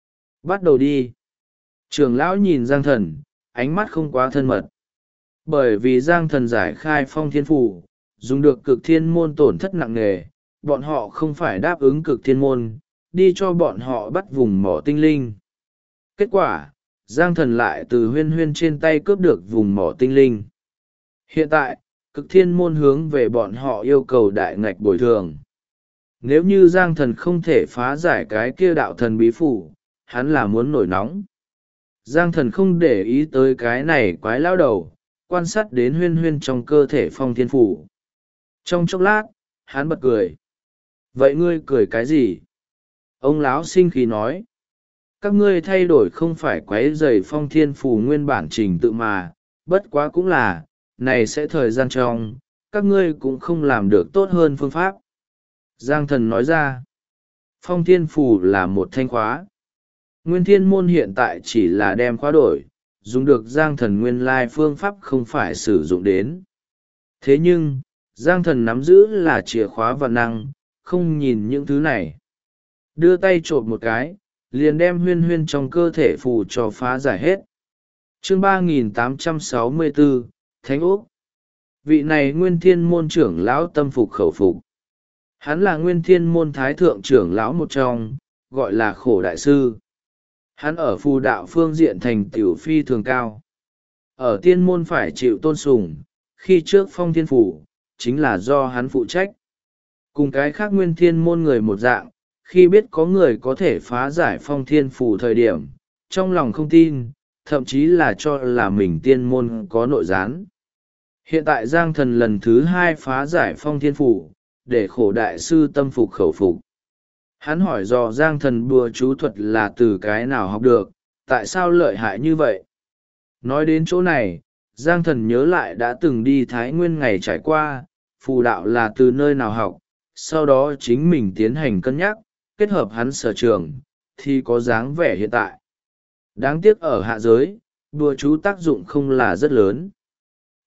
Bắt đầu đi. Trưởng lão nhìn Giang Thần, ánh mắt không quá thân mật. Bởi vì Giang Thần giải khai phong thiên phủ, dùng được cực thiên môn tổn thất nặng nề, bọn họ không phải đáp ứng cực thiên môn, đi cho bọn họ bắt vùng mỏ tinh linh. Kết quả, Giang Thần lại từ Huyên Huyên trên tay cướp được vùng mỏ tinh linh. Hiện tại, cực thiên môn hướng về bọn họ yêu cầu đại ngạch bồi thường. Nếu như Giang Thần không thể phá giải cái kia đạo thần bí phủ, hắn là muốn nổi nóng. Giang Thần không để ý tới cái này quái lao đầu, quan sát đến Huyên Huyên trong cơ thể phong thiên phủ. Trong chốc lát, hắn bật cười. Vậy ngươi cười cái gì? Ông lão sinh khí nói. Các ngươi thay đổi không phải quấy rầy phong thiên phủ nguyên bản trình tự mà, bất quá cũng là, này sẽ thời gian trong, các ngươi cũng không làm được tốt hơn phương pháp. Giang Thần nói ra. Phong thiên phủ là một thanh khóa. Nguyên Thiên Môn hiện tại chỉ là đem khóa đổi, dùng được Giang Thần nguyên lai phương pháp không phải sử dụng đến. Thế nhưng, Giang Thần nắm giữ là chìa khóa và năng, không nhìn những thứ này. Đưa tay trộm một cái, liền đem Huyên Huyên trong cơ thể phù cho phá giải hết. Chương 3864, Thánh Úc. Vị này Nguyên Thiên Môn trưởng lão tâm phục khẩu phục. Hắn là Nguyên Thiên Môn thái thượng trưởng lão một trong, gọi là Khổ Đại Sư. Hắn ở phù đạo phương diện thành tựu phi thường cao. Ở tiên môn phải chịu tôn sùng, khi trước phong thiên phủ, chính là do hắn phụ trách. Cùng cái khác Nguyên Thiên Môn người một dạng, khi biết có người có thể phá giải phong thiên phủ thời điểm, trong lòng không tin, thậm chí là cho là mình tiên môn có nội gián. Hiện tại Giang Thần lần thứ 2 phá giải phong thiên phủ, để Khổ Đại Sư tâm phục khẩu phục. Hắn hỏi dò Giang Thần bùa chú thuật là từ cái nào học được, tại sao lợi hại như vậy? Nói đến chỗ này, Giang Thần nhớ lại đã từng đi Thái Nguyên ngày trải qua, phù đạo là từ nơi nào học, sau đó chính mình tiến hành cân nhắc, kết hợp hắn sở trường, thì có dáng vẻ hiện tại. Đáng tiếc ở hạ giới, bùa chú tác dụng không là rất lớn.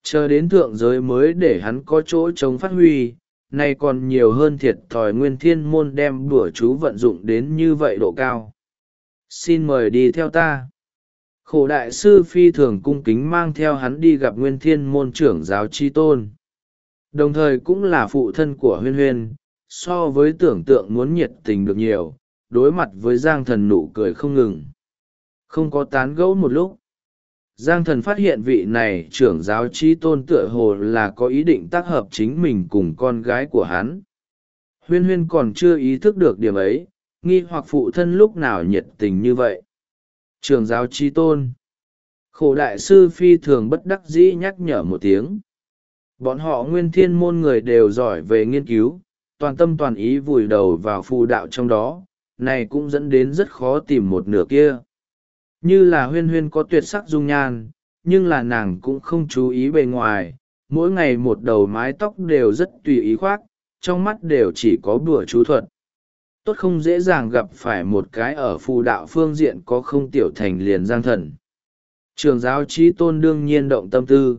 chờ đến thượng giới mới để hắn có chỗ chống phát huy, nay còn nhiều hơn thiệt thòi nguyên thiên môn đem đùa chú vận dụng đến như vậy độ cao. Xin mời đi theo ta. Khổ đại sư phi thường cung kính mang theo hắn đi gặp nguyên thiên môn trưởng giáo chi tôn, đồng thời cũng là phụ thân của huyên huyên, so với tưởng tượng muốn nhiệt tình được nhiều. Đối mặt với Giang Thần nụ cười không ngừng. Không có tán gẫu một lúc, Giang Thần phát hiện vị này trưởng giáo chi tôn tựa hồ là có ý định tác hợp chính mình cùng con gái của hắn. Huyên huyên còn chưa ý thức được điểm ấy, nghi hoặc phụ thân lúc nào nhiệt tình như vậy. Trưởng giáo chi tôn. Khổ đại sư phi thường bất đắc dĩ nhắc nhở một tiếng. Bọn họ nguyên thiên môn người đều giỏi về nghiên cứu, toàn tâm toàn ý vùi đầu vào phù đạo trong đó, này cũng dẫn đến rất khó tìm một nửa kia. Như là huyên huyên có tuyệt sắc dung nhan, nhưng là nàng cũng không chú ý bề ngoài, mỗi ngày một đầu mái tóc đều rất tùy ý khoác, trong mắt đều chỉ có bùa chú thuật. Tốt không dễ dàng gặp phải một cái ở phù đạo phương diện có không tiểu thành liền Giang Thần. Trường giáo trí tôn đương nhiên động tâm tư.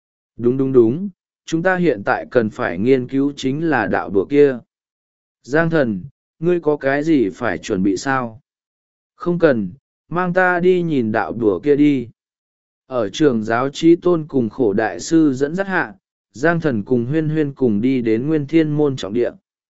Đúng, chúng ta hiện tại cần phải nghiên cứu chính là đạo đùa kia. Giang Thần, ngươi có cái gì phải chuẩn bị sao? Không cần, mang ta đi nhìn đạo đùa kia đi. Ở trường giáo trí tôn cùng khổ đại sư dẫn dắt hạ, Giang Thần cùng huyên huyên cùng đi đến nguyên thiên môn trọng địa.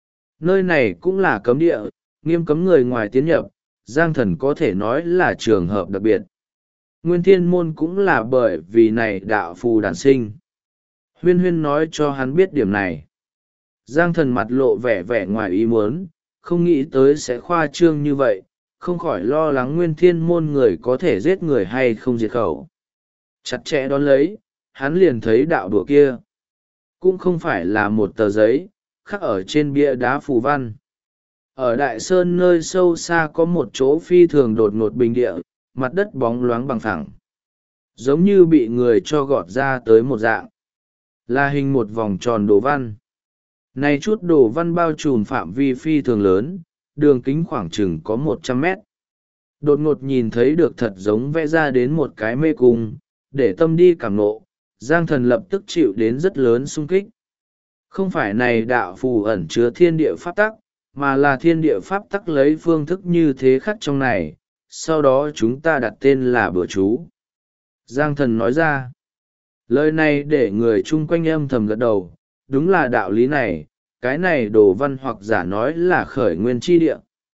Nơi này cũng là cấm địa, nghiêm cấm người ngoài tiến nhập, Giang Thần có thể nói là trường hợp đặc biệt. Nguyên thiên môn cũng là bởi vì này đạo phù đản sinh. Huyên huyên nói cho hắn biết điểm này. Giang Thần mặt lộ vẻ ngoài ý muốn, không nghĩ tới sẽ khoa trương như vậy, không khỏi lo lắng nguyên thiên môn người có thể giết người hay không diệt khẩu. Chặt chẽ đón lấy, hắn liền thấy đạo đùa kia. Cũng không phải là một tờ giấy, khắc ở trên bia đá phù văn. Ở Đại Sơn nơi sâu xa có một chỗ phi thường đột ngột bình địa, mặt đất bóng loáng bằng phẳng. Giống như bị người cho gọt ra tới một dạng. Là hình một vòng tròn đồ văn. Này chút đồ văn bao trùm phạm vi phi thường lớn, đường kính khoảng chừng có 100 mét. Đột ngột nhìn thấy được thật giống vẽ ra đến một cái mê cung, để tâm đi cảm nộ, Giang Thần lập tức chịu đến rất lớn xung kích. Không phải này đạo phù ẩn chứa thiên địa pháp tắc, mà là thiên địa pháp tắc lấy phương thức như thế khắc trong này, sau đó chúng ta đặt tên là bữa chú. Giang Thần nói ra, lời này để người chung quanh âm thầm gật đầu, đúng là đạo lý này, cái này đồ văn hoặc giả nói là khởi nguyên chi địa.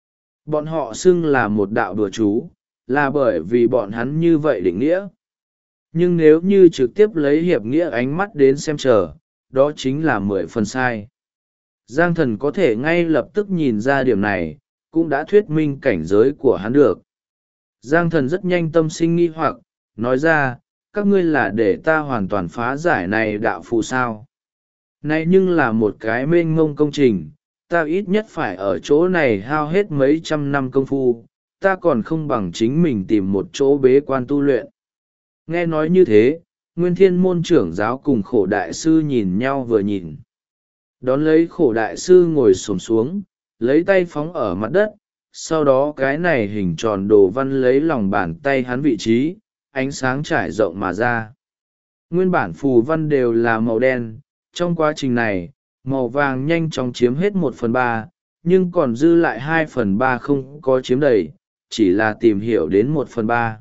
Bọn họ xưng là một đạo đùa chú, là bởi vì bọn hắn như vậy định nghĩa. Nhưng nếu như trực tiếp lấy hiệp nghĩa ánh mắt đến xem chờ, đó chính là 10 phần sai. Giang Thần có thể ngay lập tức nhìn ra điểm này, cũng đã thuyết minh cảnh giới của hắn được. Giang Thần rất nhanh tâm sinh nghi hoặc, nói ra, các ngươi là để ta hoàn toàn phá giải này đạo phù sao. Này nhưng là một cái mênh mông công trình, ta ít nhất phải ở chỗ này hao hết mấy trăm năm công phu, ta còn không bằng chính mình tìm một chỗ bế quan tu luyện. Nghe nói như thế, Nguyên Thiên môn trưởng giáo cùng khổ đại sư nhìn nhau vừa nhìn. Đón lấy khổ đại sư ngồi xổm xuống, lấy tay phóng ở mặt đất, sau đó cái này hình tròn đồ văn lấy lòng bàn tay hắn vị trí, ánh sáng trải rộng mà ra. Nguyên bản phù văn đều là màu đen, trong quá trình này, màu vàng nhanh chóng chiếm hết 1/3, nhưng còn dư lại 2/3 không có chiếm đầy, chỉ là tìm hiểu đến 1/3.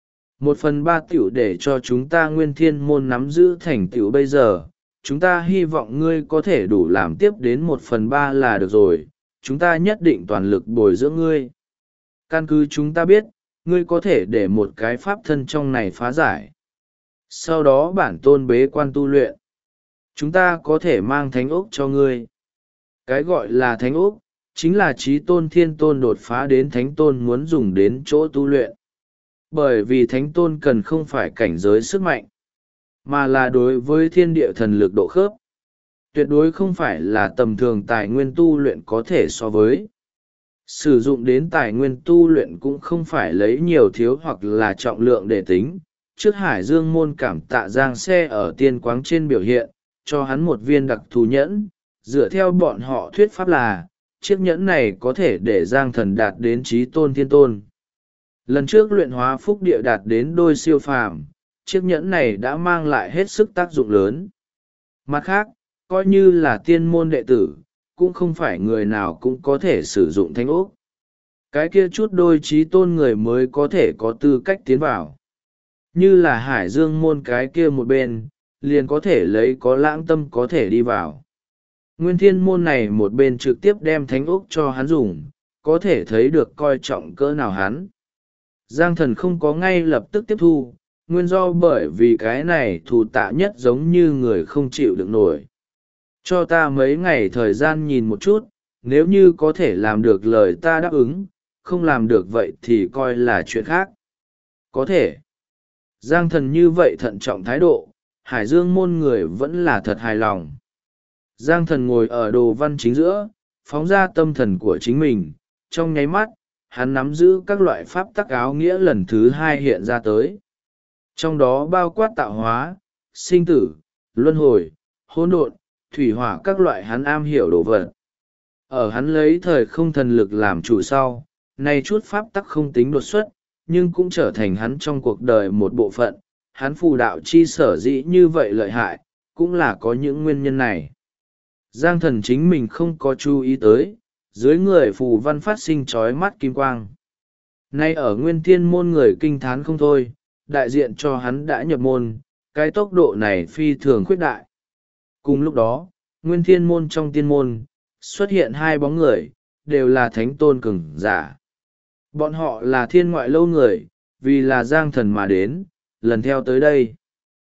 1/3 tiểu để cho chúng ta Nguyên Thiên môn nắm giữ thành tiểu bây giờ, chúng ta hy vọng ngươi có thể đủ làm tiếp đến 1/3 là được rồi, chúng ta nhất định toàn lực bồi dưỡng ngươi. Căn cứ chúng ta biết, ngươi có thể để một cái pháp thân trong này phá giải. Sau đó bản tôn bế quan tu luyện. Chúng ta có thể mang thánh ốc cho ngươi. Cái gọi là thánh ốc, chính là chí tôn thiên tôn đột phá đến thánh tôn muốn dùng đến chỗ tu luyện. Bởi vì thánh tôn cần không phải cảnh giới sức mạnh, mà là đối với thiên địa thần lực độ khớp. Tuyệt đối không phải là tầm thường tài nguyên tu luyện có thể so với. Sử dụng đến tài nguyên tu luyện cũng không phải lấy nhiều thiếu hoặc là trọng lượng để tính. Trước Hải Dương môn cảm tạ Giang Xe ở tiên quáng trên biểu hiện, cho hắn một viên đặc thù nhẫn, dựa theo bọn họ thuyết pháp là, chiếc nhẫn này có thể để Giang Thần đạt đến chí tôn thiên tôn. Lần trước luyện hóa phúc địa đạt đến đôi siêu phàm, chiếc nhẫn này đã mang lại hết sức tác dụng lớn. Mặt khác, coi như là tiên môn đệ tử, cũng không phải người nào cũng có thể sử dụng thanh ốc. Cái kia chút đôi trí tôn người mới có thể có tư cách tiến vào. Như là Hải Dương môn cái kia một bên, liền có thể lấy có lãng tâm có thể đi vào. Nguyên thiên môn này một bên trực tiếp đem thánh ốc cho hắn dùng, có thể thấy được coi trọng cỡ nào hắn. Giang Thần không có ngay lập tức tiếp thu, nguyên do bởi vì cái này thù tạ nhất giống như người không chịu được nổi. Cho ta mấy ngày thời gian nhìn một chút, nếu như có thể làm được lời ta đáp ứng, không làm được vậy thì coi là chuyện khác. Có thể. Giang Thần như vậy thận trọng thái độ, Hải Dương môn người vẫn là thật hài lòng. Giang Thần ngồi ở đồ văn chính giữa, phóng ra tâm thần của chính mình, trong nháy mắt, hắn nắm giữ các loại pháp tắc áo nghĩa lần thứ hai hiện ra tới. Trong đó bao quát tạo hóa, sinh tử, luân hồi, hỗn độn, thủy hỏa các loại hắn am hiểu đồ vật. Ở hắn lấy thời không thần lực làm chủ sau, nay chút pháp tắc không tính đột xuất, nhưng cũng trở thành hắn trong cuộc đời một bộ phận. Hắn phù đạo chi sở dĩ như vậy lợi hại, cũng là có những nguyên nhân này. Giang Thần chính mình không có chú ý tới, dưới người phù văn phát sinh chói mắt kim quang. Nay ở nguyên thiên môn người kinh thán không thôi, đại diện cho hắn đã nhập môn, cái tốc độ này phi thường khuyết đại. Cùng lúc đó, nguyên thiên môn trong tiên môn, xuất hiện hai bóng người, đều là thánh tôn cường giả. Bọn họ là thiên ngoại lâu người, vì là Giang Thần mà đến, lần theo tới đây.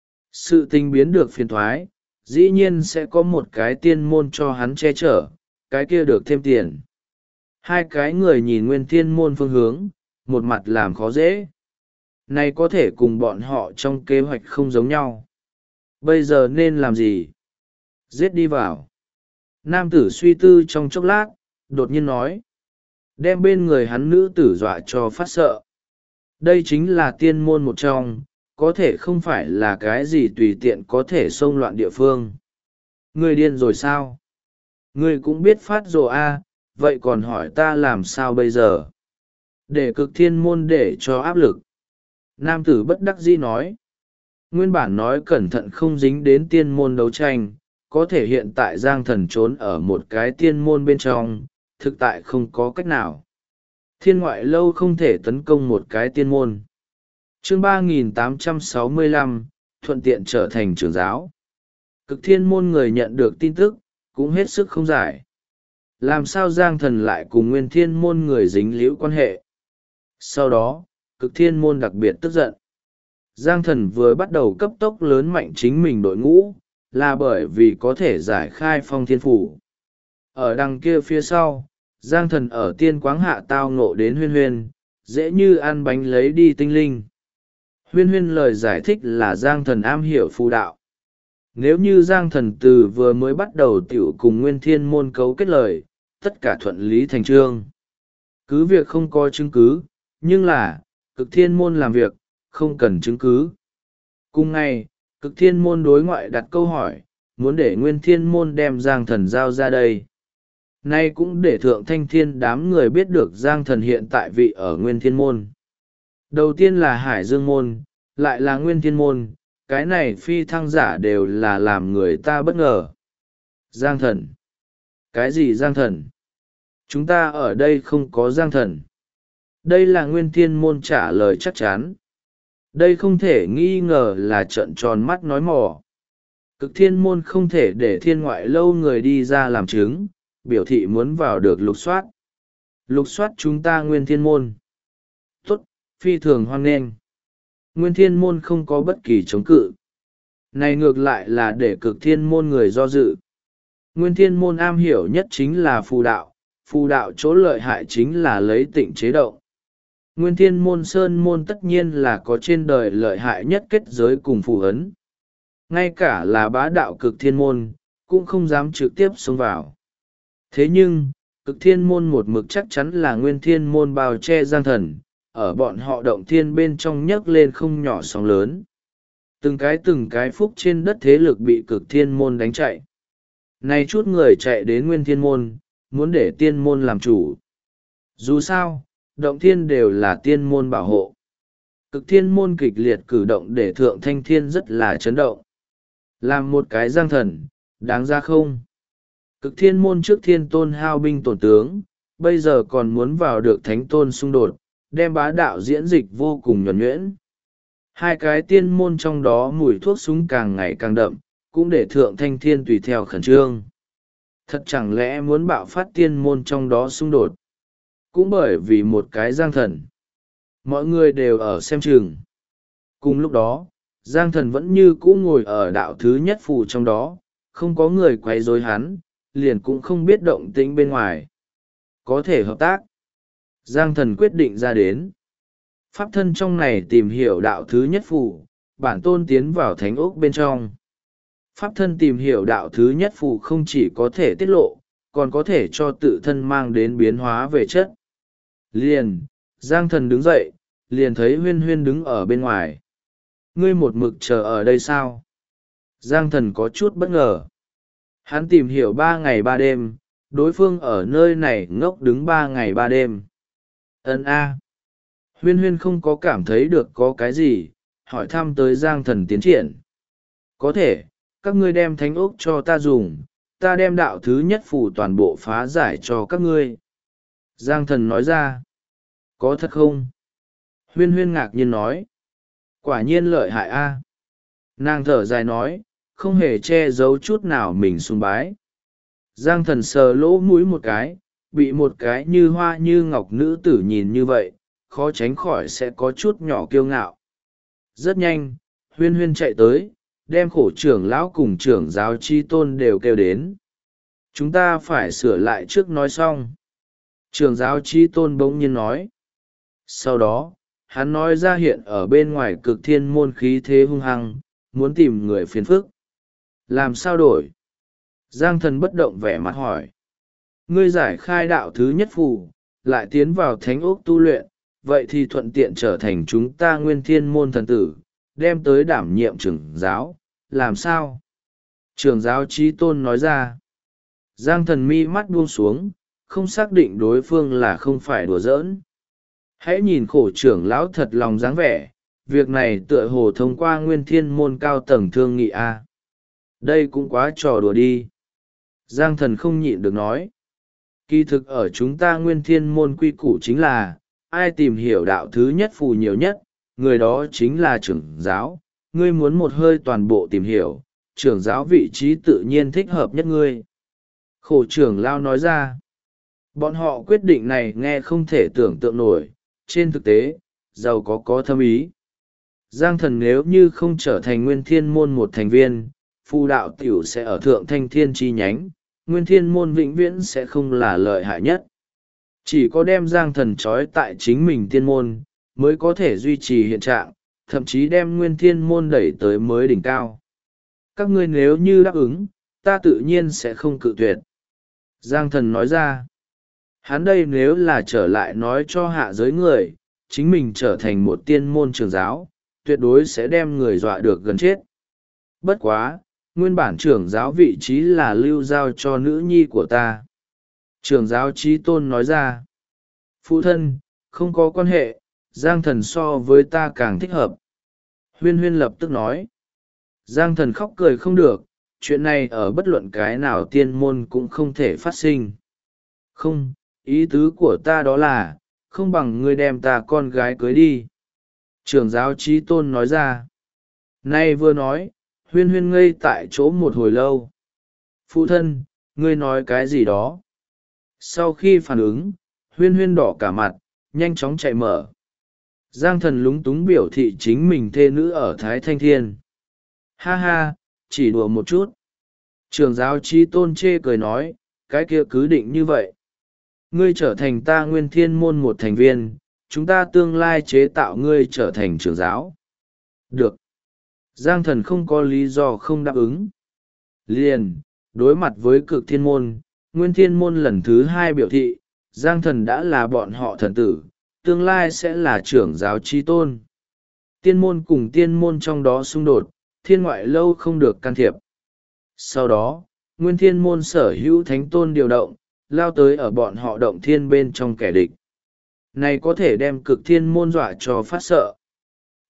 Sự tình biến được phiền thoái, dĩ nhiên sẽ có một cái tiên môn cho hắn che chở, cái kia được thêm tiền. Hai cái người nhìn nguyên thiên môn phương hướng, một mặt làm khó dễ. Này có thể cùng bọn họ trong kế hoạch không giống nhau. Bây giờ nên làm gì? Giết đi vào. Nam tử suy tư trong chốc lát, đột nhiên nói. Đem bên người hắn nữ tử dọa cho phát sợ. Đây chính là tiên môn một trong, có thể không phải là cái gì tùy tiện có thể xông loạn địa phương. Ngươi điên rồi sao? Ngươi cũng biết phát rồ vậy còn hỏi ta làm sao bây giờ? Để cực thiên môn để cho áp lực. Nam tử bất đắc dĩ nói. Nguyên bản nói cẩn thận không dính đến tiên môn đấu tranh, có thể hiện tại Giang Thần trốn ở một cái tiên môn bên trong, thực tại không có cách nào. Thiên ngoại lâu không thể tấn công một cái tiên môn. Chương 3865, thuận tiện trở thành trưởng giáo. Cực thiên môn người nhận được tin tức, cũng hết sức không giải. Làm sao Giang Thần lại cùng nguyên thiên môn người dính líu quan hệ? Sau đó, cực thiên môn đặc biệt tức giận. Giang Thần vừa bắt đầu cấp tốc lớn mạnh chính mình đội ngũ, là bởi vì có thể giải khai phong thiên phủ. Ở đằng kia phía sau, Giang Thần ở tiên quáng hạ tao ngộ đến huyên huyên, dễ như ăn bánh lấy đi tinh linh. Huyên huyên lời giải thích là Giang Thần am hiểu phù đạo. Nếu như Giang Thần từ vừa mới bắt đầu tiểu cùng nguyên thiên môn cấu kết lời, tất cả thuận lý thành trương. Cứ việc không có chứng cứ, nhưng là, cực thiên môn làm việc, không cần chứng cứ. Cùng ngày, cực thiên môn đối ngoại đặt câu hỏi, muốn để nguyên thiên môn đem Giang Thần giao ra đây. Nay cũng để thượng thanh thiên đám người biết được Giang Thần hiện tại vị ở nguyên thiên môn. Đầu tiên là Hải Dương môn, lại là nguyên thiên môn, cái này phi thăng giả đều là làm người ta bất ngờ. Giang Thần? Cái gì Giang Thần? Chúng ta ở đây không có Giang Thần. Đây là nguyên thiên môn trả lời chắc chắn. Đây không thể nghi ngờ là trợn tròn mắt nói mò. Cực thiên môn không thể để thiên ngoại lâu người đi ra làm chứng, biểu thị muốn vào được lục soát. Lục soát chúng ta nguyên thiên môn. Tốt, phi thường hoan nghênh. Nguyên thiên môn không có bất kỳ chống cự. Này ngược lại là để cực thiên môn người do dự. Nguyên thiên môn am hiểu nhất chính là phù đạo chỗ lợi hại chính là lấy tịnh chế động. Nguyên thiên môn sơn môn tất nhiên là có trên đời lợi hại nhất kết giới cùng phù ấn. Ngay cả là bá đạo cực thiên môn, cũng không dám trực tiếp xông vào. Thế nhưng, cực thiên môn một mực chắc chắn là nguyên thiên môn bao che Giang Thần, ở bọn họ động thiên bên trong nhấc lên không nhỏ sóng lớn. Từng cái phúc trên đất thế lực bị cực thiên môn đánh chạy. Này chút người chạy đến nguyên thiên môn, muốn để tiên môn làm chủ. Dù sao, động thiên đều là tiên môn bảo hộ. Cực thiên môn kịch liệt cử động để thượng thanh thiên rất là chấn động. Làm một cái giang thần, đáng ra không? Cực thiên môn trước thiên tôn hao binh tổn tướng, bây giờ còn muốn vào được thánh tôn xung đột, đem bá đạo diễn dịch vô cùng nhuần nhuyễn. Hai cái tiên môn trong đó mùi thuốc súng càng ngày càng đậm, cũng để thượng thanh thiên tùy theo khẩn trương. Thật chẳng lẽ muốn bạo phát tiên môn trong đó xung đột? Cũng bởi vì một cái giang thần. Mọi người đều ở xem chừng. Cùng lúc đó, giang thần vẫn như cũ ngồi ở đạo thứ nhất phù trong đó, không có người quấy rối hắn, liền cũng không biết động tĩnh bên ngoài. Có thể hợp tác. Giang thần quyết định ra đến. Pháp thân trong này tìm hiểu đạo thứ nhất phù, bản tôn tiến vào thánh ốc bên trong. Pháp thân tìm hiểu đạo thứ nhất phù không chỉ có thể tiết lộ, còn có thể cho tự thân mang đến biến hóa về chất. Liền, Giang thần đứng dậy, liền thấy huyên huyên đứng ở bên ngoài. Ngươi một mực chờ ở đây sao? Giang thần có chút bất ngờ. Hắn tìm hiểu 3 ngày 3 đêm, đối phương ở nơi này ngốc đứng 3 ngày 3 đêm. A. Huyên huyên không có cảm thấy được có cái gì, hỏi thăm tới Giang thần tiến triển. Có thể, các ngươi đem thánh ốc cho ta dùng, ta đem đạo thứ nhất phù toàn bộ phá giải cho các ngươi. Giang thần nói ra. Có thật không? Huyên huyên ngạc nhiên nói. Quả nhiên lợi hại a. Nàng thở dài nói, không hề che giấu chút nào mình sùng bái. Giang thần sờ lỗ mũi một cái, bị một cái như hoa như ngọc nữ tử nhìn như vậy, khó tránh khỏi sẽ có chút nhỏ kiêu ngạo. Rất nhanh, huyên huyên chạy tới, đem khổ trưởng lão cùng trưởng giáo chi tôn đều kêu đến. Chúng ta phải sửa lại trước nói xong. Trưởng giáo chi tôn bỗng nhiên nói. Sau đó, hắn nói ra hiện ở bên ngoài cực thiên môn khí thế hung hăng, muốn tìm người phiền phức. Làm sao đổi? Giang thần bất động vẻ mặt hỏi. Ngươi giải khai đạo thứ nhất phù, lại tiến vào thánh ốc tu luyện, vậy thì thuận tiện trở thành chúng ta nguyên thiên môn thần tử, đem tới đảm nhiệm trưởng giáo, làm sao? Trưởng giáo trí tôn nói ra. Giang thần mi mắt buông xuống, không xác định đối phương là không phải đùa giỡn. Hãy nhìn khổ trưởng lão thật lòng dáng vẻ, việc này tựa hồ thông qua nguyên thiên môn cao tầng thương nghị a. Đây cũng quá trò đùa đi. Giang thần không nhịn được nói. Kỳ thực ở chúng ta nguyên thiên môn quy củ chính là, ai tìm hiểu đạo thứ nhất phù nhiều nhất, người đó chính là trưởng giáo. Ngươi muốn một hơi toàn bộ tìm hiểu, trưởng giáo vị trí tự nhiên thích hợp nhất ngươi. Khổ trưởng lao nói ra. Bọn họ quyết định này nghe không thể tưởng tượng nổi, trên thực tế, giàu có thâm ý. Giang thần nếu như không trở thành nguyên thiên môn một thành viên, phù đạo tiểu sẽ ở thượng thanh thiên chi nhánh, nguyên thiên môn vĩnh viễn sẽ không là lợi hại nhất. Chỉ có đem Giang thần trói tại chính mình thiên môn, mới có thể duy trì hiện trạng, thậm chí đem nguyên thiên môn đẩy tới mới đỉnh cao. Các ngươi nếu như đáp ứng, ta tự nhiên sẽ không cự tuyệt. Giang thần nói ra. Hắn đây nếu là trở lại nói cho hạ giới người, chính mình trở thành một tiên môn trưởng giáo, tuyệt đối sẽ đem người dọa được gần chết. Bất quá, nguyên bản trưởng giáo vị trí là lưu giao cho nữ nhi của ta. Trưởng giáo trí tôn nói ra. Phụ thân, không có quan hệ, Giang thần so với ta càng thích hợp. Huyên huyên lập tức nói. Giang thần khóc cười không được, chuyện này ở bất luận cái nào tiên môn cũng không thể phát sinh. Không, ý tứ của ta đó là, không bằng ngươi đem ta con gái cưới đi. Trưởng giáo trí tôn nói ra. Nay vừa nói, huyên huyên ngây tại chỗ một hồi lâu. Phụ thân, ngươi nói cái gì đó? Sau khi phản ứng, huyên huyên đỏ cả mặt, nhanh chóng chạy mở. Giang thần lúng túng biểu thị chính mình thê nữ ở Thái Thanh Thiên. Ha ha, chỉ đùa một chút. Trưởng giáo trí tôn chê cười nói, cái kia cứ định như vậy. Ngươi trở thành ta nguyên thiên môn một thành viên, chúng ta tương lai chế tạo ngươi trở thành trưởng giáo. Được. Giang thần không có lý do không đáp ứng. Liền, đối mặt với cực thiên môn, nguyên thiên môn lần thứ 2 biểu thị, Giang thần đã là bọn họ thần tử, tương lai sẽ là trưởng giáo trí tôn. Tiên môn cùng tiên môn trong đó xung đột, thiên ngoại lâu không được can thiệp. Sau đó, nguyên thiên môn sở hữu thánh tôn điều động, lao tới ở bọn họ động thiên bên trong kẻ địch. Này có thể đem cực thiên môn dọa cho phát sợ.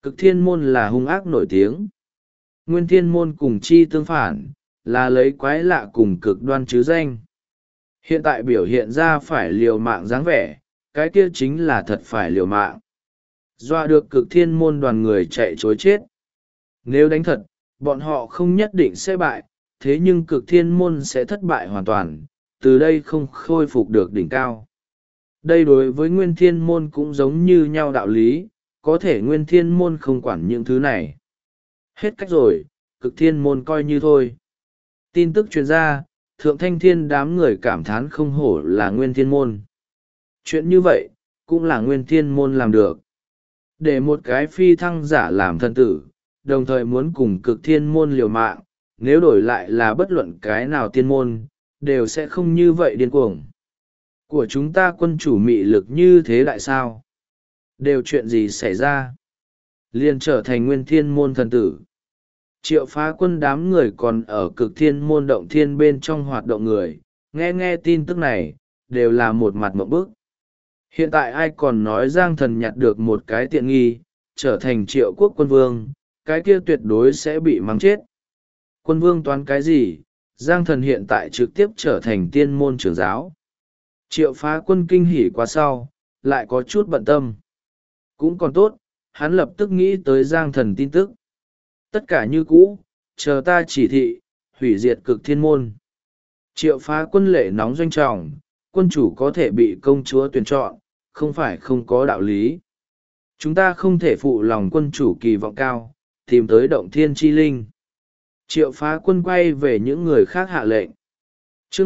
Cực thiên môn là hung ác nổi tiếng. Nguyên thiên môn cùng chi tương phản, là lấy quái lạ cùng cực đoan chứ danh. Hiện tại biểu hiện ra phải liều mạng dáng vẻ, cái kia chính là thật phải liều mạng. Dọa được cực thiên môn đoàn người chạy chối chết. Nếu đánh thật, bọn họ không nhất định sẽ bại, thế nhưng cực thiên môn sẽ thất bại hoàn toàn, từ đây không khôi phục được đỉnh cao. Đây đối với nguyên thiên môn cũng giống như nhau đạo lý, có thể nguyên thiên môn không quản những thứ này. Hết cách rồi, cực thiên môn coi như thôi. Tin tức truyền ra, thượng thanh thiên đám người cảm thán không hổ là nguyên thiên môn. Chuyện như vậy, cũng là nguyên thiên môn làm được. Để một cái phi thăng giả làm thân tử, đồng thời muốn cùng cực thiên môn liều mạng, nếu đổi lại là bất luận cái nào tiên môn, đều sẽ không như vậy điên cuồng. Của chúng ta quân chủ mị lực như thế đại sao? Đều chuyện gì xảy ra? Liền trở thành nguyên thiên môn thần tử. Triệu Phá Quân đám người còn ở cực thiên môn động thiên bên trong hoạt động người, nghe tin tức này, đều là một mặt mộng bức. Hiện tại ai còn nói Giang Thần nhặt được một cái tiện nghi, trở thành Triệu Quốc quân vương, cái kia tuyệt đối sẽ bị mắng chết. Quân vương toán cái gì? Giang Thần hiện tại trực tiếp trở thành tiên môn trưởng giáo. Triệu Phá Quân kinh hỉ quá sau, lại có chút bận tâm. Cũng còn tốt, hắn lập tức nghĩ tới Giang Thần tin tức. Tất cả như cũ, chờ ta chỉ thị, hủy diệt cực thiên môn. Triệu Phá Quân lệ nóng doanh trọng, quân chủ có thể bị công chúa tuyển chọn, không phải không có đạo lý. Chúng ta không thể phụ lòng quân chủ kỳ vọng cao, tìm tới động thiên chi linh. Triệu Phá Quân quay về những người khác hạ lệnh. Chương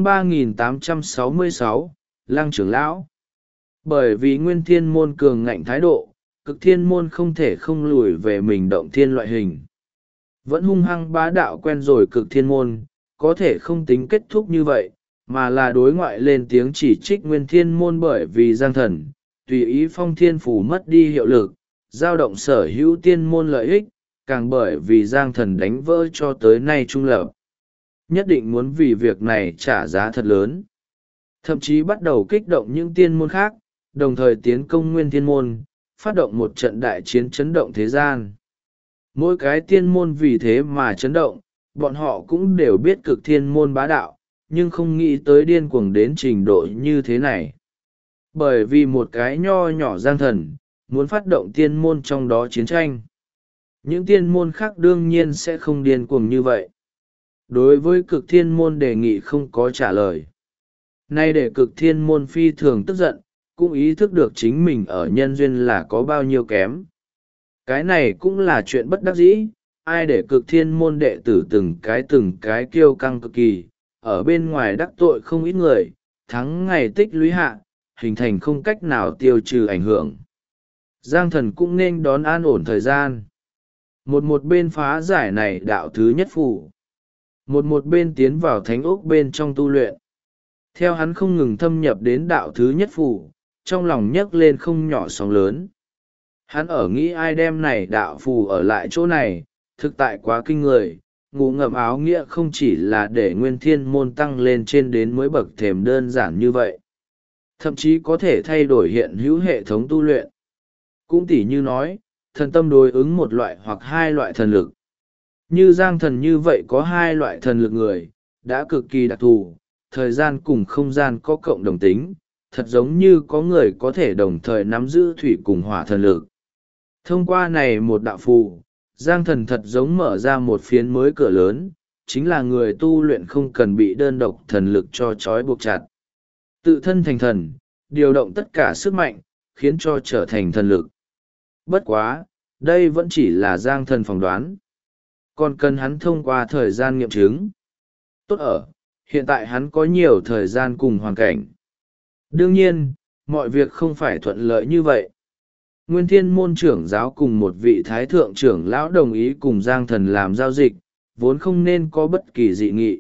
3866, Lăng trưởng lão. Bởi vì nguyên thiên môn cường ngạnh thái độ, cực thiên môn không thể không lùi về mình động thiên loại hình. Vẫn hung hăng bá đạo quen rồi cực thiên môn, có thể không tính kết thúc như vậy, mà là đối ngoại lên tiếng chỉ trích nguyên thiên môn bởi vì Giang Thần, tùy ý phong thiên phủ mất đi hiệu lực, giao động sở hữu tiên môn lợi ích, càng bởi vì Giang Thần đánh vỡ cho tới nay trung lập. Nhất định muốn vì việc này trả giá thật lớn. Thậm chí bắt đầu kích động những tiên môn khác, đồng thời tiến công nguyên thiên môn, phát động một trận đại chiến chấn động thế gian. Mỗi cái tiên môn vì thế mà chấn động, bọn họ cũng đều biết cực thiên môn bá đạo, nhưng không nghĩ tới điên cuồng đến trình độ như thế này. Bởi vì một cái nho nhỏ Giang Thần, muốn phát động tiên môn trong đó chiến tranh. Những tiên môn khác đương nhiên sẽ không điên cuồng như vậy. Đối với cực thiên môn đề nghị không có trả lời. Nay để cực thiên môn phi thường tức giận, cũng ý thức được chính mình ở nhân duyên là có bao nhiêu kém. Cái này cũng là chuyện bất đắc dĩ, ai để cực thiên môn đệ tử từng cái kiêu căng cực kỳ, ở bên ngoài đắc tội không ít người, thắng ngày tích lũy hạ, hình thành không cách nào tiêu trừ ảnh hưởng. Giang Thần cũng nên đón an ổn thời gian. Một bên phá giải này đạo thứ nhất phủ. Một bên tiến vào thánh ốc bên trong tu luyện. Theo hắn không ngừng thâm nhập đến đạo thứ nhất phủ, trong lòng nhấc lên không nhỏ sóng lớn. Hắn ở nghĩ ai đem này đạo phù ở lại chỗ này, thực tại quá kinh người, ngủ ngậm áo nghĩa không chỉ là để nguyên thiên môn tăng lên trên đến mới bậc thềm đơn giản như vậy. Thậm chí có thể thay đổi hiện hữu hệ thống tu luyện. Cũng tỉ như nói, thần tâm đối ứng một loại hoặc hai loại thần lực. Như Giang Thần như vậy có hai loại thần lực người, đã cực kỳ đặc thù, thời gian cùng không gian có cộng đồng tính, thật giống như có người có thể đồng thời nắm giữ thủy cùng hỏa thần lực. Thông qua này một đạo phù, Giang Thần thật giống mở ra một phiến mới cửa lớn, chính là người tu luyện không cần bị đơn độc thần lực cho trói buộc chặt. Tự thân thành thần, điều động tất cả sức mạnh, khiến cho trở thành thần lực. Bất quá, đây vẫn chỉ là Giang Thần phỏng đoán. Còn cần hắn thông qua thời gian nghiệm chứng. Tốt ở, hiện tại hắn có nhiều thời gian cùng hoàn cảnh. Đương nhiên, mọi việc không phải thuận lợi như vậy. Nguyên thiên môn trưởng giáo cùng một vị thái thượng trưởng lão đồng ý cùng Giang Thần làm giao dịch, vốn không nên có bất kỳ dị nghị.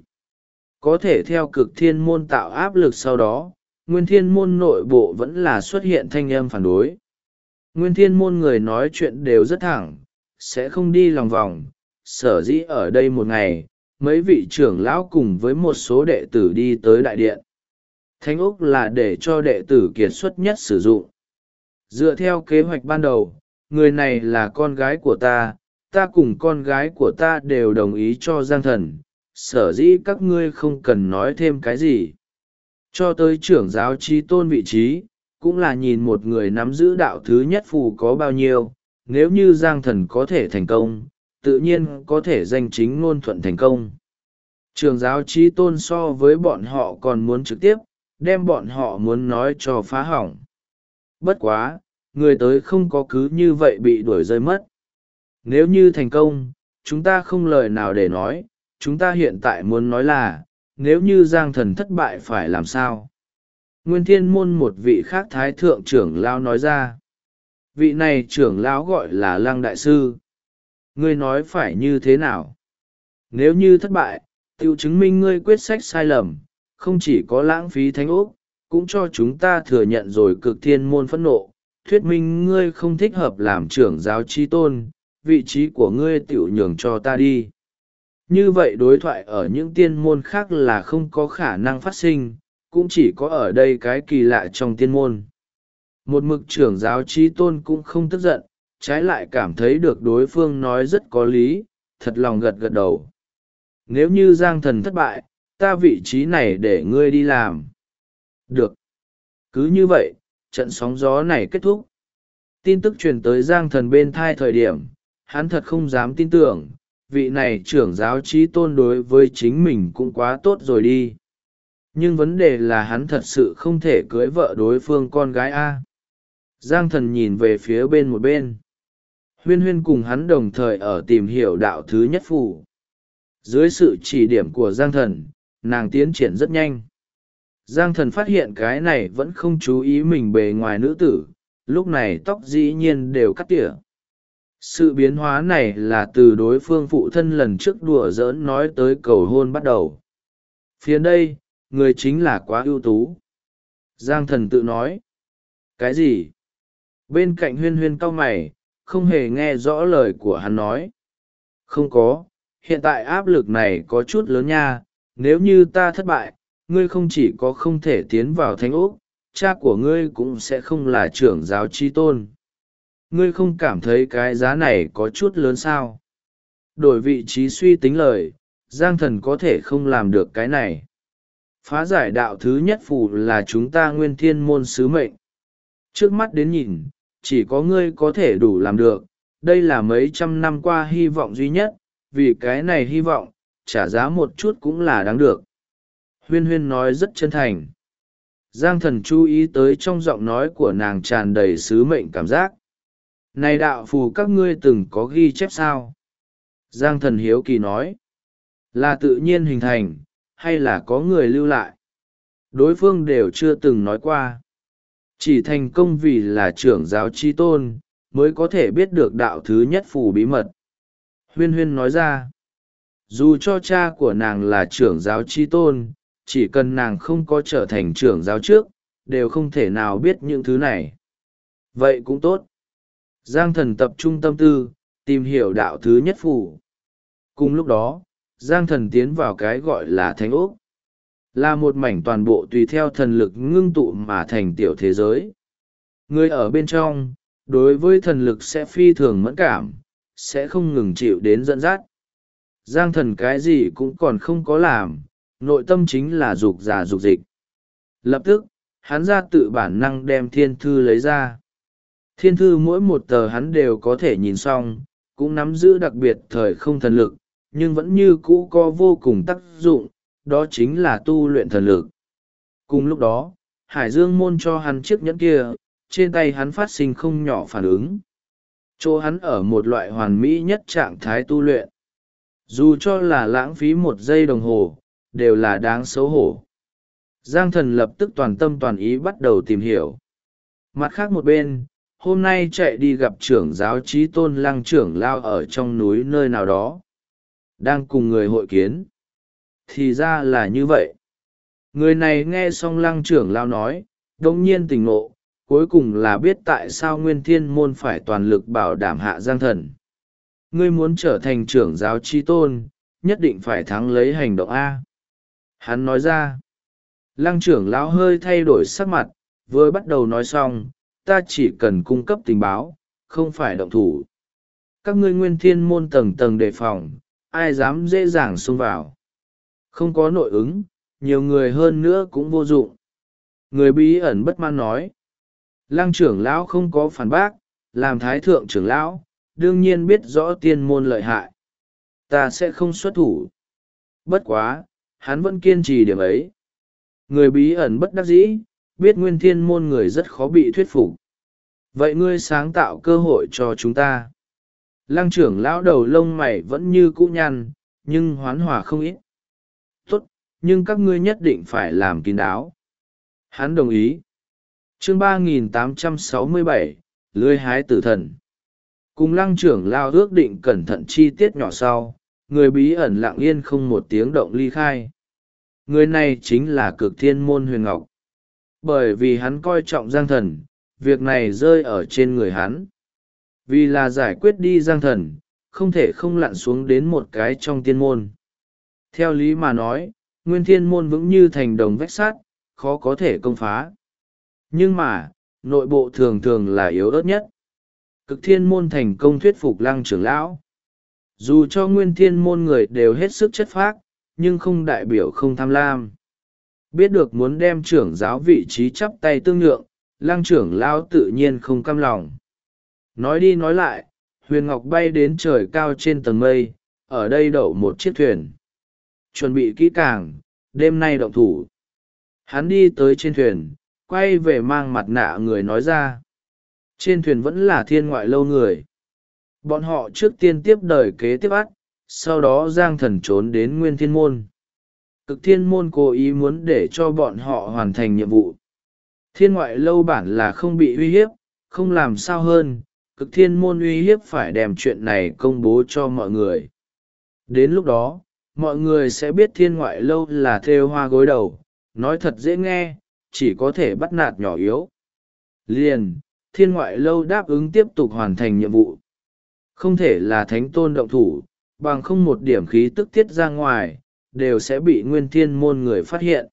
Có thể theo cực thiên môn tạo áp lực sau đó, nguyên thiên môn nội bộ vẫn là xuất hiện thanh âm phản đối. Nguyên thiên môn người nói chuyện đều rất thẳng, sẽ không đi lòng vòng, sở dĩ ở đây một ngày, mấy vị trưởng lão cùng với một số đệ tử đi tới đại điện. Thánh ốc là để cho đệ tử kiệt xuất nhất sử dụng. Dựa theo kế hoạch ban đầu, người này là con gái của ta, ta cùng con gái của ta đều đồng ý cho Giang Thần, sở dĩ các ngươi không cần nói thêm cái gì. Cho tới trưởng giáo trí tôn vị trí, cũng là nhìn một người nắm giữ đạo thứ nhất phù có bao nhiêu, nếu như Giang Thần có thể thành công, tự nhiên có thể danh chính ngôn thuận thành công. Trưởng giáo trí tôn so với bọn họ còn muốn trực tiếp, đem bọn họ muốn nói cho phá hỏng. Bất quá, người tới không có cứ như vậy bị đuổi rơi mất. Nếu như thành công, chúng ta không lời nào để nói, chúng ta hiện tại muốn nói là, nếu như Giang Thần thất bại phải làm sao? Nguyên Thiên Môn một vị khác thái thượng trưởng lão nói ra. Vị này trưởng lão gọi là Lăng Đại Sư. Ngươi nói phải như thế nào? Nếu như thất bại, tự chứng minh ngươi quyết sách sai lầm, không chỉ có lãng phí thánh ốc, cũng cho chúng ta thừa nhận rồi cực thiên môn phẫn nộ, thuyết minh ngươi không thích hợp làm trưởng giáo trí tôn, vị trí của ngươi tiểu nhường cho ta đi. Như vậy đối thoại ở những tiên môn khác là không có khả năng phát sinh, cũng chỉ có ở đây cái kỳ lạ trong tiên môn. Một mực trưởng giáo trí tôn cũng không tức giận, trái lại cảm thấy được đối phương nói rất có lý, thật lòng gật gật đầu. Nếu như Giang Thần thất bại, ta vị trí này để ngươi đi làm. Được. Cứ như vậy, trận sóng gió này kết thúc. Tin tức truyền tới Giang Thần bên thai thời điểm, hắn thật không dám tin tưởng, vị này trưởng giáo trí tôn đối với chính mình cũng quá tốt rồi đi. Nhưng vấn đề là hắn thật sự không thể cưới vợ đối phương con gái A. Giang Thần nhìn về phía bên một bên. Huyên Huyên cùng hắn đồng thời ở tìm hiểu đạo thứ nhất phù. Dưới sự chỉ điểm của Giang Thần, nàng tiến triển rất nhanh. Giang Thần phát hiện cái này vẫn không chú ý mình bề ngoài nữ tử, lúc này tóc dĩ nhiên đều cắt tỉa. Sự biến hóa này là từ đối phương phụ thân lần trước đùa giỡn nói tới cầu hôn bắt đầu. Phía đây, người chính là quá ưu tú. Giang Thần tự nói. Cái gì? Bên cạnh Huyên Huyên cau mày, không hề nghe rõ lời của hắn nói. Không có, hiện tại áp lực này có chút lớn nha, nếu như ta thất bại, ngươi không chỉ có không thể tiến vào thánh úc, cha của ngươi cũng sẽ không là trưởng giáo trí tôn. Ngươi không cảm thấy cái giá này có chút lớn sao? Đổi vị trí suy tính lời, Giang Thần có thể không làm được cái này. Phá giải đạo thứ nhất phù là chúng ta nguyên thiên môn sứ mệnh. Trước mắt đến nhìn, chỉ có ngươi có thể đủ làm được, đây là mấy trăm năm qua hy vọng duy nhất, vì cái này hy vọng, trả giá một chút cũng là đáng được. Huyên Huyên nói rất chân thành. Giang Thần chú ý tới trong giọng nói của nàng tràn đầy sứ mệnh cảm giác. Này đạo phù các ngươi từng có ghi chép sao? Giang Thần hiếu kỳ nói. Là tự nhiên hình thành, hay là có người lưu lại? Đối phương đều chưa từng nói qua. Chỉ thành công vì là trưởng giáo chi tôn, mới có thể biết được đạo thứ nhất phù bí mật. Huyên Huyên nói ra. Dù cho cha của nàng là trưởng giáo chi tôn, chỉ cần nàng không có trở thành trưởng giáo trước, đều không thể nào biết những thứ này. Vậy cũng tốt. Giang Thần tập trung tâm tư, tìm hiểu đạo thứ nhất phù. Cùng lúc đó, Giang Thần tiến vào cái gọi là thánh ốc. Là một mảnh toàn bộ tùy theo thần lực ngưng tụ mà thành tiểu thế giới. Người ở bên trong, đối với thần lực sẽ phi thường mẫn cảm, sẽ không ngừng chịu đến dẫn dắt. Giang Thần cái gì cũng còn không có làm, nội tâm chính là dục giả dục dịch. Lập tức, hắn ra tự bản năng đem thiên thư lấy ra. Thiên thư mỗi một tờ hắn đều có thể nhìn xong, cũng nắm giữ đặc biệt thời không thần lực, nhưng vẫn như cũ có vô cùng tác dụng, đó chính là tu luyện thần lực. Cùng lúc đó, Hải Dương môn cho hắn chiếc nhẫn kia, trên tay hắn phát sinh không nhỏ phản ứng. Chỗ hắn ở một loại hoàn mỹ nhất trạng thái tu luyện. Dù cho là lãng phí 1 giây đồng hồ, đều là đáng xấu hổ. Giang Thần lập tức toàn tâm toàn ý bắt đầu tìm hiểu. Mặt khác một bên, hôm nay chạy đi gặp trưởng giáo trí tôn Lăng trưởng lao ở trong núi nơi nào đó. Đang cùng người hội kiến. Thì ra là như vậy. Người này nghe xong Lăng trưởng lao nói, đông nhiên tỉnh ngộ, cuối cùng là biết tại sao Nguyên Thiên Môn phải toàn lực bảo đảm hạ Giang Thần. Ngươi muốn trở thành trưởng giáo trí tôn, nhất định phải thắng lấy hành động A. Hắn nói ra. Lăng trưởng lão hơi thay đổi sắc mặt, vừa bắt đầu nói xong, ta chỉ cần cung cấp tình báo, không phải động thủ. Các ngươi nguyên thiên môn tầng tầng đề phòng, ai dám dễ dàng xông vào. Không có nội ứng, nhiều người hơn nữa cũng vô dụng. Người bí ẩn bất mãn nói. Lăng trưởng lão không có phản bác, làm thái thượng trưởng lão, đương nhiên biết rõ tiên môn lợi hại. Ta sẽ không xuất thủ. Bất quá, hắn vẫn kiên trì điểm ấy. Người bí ẩn bất đắc dĩ, biết nguyên thiên môn người rất khó bị thuyết phục. Vậy ngươi sáng tạo cơ hội cho chúng ta. Lăng trưởng lão đầu lông mày vẫn như cũ nhăn, nhưng hoán hòa không ít. Tốt, nhưng các ngươi nhất định phải làm kín đáo. Hắn đồng ý. Chương 3867, lưới hái tử thần. Cùng lăng trưởng lão ước định cẩn thận chi tiết nhỏ sau, người bí ẩn lặng yên không một tiếng động ly khai. Người này chính là Cực Thiên môn Huyền Ngọc. Bởi vì hắn coi trọng Giang Thần, việc này rơi ở trên người hắn. Vì là giải quyết đi Giang Thần, không thể không lặn xuống đến một cái trong tiên môn. Theo lý mà nói, nguyên thiên môn vững như thành đồng vách sắt, khó có thể công phá. Nhưng mà, nội bộ thường thường là yếu ớt nhất. Cực Thiên môn thành công thuyết phục lăng trưởng lão. Dù cho nguyên thiên môn người đều hết sức chất phác, nhưng không đại biểu không tham lam. Biết được muốn đem trưởng giáo vị trí chắp tay tương nhượng, lăng trưởng lão tự nhiên không cam lòng. Nói đi nói lại, Huyền Ngọc bay đến trời cao trên tầng mây, ở đây đậu một chiếc thuyền. Chuẩn bị kỹ càng, đêm nay động thủ. Hắn đi tới trên thuyền, quay về mang mặt nạ người nói ra. Trên thuyền vẫn là Thiên Ngoại Lâu người. Bọn họ trước tiên tiếp đời kế tiếp ắt, sau đó Giang Thần trốn đến Nguyên Thiên Môn. Cực Thiên Môn cố ý muốn để cho bọn họ hoàn thành nhiệm vụ. Thiên Ngoại Lâu bản là không bị uy hiếp, không làm sao hơn, Cực Thiên Môn uy hiếp phải đem chuyện này công bố cho mọi người. Đến lúc đó, mọi người sẽ biết Thiên Ngoại Lâu là thêu hoa gối đầu, nói thật dễ nghe, chỉ có thể bắt nạt nhỏ yếu. Liền, Thiên Ngoại Lâu đáp ứng tiếp tục hoàn thành nhiệm vụ. Không thể là thánh tôn động thủ, bằng không một điểm khí tức tiết ra ngoài, đều sẽ bị Nguyên Thiên môn người phát hiện.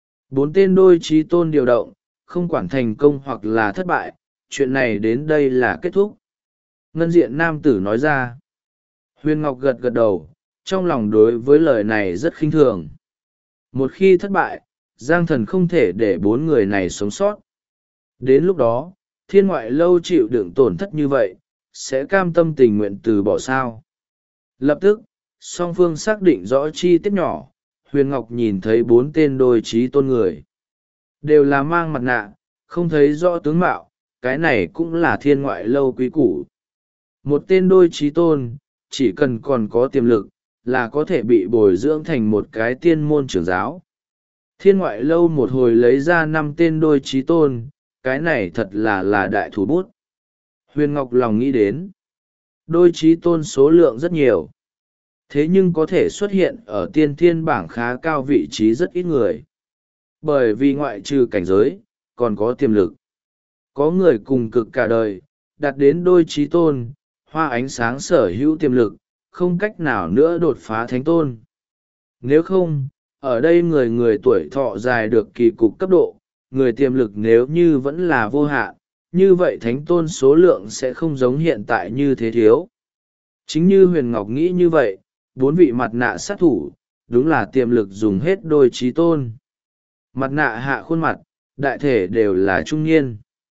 4 tên đôi trí tôn điều động, không quản thành công hoặc là thất bại, chuyện này đến đây là kết thúc. Ngân diện nam tử nói ra. Huyền Ngọc gật gật đầu, trong lòng đối với lời này rất khinh thường. Một khi thất bại, Giang Thần không thể để 4 người này sống sót. Đến lúc đó, Thiên Ngoại Lâu chịu đựng tổn thất như vậy, sẽ cam tâm tình nguyện từ bỏ sao. Lập tức, song phương xác định rõ chi tiết nhỏ, Huyền Ngọc nhìn thấy 4 tên đôi trí tôn người. Đều là mang mặt nạ, không thấy rõ tướng mạo, cái này cũng là Thiên Ngoại Lâu quý củ. Một tên đôi trí tôn, chỉ cần còn có tiềm lực, là có thể bị bồi dưỡng thành một cái tiên môn trưởng giáo. Thiên Ngoại Lâu một hồi lấy ra 5 tên đôi trí tôn, cái này thật là đại thủ bút. Huyền Ngọc lòng nghĩ đến, đôi trí tôn số lượng rất nhiều. Thế nhưng có thể xuất hiện ở tiên thiên bảng khá cao vị trí rất ít người. Bởi vì ngoại trừ cảnh giới, còn có tiềm lực. Có người cùng cực cả đời, đạt đến đôi trí tôn, hoa ánh sáng sở hữu tiềm lực, không cách nào nữa đột phá thánh tôn. Nếu không, ở đây người tuổi thọ dài được kỳ cục cấp độ, người tiềm lực nếu như vẫn là vô hạn, như vậy thánh tôn số lượng sẽ không giống hiện tại như thế thiếu. Chính như Huyền Ngọc nghĩ như vậy, 4 vị mặt nạ sát thủ, đúng là tiềm lực dùng hết đôi trí tôn. Mặt nạ hạ khuôn mặt, đại thể đều là trung niên.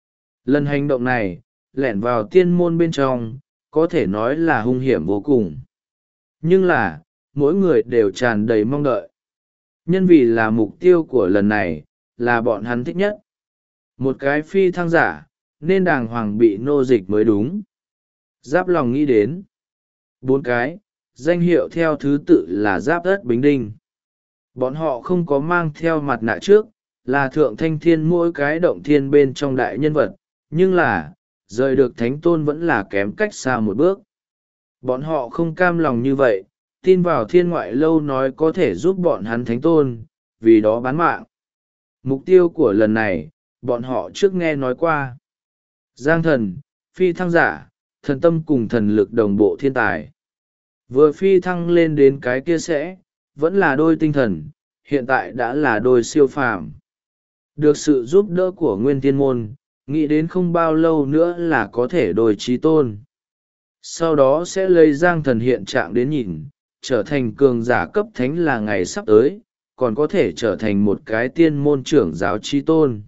Lần hành động này, lẻn vào tiên môn bên trong, có thể nói là hung hiểm vô cùng. Nhưng là, mỗi người đều tràn đầy mong đợi. Nhân vì là mục tiêu của lần này, là bọn hắn thích nhất. Một cái phi thăng giả, nên đàng hoàng bị nô dịch mới đúng. Giáp lòng nghĩ đến. 4 cái, danh hiệu theo thứ tự là Giáp Đất Bính Đinh. Bọn họ không có mang theo mặt nạ trước, là thượng thanh thiên mỗi cái động thiên bên trong đại nhân vật, nhưng là, rời được thánh tôn vẫn là kém cách xa một bước. Bọn họ không cam lòng như vậy, tin vào Thiên Ngoại Lâu nói có thể giúp bọn hắn thánh tôn, vì đó bán mạng. Mục tiêu của lần này, bọn họ trước nghe nói qua. Giang Thần, phi thăng giả, thần tâm cùng thần lực đồng bộ thiên tài. Vừa phi thăng lên đến cái kia sẽ, vẫn là đôi tinh thần, hiện tại đã là đôi siêu phàm. Được sự giúp đỡ của Nguyên Thiên Môn, nghĩ đến không bao lâu nữa là có thể đôi trí tôn. Sau đó sẽ lấy Giang Thần hiện trạng đến nhìn, trở thành cường giả cấp thánh là ngày sắp tới, còn có thể trở thành một cái tiên môn trưởng giáo trí tôn.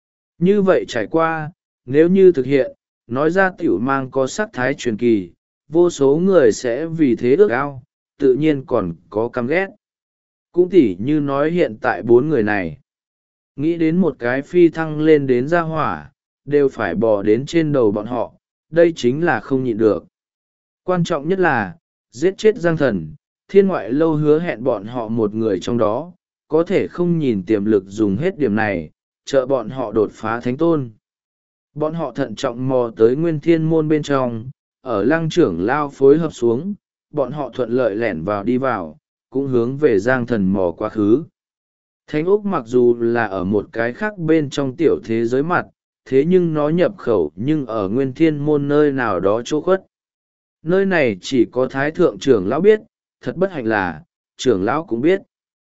Như vậy trải qua, nếu như thực hiện, nói ra tiểu mang có sắc thái truyền kỳ, vô số người sẽ vì thế ước ao, tự nhiên còn có căm ghét. Cũng tỉ như nói hiện tại 4 người này. Nghĩ đến một cái phi thăng lên đến gia hỏa, đều phải bò đến trên đầu bọn họ, đây chính là không nhịn được. Quan trọng nhất là, giết chết Giang Thần, Thiên Ngoại Lâu hứa hẹn bọn họ một người trong đó, có thể không nhìn tiềm lực dùng hết điểm này, trợ bọn họ đột phá thánh tôn. Bọn họ thận trọng mò tới Nguyên Thiên Môn bên trong, ở Lăng trưởng lao phối hợp xuống, bọn họ thuận lợi lẻn vào đi vào, cũng hướng về Giang Thần mò quá khứ. Thánh Úc mặc dù là ở một cái khác bên trong tiểu thế giới mặt, thế nhưng nó nhập khẩu nhưng ở Nguyên Thiên Môn nơi nào đó chỗ khuất. Nơi này chỉ có Thái Thượng trưởng lão biết, thật bất hạnh là, trưởng lão cũng biết.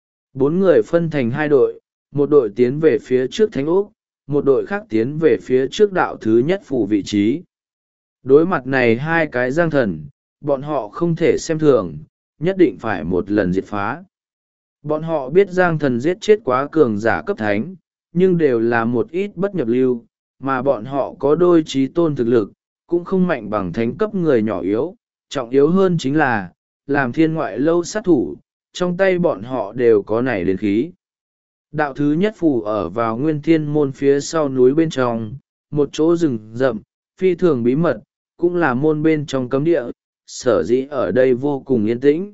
4 người phân thành 2 đội, một đội tiến về phía trước Thánh Úc, một đội khác tiến về phía trước đạo thứ nhất phủ vị trí. Đối mặt này 2 cái Giang Thần, bọn họ không thể xem thường, nhất định phải một lần diệt phá. Bọn họ biết Giang Thần giết chết quá cường giả cấp thánh, nhưng đều là một ít bất nhập lưu, mà bọn họ có đôi trí tôn thực lực, cũng không mạnh bằng thánh cấp người nhỏ yếu, trọng yếu hơn chính là, làm Thiên Ngoại Lâu sát thủ, trong tay bọn họ đều có nảy đến khí. Đạo thứ nhất phủ ở vào Nguyên Thiên Môn phía sau núi bên trong, một chỗ rừng rậm, phi thường bí mật, cũng là môn bên trong cấm địa, sở dĩ ở đây vô cùng yên tĩnh.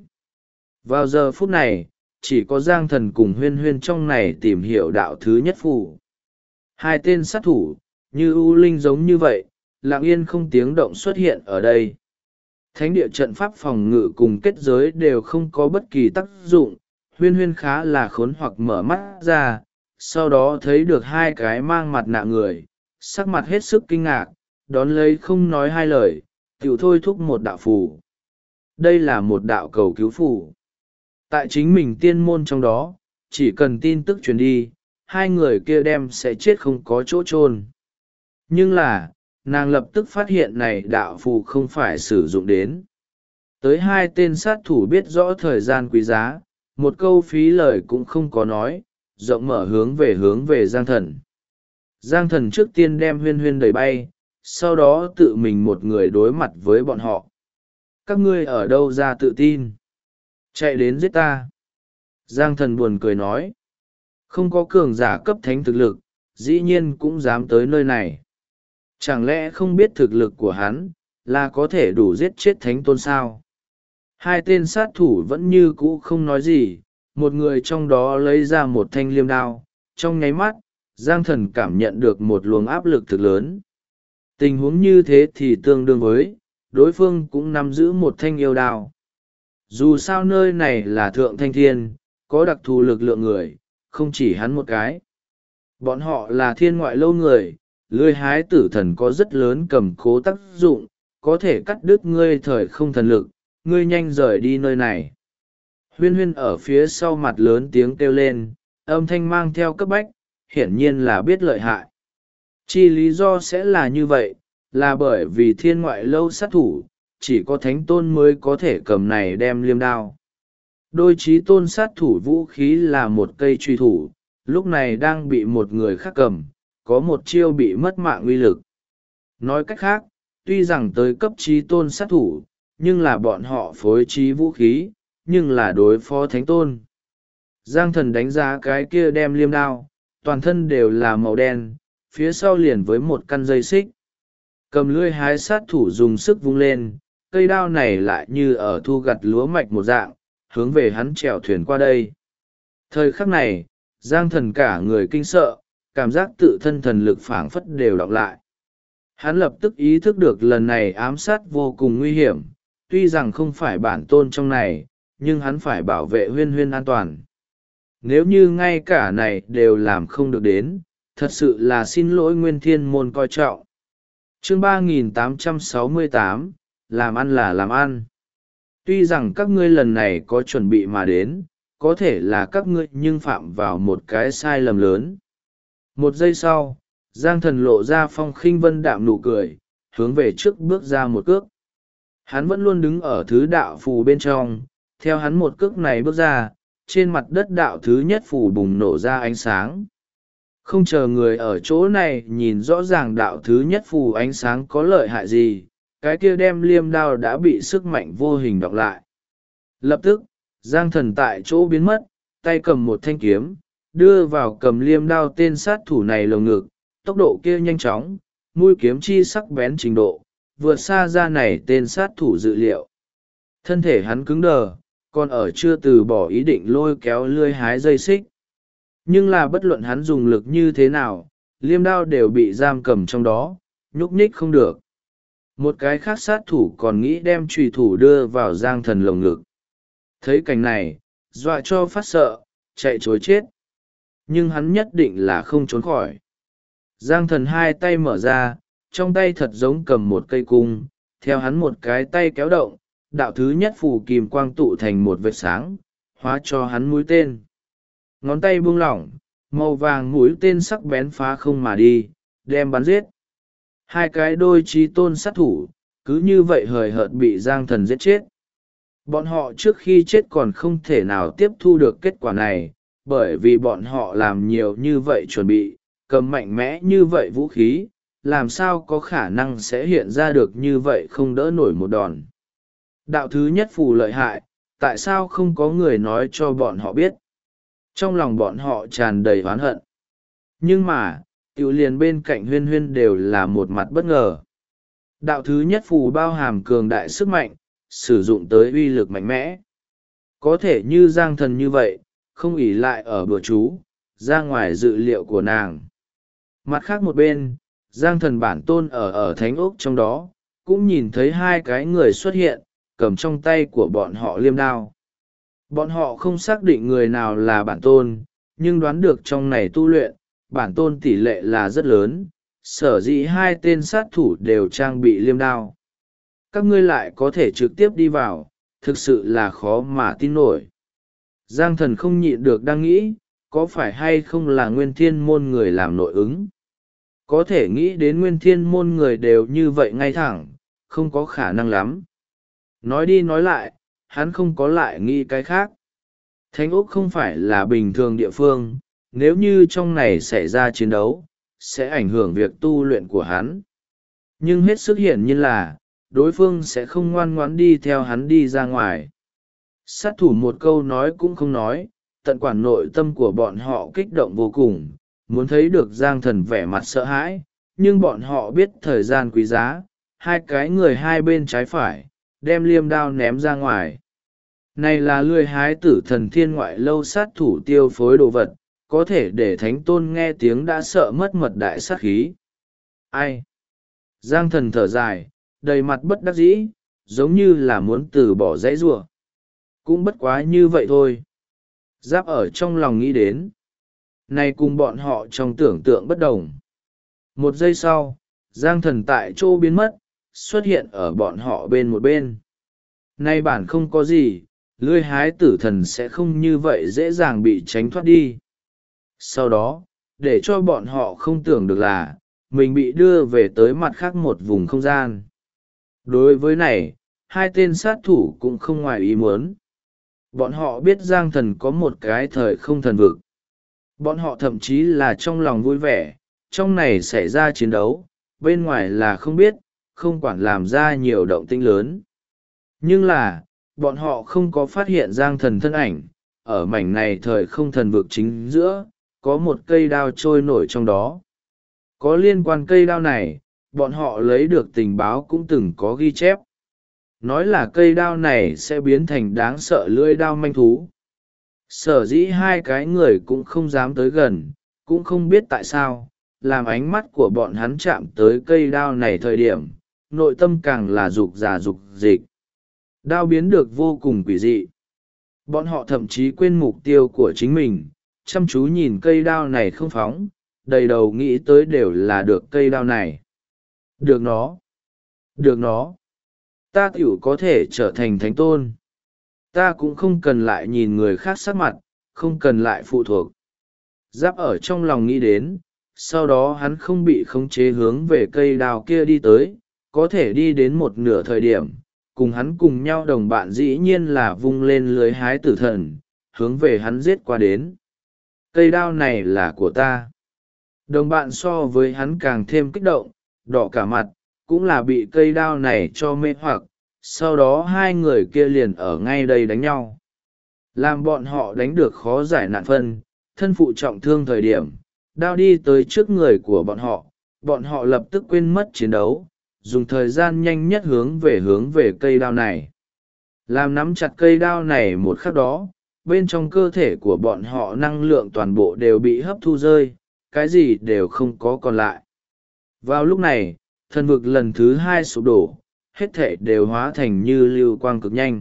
Vào giờ phút này, chỉ có Giang Thần cùng Huyên Huyên trong này tìm hiểu đạo thứ nhất phủ. 2 tên sát thủ, như ưu linh giống như vậy, lặng yên không tiếng động xuất hiện ở đây. Thánh địa trận pháp phòng ngự cùng kết giới đều không có bất kỳ tác dụng, Huyên Huyên khá là khốn hoặc mở mắt ra, sau đó thấy được 2 cái mang mặt nạ người, sắc mặt hết sức kinh ngạc, đón lấy không nói 2 lời, tiểu thôi thúc một đạo phù. Đây là một đạo cầu cứu phù. Tại chính mình tiên môn trong đó, chỉ cần tin tức truyền đi, 2 người kia đem sẽ chết không có chỗ chôn. Nhưng là, nàng lập tức phát hiện này đạo phù không phải sử dụng đến. Tới 2 tên sát thủ biết rõ thời gian quý giá, một câu phí lời cũng không có nói, rộng mở hướng về Giang Thần. Giang Thần trước tiên đem Huyên Huyên đẩy bay, sau đó tự mình một người đối mặt với bọn họ. Các ngươi ở đâu ra tự tin? Chạy đến giết ta. Giang Thần buồn cười nói. Không có cường giả cấp thánh thực lực, dĩ nhiên cũng dám tới nơi này. Chẳng lẽ không biết thực lực của hắn, là có thể đủ giết chết thánh tôn sao? 2 tên sát thủ vẫn như cũ không nói gì, một người trong đó lấy ra một thanh liêm đao. Trong nháy mắt, Giang Thần cảm nhận được một luồng áp lực thực lớn. Tình huống như thế thì tương đương với, đối phương cũng nắm giữ một thanh yêu đao. Dù sao nơi này là Thượng Thanh Thiên, có đặc thù lực lượng người, không chỉ hắn một cái. Bọn họ là Thiên Ngoại Lâu người, lưỡi hái tử thần có rất lớn cầm cố tác dụng, có thể cắt đứt ngươi thời không thần lực, ngươi nhanh rời đi nơi này. Huyên Huyên ở phía sau mặt lớn tiếng kêu lên, âm thanh mang theo cấp bách, hiển nhiên là biết lợi hại. Chi lý do sẽ là như vậy, là bởi vì Thiên Ngoại Lâu sát thủ, chỉ có thánh tôn mới có thể cầm này đem liêm đao. Đôi trí tôn sát thủ vũ khí là một cây truy thủ, lúc này đang bị một người khác cầm, có một chiêu bị mất mạng uy lực. Nói cách khác, tuy rằng tới cấp trí tôn sát thủ, nhưng là bọn họ phối trí vũ khí, nhưng là đối phó thánh tôn. Giang Thần đánh giá cái kia đem liêm đao, toàn thân đều là màu đen, phía sau liền với một căn dây xích. Cầm lưỡi hái sát thủ dùng sức vung lên, cây đao này lại như ở thu gặt lúa mạch một dạng, hướng về hắn chèo thuyền qua đây. Thời khắc này, Giang Thần cả người kinh sợ, cảm giác tự thân thần lực phảng phất đều đọc lại. Hắn lập tức ý thức được lần này ám sát vô cùng nguy hiểm, tuy rằng không phải bản tôn trong này, nhưng hắn phải bảo vệ Huyên Huyên an toàn. Nếu như ngay cả này đều làm không được đến, thật sự là xin lỗi Nguyên Thiên Môn coi trọng. Chương 3868, làm ăn là làm ăn. Tuy rằng các ngươi lần này có chuẩn bị mà đến, có thể là các ngươi nhưng phạm vào một cái sai lầm lớn. 1 giây sau, Giang Thần lộ ra phong khinh vân đạm nụ cười, hướng về trước bước ra một cước. Hắn vẫn luôn đứng ở thứ đạo phù bên trong, theo hắn một cước này bước ra, trên mặt đất đạo thứ nhất phù bùng nổ ra ánh sáng. Không chờ người ở chỗ này nhìn rõ ràng đạo thứ nhất phù ánh sáng có lợi hại gì, cái kia đem liêm đao đã bị sức mạnh vô hình đọng lại. Lập tức, Giang Thần tại chỗ biến mất, tay cầm một thanh kiếm, đưa vào cầm liêm đao tên sát thủ này lồng ngực, tốc độ kia nhanh chóng, mũi kiếm chi sắc bén trình độ, vượt xa ra này tên sát thủ dự liệu. Thân thể hắn cứng đờ, còn ở chưa từ bỏ ý định lôi kéo lươi hái dây xích. Nhưng là bất luận hắn dùng lực như thế nào, liêm đao đều bị giam cầm trong đó, nhúc nhích không được. Một cái khác sát thủ còn nghĩ đem trùy thủ đưa vào Giang Thần lồng ngực. Thấy cảnh này, dọa cho phát sợ, chạy chối chết. Nhưng hắn nhất định là không trốn khỏi. Giang Thần hai tay mở ra, trong tay thật giống cầm một cây cung, theo hắn một cái tay kéo động, đạo thứ nhất phù kìm quang tụ thành một vệt sáng, hóa cho hắn mũi tên. Ngón tay buông lỏng, màu vàng mũi tên sắc bén phá không mà đi, đem bắn giết. Hai cái đôi chí tôn sát thủ, cứ như vậy hời hợt bị Giang Thần giết chết. Bọn họ trước khi chết còn không thể nào tiếp thu được kết quả này, bởi vì bọn họ làm nhiều như vậy chuẩn bị, cầm mạnh mẽ như vậy vũ khí, làm sao có khả năng sẽ hiện ra được như vậy không đỡ nổi một đòn. Đạo thứ nhất phù lợi hại, tại sao không có người nói cho bọn họ biết? Trong lòng bọn họ tràn đầy oán hận. Nhưng mà, tiểu liền bên cạnh Huyên Huyên đều là một mặt bất ngờ. Đạo thứ nhất phù bao hàm cường đại sức mạnh, sử dụng tới uy lực mạnh mẽ. Có thể như Giang Thần như vậy, không ỷ lại ở bữa chú, ra ngoài dự liệu của nàng. Mặt khác một bên, Giang Thần bản tôn ở thánh ốc trong đó, cũng nhìn thấy hai cái người xuất hiện, cầm trong tay của bọn họ liêm đao. Bọn họ không xác định người nào là bản tôn, nhưng đoán được trong này tu luyện, bản tôn tỷ lệ là rất lớn, sở dĩ hai tên sát thủ đều trang bị liêm đao. Các ngươi lại có thể trực tiếp đi vào, thực sự là khó mà tin nổi. Giang Thần không nhịn được đang nghĩ, có phải hay không là Nguyên Thiên môn người làm nội ứng? Có thể nghĩ đến Nguyên Thiên môn người đều như vậy ngay thẳng, không có khả năng lắm. Nói đi nói lại, hắn không có lại nghĩ cái khác. Thánh Úc không phải là bình thường địa phương, nếu như trong này xảy ra chiến đấu, sẽ ảnh hưởng việc tu luyện của hắn. Nhưng hết sức hiển nhiên là, đối phương sẽ không ngoan ngoãn đi theo hắn đi ra ngoài. Sát thủ một câu nói cũng không nói, tận quản nội tâm của bọn họ kích động vô cùng, muốn thấy được Giang Thần vẻ mặt sợ hãi, nhưng bọn họ biết thời gian quý giá, hai cái người hai bên trái phải, đem liêm đao ném ra ngoài. Này là lươi hái tử thần thiên ngoại lâu sát thủ tiêu phối đồ vật, có thể để thánh tôn nghe tiếng đã sợ mất mật đại sát khí. Ai? Giang Thần thở dài, đầy mặt bất đắc dĩ, giống như là muốn từ bỏ dãy rủa. Cũng bất quá như vậy thôi. Giáp ở trong lòng nghĩ đến. Này cùng bọn họ trong tưởng tượng bất đồng. Một giây sau, Giang Thần tại chỗ biến mất, xuất hiện ở bọn họ bên một bên. Nay bản không có gì, lươi hái tử thần sẽ không như vậy dễ dàng bị tránh thoát đi. Sau đó, để cho bọn họ không tưởng được là, mình bị đưa về tới mặt khác một vùng không gian. Đối với này, hai tên sát thủ cũng không ngoài ý muốn. Bọn họ biết Giang Thần có một cái thời không thần vực. Bọn họ thậm chí là trong lòng vui vẻ, trong này xảy ra chiến đấu, bên ngoài là không biết, không quản làm ra nhiều động tĩnh lớn. Nhưng là, bọn họ không có phát hiện Giang Thần thân ảnh, ở mảnh này thời không thần vực chính giữa, có một cây đao trôi nổi trong đó. Có liên quan cây đao này, bọn họ lấy được tình báo cũng từng có ghi chép. Nói là cây đao này sẽ biến thành đáng sợ lưỡi đao manh thú. Sở dĩ hai cái người cũng không dám tới gần, cũng không biết tại sao, làm ánh mắt của bọn hắn chạm tới cây đao này thời điểm, nội tâm càng là dục giả dục dịch. Đao biến được vô cùng quỷ dị. Bọn họ thậm chí quên mục tiêu của chính mình, chăm chú nhìn cây đao này không phóng, đầy đầu nghĩ tới đều là được cây đao này. Được nó. Được nó. Ta tiểu có thể trở thành thánh tôn. Ta cũng không cần lại nhìn người khác sắc mặt, không cần lại phụ thuộc. Giáp ở trong lòng nghĩ đến, sau đó hắn không bị khống chế hướng về cây đao kia đi tới, có thể đi đến một nửa thời điểm, cùng hắn cùng nhau đồng bạn dĩ nhiên là vung lên lưới hái tử thần, hướng về hắn giết qua đến. Cây đao này là của ta. Đồng bạn so với hắn càng thêm kích động, đỏ cả mặt, cũng là bị cây đao này cho mê hoặc, sau đó hai người kia liền ở ngay đây đánh nhau. Làm bọn họ đánh được khó giải nạn phân, thân phụ trọng thương thời điểm, đao đi tới trước người của bọn họ lập tức quên mất chiến đấu, dùng thời gian nhanh nhất hướng về cây đao này. Làm nắm chặt cây đao này một khắc đó, bên trong cơ thể của bọn họ năng lượng toàn bộ đều bị hấp thu rơi, cái gì đều không có còn lại. Vào lúc này, thần vực lần thứ hai sụp đổ, hết thể đều hóa thành như lưu quang cực nhanh.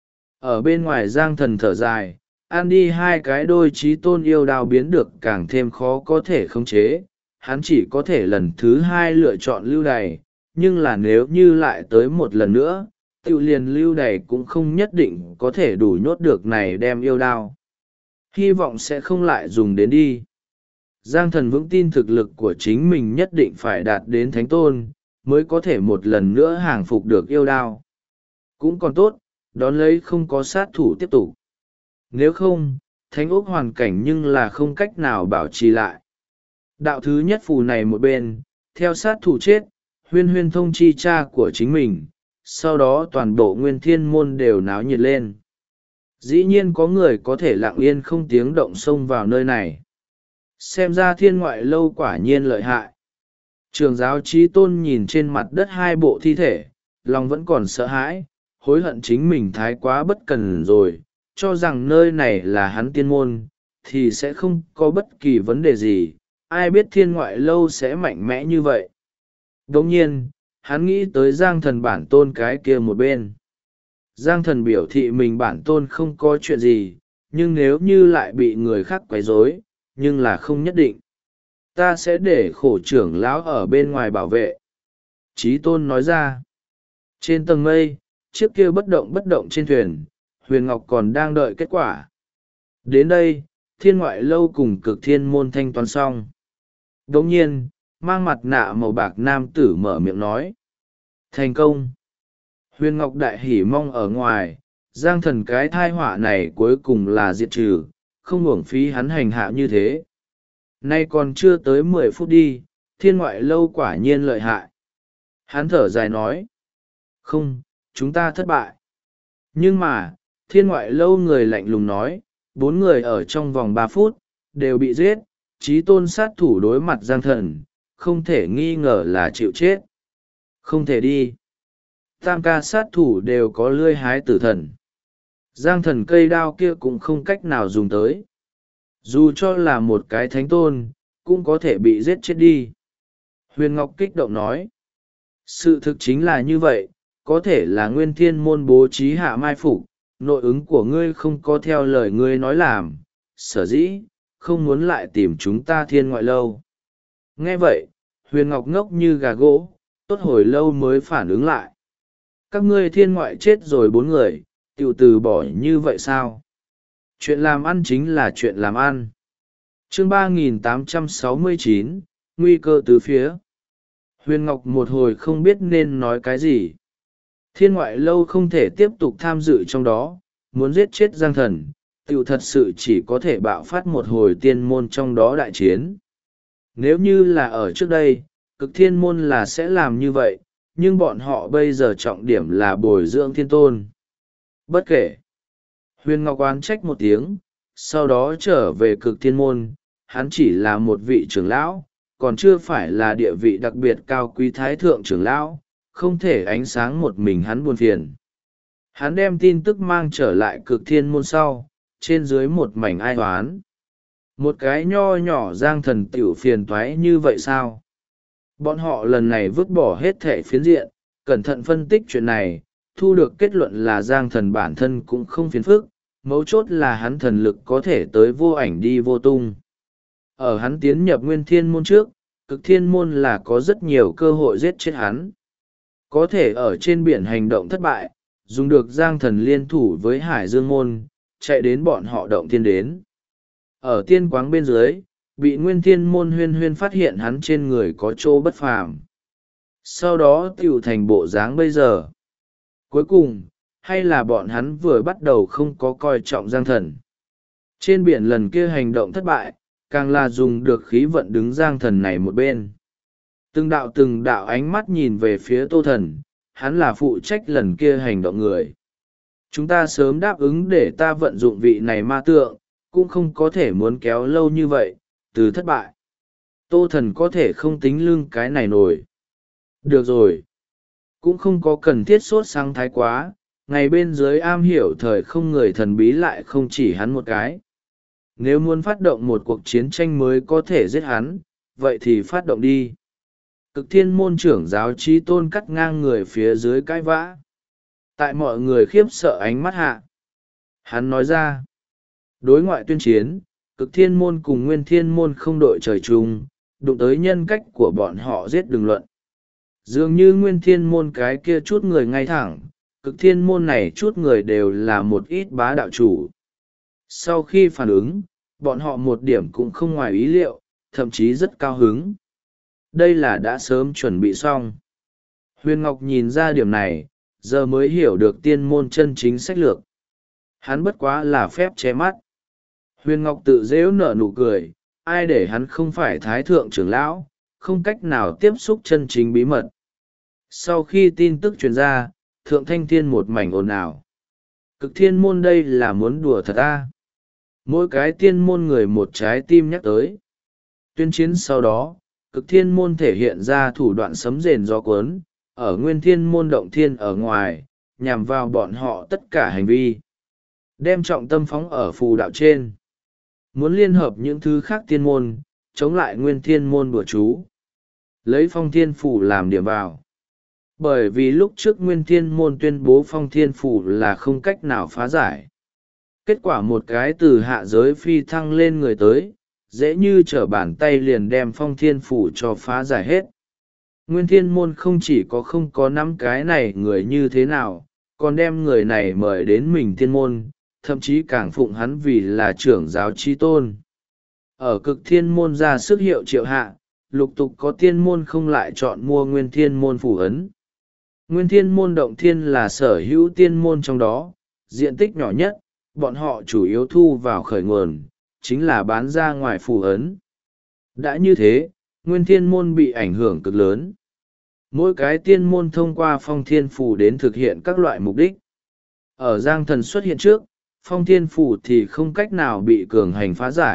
Ở bên ngoài Giang Thần thở dài, ăn đi hai cái đôi chí tôn yêu đao biến được càng thêm khó có thể khống chế, hắn chỉ có thể lần thứ hai lựa chọn lưu đày, nhưng là nếu như lại tới một lần nữa, tự liền lưu đày cũng không nhất định có thể đủ nhốt được này đem yêu đao. Hy vọng sẽ không lại dùng đến đi. Giang Thần vững tin thực lực của chính mình nhất định phải đạt đến thánh tôn, mới có thể một lần nữa hàng phục được yêu đao. Cũng còn tốt, đón lấy không có sát thủ tiếp tục. Nếu không, thánh ốc hoàn cảnh nhưng là không cách nào bảo trì lại. Đạo thứ nhất phù này một bên, theo sát thủ chết, huyên huyên thông chi cha của chính mình, sau đó toàn bộ nguyên thiên môn đều náo nhiệt lên. Dĩ nhiên có người có thể lặng yên không tiếng động xông vào nơi này. Xem ra thiên ngoại lâu quả nhiên lợi hại. Trường giáo trí tôn nhìn trên mặt đất hai bộ thi thể, lòng vẫn còn sợ hãi, hối hận chính mình thái quá bất cần rồi, cho rằng nơi này là hắn tiên môn, thì sẽ không có bất kỳ vấn đề gì, ai biết thiên ngoại lâu sẽ mạnh mẽ như vậy. Đồng nhiên, hắn nghĩ tới Giang Thần bản tôn cái kia một bên. Giang Thần biểu thị mình bản tôn không có chuyện gì, nhưng nếu như lại bị người khác quấy rối, nhưng là không nhất định. Ta sẽ để khổ trưởng lão ở bên ngoài bảo vệ. Chí tôn nói ra. Trên tầng mây, chiếc kia bất động trên thuyền, Huyền Ngọc còn đang đợi kết quả. Đến đây, thiên ngoại lâu cùng cực thiên môn thanh toán xong. Đồng nhiên, mang mặt nạ màu bạc nam tử mở miệng nói. Thành công. Huyền Ngọc đại hỉ mong ở ngoài, Giang Thần cái thai họa này cuối cùng là diệt trừ, không uổng phí hắn hành hạ như thế. Nay còn chưa tới 10 phút đi, thiên ngoại lâu quả nhiên lợi hại. Hắn thở dài nói. Không, chúng ta thất bại. Nhưng mà, thiên ngoại lâu người lạnh lùng nói, 4 người ở trong vòng 3 phút, đều bị giết, chí tôn sát thủ đối mặt Giang Thần, không thể nghi ngờ là chịu chết. Không thể đi. Tam ca sát thủ đều có lươi hái tử thần. Giang Thần cây đao kia cũng không cách nào dùng tới. Dù cho là một cái thánh tôn, cũng có thể bị giết chết đi. Huyền Ngọc kích động nói. Sự thực chính là như vậy, có thể là nguyên thiên môn bố trí hạ mai phục, nội ứng của ngươi không có theo lời ngươi nói làm, sở dĩ, không muốn lại tìm chúng ta thiên ngoại lâu. Nghe vậy, Huyền Ngọc ngốc như gà gỗ, tốt hồi lâu mới phản ứng lại. Các ngươi thiên ngoại chết rồi 4 người, tiểu từ bỏ như vậy sao? Chuyện làm ăn chính là chuyện làm ăn. Chương 3869, nguy cơ tứ phía. Huyền Ngọc một hồi không biết nên nói cái gì. Thiên ngoại lâu không thể tiếp tục tham dự trong đó, muốn giết chết Giang Thần, tiểu thật sự chỉ có thể bạo phát một hồi tiên môn trong đó đại chiến. Nếu như là ở trước đây, cực thiên môn là sẽ làm như vậy, nhưng bọn họ bây giờ trọng điểm là bồi dưỡng thiên tôn. Bất kể. Huyền Ngọc oán trách một tiếng, sau đó trở về cực thiên môn, hắn chỉ là một vị trưởng lão, còn chưa phải là địa vị đặc biệt cao quý thái thượng trưởng lão, không thể ánh sáng một mình hắn buồn phiền. Hắn đem tin tức mang trở lại cực thiên môn sau, trên dưới một mảnh ai oán. Một cái nho nhỏ Giang Thần tiểu phiền toái như vậy sao? Bọn họ lần này vứt bỏ hết thể phiến diện, cẩn thận phân tích chuyện này, thu được kết luận là Giang Thần bản thân cũng không phiền phức, mấu chốt là hắn thần lực có thể tới vô ảnh đi vô tung. Ở hắn tiến nhập nguyên thiên môn trước, cực thiên môn là có rất nhiều cơ hội giết chết hắn. Có thể ở trên biển hành động thất bại, dùng được Giang Thần liên thủ với Hải Dương môn, chạy đến bọn họ động thiên đến. Ở tiên quáng bên dưới, bị Nguyên Thiên Môn huyên huyên phát hiện hắn trên người có chỗ bất phàm. Sau đó tựu thành bộ dáng bây giờ. Cuối cùng, hay là bọn hắn vừa bắt đầu không có coi trọng Giang Thần. Trên biển lần kia hành động thất bại, càng là dùng được khí vận đứng Giang Thần này một bên. Từng đạo ánh mắt nhìn về phía Tô Thần, hắn là phụ trách lần kia hành động người. Chúng ta sớm đáp ứng để ta vận dụng vị này ma tượng, cũng không có thể muốn kéo lâu như vậy, từ thất bại. Tô Thần có thể không tính lưng cái này nổi. Được rồi. Cũng không có cần thiết sốt sáng thái quá, ngày bên dưới am hiểu thời không người thần bí lại không chỉ hắn một cái. Nếu muốn phát động một cuộc chiến tranh mới có thể giết hắn, vậy thì phát động đi. Cực Thiên Môn trưởng giáo Chí Tôn cắt ngang người phía dưới cãi vã. Tại mọi người khiếp sợ ánh mắt hạ, hắn nói ra, đối ngoại tuyên chiến, Cực Thiên Môn cùng Nguyên Thiên Môn không đội trời chung, đụng tới nhân cách của bọn họ giết đừng luận. Dường như Nguyên Thiên Môn cái kia chút người ngay thẳng, Cực Thiên Môn này chút người đều là một ít bá đạo chủ. Sau khi phản ứng, bọn họ một điểm cũng không ngoài ý liệu, thậm chí rất cao hứng. Đây là đã sớm chuẩn bị xong. Huyền Ngọc nhìn ra điểm này, giờ mới hiểu được tiên môn chân chính sách lược. Hắn bất quá là phép che mắt. Huyền Ngọc tự dễu nở nụ cười, ai để hắn không phải thái thượng trưởng lão, không cách nào tiếp xúc chân chính bí mật. Sau khi tin tức truyền ra, Thượng Thanh Thiên một mảnh ồn ào. Cực Thiên Môn đây là muốn đùa thật à? Mỗi cái tiên môn người một trái tim nhắc tới. Tuyên chiến sau đó, Cực Thiên Môn thể hiện ra thủ đoạn sấm rền gió cuốn, ở Nguyên Thiên Môn động thiên ở ngoài, nhằm vào bọn họ tất cả hành vi. Đem trọng tâm phóng ở phù đạo trên. Muốn liên hợp những thứ khác tiên môn, chống lại Nguyên Thiên Môn bùa chú. Lấy Phong Thiên Phủ làm điểm vào. Bởi vì lúc trước Nguyên Thiên Môn tuyên bố Phong Thiên Phủ là không cách nào phá giải. Kết quả một cái từ hạ giới phi thăng lên người tới, dễ như trở bàn tay liền đem Phong Thiên Phủ cho phá giải hết. Nguyên Thiên Môn không chỉ không có nắm cái này người như thế nào, còn đem người này mời đến mình Thiên Môn, thậm chí càng phụng hắn vì là trưởng giáo Chí Tôn. Ở Cực Thiên Môn ra sức hiệu triệu hạ, lục tục có tiên môn không lại chọn mua Nguyên Thiên Môn phủ ấn. Nguyên Thiên Môn động thiên là sở hữu tiên môn trong đó, diện tích nhỏ nhất, bọn họ chủ yếu thu vào khởi nguồn, chính là bán ra ngoài phủ ấn. Đã như thế, Nguyên Thiên Môn bị ảnh hưởng cực lớn. Mỗi cái tiên môn thông qua Phong Thiên Phủ đến thực hiện các loại mục đích. Ở Giang Thần xuất hiện trước, Phong Thiên Phủ thì không cách nào bị cường hành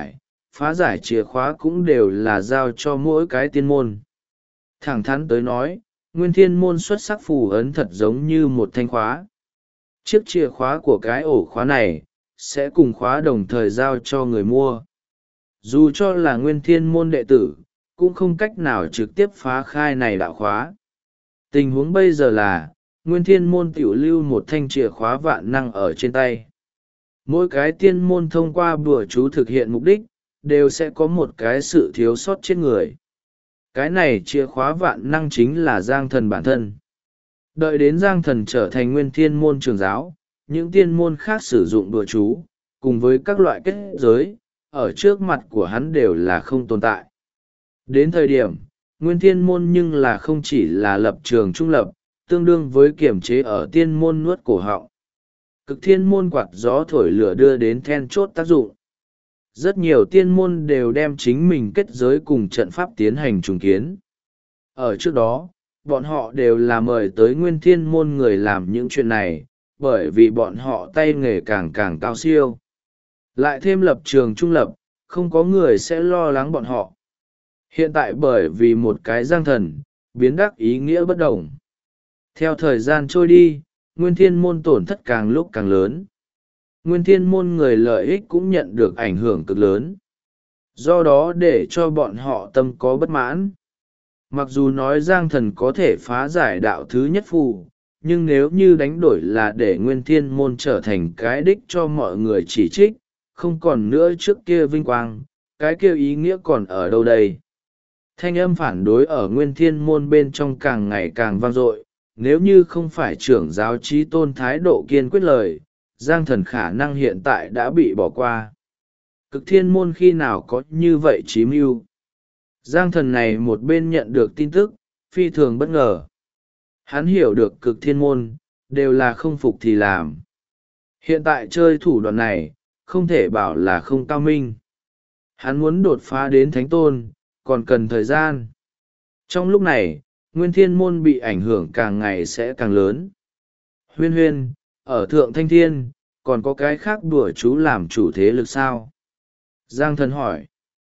phá giải chìa khóa cũng đều là giao cho mỗi cái tiên môn. Thẳng thắn tới nói, Nguyên Thiên Môn xuất sắc phù ấn thật giống như một thanh khóa. Chiếc chìa khóa của cái ổ khóa này, sẽ cùng khóa đồng thời giao cho người mua. Dù cho là Nguyên Thiên Môn đệ tử, cũng không cách nào trực tiếp phá khai này đạo khóa. Tình huống bây giờ là, Nguyên Thiên Môn tiểu lưu một thanh chìa khóa vạn năng ở trên tay. Mỗi cái tiên môn thông qua bùa chú thực hiện mục đích, đều sẽ có một cái sự thiếu sót trên người. Cái này chìa khóa vạn năng chính là Giang Thần bản thân. Đợi đến Giang Thần trở thành Nguyên Thiên Môn trưởng giáo, những tiên môn khác sử dụng bùa chú, cùng với các loại kết giới, ở trước mặt của hắn đều là không tồn tại. Đến thời điểm, Nguyên Thiên Môn nhưng là không chỉ là lập trường trung lập, tương đương với kiểm chế ở tiên môn nuốt cổ họng. Cực Thiên Môn quạt gió thổi lửa đưa đến then chốt tác dụng. Rất nhiều tiên môn đều đem chính mình kết giới cùng trận pháp tiến hành trùng kiến. Ở trước đó, bọn họ đều là mời tới Nguyên Thiên Môn người làm những chuyện này, bởi vì bọn họ tay nghề càng càng cao siêu. Lại thêm lập trường trung lập, không có người sẽ lo lắng bọn họ. Hiện tại bởi vì một cái Giang Thần, biến đắc ý nghĩa bất đồng. Theo thời gian trôi đi, Nguyên Thiên Môn tổn thất càng lúc càng lớn. Nguyên Thiên Môn người lợi ích cũng nhận được ảnh hưởng cực lớn. Do đó để cho bọn họ tâm có bất mãn. Mặc dù nói Giang Thần có thể phá giải đạo thứ nhất phù, nhưng nếu như đánh đổi là để Nguyên Thiên Môn trở thành cái đích cho mọi người chỉ trích, không còn nữa trước kia vinh quang, cái kia ý nghĩa còn ở đâu đây? Thanh âm phản đối ở Nguyên Thiên Môn bên trong càng ngày càng vang dội, nếu như không phải trưởng giáo Chí Tôn thái độ kiên quyết lời, Giang Thần khả năng hiện tại đã bị bỏ qua. Cực thiên môn khi nào có như vậy chí mưu? Giang thần này một bên nhận được tin tức, phi thường bất ngờ. Hắn hiểu được cực thiên môn, đều là không phục thì làm. Hiện tại chơi thủ đoạn này, không thể bảo là không cao minh. Hắn muốn đột phá đến thánh tôn, còn cần thời gian. Trong lúc này, nguyên thiên môn bị ảnh hưởng càng ngày sẽ càng lớn. Huyên huyên, ở Thượng Thanh Thiên, còn có cái khác đùa chú làm chủ thế lực sao? Giang thần hỏi.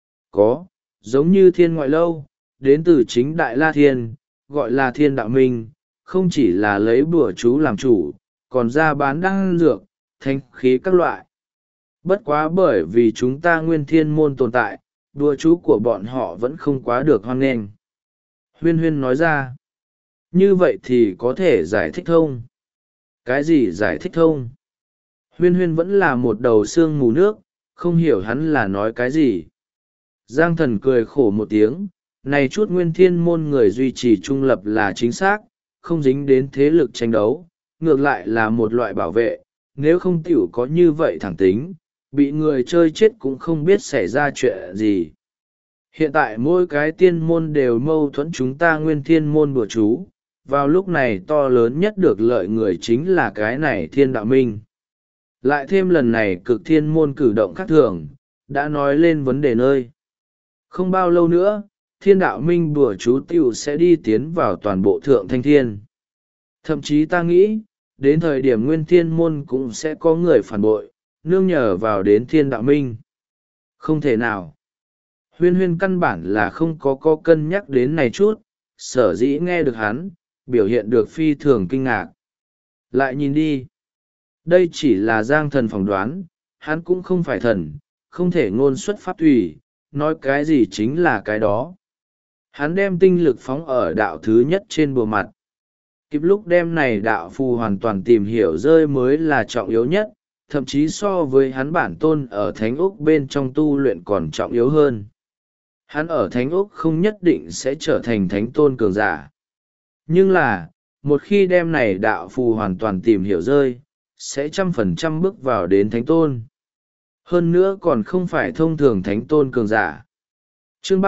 Có, giống như Thiên Ngoại Lâu, đến từ chính Đại La Thiên, gọi là Thiên Đạo Minh, không chỉ là lấy bùa chú làm chủ, còn ra bán đan dược, thanh khí các loại. Bất quá bởi vì chúng ta nguyên thiên môn tồn tại, đùa chú của bọn họ vẫn không quá được hoan nghênh. Huyên huyên nói ra. Như vậy thì có thể giải thích thông. Cái gì giải thích thông? Huyên huyên vẫn là một đầu xương mù nước, không hiểu hắn là nói cái gì. Giang thần cười khổ một tiếng, này chút nguyên thiên môn người duy trì trung lập là chính xác, không dính đến thế lực tranh đấu, ngược lại là một loại bảo vệ, nếu không tiểu có như vậy thẳng tính, bị người chơi chết cũng không biết xảy ra chuyện gì. Hiện tại mỗi cái tiên môn đều mâu thuẫn chúng ta nguyên thiên môn bùa chú, vào lúc này to lớn nhất được lợi người chính là cái này Thiên Đạo Minh. Lại thêm lần này cực thiên môn cử động khác thường, đã nói lên vấn đề nơi. Không bao lâu nữa, Thiên Đạo Minh bùa chú tiểu sẽ đi tiến vào toàn bộ Thượng Thanh Thiên. Thậm chí ta nghĩ, đến thời điểm nguyên thiên môn cũng sẽ có người phản bội, nương nhờ vào đến Thiên Đạo Minh. Không thể nào. Huyên huyên căn bản là không có cân nhắc đến này chút, sở dĩ nghe được hắn, biểu hiện được phi thường kinh ngạc. Lại nhìn đi. Đây chỉ là Giang thần phỏng đoán, hắn cũng không phải thần, không thể ngôn xuất pháp thủy, nói cái gì chính là cái đó. Hắn đem tinh lực phóng ở đạo thứ nhất trên bùa mặt. Kịp lúc đem này đạo phù hoàn toàn tìm hiểu rơi mới là trọng yếu nhất, thậm chí so với hắn bản tôn ở Thánh Úc bên trong tu luyện còn trọng yếu hơn. Hắn ở Thánh Úc không nhất định sẽ trở thành thánh tôn cường giả. Nhưng là, một khi đem này đạo phù hoàn toàn tìm hiểu rơi, sẽ 100% bước vào đến thánh tôn. Hơn nữa còn không phải thông thường thánh tôn cường giả. Chương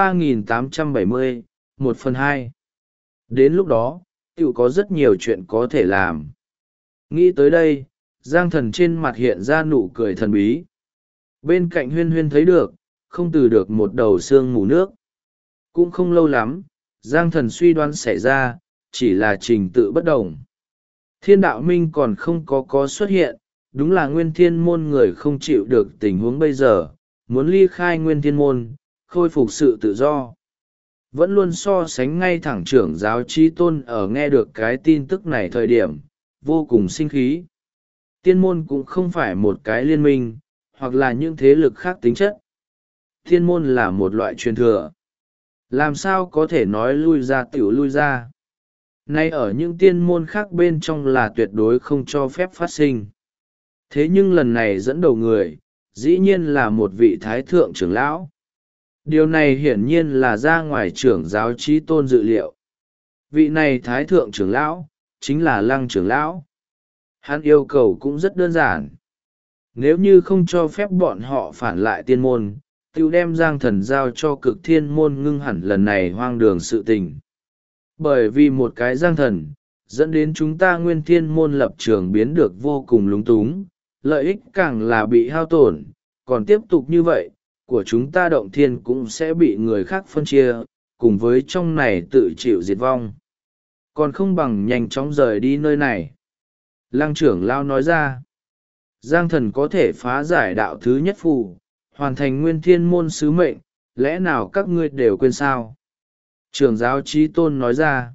3870, 1/2. Đến lúc đó, tiểu có rất nhiều chuyện có thể làm. Nghĩ tới đây, Giang thần trên mặt hiện ra nụ cười thần bí. Bên cạnh huyên huyên thấy được, không từ được một đầu xương mù nước. Cũng không lâu lắm, Giang thần suy đoán xảy ra, chỉ là trình tự bất đồng. Thiên Đạo Minh còn không có xuất hiện, đúng là nguyên thiên môn người không chịu được tình huống bây giờ, muốn ly khai nguyên thiên môn, khôi phục sự tự do. Vẫn luôn so sánh ngay thẳng trưởng giáo trí tôn ở nghe được cái tin tức này thời điểm, vô cùng sinh khí. Tiên môn cũng không phải một cái liên minh, hoặc là những thế lực khác tính chất. Tiên môn là một loại truyền thừa. Làm sao có thể nói lui ra tiểu lui ra. Nay ở những tiên môn khác bên trong là tuyệt đối không cho phép phát sinh. Thế nhưng lần này dẫn đầu người, dĩ nhiên là một vị thái thượng trưởng lão. Điều này hiển nhiên là ra ngoài trưởng giáo trí tôn dự liệu. Vị này thái thượng trưởng lão, chính là Lăng trưởng lão. Hắn yêu cầu cũng rất đơn giản. Nếu như không cho phép bọn họ phản lại tiên môn, tiêu đem Giang thần giao cho cực thiên môn ngưng hẳn lần này hoang đường sự tình. Bởi vì một cái Giang thần, dẫn đến chúng ta nguyên thiên môn lập trường biến được vô cùng lúng túng, lợi ích càng là bị hao tổn, còn tiếp tục như vậy, của chúng ta động thiên cũng sẽ bị người khác phân chia, cùng với trong này tự chịu diệt vong. Còn không bằng nhanh chóng rời đi nơi này. Lăng trưởng lao nói ra, Giang thần có thể phá giải đạo thứ nhất phù, hoàn thành nguyên thiên môn sứ mệnh, lẽ nào các ngươi đều quên sao? Trưởng giáo trí tôn nói ra,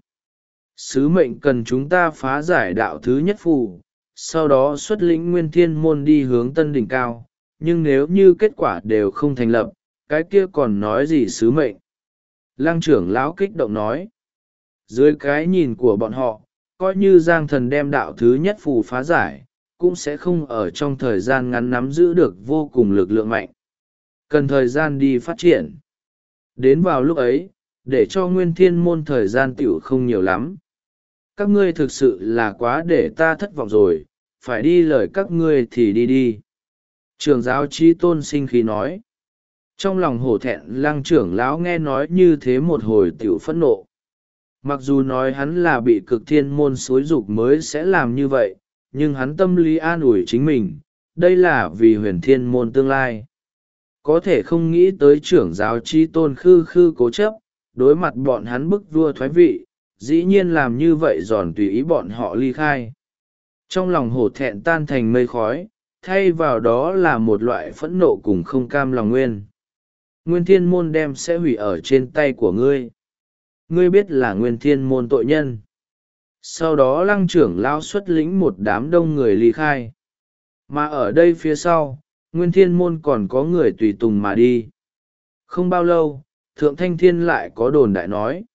sứ mệnh cần chúng ta phá giải đạo thứ nhất phù, sau đó xuất lĩnh nguyên thiên môn đi hướng tân đỉnh cao, nhưng nếu như kết quả đều không thành lập, cái kia còn nói gì sứ mệnh? Lăng trưởng lão kích động nói, dưới cái nhìn của bọn họ, coi như Giang thần đem đạo thứ nhất phù phá giải, cũng sẽ không ở trong thời gian ngắn nắm giữ được vô cùng lực lượng mạnh. Cần thời gian đi phát triển. Đến vào lúc ấy, để cho nguyên thiên môn thời gian tiểu không nhiều lắm. Các ngươi thực sự là quá để ta thất vọng rồi, phải đi lời các ngươi thì đi đi. Trưởng giáo Chí Tôn sinh khí nói. Trong lòng hổ thẹn, Lăng trưởng lão nghe nói như thế một hồi tiểu phẫn nộ. Mặc dù nói hắn là bị Cực Thiên môn xúi giục mới sẽ làm như vậy, nhưng hắn tâm lý an ủi chính mình, đây là vì Huyền Thiên môn tương lai. Có thể không nghĩ tới trưởng giáo Chí Tôn khư khư cố chấp, đối mặt bọn hắn bức vua thoái vị, dĩ nhiên làm như vậy giòn tùy ý bọn họ ly khai. Trong lòng hổ thẹn tan thành mây khói, thay vào đó là một loại phẫn nộ cùng không cam lòng nguyên. Nguyên Thiên môn đem sẽ hủy ở trên tay của ngươi. Ngươi biết là Nguyên Thiên môn tội nhân. Sau đó Lăng trưởng lão xuất lĩnh một đám đông người ly khai. Mà ở đây phía sau, Nguyên Thiên môn còn có người tùy tùng mà đi. Không bao lâu, Thượng Thanh Thiên lại có đồn đại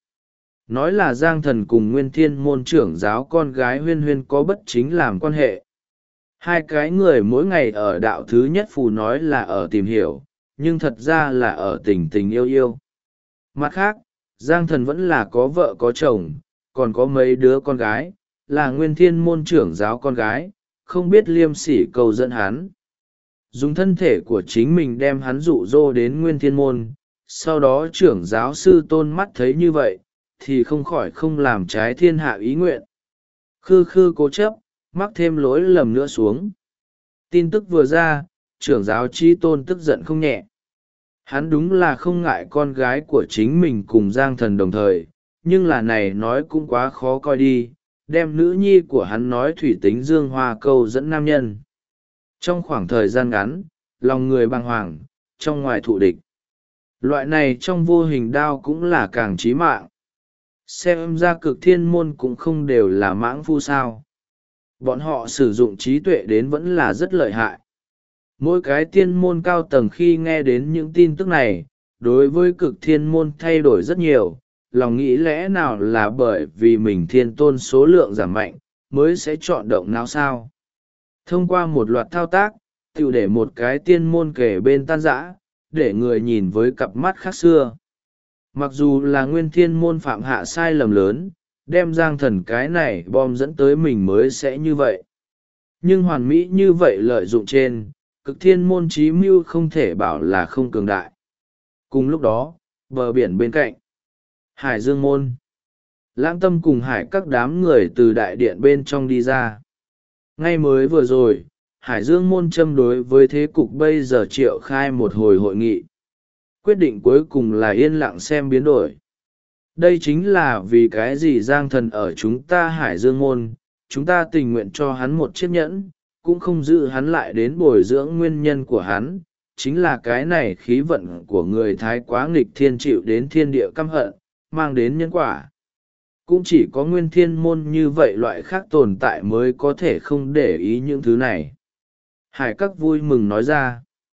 nói là Giang Thần cùng Nguyên Thiên môn trưởng giáo con gái Huyên Huyên có bất chính làm quan hệ. Hai cái người mỗi ngày ở đạo thứ nhất phù nói là ở tìm hiểu, nhưng thật ra là ở tình tình yêu yêu. Mặt khác, Giang Thần vẫn là có vợ có chồng, còn có mấy đứa con gái, là Nguyên Thiên môn trưởng giáo con gái, không biết liêm sỉ cầu dẫn hắn. Dùng thân thể của chính mình đem hắn dụ dỗ đến Nguyên Thiên môn, sau đó trưởng giáo sư Tôn mắt thấy như vậy, thì không khỏi không làm trái thiên hạ ý nguyện. Khư khư cố chấp, mắc thêm lỗi lầm nữa xuống. Tin tức vừa ra, trưởng giáo Chí Tôn tức giận không nhẹ. Hắn đúng là không ngại con gái của chính mình cùng Giang Thần đồng thời, nhưng là này nói cũng quá khó coi đi, đem nữ nhi của hắn nói thủy tính dương hoa câu dẫn nam nhân. Trong khoảng thời gian ngắn, lòng người bàng hoàng, trong ngoài thụ địch. Loại này trong vô hình đao cũng là càng chí mạng. Xem ra Cực Thiên môn cũng không đều là mãng phu sao. Bọn họ sử dụng trí tuệ đến vẫn là rất lợi hại. Mỗi cái tiên môn cao tầng khi nghe đến những tin tức này, đối với Cực Thiên môn thay đổi rất nhiều, lòng nghĩ lẽ nào là bởi vì mình thiên tôn số lượng giảm mạnh, mới sẽ chọn động não sao. Thông qua một loạt thao tác, tự để một cái tiên môn kể bên tan rã, để người nhìn với cặp mắt khác xưa. Mặc dù là Nguyên Thiên môn phạm hạ sai lầm lớn, đem Giang Thần cái này bom dẫn tới mình mới sẽ như vậy. Nhưng hoàn mỹ như vậy lợi dụng trên, Cực Thiên môn chí mưu không thể bảo là không cường đại. Cùng lúc đó, bờ biển bên cạnh, Hải Dương môn, Lãng Tâm cùng Hải các đám người từ đại điện bên trong đi ra. Ngay mới vừa rồi, Hải Dương môn châm đối với thế cục bây giờ triệu khai một hồi hội nghị. Quyết định cuối cùng là yên lặng xem biến đổi. Đây chính là vì cái gì Giang Thần ở chúng ta Hải Dương môn, chúng ta tình nguyện cho hắn một chiếc nhẫn, cũng không giữ hắn lại đến bồi dưỡng nguyên nhân của hắn, chính là cái này khí vận của người Thái quá nghịch thiên chịu đến thiên địa căm hận, mang đến nhân quả. Cũng chỉ có Nguyên Thiên môn như vậy loại khác tồn tại mới có thể không để ý những thứ này. Hải các vui mừng nói ra.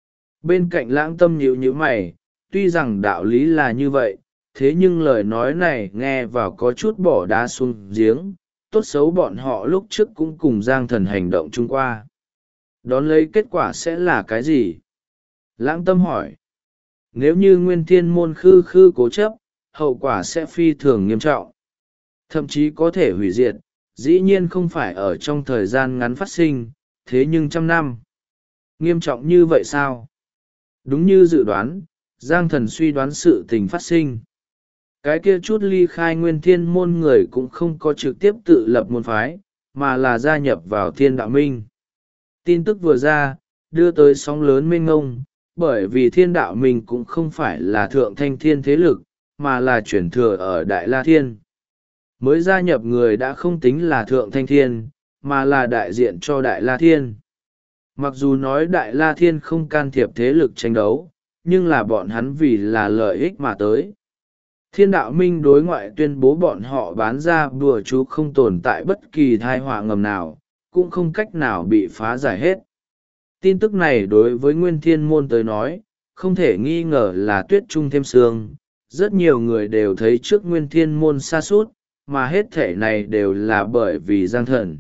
Bên cạnh Lãng Tâm nhíu nhíu mày, tuy rằng đạo lý là như vậy, thế nhưng lời nói này nghe vào có chút bỏ đá xuống giếng, tốt xấu bọn họ lúc trước cũng cùng Giang Thần hành động chung qua. Đón lấy kết quả sẽ là cái gì? Lãng Tâm hỏi. Nếu như Nguyên Thiên môn khư khư cố chấp, hậu quả sẽ phi thường nghiêm trọng. Thậm chí có thể hủy diệt, dĩ nhiên không phải ở trong thời gian ngắn phát sinh, thế nhưng trăm năm. Nghiêm trọng như vậy sao? Đúng như dự đoán, Giang Thần suy đoán sự tình phát sinh. Cái kia chút ly khai Nguyên Thiên môn người cũng không có trực tiếp tự lập môn phái, mà là gia nhập vào Thiên Đạo Minh. Tin tức vừa ra, đưa tới sóng lớn mênh ngông, bởi vì Thiên Đạo Minh cũng không phải là thượng thanh thiên thế lực, mà là chuyển thừa ở Đại La Thiên. Mới gia nhập người đã không tính là thượng thanh thiên, mà là đại diện cho Đại La Thiên. Mặc dù nói Đại La Thiên không can thiệp thế lực tranh đấu, nhưng là bọn hắn vì là lợi ích mà tới. Thiên Đạo Minh đối ngoại tuyên bố bọn họ bán ra bùa chú không tồn tại bất kỳ thai họa ngầm nào, cũng không cách nào bị phá giải hết. Tin tức này đối với Nguyên Thiên môn tới nói, không thể nghi ngờ là tuyết trung thêm sương. Rất nhiều người đều thấy trước Nguyên Thiên môn sa sút, mà hết thể này đều là bởi vì Giang Thần.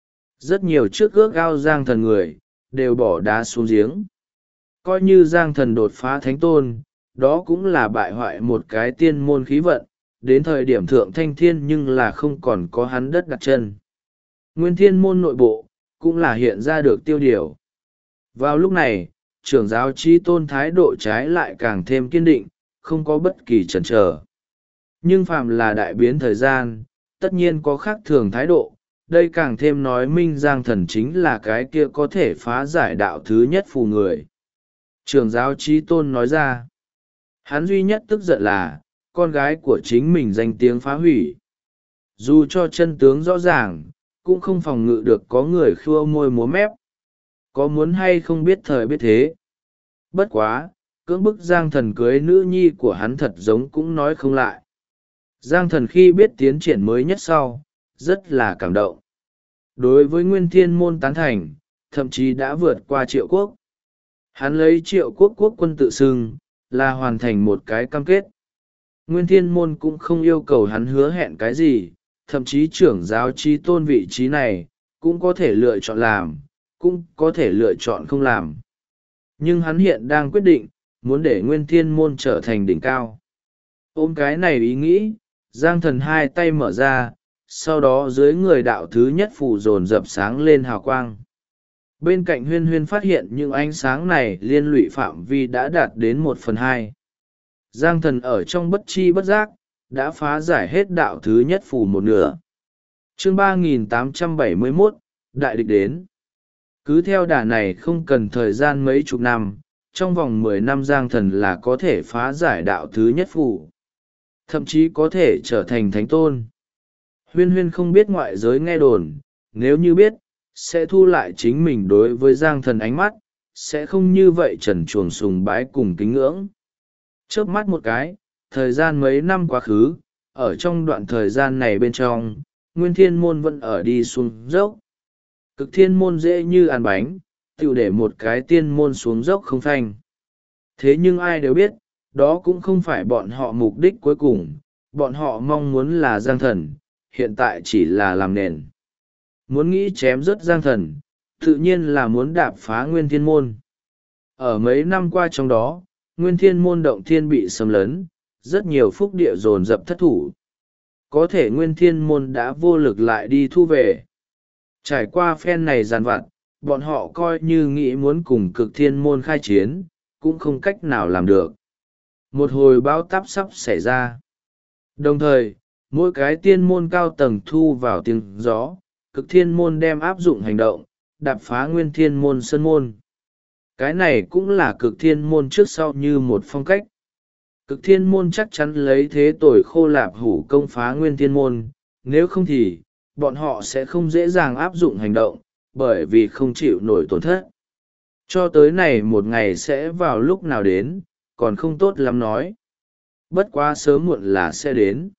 Rất nhiều trước ước ao Giang Thần người, đều bỏ đá xuống giếng. Coi như Giang Thần đột phá thánh tôn, đó cũng là bại hoại một cái tiên môn khí vận, đến thời điểm thượng thanh thiên nhưng là không còn có hắn đất đặt chân. Nguyên Thiên môn nội bộ, cũng là hiện ra được tiêu điều. Vào lúc này, trưởng giáo Chí Tôn thái độ trái lại càng thêm kiên định, không có bất kỳ chần chờ. Nhưng phàm là đại biến thời gian, tất nhiên có khác thường thái độ, đây càng thêm nói minh Giang Thần chính là cái kia có thể phá giải đạo thứ nhất phù người. Trưởng giáo Chí Tôn nói ra, hắn duy nhất tức giận là, con gái của chính mình danh tiếng phá hủy. Dù cho chân tướng rõ ràng, cũng không phòng ngự được có người khua môi múa mép. Có muốn hay không biết thời biết thế. Bất quá, cưỡng bức Giang Thần cưới nữ nhi của hắn thật giống cũng nói không lại. Giang Thần khi biết tiến triển mới nhất sau, rất là cảm động. Đối với Nguyên Thiên Môn tán thành, thậm chí đã vượt qua Triệu Quốc. Hắn lấy Triệu Quốc quốc quân tự xưng, là hoàn thành một cái cam kết. Nguyên Thiên Môn cũng không yêu cầu hắn hứa hẹn cái gì, thậm chí trưởng giáo Chí Tôn vị trí này, cũng có thể lựa chọn làm, cũng có thể lựa chọn không làm. Nhưng hắn hiện đang quyết định, muốn để Nguyên Thiên Môn trở thành đỉnh cao. Ôm cái này ý nghĩ, Giang Thần hai tay mở ra, sau đó dưới người đạo thứ nhất phù dồn dập sáng lên hào quang. Bên cạnh Huyên Huyên phát hiện những ánh sáng này liên lụy phạm vi đã đạt đến 1/2. Giang Thần ở trong bất chi bất giác, đã phá giải hết đạo thứ nhất phù một nửa. Chương 3871, Đại địch đến. Cứ theo đà này không cần thời gian mấy chục năm, trong vòng 10 năm Giang Thần là có thể phá giải đạo thứ nhất phù. Thậm chí có thể trở thành thánh tôn. Huyên Huyên không biết ngoại giới nghe đồn, nếu như biết, sẽ thu lại chính mình đối với Giang Thần ánh mắt, sẽ không như vậy trần truồng sùng bái cùng kính ngưỡng. Chớp mắt một cái, thời gian mấy năm quá khứ, ở trong đoạn thời gian này bên trong, Nguyên Thiên Môn vẫn ở đi xuống dốc. Cực Thiên Môn dễ như ăn bánh, tự để một cái tiên môn xuống dốc không phanh. Thế nhưng ai đều biết, đó cũng không phải bọn họ mục đích cuối cùng, bọn họ mong muốn là Giang Thần, hiện tại chỉ là làm nền. Muốn nghĩ chém rớt Giang Thần, tự nhiên là muốn đạp phá Nguyên Thiên Môn. Ở mấy năm qua trong đó, Nguyên Thiên Môn động thiên bị xâm lấn, rất nhiều phúc địa dồn dập thất thủ. Có thể Nguyên Thiên Môn đã vô lực lại đi thu về. Trải qua phen này giàn vặt, bọn họ coi như nghĩ muốn cùng Cực Thiên Môn khai chiến, cũng không cách nào làm được. Một hồi bão táp sắp xảy ra. Đồng thời, mỗi cái tiên môn cao tầng thu vào tiếng gió, Cực Thiên Môn đem áp dụng hành động, đạp phá Nguyên Thiên Môn sơn môn. Cái này cũng là Cực Thiên Môn trước sau như một phong cách. Cực Thiên Môn chắc chắn lấy thế tội khô lạp hủ công phá Nguyên Thiên Môn, nếu không thì, bọn họ sẽ không dễ dàng áp dụng hành động, bởi vì không chịu nổi tổn thất. Cho tới này một ngày sẽ vào lúc nào đến, còn không tốt lắm nói. Bất quá sớm muộn là sẽ đến.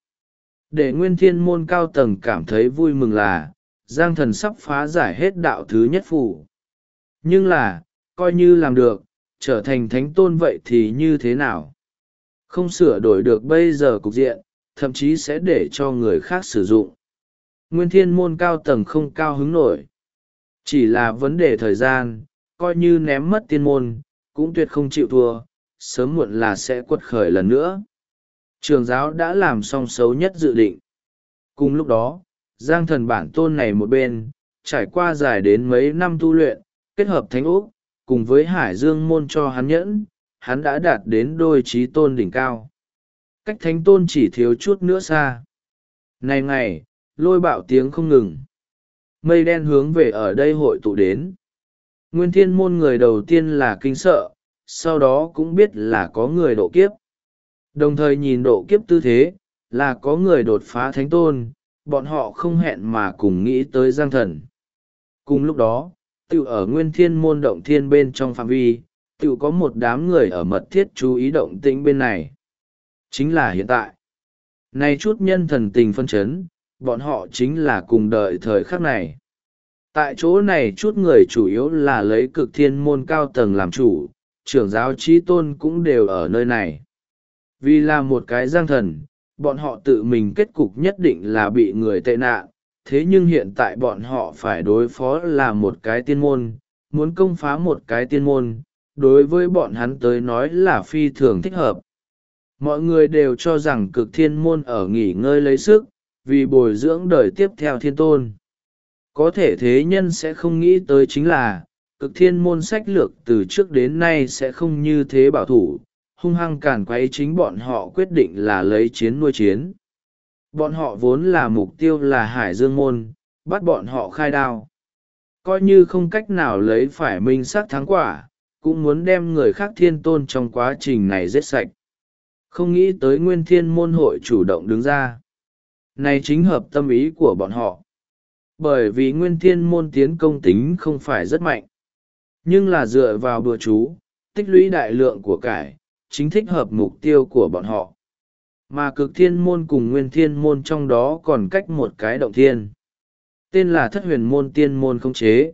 Để Nguyên Thiên Môn cao tầng cảm thấy vui mừng là, Giang Thần sắp phá giải hết đạo thứ nhất phù. Nhưng là, coi như làm được, trở thành thánh tôn vậy thì như thế nào? Không sửa đổi được bây giờ cục diện, thậm chí sẽ để cho người khác sử dụng. Nguyên Thiên Môn cao tầng không cao hứng nổi. Chỉ là vấn đề thời gian, coi như ném mất tiên môn, cũng tuyệt không chịu thua, sớm muộn là sẽ quật khởi lần nữa. Trường giáo đã làm xong xấu nhất dự định. Cùng lúc đó, Giang Thần bản tôn này một bên, trải qua dài đến mấy năm tu luyện, kết hợp thánh ốc, cùng với Hải Dương môn cho hắn nhẫn, hắn đã đạt đến đôi trí tôn đỉnh cao. Cách thánh tôn chỉ thiếu chút nữa xa. Này ngày, lôi bạo tiếng không ngừng. Mây đen hướng về ở đây hội tụ đến. Nguyên Thiên Môn người đầu tiên là kinh sợ, sau đó cũng biết là có người độ kiếp. Đồng thời nhìn độ kiếp tư thế, là có người đột phá thánh tôn, bọn họ không hẹn mà cùng nghĩ tới Giang Thần. Cùng lúc đó, tiểu ở Nguyên Thiên Môn động thiên bên trong phạm vi, tiểu có một đám người ở mật thiết chú ý động tĩnh bên này. Chính là hiện tại. Này chút nhân thần tình phân chấn, bọn họ chính là cùng đợi thời khắc này. Tại chỗ này chút người chủ yếu là lấy Cực Thiên Môn cao tầng làm chủ, trưởng giáo Chí Tôn cũng đều ở nơi này. Vì là một cái Giang Thần, bọn họ tự mình kết cục nhất định là bị người tệ nạn, thế nhưng hiện tại bọn họ phải đối phó là một cái tiên môn, muốn công phá một cái tiên môn, đối với bọn hắn tới nói là phi thường thích hợp. Mọi người đều cho rằng Cực Thiên Môn ở nghỉ ngơi lấy sức, vì bồi dưỡng đời tiếp theo thiên tôn. Có thể thế nhân sẽ không nghĩ tới chính là, Cực thiên môn sách lược từ trước đến nay sẽ không như thế bảo thủ, hung hăng càn quấy chính bọn họ quyết định là lấy chiến nuôi chiến. Bọn họ vốn là mục tiêu là Hải Dương môn, bắt bọn họ khai đao. Coi như không cách nào lấy phải minh xác thắng quả, cũng muốn đem người khác thiên tôn trong quá trình này giết sạch. Không nghĩ tới Nguyên Thiên môn hội chủ động đứng ra. Này chính hợp tâm ý của bọn họ. Bởi vì Nguyên Thiên môn tiến công tính không phải rất mạnh, nhưng là dựa vào bùa chú, tích lũy đại lượng của cải, chính thích hợp mục tiêu của bọn họ. Mà Cực Thiên môn cùng Nguyên Thiên môn trong đó còn cách một cái động thiên, tên là Thất Huyền môn tiên môn khống chế.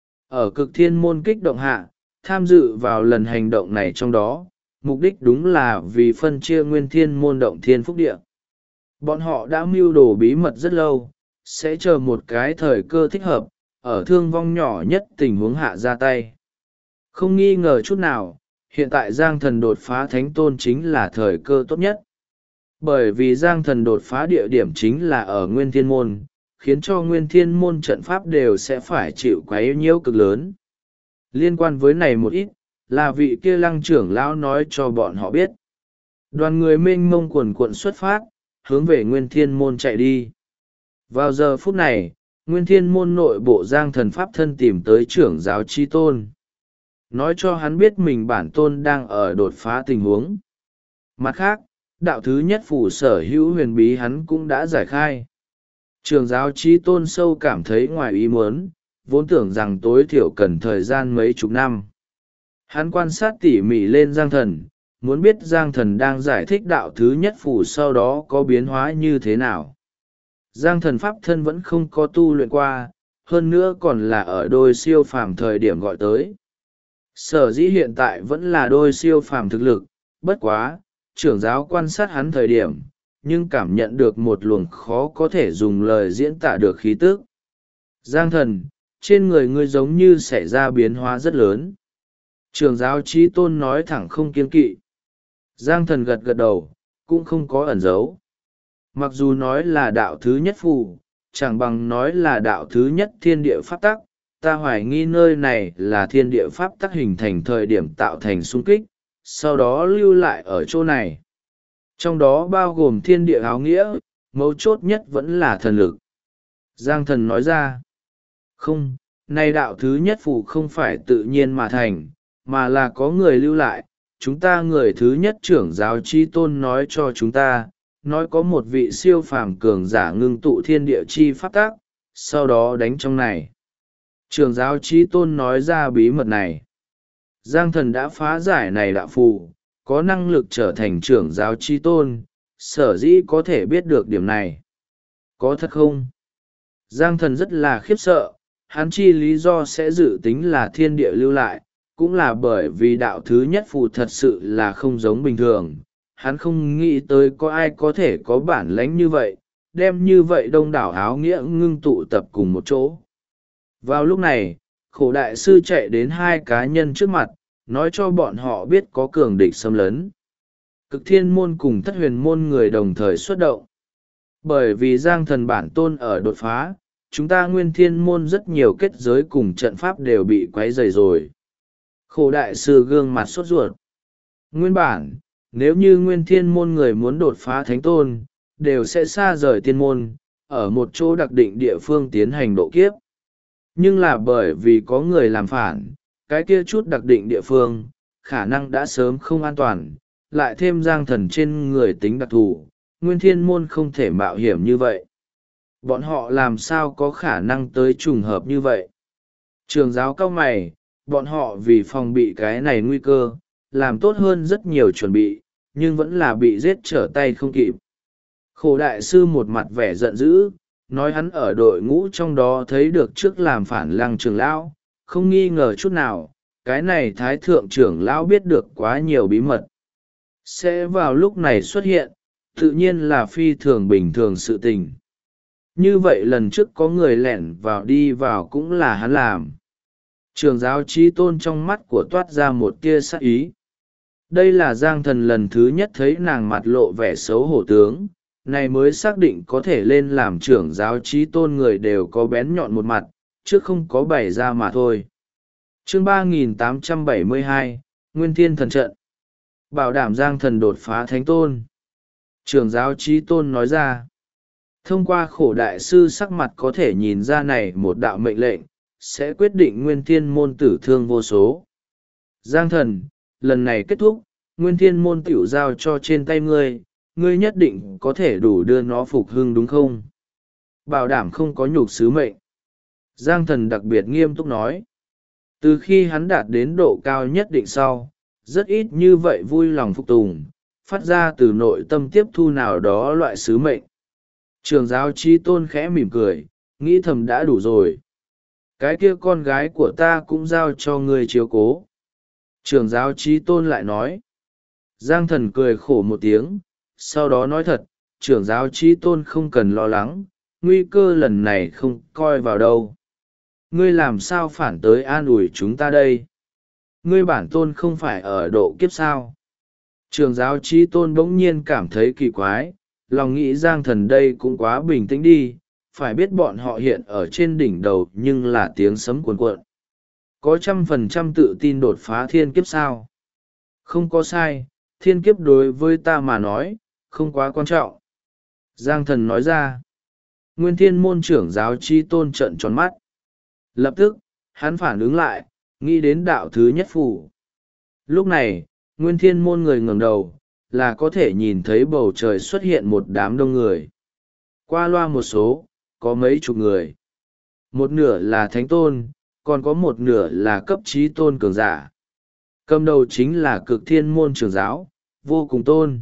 Ở Cực Thiên môn kích động hạ, tham dự vào lần hành động này trong đó, mục đích đúng là vì phân chia Nguyên Thiên môn động thiên phúc địa. Bọn họ đã mưu đồ bí mật rất lâu, sẽ chờ một cái thời cơ thích hợp, ở thương vong nhỏ nhất tình huống hạ ra tay. Không nghi ngờ chút nào, hiện tại Giang Thần đột phá thánh tôn chính là thời cơ tốt nhất. Bởi vì Giang Thần đột phá địa điểm chính là ở Nguyên Thiên môn, khiến cho Nguyên Thiên môn trận pháp đều sẽ phải chịu quấy nhiễu cực lớn. Liên quan với này một ít, là vị kia Lăng trưởng lão nói cho bọn họ biết. Đoàn người mênh mông quần quận xuất phát, hướng về Nguyên Thiên môn chạy đi. Vào giờ phút này, Nguyên Thiên môn nội bộ Giang Thần pháp thân tìm tới trưởng giáo Chi Tôn, nói cho hắn biết mình bản tôn đang ở đột phá tình huống. Mặt khác, đạo thứ nhất phủ sở hữu huyền bí hắn cũng đã giải khai. Trưởng giáo Chi Tôn sâu cảm thấy ngoài ý muốn, vốn tưởng rằng tối thiểu cần thời gian mấy chục năm. Hắn quan sát tỉ mỉ lên Giang Thần, muốn biết Giang Thần đang giải thích đạo thứ nhất phủ sau đó có biến hóa như thế nào. Giang Thần pháp thân vẫn không có tu luyện qua, hơn nữa còn là ở đôi siêu phàm thời điểm gọi tới. Sở dĩ hiện tại vẫn là đôi siêu phàm thực lực, bất quá, trưởng giáo quan sát hắn thời điểm, nhưng cảm nhận được một luồng khó có thể dùng lời diễn tả được khí tức. Giang Thần, trên người ngươi giống như xảy ra biến hóa rất lớn. Trưởng giáo Chí Tôn nói thẳng không kiêng kỵ. Giang Thần gật gật đầu, cũng không có ẩn giấu. Mặc dù nói là đạo thứ nhất phù, chẳng bằng nói là đạo thứ nhất thiên địa pháp tắc, ta hoài nghi nơi này là thiên địa pháp tắc hình thành thời điểm tạo thành xung kích, sau đó lưu lại ở chỗ này. Trong đó bao gồm thiên địa áo nghĩa, mấu chốt nhất vẫn là thần lực. Giang Thần nói ra, không, này đạo thứ nhất phù không phải tự nhiên mà thành, mà là có người lưu lại. Chúng ta người thứ nhất trưởng giáo Chi Tôn nói cho chúng ta, nói có một vị siêu phàm cường giả ngưng tụ thiên địa chi pháp tác, sau đó đánh trong này. Trưởng giáo Chi Tôn nói ra bí mật này. Giang Thần đã phá giải này đạo phù, có năng lực trở thành trưởng giáo Chi Tôn, sở dĩ có thể biết được điểm này. Có thật không? Giang Thần rất là khiếp sợ, hắn chi lý do sẽ dự tính là thiên địa lưu lại, cũng là bởi vì đạo thứ nhất phù thật sự là không giống bình thường. Hắn không nghĩ tới có ai có thể có bản lãnh như vậy, đem như vậy đông đảo áo nghĩa ngưng tụ tập cùng một chỗ. Vào lúc này, khổ đại sư chạy đến hai cá nhân trước mặt, nói cho bọn họ biết có cường địch xâm lấn. Cực Thiên môn cùng Thất Huyền môn người đồng thời xuất động. Bởi vì Giang Thần bản tôn ở đột phá, chúng ta Nguyên Thiên môn rất nhiều kết giới cùng trận pháp đều bị quấy rầy rồi. Khổ đại sư gương mặt sốt ruột. Nguyên bản, nếu như Nguyên Thiên môn người muốn đột phá thánh tôn, đều sẽ xa rời tiên môn, ở một chỗ đặc định địa phương tiến hành độ kiếp. Nhưng là bởi vì có người làm phản, cái kia chút đặc định địa phương, khả năng đã sớm không an toàn, lại thêm Giang Thần trên người tính đặc thù, Nguyên Thiên môn không thể mạo hiểm như vậy. Bọn họ làm sao có khả năng tới trùng hợp như vậy? Trường giáo cao mày, bọn họ vì phòng bị cái này nguy cơ, làm tốt hơn rất nhiều chuẩn bị, nhưng vẫn là bị giết trở tay không kịp. Khổ đại sư một mặt vẻ giận dữ, nói hắn ở đội ngũ trong đó thấy được trước làm phản Lăng trưởng lão, không nghi ngờ chút nào, cái này thái thượng trưởng lão biết được quá nhiều bí mật. Sẽ vào lúc này xuất hiện, tự nhiên là phi thường bình thường sự tình. Như vậy lần trước có người lẻn vào đi vào cũng là hắn làm. Trường giáo Chí Tôn trong mắt của toát ra một tia sắc ý. Đây là Giang Thần lần thứ nhất thấy nàng mặt lộ vẻ xấu hổ tướng, này mới xác định có thể lên làm trưởng giáo Chí Tôn người đều có bén nhọn một mặt, chứ không có bày ra mà thôi. chương 3872, Nguyên Thiên Thần Trận. Bảo đảm Giang Thần đột phá thánh tôn. Trưởng giáo Chí Tôn nói ra. Thông qua khổ đại sư sắc mặt có thể nhìn ra này một đạo mệnh lệnh, sẽ quyết định Nguyên Thiên môn tử thương vô số. Giang Thần, lần này kết thúc, Nguyên Thiên môn tiểu giao cho trên tay ngươi, ngươi nhất định có thể đủ đưa nó phục hưng đúng không? Bảo đảm không có nhục sứ mệnh. Giang Thần đặc biệt nghiêm túc nói. Từ khi hắn đạt đến độ cao nhất định sau, rất ít như vậy vui lòng phục tùng, phát ra từ nội tâm tiếp thu nào đó loại sứ mệnh. Trường giáo Chí Tôn khẽ mỉm cười, nghĩ thầm đã đủ rồi. Cái kia con gái của ta cũng giao cho ngươi chiếu cố. Trường giáo Chí Tôn lại nói. Giang Thần cười khổ một tiếng, sau đó nói thật, trưởng giáo Chí Tôn không cần lo lắng, nguy cơ lần này không coi vào đâu. Ngươi làm sao phản tới an ủi chúng ta đây? Ngươi bản tôn không phải ở độ kiếp sao? Trường giáo Chí Tôn bỗng nhiên cảm thấy kỳ quái, lòng nghĩ Giang Thần đây cũng quá bình tĩnh đi, phải biết bọn họ hiện ở trên đỉnh đầu nhưng là tiếng sấm cuồn cuộn. Có 100% tự tin đột phá thiên kiếp sao? Không có sai, thiên kiếp đối với ta mà nói, không quá quan trọng. Giang Thần nói ra. Nguyên Thiên môn trưởng giáo Chí Tôn trợn tròn mắt. Lập tức, hắn phản ứng lại, nghĩ đến đạo thứ nhất phủ. Lúc này, Nguyên Thiên môn người ngẩng đầu, là có thể nhìn thấy bầu trời xuất hiện một đám đông người. Qua loa một số, có mấy chục người. Một nửa là thánh tôn, còn có một nửa là cấp chí tôn cường giả. Cầm đầu chính là Cực Thiên môn trưởng giáo, Vô Cùng Tôn.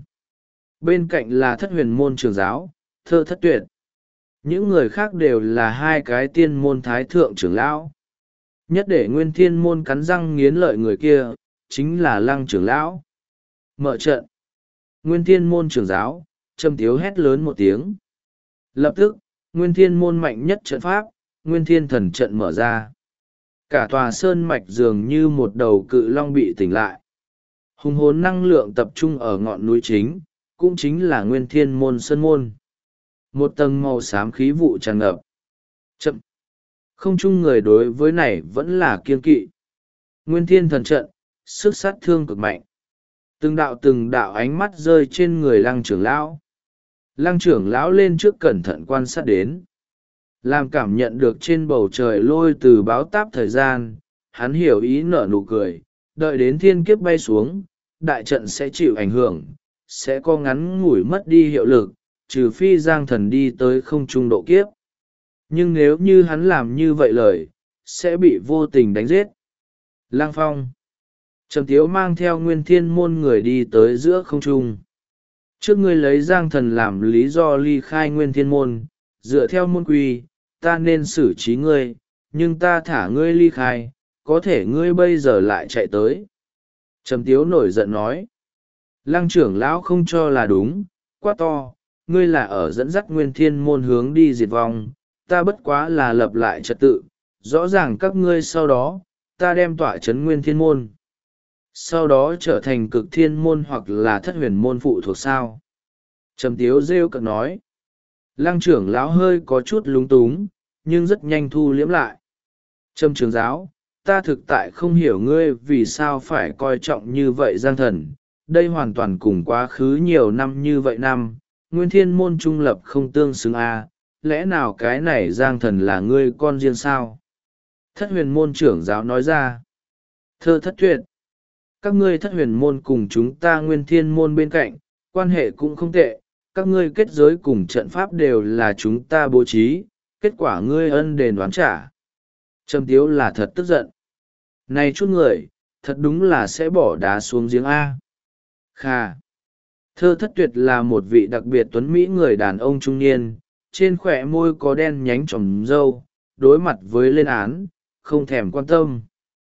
Bên cạnh là Thất Huyền môn trưởng giáo, Thơ Thất Tuyệt. Những người khác đều là hai cái tiên môn thái thượng trưởng lão. Nhất để Nguyên Thiên môn cắn răng nghiến lợi người kia, chính là Lăng trưởng lão. Mở trận. Nguyên Thiên môn trưởng giáo, Trầm Tiếu hét lớn một tiếng. Lập tức, Nguyên Thiên môn mạnh nhất trận pháp, Nguyên Thiên thần trận mở ra. Cả tòa sơn mạch dường như một đầu cự long bị tỉnh lại. Hùng hồn năng lượng tập trung ở ngọn núi chính, cũng chính là Nguyên Thiên môn sơn môn. Một tầng màu xám khí vụ tràn ngập. Chậm. Không chung người đối với này vẫn là kiên kỵ. Nguyên Thiên thần trận, sức sát thương cực mạnh. Từng đạo ánh mắt rơi trên người Lăng trưởng lão. Lăng trưởng lão lên trước cẩn thận quan sát đến. Làm cảm nhận được trên bầu trời lôi từ báo táp thời gian, hắn hiểu ý nở nụ cười, đợi đến thiên kiếp bay xuống, đại trận sẽ chịu ảnh hưởng, sẽ có ngắn ngủi mất đi hiệu lực, trừ phi Giang Thần đi tới không trung độ kiếp. Nhưng nếu như hắn làm như vậy lời, sẽ bị vô tình đánh giết. Lang Phong. Trầm Tiếu mang theo Nguyên Thiên môn người đi tới giữa không trung. Trước ngươi lấy Giang Thần làm lý do ly khai Nguyên Thiên môn, dựa theo môn quy, ta nên xử trí ngươi, nhưng ta thả ngươi ly khai, có thể ngươi bây giờ lại chạy tới. Trầm Tiếu nổi giận nói. Lăng trưởng lão không cho là đúng, quá to, ngươi là ở dẫn dắt Nguyên Thiên môn hướng đi diệt vong, ta bất quá là lập lại trật tự, rõ ràng các ngươi sau đó, ta đem tỏa chấn Nguyên Thiên môn. Sau đó trở thành Cực Thiên môn hoặc là Thất Huyền môn phụ thuộc sao. Trầm Tiếu rêu cợt nói. Lăng trưởng lão hơi có chút lúng túng, nhưng rất nhanh thu liễm lại. Trầm trưởng giáo, ta thực tại không hiểu ngươi vì sao phải coi trọng như vậy Giang Thần. Đây hoàn toàn cùng quá khứ nhiều năm như vậy năm, Nguyên Thiên môn trung lập không tương xứng à, lẽ nào cái này Giang Thần là ngươi con riêng sao? Thất Huyền môn trưởng giáo nói ra. Thơ Thất Tuyệt. Các ngươi Thất Huyền môn cùng chúng ta Nguyên Thiên môn bên cạnh, quan hệ cũng không tệ, các ngươi kết giới cùng trận pháp đều là chúng ta bố trí, kết quả ngươi ân đền oán trả. Trầm Tiếu là thật tức giận. Này chút người, thật đúng là sẽ bỏ đá xuống giếng A. Khà. Thơ Thất Tuyệt là một vị đặc biệt tuấn mỹ người đàn ông trung niên, trên khỏe môi có đen nhánh tròm râu, đối mặt với lên án, không thèm quan tâm.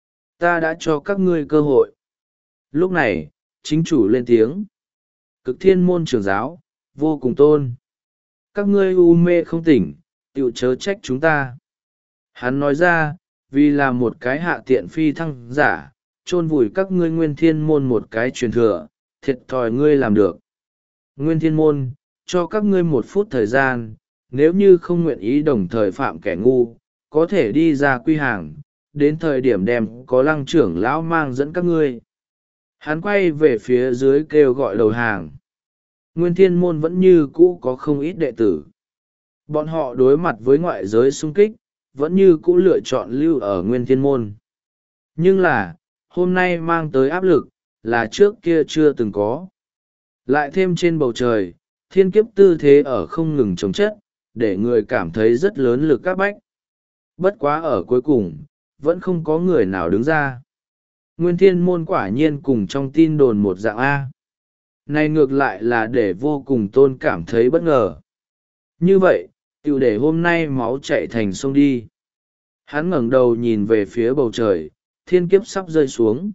Ta đã cho các ngươi cơ hội. Lúc này, chính chủ lên tiếng. Cực Thiên môn trưởng giáo, Vô Cùng Tôn. Các ngươi u mê không tỉnh, tự chớ trách chúng ta. Hắn nói ra, vì là một cái hạ tiện phi thăng giả, chôn vùi các ngươi Nguyên Thiên môn một cái truyền thừa, thiệt thòi ngươi làm được. Nguyên Thiên môn, cho các ngươi 1 phút thời gian, nếu như không nguyện ý đồng thời phạm kẻ ngu, có thể đi ra quy hàng, đến thời điểm đem có Lăng trưởng lão mang dẫn các ngươi. Hắn quay về phía dưới kêu gọi đầu hàng. Nguyên Thiên Môn vẫn như cũ có không ít đệ tử. Bọn họ đối mặt với ngoại giới xung kích, vẫn như cũ lựa chọn lưu ở Nguyên Thiên Môn. Nhưng là, hôm nay mang tới áp lực, là trước kia chưa từng có. Lại thêm trên bầu trời, thiên kiếp tư thế ở không ngừng chống chất, để người cảm thấy rất lớn lực các bách. Bất quá ở cuối cùng, vẫn không có người nào đứng ra. Nguyên Thiên Môn quả nhiên cùng trong tin đồn một dạng A. Này ngược lại là để vô cùng Tôn cảm thấy bất ngờ. Như vậy, tiểu để hôm nay máu chạy thành sông đi. Hắn ngẩng đầu nhìn về phía bầu trời, thiên kiếp sắp rơi xuống.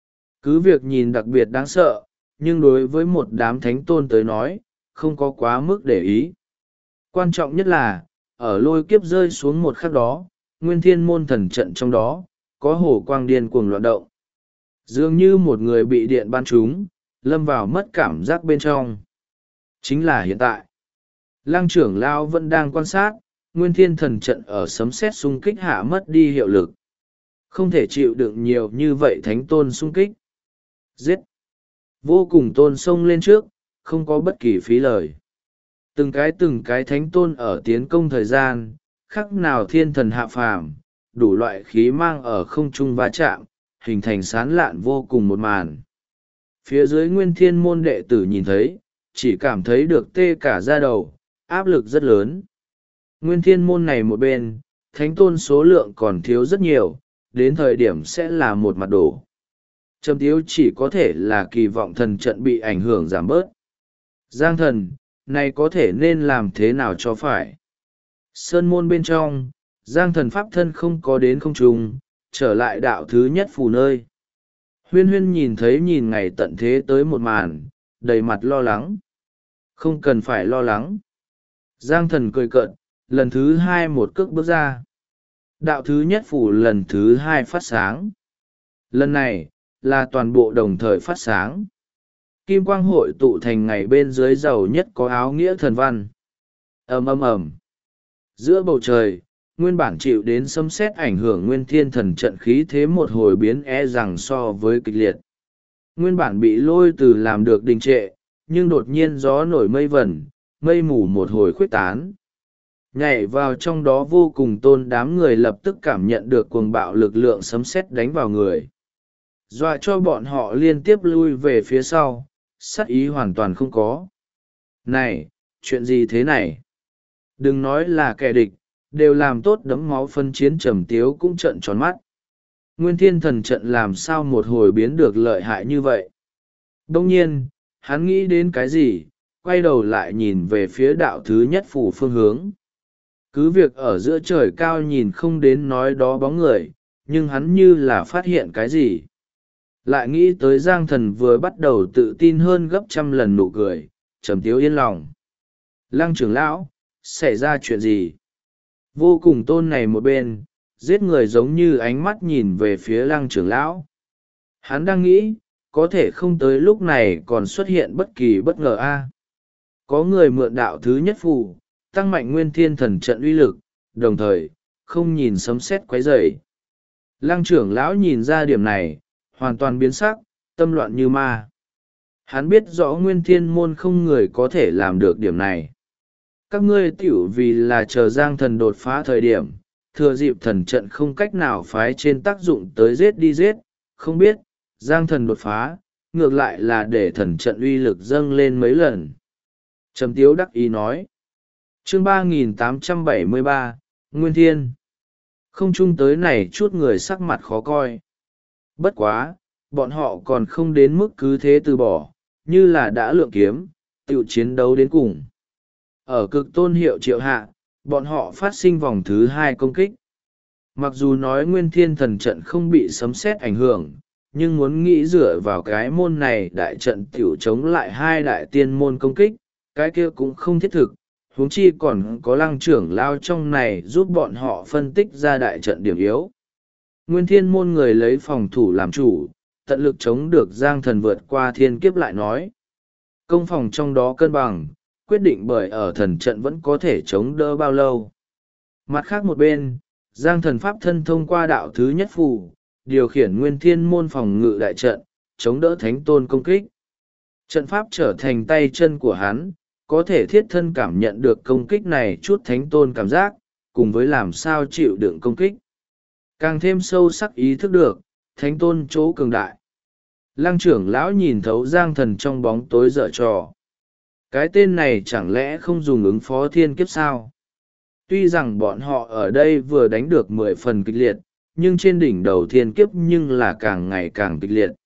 Cứ việc nhìn đặc biệt đáng sợ, nhưng đối với một đám thánh tôn tới nói, không có quá mức để ý. Quan trọng nhất là, ở lôi kiếp rơi xuống một khắc đó, Nguyên Thiên Môn thần trận trong đó, có hổ quang điên cuồng loạn động. Dường như một người bị điện ban trúng, lâm vào mất cảm giác bên trong. Chính là hiện tại. Lăng trưởng lão vẫn đang quan sát, Nguyên Thiên thần trận ở sấm sét xung kích hạ mất đi hiệu lực. Không thể chịu đựng nhiều như vậy thánh tôn xung kích. Giết! Vô cùng Tôn xông lên trước, không có bất kỳ phí lời. Từng cái thánh tôn ở tiến công thời gian, khác nào thiên thần hạ phàm, đủ loại khí mang ở không trung va chạm, hình thành sán lạn vô cùng một màn. Phía dưới Nguyên Thiên Môn đệ tử nhìn thấy, chỉ cảm thấy được tê cả da đầu, áp lực rất lớn. Nguyên Thiên Môn này một bên, thánh tôn số lượng còn thiếu rất nhiều, đến thời điểm sẽ là một mặt đổ. Trầm Tiếu chỉ có thể là kỳ vọng thần trận bị ảnh hưởng giảm bớt. Giang thần, này có thể nên làm thế nào cho phải? Sơn môn bên trong, Giang thần pháp thân không có đến không trung, trở lại đạo thứ nhất phù nơi. Huyên huyên nhìn thấy nhìn ngày tận thế tới một màn, đầy mặt lo lắng. Không cần phải lo lắng. Giang thần cười cợt, lần thứ hai một cước bước ra. Đạo thứ nhất phủ lần thứ hai phát sáng. Lần này, là toàn bộ đồng thời phát sáng. Kim quang hội tụ thành ngày bên dưới giàu nhất có áo nghĩa thần văn. Ầm ầm ầm. Giữa bầu trời, nguyên bản chịu đến sấm sét ảnh hưởng Nguyên Thiên thần trận khí thế một hồi biến rằng so với kịch liệt. Nguyên bản bị lôi từ làm được đình trệ, nhưng đột nhiên gió nổi mây vẩn, mây mù một hồi khuếch tán. Nhảy vào trong đó vô cùng Tôn đám người lập tức cảm nhận được cuồng bạo lực lượng sấm sét đánh vào người. Dọa cho bọn họ liên tiếp lui về phía sau, sát ý hoàn toàn không có. Này, chuyện gì thế này? Đừng nói là kẻ địch, đều làm tốt đấm máu phân chiến. Trầm Tiếu cũng trợn tròn mắt. Nguyên Thiên thần trận làm sao một hồi biến được lợi hại như vậy? Đông nhiên, hắn nghĩ đến cái gì, quay đầu lại nhìn về phía đạo thứ nhất phủ phương hướng. Cứ việc ở giữa trời cao nhìn không đến nói đó bóng người, nhưng hắn như là phát hiện cái gì. Lại nghĩ tới Giang thần vừa bắt đầu tự tin hơn gấp trăm lần nụ cười, Trầm Tiếu yên lòng. Lăng trưởng lão, xảy ra chuyện gì? Vô cùng Tôn này một bên, giết người giống như ánh mắt nhìn về phía Lăng trưởng lão. Hắn đang nghĩ, có thể không tới lúc này còn xuất hiện bất kỳ bất ngờ a. Có người mượn đạo thứ nhất phù, tăng mạnh Nguyên Thiên thần trận uy lực, đồng thời, không nhìn sấm sét quấy rầy. Lăng trưởng lão nhìn ra điểm này, hoàn toàn biến sắc, tâm loạn như ma. Hắn biết rõ Nguyên Thiên môn không người có thể làm được điểm này. Các ngươi tiểu vì là chờ Giang thần đột phá thời điểm, thừa dịp thần trận không cách nào phái trên tác dụng tới giết đi giết, không biết, Giang thần đột phá, ngược lại là để thần trận uy lực dâng lên mấy lần. Trầm Tiếu đắc ý nói. Chương 3873, Nguyên Thiên. Không chung tới này chút người sắc mặt khó coi. Bất quá, bọn họ còn không đến mức cứ thế từ bỏ, như là đã lượng kiếm, tự chiến đấu đến cùng. Ở cực tôn hiệu triệu hạ, bọn họ phát sinh vòng thứ hai công kích. Mặc dù nói Nguyên Thiên thần trận không bị sấm sét ảnh hưởng, nhưng muốn nghĩ dựa vào cái môn này đại trận tiểu chống lại hai đại tiên môn công kích, cái kia cũng không thiết thực, huống chi còn có Lăng trưởng lao trong này giúp bọn họ phân tích ra đại trận điểm yếu. Nguyên Thiên môn người lấy phòng thủ làm chủ, tận lực chống được Giang thần vượt qua thiên kiếp lại nói. Công phòng trong đó cân bằng, quyết định bởi ở thần trận vẫn có thể chống đỡ bao lâu. Mặt khác một bên, Giang thần pháp thân thông qua đạo thứ nhất phù, điều khiển nguyên thiên môn phòng ngự đại trận, chống đỡ thánh tôn công kích. Trận pháp trở thành tay chân của hắn, có thể thiết thân cảm nhận được công kích này chút thánh tôn cảm giác, cùng với làm sao chịu đựng công kích. Càng thêm sâu sắc ý thức được, thánh tôn chỗ cường đại. Lăng trưởng lão nhìn thấu Giang thần trong bóng tối dở trò. Cái tên này chẳng lẽ không dùng ứng phó thiên kiếp sao? Tuy rằng bọn họ ở đây vừa đánh được 10 phần kịch liệt, nhưng trên đỉnh đầu thiên kiếp nhưng là càng ngày càng kịch liệt.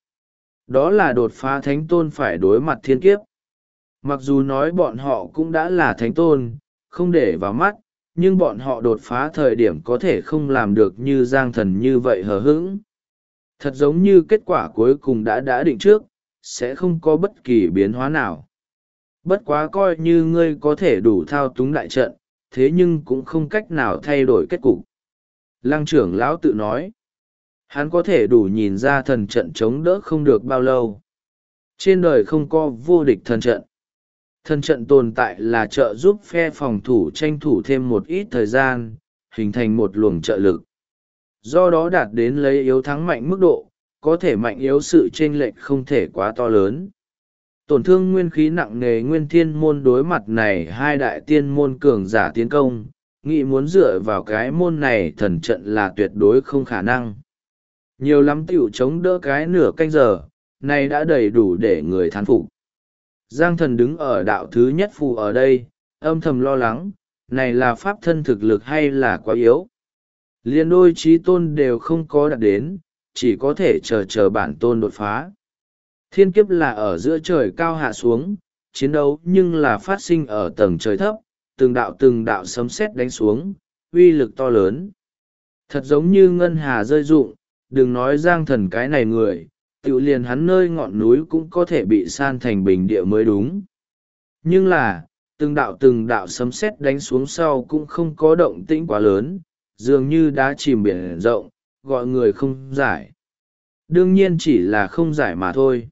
Đó là đột phá thánh tôn phải đối mặt thiên kiếp. Mặc dù nói bọn họ cũng đã là thánh tôn, không để vào mắt, nhưng bọn họ đột phá thời điểm có thể không làm được như Giang thần như vậy hờ hững. Thật giống như kết quả cuối cùng đã định trước, sẽ không có bất kỳ biến hóa nào. Bất quá coi như ngươi có thể đủ thao túng đại trận, thế nhưng cũng không cách nào thay đổi kết cục. Lăng trưởng lão tự nói, hắn có thể đủ nhìn ra thần trận chống đỡ không được bao lâu. Trên đời không có vô địch thần trận. Thần trận tồn tại là trợ giúp phe phòng thủ tranh thủ thêm một ít thời gian, hình thành một luồng trợ lực. Do đó đạt đến lấy yếu thắng mạnh mức độ, có thể mạnh yếu sự chênh lệch không thể quá to lớn. Tổn thương nguyên khí nặng nề nguyên thiên môn đối mặt này hai đại tiên môn cường giả tiến công, nghĩ muốn dựa vào cái môn này thần trận là tuyệt đối không khả năng. Nhiều lắm tiểu chống đỡ cái nửa canh giờ, này đã đầy đủ để người thán phục. Giang thần đứng ở đạo thứ nhất phù ở đây, âm thầm lo lắng, này là pháp thân thực lực hay là quá yếu. Liên đôi trí tôn đều không có đạt đến, chỉ có thể chờ bản tôn đột phá. Thiên kiếp là ở giữa trời cao hạ xuống, chiến đấu nhưng là phát sinh ở tầng trời thấp, từng đạo sấm sét đánh xuống, uy lực to lớn. Thật giống như ngân hà rơi rụng, đừng nói Giang thần cái này người, tự liền hắn nơi ngọn núi cũng có thể bị san thành bình địa mới đúng. Nhưng là, từng đạo sấm sét đánh xuống sau cũng không có động tĩnh quá lớn, dường như đá chìm biển rộng, gọi người không giải. Đương nhiên chỉ là không giải mà thôi.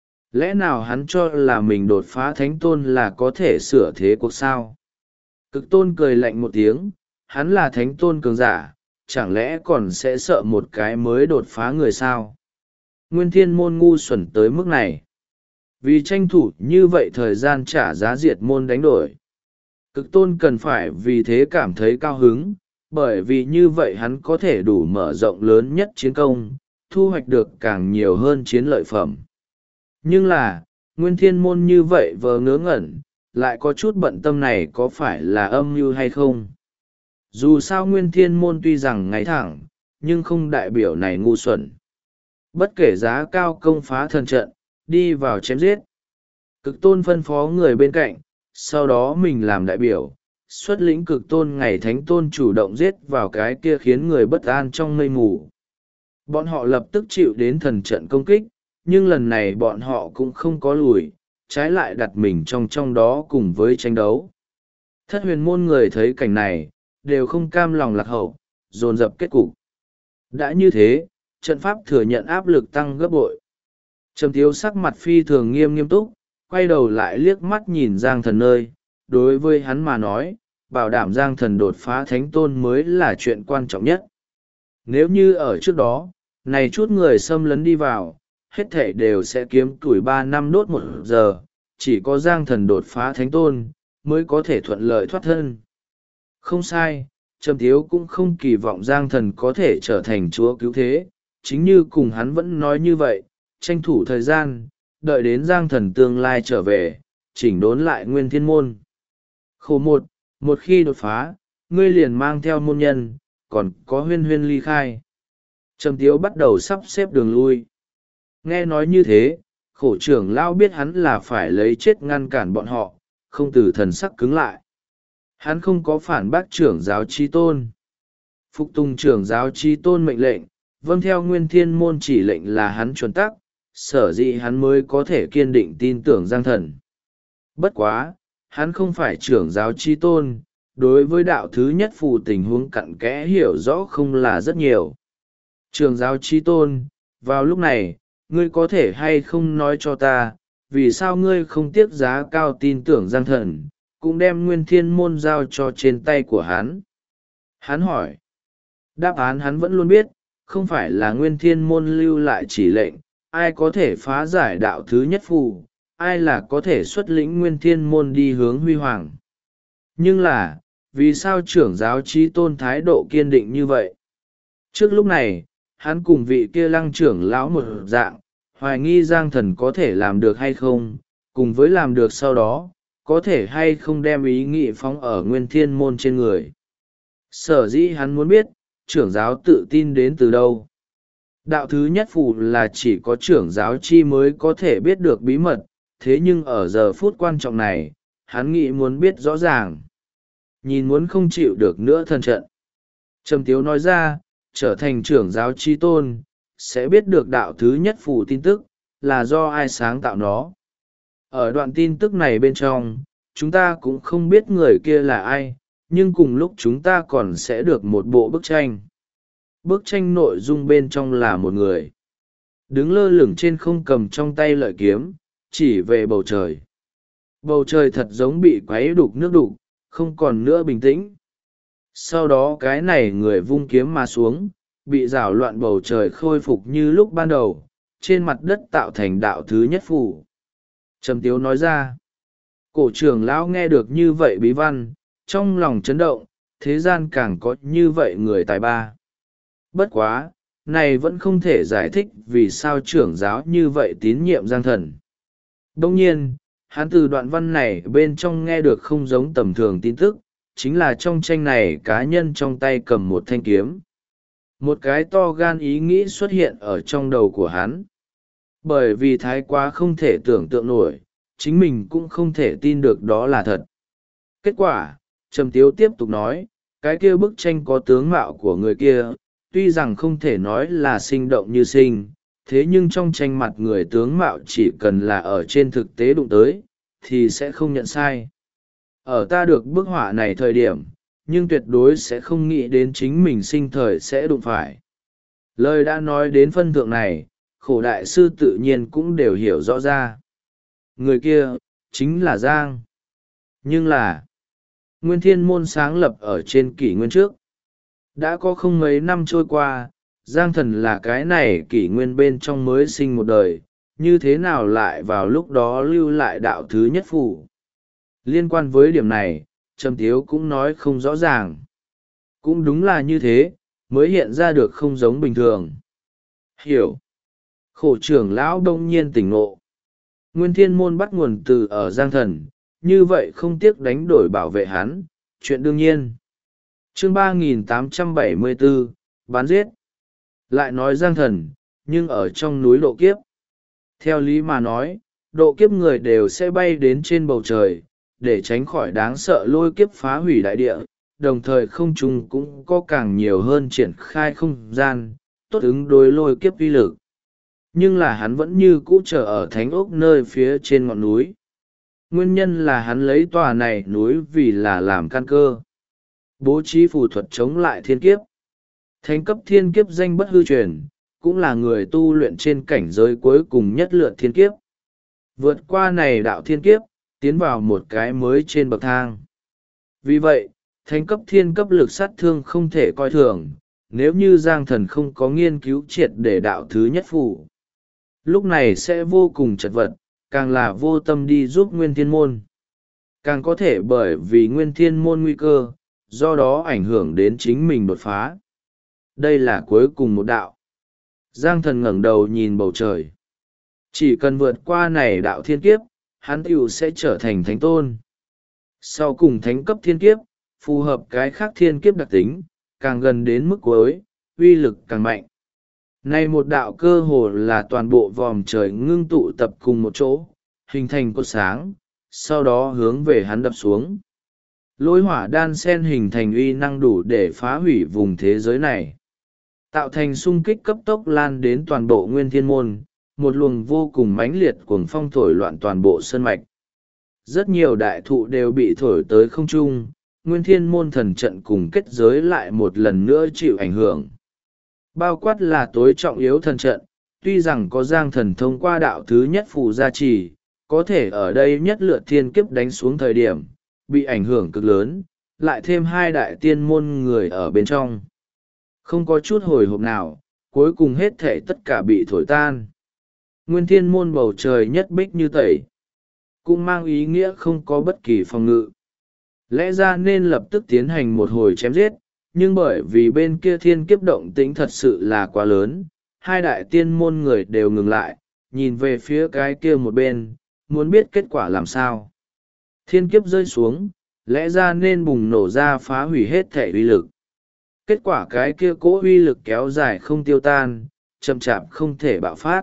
Lẽ nào hắn cho là mình đột phá thánh tôn là có thể sửa thế cuộc sao? Cực tôn cười lạnh một tiếng, hắn là thánh tôn cường giả, chẳng lẽ còn sẽ sợ một cái mới đột phá người sao? Nguyên thiên môn ngu xuẩn tới mức này. Vì tranh thủ như vậy thời gian trả giá diệt môn đánh đổi. Cực tôn cần phải vì thế cảm thấy cao hứng, bởi vì như vậy hắn có thể đủ mở rộng lớn nhất chiến công, thu hoạch được càng nhiều hơn chiến lợi phẩm. Nhưng là, nguyên thiên môn như vậy vờ ngớ ngẩn, lại có chút bận tâm này có phải là âm mưu hay không? Dù sao nguyên thiên môn tuy rằng ngay thẳng, nhưng không đại biểu này ngu xuẩn. Bất kể giá cao công phá thần trận, đi vào chém giết. Cực tôn phân phó người bên cạnh, sau đó mình làm đại biểu, xuất lĩnh cực tôn ngày thánh tôn chủ động giết vào cái kia khiến người bất an trong mây mù. Bọn họ lập tức chịu đến thần trận công kích, nhưng lần này bọn họ cũng không có lùi, trái lại đặt mình trong đó cùng với tranh đấu. Thất huyền môn người thấy cảnh này, đều không cam lòng lạc hậu, dồn dập kết cục. Đã như thế, trận pháp thừa nhận áp lực tăng gấp bội. Trầm Tiếu sắc mặt phi thường nghiêm túc, quay đầu lại liếc mắt nhìn Giang thần nơi, đối với hắn mà nói, bảo đảm Giang thần đột phá thánh tôn mới là chuyện quan trọng nhất. Nếu như ở trước đó, này chút người xâm lấn đi vào, hết thảy đều sẽ kiếm tuổi 3 năm đốt 1 giờ, chỉ có Giang thần đột phá thánh tôn, mới có thể thuận lợi thoát thân. Không sai, Trầm Tiếu cũng không kỳ vọng Giang thần có thể trở thành chúa cứu thế, chính như cùng hắn vẫn nói như vậy, tranh thủ thời gian, đợi đến Giang thần tương lai trở về, chỉnh đốn lại nguyên thiên môn. Khổ một khi đột phá, ngươi liền mang theo môn nhân, còn có huyên ly khai. Trầm Tiếu bắt đầu sắp xếp đường lui. Nghe nói như thế, khổ trưởng lao biết hắn là phải lấy chết ngăn cản bọn họ, không từ thần sắc cứng lại. Hắn không có phản bác trưởng giáo chi tôn. Phục tùng trưởng giáo chi tôn mệnh lệnh, vâng theo nguyên thiên môn chỉ lệnh là hắn chuẩn tắc, sở dĩ hắn mới có thể kiên định tin tưởng Giang thần. Bất quá, hắn không phải trưởng giáo chi tôn, đối với đạo thứ nhất phù tình huống cặn kẽ hiểu rõ không là rất nhiều. Trưởng giáo chi tôn, vào lúc này, ngươi có thể hay không nói cho ta, vì sao ngươi không tiếc giá cao tin tưởng Giang thần, cũng đem nguyên thiên môn giao cho trên tay của hắn? Hắn hỏi. Đáp án hắn vẫn luôn biết, không phải là Nguyên Thiên Môn lưu lại chỉ lệnh, ai có thể phá giải đạo thứ nhất phù, ai là có thể xuất lĩnh Nguyên Thiên Môn đi hướng huy hoàng. Nhưng là, vì sao trưởng giáo Chí Tôn thái độ kiên định như vậy? Trước lúc này, hắn cùng vị kia Lăng trưởng lão một dạng, hoài nghi Giang Thần có thể làm được hay không, cùng với làm được sau đó, có thể hay không đem ý nghị phóng ở Nguyên Thiên Môn trên người. Sở dĩ hắn muốn biết, trưởng giáo tự tin đến từ đâu. Đạo thứ nhất phù là chỉ có trưởng giáo chi mới có thể biết được bí mật, thế nhưng ở giờ phút quan trọng này, hắn nghĩ muốn biết rõ ràng. Nhìn muốn không chịu được nữa thần trận. Trầm Tiếu nói ra, trở thành trưởng giáo chi tôn, sẽ biết được đạo thứ nhất phù tin tức, là do ai sáng tạo nó. Ở đoạn tin tức này bên trong, chúng ta cũng không biết người kia là ai, nhưng cùng lúc chúng ta còn sẽ được một bộ bức tranh. Bức tranh nội dung bên trong là một người đứng lơ lửng trên không, cầm trong tay lợi kiếm, chỉ về bầu trời. Bầu trời thật giống bị quấy đục nước đục, không còn nữa bình tĩnh. Sau đó cái này người vung kiếm mà xuống, bị rào loạn bầu trời khôi phục như lúc ban đầu, trên mặt đất tạo thành đạo thứ nhất phù. Trầm Tiếu nói ra, cổ trưởng lão nghe được như vậy bí văn, trong lòng chấn động, thế gian càng có như vậy người tài ba. Bất quá, này vẫn không thể giải thích vì sao trưởng giáo như vậy tín nhiệm Giang Thần. Đồng nhiên, hắn từ đoạn văn này bên trong nghe được không giống tầm thường tin tức, chính là trong tranh này cá nhân trong tay cầm một thanh kiếm. Một cái to gan ý nghĩ xuất hiện ở trong đầu của hắn. Bởi vì thái quá không thể tưởng tượng nổi, chính mình cũng không thể tin được đó là thật. Kết quả, Trầm Tiếu tiếp tục nói, cái kia bức tranh có tướng mạo của người kia, tuy rằng không thể nói là sinh động như sinh, thế nhưng trong tranh mặt người tướng mạo chỉ cần là ở trên thực tế đụng tới, thì sẽ không nhận sai. Ở ta được bức họa này thời điểm, nhưng tuyệt đối sẽ không nghĩ đến chính mình sinh thời sẽ đụng phải. Lời đã nói đến phân thượng này, khổ đại sư tự nhiên cũng đều hiểu rõ ra. Người kia, chính là Giang. Nhưng là, Nguyên Thiên Môn sáng lập ở trên kỷ nguyên trước. Đã có không mấy năm trôi qua, Giang Thần là cái này kỷ nguyên bên trong mới sinh một đời, như thế nào lại vào lúc đó lưu lại đạo thứ nhất phù. Liên quan với điểm này, Trầm Tiếu cũng nói không rõ ràng. Cũng đúng là như thế, mới hiện ra được không giống bình thường. Hiểu. Khổ trưởng lão đông nhiên tỉnh ngộ. Nguyên Thiên Môn bắt nguồn từ ở Giang Thần, như vậy không tiếc đánh đổi bảo vệ hắn, chuyện đương nhiên. Chương 3874, bán giết. Lại nói Giang Thần, nhưng ở trong núi độ kiếp. Theo lý mà nói, độ kiếp người đều sẽ bay đến trên bầu trời, để tránh khỏi đáng sợ lôi kiếp phá hủy đại địa, đồng thời không trung cũng có càng nhiều hơn triển khai không gian, tốt ứng đối lôi kiếp uy lực. Nhưng là hắn vẫn như cũ chờ ở thánh ốc nơi phía trên ngọn núi. Nguyên nhân là hắn lấy tòa này núi vì là làm căn cơ. Bố trí phù thuật chống lại thiên kiếp. Thánh cấp thiên kiếp danh bất hư truyền, cũng là người tu luyện trên cảnh giới cuối cùng nhất lượt thiên kiếp. Vượt qua này đạo thiên kiếp, tiến vào một cái mới trên bậc thang. Vì vậy, thánh cấp thiên cấp lực sát thương không thể coi thường, nếu như Giang Thần không có nghiên cứu triệt để đạo thứ nhất phù. Lúc này sẽ vô cùng chật vật, càng là vô tâm đi giúp Nguyên Thiên Môn. Càng có thể bởi vì Nguyên Thiên Môn nguy cơ, do đó ảnh hưởng đến chính mình đột phá. Đây là cuối cùng một đạo. Giang Thần ngẩng đầu nhìn bầu trời. Chỉ cần vượt qua này đạo thiên kiếp, hắn tiểu sẽ trở thành thánh tôn. Sau cùng thánh cấp thiên kiếp, phù hợp cái khác thiên kiếp đặc tính, càng gần đến mức cuối, uy lực càng mạnh. Này một đạo cơ hồ là toàn bộ vòm trời ngưng tụ tập cùng một chỗ, hình thành cột sáng, sau đó hướng về hắn đập xuống. Lôi hỏa đan sen hình thành uy năng đủ để phá hủy vùng thế giới này. Tạo thành xung kích cấp tốc lan đến toàn bộ Nguyên Thiên Môn, một luồng vô cùng mãnh liệt cuồng phong thổi loạn toàn bộ sơn mạch. Rất nhiều đại thụ đều bị thổi tới không trung, Nguyên Thiên Môn thần trận cùng kết giới lại một lần nữa chịu ảnh hưởng. Bao quát là tối trọng yếu thần trận, tuy rằng có Giang Thần thông qua đạo thứ nhất phù gia trì, có thể ở đây nhất lượt thiên kiếp đánh xuống thời điểm, bị ảnh hưởng cực lớn, lại thêm hai đại tiên môn người ở bên trong. Không có chút hồi hộp nào, cuối cùng hết thảy tất cả bị thổi tan. Nguyên thiên môn bầu trời nhất bích như tẩy, cũng mang ý nghĩa không có bất kỳ phòng ngự. Lẽ ra nên lập tức tiến hành một hồi chém giết, nhưng bởi vì bên kia thiên kiếp động tĩnh thật sự là quá lớn, hai đại tiên môn người đều ngừng lại, nhìn về phía cái kia một bên, muốn biết kết quả làm sao. Thiên kiếp rơi xuống, lẽ ra nên bùng nổ ra phá hủy hết thể uy lực. Kết quả cái kia cỗ uy lực kéo dài không tiêu tan, chậm chạp không thể bạo phát.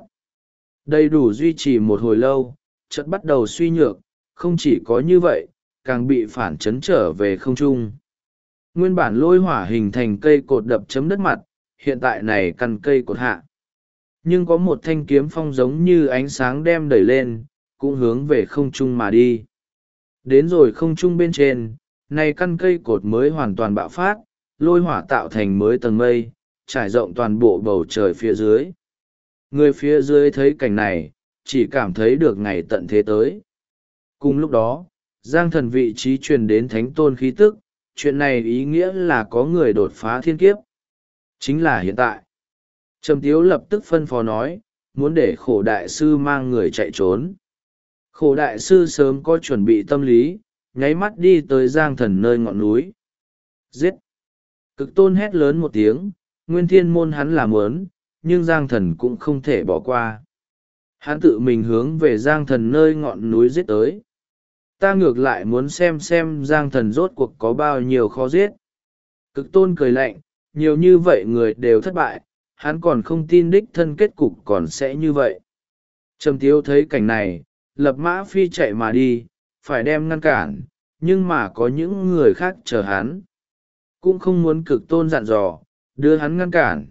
Đầy đủ duy trì một hồi lâu, chợt bắt đầu suy nhược, không chỉ có như vậy, càng bị phản chấn trở về không trung. Nguyên bản lôi hỏa hình thành cây cột đập chấm đất mặt, hiện tại này căn cây cột hạ. Nhưng có một thanh kiếm phong giống như ánh sáng đem đẩy lên, cũng hướng về không trung mà đi. Đến rồi không trung bên trên, này căn cây cột mới hoàn toàn bạo phát, lôi hỏa tạo thành mới tầng mây, trải rộng toàn bộ bầu trời phía dưới. Người phía dưới thấy cảnh này, chỉ cảm thấy được ngày tận thế tới. Cùng lúc đó, Giang Thần vị trí truyền đến thánh tôn khí tức, chuyện này ý nghĩa là có người đột phá thiên kiếp. Chính là hiện tại. Trầm Tiếu lập tức phân phó nói, muốn để khổ đại sư mang người chạy trốn. Khổ đại sư sớm có chuẩn bị tâm lý, nháy mắt đi tới Giang Thần nơi ngọn núi. Giết! Cực tôn hét lớn một tiếng, nguyên thiên môn hắn làm ớn, nhưng Giang Thần cũng không thể bỏ qua. Hắn tự mình hướng về Giang Thần nơi ngọn núi giết tới. Ta ngược lại muốn xem Giang Thần rốt cuộc có bao nhiêu khó giết. Cực tôn cười lạnh, nhiều như vậy người đều thất bại, hắn còn không tin đích thân kết cục còn sẽ như vậy. Trầm Tiếu thấy cảnh này, lập mã phi chạy mà đi, phải đem ngăn cản, nhưng mà có những người khác chờ hắn. Cũng không muốn cực tôn dặn dò, đưa hắn ngăn cản.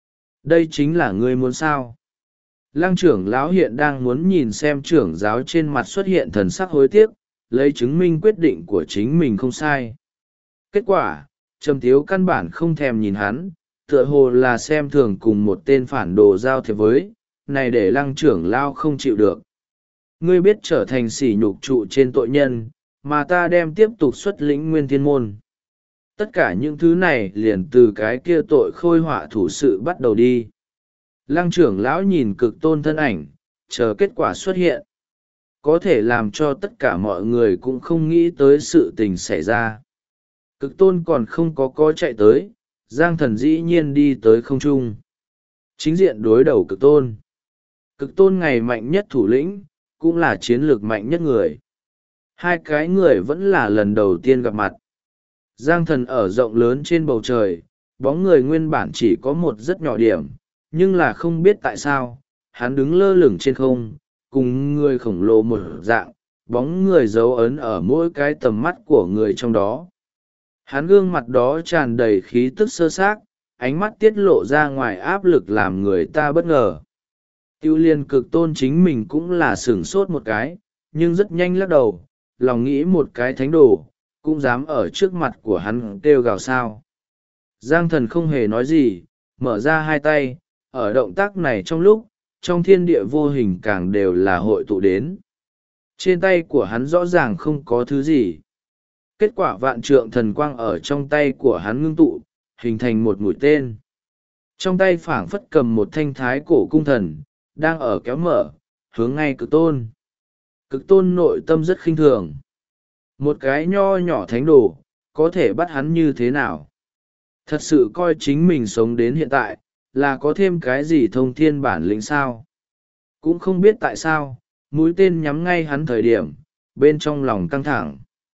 Đây chính là ngươi muốn sao? Lăng trưởng lão hiện đang muốn nhìn xem trưởng giáo trên mặt xuất hiện thần sắc hối tiếc, lấy chứng minh quyết định của chính mình không sai. Kết quả, Trầm Tiếu căn bản không thèm nhìn hắn, tựa hồ là xem thường cùng một tên phản đồ giao thiệp với, này để lăng trưởng lão không chịu được. Ngươi biết trở thành sỉ nhục trụ trên tội nhân, mà ta đem tiếp tục xuất lĩnh nguyên thiên môn. Tất cả những thứ này liền từ cái kia tội khôi họa thủ sự bắt đầu đi. Lăng trưởng lão nhìn cực tôn thân ảnh, chờ kết quả xuất hiện. Có thể làm cho tất cả mọi người cũng không nghĩ tới sự tình xảy ra. Cực tôn còn không có chạy tới, Giang Thần dĩ nhiên đi tới không trung. Chính diện đối đầu cực tôn. Cực tôn ngày mạnh nhất thủ lĩnh, cũng là chiến lược mạnh nhất người. Hai cái người vẫn là lần đầu tiên gặp mặt. Giang Thần ở rộng lớn trên bầu trời, bóng người nguyên bản chỉ có một rất nhỏ điểm, nhưng là không biết tại sao, hắn đứng lơ lửng trên không, cùng người khổng lồ một dạng, bóng người dấu ấn ở mỗi cái tầm mắt của người trong đó. Hắn gương mặt đó tràn đầy khí tức sơ xác, ánh mắt tiết lộ ra ngoài áp lực làm người ta bất ngờ. Tiêu liên cực tôn chính mình cũng là sửng sốt một cái, nhưng rất nhanh lắc đầu, lòng nghĩ một cái thánh đồ, cũng dám ở trước mặt của hắn kêu gào sao. Giang Thần không hề nói gì, mở ra hai tay, ở động tác này trong lúc, trong thiên địa vô hình càng đều là hội tụ đến. Trên tay của hắn rõ ràng không có thứ gì. Kết quả vạn trượng thần quang ở trong tay của hắn ngưng tụ, hình thành một mũi tên. Trong tay phảng phất cầm một thanh thái cổ cung thần, đang ở kéo mở, hướng ngay cực tôn. Cực tôn nội tâm rất khinh thường. Một cái nho nhỏ thánh đồ, có thể bắt hắn như thế nào? Thật sự coi chính mình sống đến hiện tại, là có thêm cái gì thông thiên bản lĩnh sao? Cũng không biết tại sao, mũi tên nhắm ngay hắn thời điểm, bên trong lòng căng thẳng.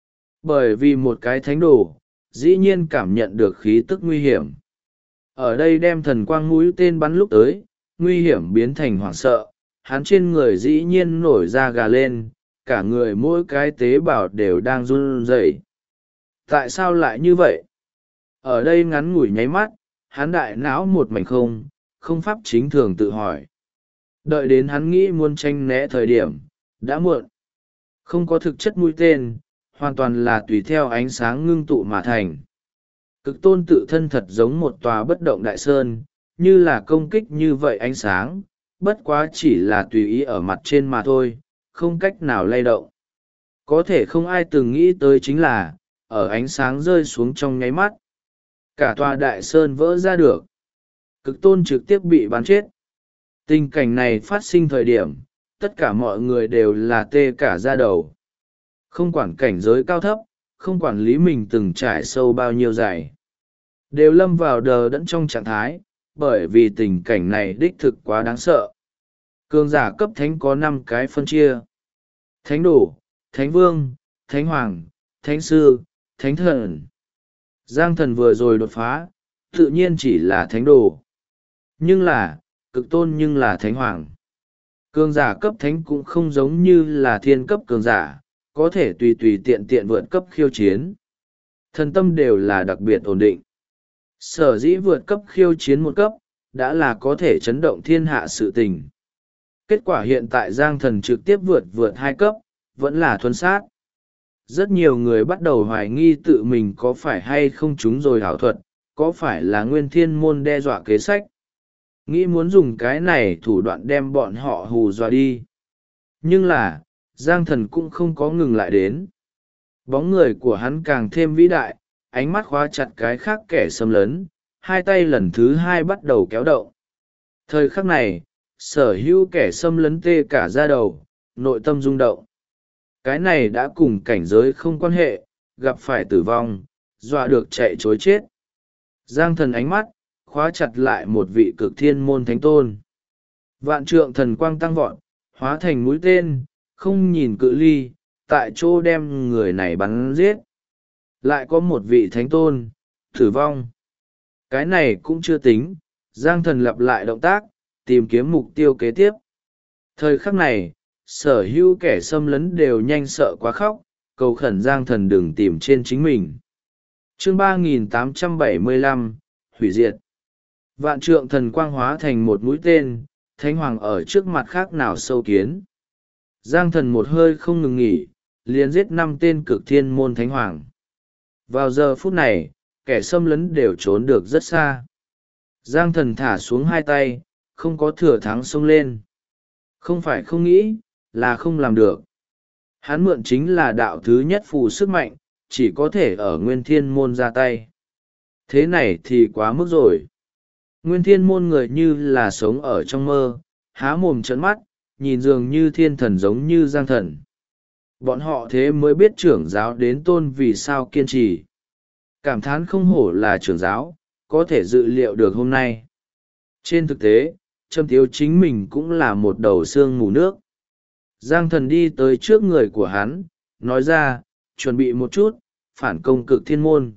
Bởi vì một cái thánh đồ, dĩ nhiên cảm nhận được khí tức nguy hiểm. Ở đây đem thần quang mũi tên bắn lúc tới, nguy hiểm biến thành hoảng sợ, hắn trên người dĩ nhiên nổi da gà lên, cả người mỗi cái tế bào đều đang run rẩy. Tại sao lại như vậy? Ở đây ngắn ngủi nháy mắt, hắn đại não một mảnh không pháp chính thường tự hỏi. Đợi đến hắn nghĩ muốn tranh né thời điểm, đã muộn. Không có thực chất mũi tên, hoàn toàn là tùy theo ánh sáng ngưng tụ mà thành. Cực tôn tự thân thật giống một tòa bất động đại sơn, như là công kích như vậy ánh sáng, bất quá chỉ là tùy ý ở mặt trên mà thôi, không cách nào lay động. Có thể không ai từng nghĩ tới chính là, ở ánh sáng rơi xuống trong nháy mắt. cả tòa đại sơn vỡ ra được. Cực tôn trực tiếp bị bắn chết. Tình cảnh này phát sinh thời điểm tất cả mọi người đều là tê cả da đầu. Không quản cảnh giới cao thấp, không quản lý mình từng trải sâu bao nhiêu dày, đều lâm vào đờ đẫn trong trạng thái, bởi vì tình cảnh này đích thực quá đáng sợ. Cường giả cấp thánh có 5 cái phân chia: thánh đồ, thánh vương, thánh hoàng, thánh sư, thánh thần. Giang thần vừa rồi đột phá tự nhiên chỉ là thánh đồ, nhưng là cực tôn nhưng là thánh hoàng. Cường giả cấp thánh cũng không giống như là thiên cấp cường giả, có thể tùy tùy tiện tiện vượt cấp khiêu chiến. Thần tâm đều là đặc biệt ổn định. Sở dĩ vượt cấp khiêu chiến một cấp, đã là có thể chấn động thiên hạ sự tình. Kết quả hiện tại Giang thần trực tiếp vượt 2 cấp, vẫn là thuần sát. Rất nhiều người bắt đầu hoài nghi tự mình có phải hay không trúng rồi ảo thuật, có phải là Nguyên Thiên Môn đe dọa kế sách. Nghĩ muốn dùng cái này thủ đoạn đem bọn họ hù dọa đi. Nhưng là, Giang thần cũng không có ngừng lại đến. Bóng người của hắn càng thêm vĩ đại, ánh mắt khóa chặt cái khác kẻ xâm lấn, hai tay lần thứ 2 bắt đầu kéo động. Thời khắc này, sở hữu kẻ xâm lấn tê cả da đầu, nội tâm rung động. Cái này đã cùng cảnh giới không quan hệ, gặp phải tử vong, dọa được chạy chối chết. Giang thần ánh mắt khóa chặt lại một vị cực thiên môn thánh tôn. Vạn trượng thần quang tăng vọt, hóa thành mũi tên, không nhìn cự ly, tại chỗ đem người này bắn giết. Lại có một vị thánh tôn tử vong. Cái này cũng chưa tính, Giang thần lặp lại động tác, tìm kiếm mục tiêu kế tiếp. Thời khắc này, sở hữu kẻ xâm lấn đều nhanh sợ quá khóc, cầu khẩn Giang thần đừng tìm trên chính mình. Chương 3875, hủy diệt. Vạn trượng thần quang hóa thành một mũi tên, thánh hoàng ở trước mặt khác nào sâu kiến. Giang thần một hơi không ngừng nghỉ, liền giết 5 tên cực thiên môn thánh hoàng. Vào giờ phút này, kẻ xâm lấn đều trốn được rất xa. Giang thần thả xuống 2 tay, không có thừa thắng xông lên. Không phải không nghĩ, là không làm được. Hắn mượn chính là đạo thứ nhất phù sức mạnh, chỉ có thể ở Nguyên Thiên Môn ra tay. Thế này thì quá mức rồi. Nguyên Thiên Môn người như là sống ở trong mơ, há mồm trợn mắt, nhìn dường như thiên thần giống như Giang thần. Bọn họ thế mới biết trưởng giáo đến tôn vì sao kiên trì. Cảm thán không hổ là trưởng giáo, có thể dự liệu được hôm nay. Trên thực tế, Trầm Tiếu chính mình cũng là một đầu xương mù nước. Giang thần đi tới trước người của hắn, nói ra, chuẩn bị một chút, phản công cực thiên môn.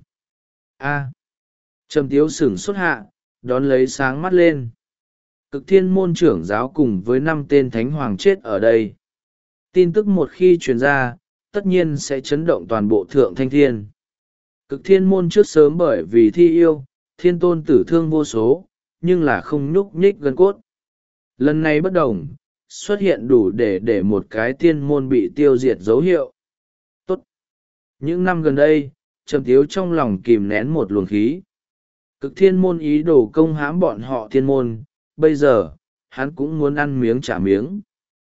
Trầm Tiếu sửng sốt hạ, đón lấy sáng mắt lên. Cực thiên môn trưởng giáo cùng với 5 tên thánh hoàng chết ở đây. Tin tức một khi truyền ra, tất nhiên sẽ chấn động toàn bộ thượng thanh thiên. Cực thiên môn trước sớm bởi vì thi yêu, thiên tôn tử thương vô số, nhưng là không nhúc nhích gân cốt. Lần này bất đồng, xuất hiện đủ để một cái tiên môn bị tiêu diệt dấu hiệu. Tốt. Những năm gần đây, Trầm Tiếu trong lòng kìm nén một luồng khí. Cực thiên môn ý đồ công hãm bọn họ thiên môn, bây giờ, hắn cũng muốn ăn miếng trả miếng.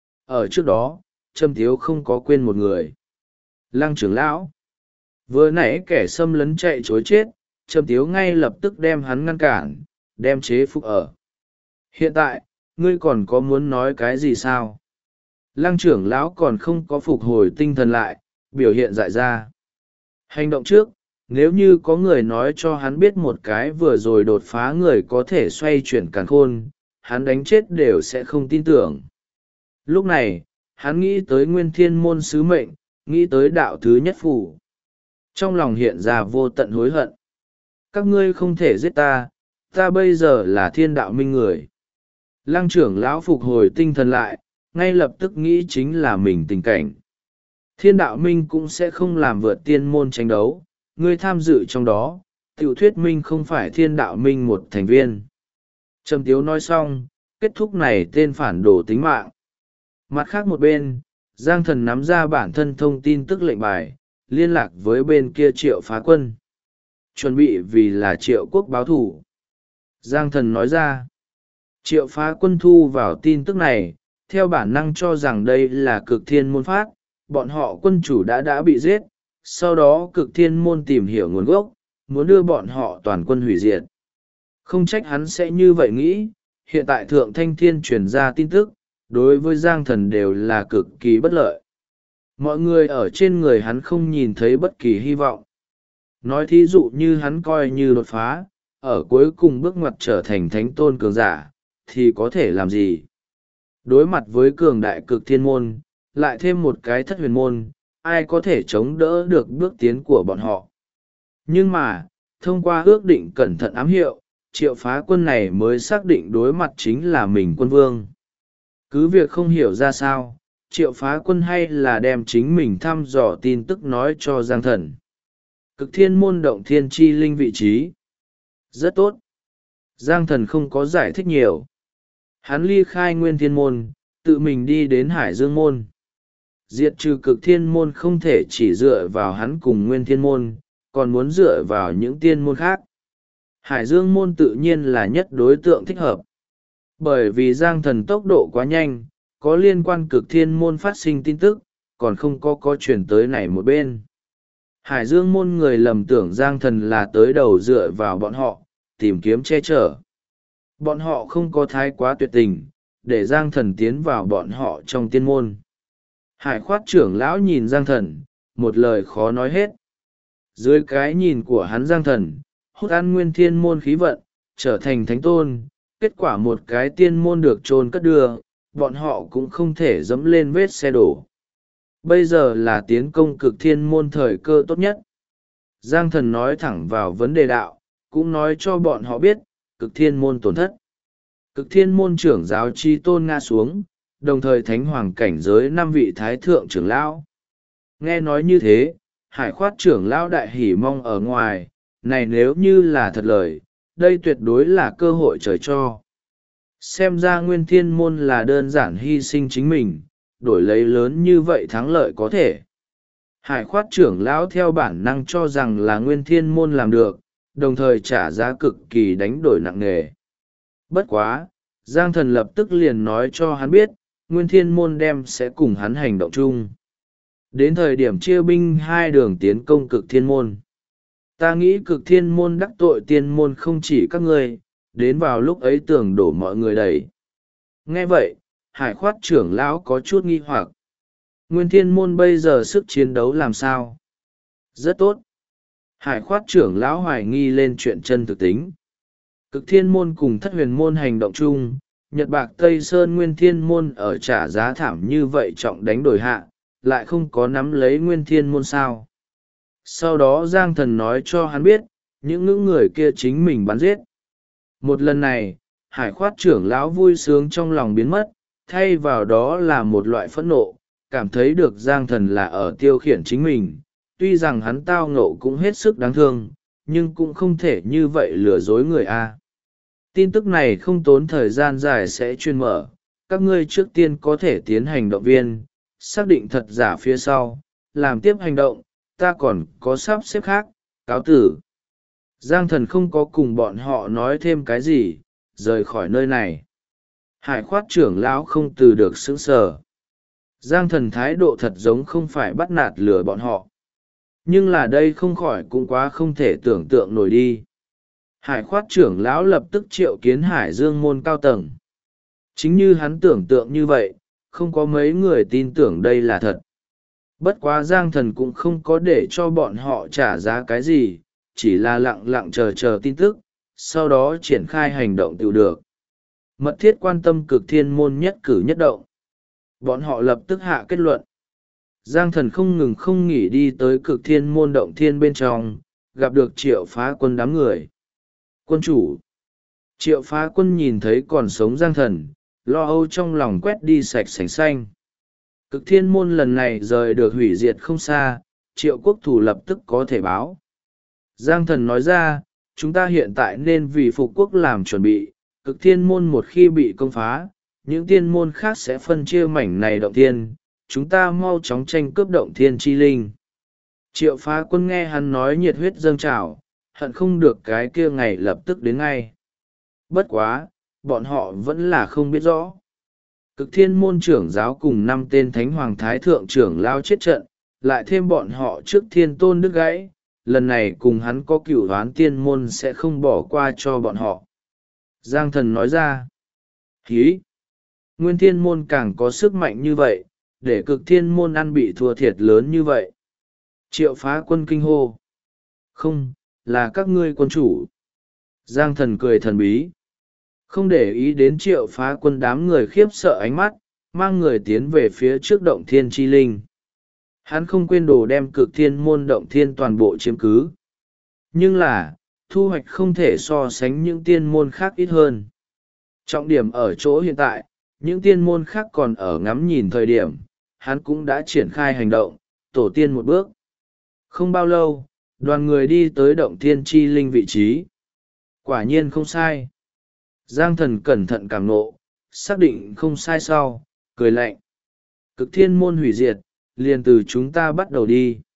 Ở trước đó, Trầm Tiếu không có quên một người. Lăng trưởng lão. Vừa nãy kẻ xâm lấn chạy chối chết, Trầm Tiếu ngay lập tức đem hắn ngăn cản, đem chế phục ở. Hiện tại, ngươi còn có muốn nói cái gì sao? Lăng trưởng lão còn không có phục hồi tinh thần lại, biểu hiện dại ra. Hành động trước, nếu như có người nói cho hắn biết một cái vừa rồi đột phá người có thể xoay chuyển càn khôn, hắn đánh chết đều sẽ không tin tưởng. Lúc này, hắn nghĩ tới Nguyên Thiên Môn sứ mệnh, nghĩ tới đạo thứ nhất phủ. Trong lòng hiện ra vô tận hối hận. Các ngươi không thể giết ta, ta bây giờ là thiên đạo minh người. Lăng trưởng lão phục hồi tinh thần lại, ngay lập tức nghĩ chính là mình tình cảnh. Thiên đạo minh cũng sẽ không làm vượt tiên môn tranh đấu, ngươi tham dự trong đó, tiểu thuyết minh không phải thiên đạo minh một thành viên. Trầm Tiếu nói xong, kết thúc này tên phản đồ tính mạng. Mặt khác một bên, Giang thần nắm ra bản thân thông tin tức lệnh bài, liên lạc với bên kia Triệu Phá Quân. Chuẩn bị vì là Triệu quốc báo thủ. Giang thần nói ra, Triệu Phá Quân thu vào tin tức này, theo bản năng cho rằng đây là cực thiên môn phát, bọn họ quân chủ đã bị giết, sau đó cực thiên môn tìm hiểu nguồn gốc, muốn đưa bọn họ toàn quân hủy diệt. Không trách hắn sẽ như vậy nghĩ, hiện tại Thượng Thanh Thiên truyền ra tin tức, đối với Giang Thần đều là cực kỳ bất lợi. Mọi người ở trên người hắn không nhìn thấy bất kỳ hy vọng. Nói thí dụ như hắn coi như đột phá, ở cuối cùng bước ngoặt trở thành thánh tôn cường giả, thì có thể làm gì? Đối mặt với cường đại cực thiên môn, lại thêm một cái thất huyền môn, ai có thể chống đỡ được bước tiến của bọn họ? Nhưng mà, thông qua ước định cẩn thận ám hiệu, Triệu Phá Quân này mới xác định đối mặt chính là mình quân vương. Cứ việc không hiểu ra sao, Triệu Phá Quân hay là đem chính mình thăm dò tin tức nói cho Giang Thần. Cực thiên môn động thiên chi linh vị trí. Rất tốt. Giang Thần không có giải thích nhiều. Hắn ly khai nguyên thiên môn, tự mình đi đến Hải Dương môn. Diệt trừ cực thiên môn không thể chỉ dựa vào hắn cùng nguyên thiên môn, còn muốn dựa vào những tiên môn khác. Hải Dương môn tự nhiên là nhất đối tượng thích hợp. Bởi vì Giang Thần tốc độ quá nhanh, có liên quan cực thiên môn phát sinh tin tức, còn không có chuyển tới này một bên. Hải Dương môn người lầm tưởng Giang Thần là tới đầu dựa vào bọn họ, tìm kiếm che chở. Bọn họ không có thái quá tuyệt tình, để Giang Thần tiến vào bọn họ trong tiên môn. Hải khoát trưởng lão nhìn Giang Thần, một lời khó nói hết. Dưới cái nhìn của hắn Giang Thần, hút ăn nguyên thiên môn khí vận, trở thành thánh tôn, kết quả một cái tiên môn được chôn cất đưa, bọn họ cũng không thể dẫm lên vết xe đổ. Bây giờ là tiến công cực thiên môn thời cơ tốt nhất. Giang Thần nói thẳng vào vấn đề đạo, cũng nói cho bọn họ biết, cực thiên môn tổn thất. Cực thiên môn trưởng giáo chi tôn ngã xuống, đồng thời thánh hoàng cảnh giới 5 vị thái thượng trưởng lão. Nghe nói như thế, hải khoát trưởng lão đại hỉ mong ở ngoài, này nếu như là thật lời, đây tuyệt đối là cơ hội trời cho. Xem ra nguyên thiên môn là đơn giản hy sinh chính mình, đổi lấy lớn như vậy thắng lợi có thể. Hải khoát trưởng lão theo bản năng cho rằng là nguyên thiên môn làm được, đồng thời trả giá cực kỳ đánh đổi nặng nề. Bất quá, Giang Thần lập tức liền nói cho hắn biết, nguyên thiên môn đem sẽ cùng hắn hành động chung. Đến thời điểm chia binh hai đường tiến công cực thiên môn. Ta nghĩ cực thiên môn đắc tội tiên môn không chỉ các ngươi, đến vào lúc ấy tưởng đổ mọi người đầy. Nghe vậy, hải khoát trưởng lão có chút nghi hoặc. Nguyên thiên môn bây giờ sức chiến đấu làm sao? Rất tốt. Hải khoát trưởng lão hoài nghi lên chuyện chân thực tính. Cực thiên môn cùng thất huyền môn hành động chung, Nhật Bạc Tây Sơn nguyên thiên môn ở trả giá thảm như vậy trọng đánh đổi hạ, lại không có nắm lấy nguyên thiên môn sao. Sau đó Giang Thần nói cho hắn biết, những người kia chính mình bắn giết. Một lần này, hải khoát trưởng lão vui sướng trong lòng biến mất, thay vào đó là một loại phẫn nộ, cảm thấy được Giang Thần là ở tiêu khiển chính mình. Tuy rằng hắn tao ngộ cũng hết sức đáng thương, nhưng cũng không thể như vậy lừa dối người A. Tin tức này không tốn thời gian dài sẽ truyền mở, các ngươi trước tiên có thể tiến hành động viên, xác định thật giả phía sau, làm tiếp hành động, ta còn có sắp xếp khác, cáo tử. Giang Thần không có cùng bọn họ nói thêm cái gì, rời khỏi nơi này. Hải khoát trưởng lão không từ được sững sờ. Giang Thần thái độ thật giống không phải bắt nạt lừa bọn họ. Nhưng là đây không khỏi cũng quá không thể tưởng tượng nổi đi. Hải khoát trưởng lão lập tức triệu kiến Hải Dương môn cao tầng. Chính như hắn tưởng tượng như vậy, không có mấy người tin tưởng đây là thật. Bất quá Giang Thần cũng không có để cho bọn họ trả giá cái gì, chỉ là lặng lặng chờ tin tức, sau đó triển khai hành động tự được. Mật thiết quan tâm cực thiên môn nhất cử nhất động. Bọn họ lập tức hạ kết luận. Giang Thần không ngừng không nghỉ đi tới cực thiên môn động thiên bên trong, gặp được Triệu Phá Quân đám người. Quân chủ. Triệu Phá Quân nhìn thấy còn sống Giang Thần, lo âu trong lòng quét đi sạch sành xanh. Cực thiên môn lần này rời được hủy diệt không xa, Triệu quốc thủ lập tức có thể báo. Giang Thần nói ra, chúng ta hiện tại nên vì phục quốc làm chuẩn bị, cực thiên môn một khi bị công phá, những tiên môn khác sẽ phân chia mảnh này động thiên, chúng ta mau chóng tranh cướp động thiên chi linh. Triệu Phá Quân nghe hắn nói nhiệt huyết dâng trào, hận không được cái kia ngày lập tức đến ngay. Bất quá, bọn họ vẫn là không biết rõ. Cực thiên môn trưởng giáo cùng 5 tên thánh hoàng thái thượng trưởng lao chết trận, lại thêm bọn họ trước thiên tôn đứt gãy, lần này cùng hắn có cựu đoán tiên môn sẽ không bỏ qua cho bọn họ. Giang thần nói ra. Hí! Nguyên thiên môn càng có sức mạnh như vậy, để cực thiên môn ăn bị thua thiệt lớn như vậy. Triệu Phá Quân kinh hô. Không, là các ngươi quân chủ. Giang thần cười thần bí. Không để ý đến Triệu Phá Quân, đám người khiếp sợ ánh mắt, mang người tiến về phía trước động thiên chi linh. Hắn không quên đồ đem cực thiên môn động thiên toàn bộ chiếm cứ. Nhưng là, thu hoạch không thể so sánh những tiên môn khác ít hơn. Trọng điểm ở chỗ hiện tại, những tiên môn khác còn ở ngắm nhìn thời điểm, hắn cũng đã triển khai hành động, tổ tiên một bước. Không bao lâu, đoàn người đi tới động thiên chi linh vị trí. Quả nhiên không sai. Giang thần cẩn thận cảm nộ, xác định không sai sau, cười lạnh. Cực thiên môn hủy diệt, liền từ chúng ta bắt đầu đi.